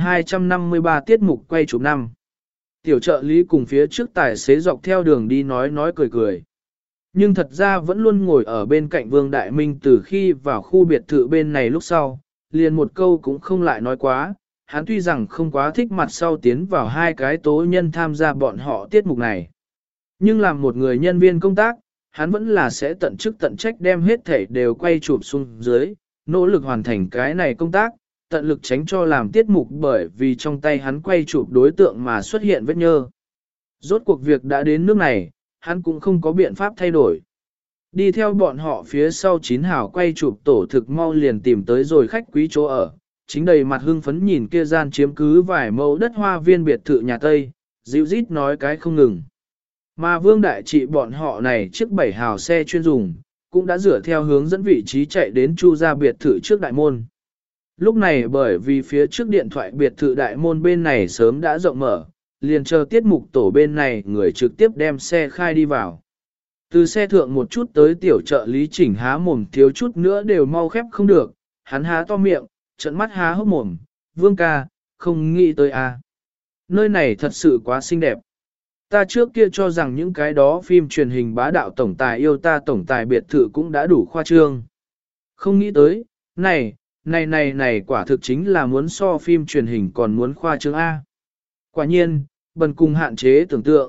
1253 tiết mục quay chụp năm. Tiểu trợ lý cùng phía trước tài xế dọc theo đường đi nói cười cười. Nhưng thật ra vẫn luôn ngồi ở bên cạnh Vương Đại Minh từ khi vào khu biệt thự bên này lúc sau, liền một câu cũng không lại nói quá. Hắn tuy rằng không quá thích mặt sau tiến vào hai cái tố nhân tham gia bọn họ tiết mục này. Nhưng làm một người nhân viên công tác, hắn vẫn là sẽ tận chức tận trách đem hết thể đều quay chụp xuống dưới, nỗ lực hoàn thành cái này công tác, tận lực tránh cho làm tiết mục bởi vì trong tay hắn quay chụp đối tượng mà xuất hiện vết nhơ. Rốt cuộc việc đã đến nước này, hắn cũng không có biện pháp thay đổi. Đi theo bọn họ phía sau chín hào quay chụp tổ thực mau liền tìm tới rồi khách quý chỗ ở, chính đầy mặt hưng phấn nhìn kia gian chiếm cứ vài mẫu đất hoa viên biệt thự nhà Tây, dịu rít nói cái không ngừng. Mà Vương Đại Trị bọn họ này chiếc 7 hào xe chuyên dùng, cũng đã dựa theo hướng dẫn vị trí chạy đến Chu gia biệt thự trước đại môn. Lúc này bởi vì phía trước điện thoại biệt thự đại môn bên này sớm đã rộng mở, liền chờ tiết mục tổ bên này người trực tiếp đem xe khai đi vào. Từ xe thượng một chút tới tiểu trợ lý chỉnh há mồm thiếu chút nữa đều mau khép không được, hắn há to miệng, trợn mắt há hốc mồm, Vương ca, không nghĩ tới à. Nơi này thật sự quá xinh đẹp. Ta trước kia cho rằng những cái đó phim truyền hình bá đạo tổng tài yêu ta tổng tài biệt thự cũng đã đủ khoa trương. Không nghĩ tới, này quả thực chính là muốn so phim truyền hình còn muốn khoa trương A. Quả nhiên, bần cùng hạn chế tưởng tượng,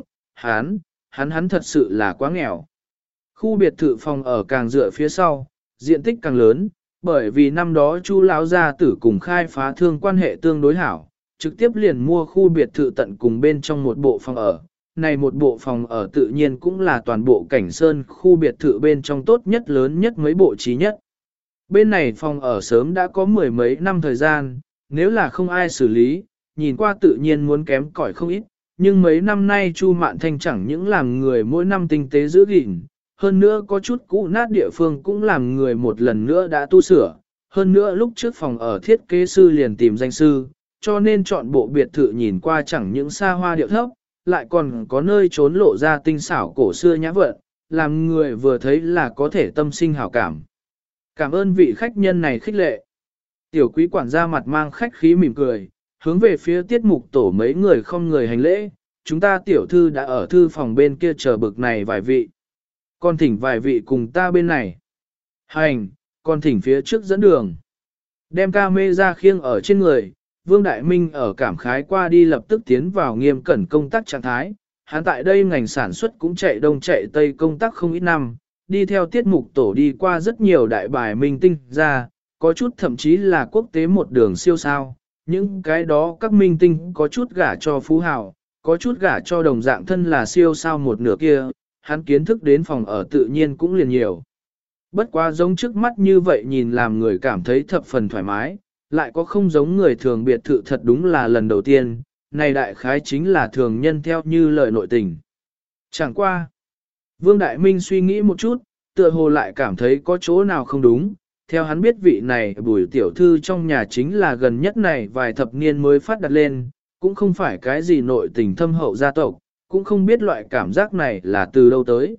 hắn thật sự là quá nghèo. Khu biệt thự phòng ở càng dựa phía sau, diện tích càng lớn, bởi vì năm đó Chu lão gia tử cùng khai phá thương quan hệ tương đối hảo, trực tiếp liền mua khu biệt thự tận cùng bên trong một bộ phòng ở. Này một bộ phòng ở tự nhiên cũng là toàn bộ cảnh sơn khu biệt thự bên trong tốt nhất lớn nhất mấy bộ trí nhất. Bên này phòng ở sớm đã có mười mấy năm thời gian, nếu là không ai xử lý, nhìn qua tự nhiên muốn kém cỏi không ít, nhưng mấy năm nay Chu Mạn Thanh chẳng những làm người mỗi năm tinh tế giữ gìn, hơn nữa có chút cũ nát địa phương cũng làm người một lần nữa đã tu sửa, hơn nữa lúc trước phòng ở thiết kế sư liền tìm danh sư, cho nên chọn bộ biệt thự nhìn qua chẳng những xa hoa điệu thấp, lại còn có nơi trốn lộ ra tinh xảo cổ xưa nhã vận, làm người vừa thấy là có thể tâm sinh hảo cảm. Cảm ơn vị khách nhân này khích lệ. Tiểu quý quản gia mặt mang khách khí mỉm cười, hướng về phía tiết mục tổ mấy người không người hành lễ, chúng ta tiểu thư đã ở thư phòng bên kia chờ bực này vài vị. Còn thỉnh vài vị cùng ta bên này. Hành, còn thỉnh phía trước dẫn đường. Đem ca mê ra khiêng ở trên người, Vương Đại Minh ở cảm khái qua đi lập tức tiến vào nghiêm cẩn công tác trạng thái. Hắn tại đây ngành sản xuất cũng chạy đông chạy tây công tác không ít năm, đi theo tiết mục tổ đi qua rất nhiều đại bài minh tinh ra, có chút thậm chí là quốc tế một đường siêu sao. Những cái đó các minh tinh có chút gả cho phú hào, có chút gả cho đồng dạng thân là siêu sao một nửa kia, hắn kiến thức đến phòng ở tự nhiên cũng liền nhiều. Bất quá giống trước mắt như vậy nhìn làm người cảm thấy thập phần thoải mái, lại có không giống người thường biệt thự thật đúng là lần đầu tiên, này đại khái chính là thường nhân theo như lời nội tình. Chẳng qua. Vương Đại Minh suy nghĩ một chút, tựa hồ lại cảm thấy có chỗ nào không đúng. Theo hắn biết vị này Bùi tiểu thư trong nhà chính là gần nhất này vài thập niên mới phát đặt lên, cũng không phải cái gì nội tình thâm hậu gia tộc, cũng không biết loại cảm giác này là từ đâu tới.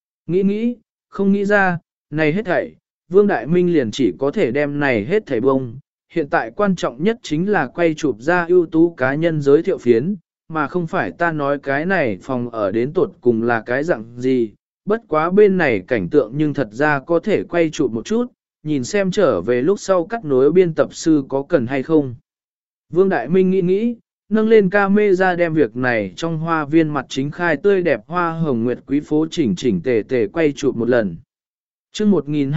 Nghĩ, không nghĩ ra, này hết thảy, Vương Đại Minh liền chỉ có thể đem này hết thảy bông, hiện tại quan trọng nhất chính là quay chụp ra ưu tú cá nhân giới thiệu phiến, mà không phải ta nói cái này phòng ở đến tột cùng là cái dạng gì, bất quá bên này cảnh tượng nhưng thật ra có thể quay chụp một chút, nhìn xem trở về lúc sau cắt nối biên tập sư có cần hay không. Vương Đại Minh nghĩ, nâng lên camera đem việc này trong hoa viên mặt chính khai tươi đẹp hoa hồng nguyệt quý phố chỉnh chỉnh tề tề quay chụp một lần. Chương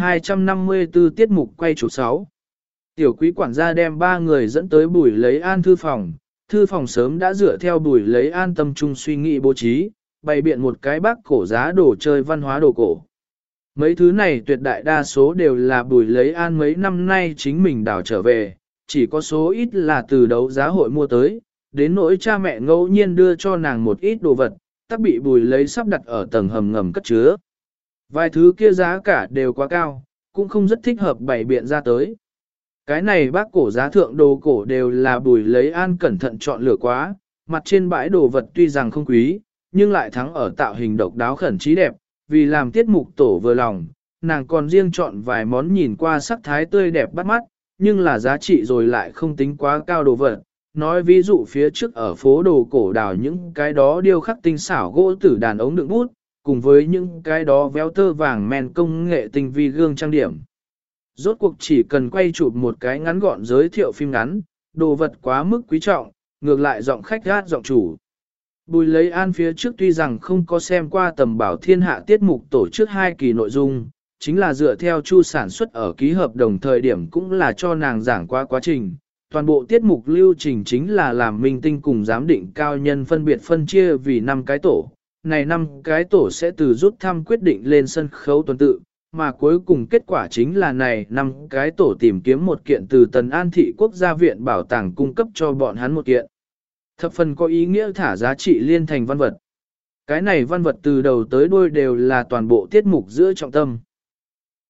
1254 tiết mục quay chụp 6. Tiểu quý quản gia đem 3 người dẫn tới Bùi Lấy An thư phòng sớm đã dựa theo Bùi Lấy An tâm trung suy nghĩ bố trí, bày biện một cái bác cổ giá đồ chơi văn hóa đồ cổ. Mấy thứ này tuyệt đại đa số đều là Bùi Lấy An mấy năm nay chính mình đào trở về, chỉ có số ít là từ đấu giá hội mua tới, đến nỗi cha mẹ ngẫu nhiên đưa cho nàng một ít đồ vật, tắc bị Bùi Lấy sắp đặt ở tầng hầm ngầm cất chứa. Vài thứ kia giá cả đều quá cao, cũng không rất thích hợp bày biện ra tới. Cái này bác cổ giá thượng đồ cổ đều là Bùi Lấy An cẩn thận chọn lựa quá, mặt trên bãi đồ vật tuy rằng không quý, nhưng lại thắng ở tạo hình độc đáo khẩn trí đẹp, vì làm tiết mục tổ vừa lòng, nàng còn riêng chọn vài món nhìn qua sắc thái tươi đẹp bắt mắt, nhưng là giá trị rồi lại không tính quá cao đồ vật. Nói ví dụ phía trước ở phố đồ cổ đào những cái đó điêu khắc tinh xảo gỗ tử đàn ống đựng bút, cùng với những cái đó véo tơ vàng men công nghệ tinh vi gương trang điểm. Rốt cuộc chỉ cần quay chụp một cái ngắn gọn giới thiệu phim ngắn, đồ vật quá mức quý trọng, ngược lại giọng khách gát giọng chủ. Bùi Lấy An phía trước tuy rằng không có xem qua tầm bảo thiên hạ tiết mục tổ chức 2 kỳ nội dung, chính là dựa theo chu sản xuất ở ký hợp đồng thời điểm cũng là cho nàng giảng qua quá trình. Toàn bộ tiết mục lưu trình chính là làm minh tinh cùng giám định cao nhân phân biệt phân chia vì 5 cái tổ. Này 5 cái tổ sẽ từ rút thăm quyết định lên sân khấu tuần tự, mà cuối cùng kết quả chính là này 5 cái tổ tìm kiếm một kiện từ Tần An Thị Quốc gia viện bảo tàng cung cấp cho bọn hắn một kiện. Thập phần có ý nghĩa thả giá trị liên thành văn vật. Cái này văn vật từ đầu tới đuôi đều là toàn bộ tiết mục giữa trọng tâm.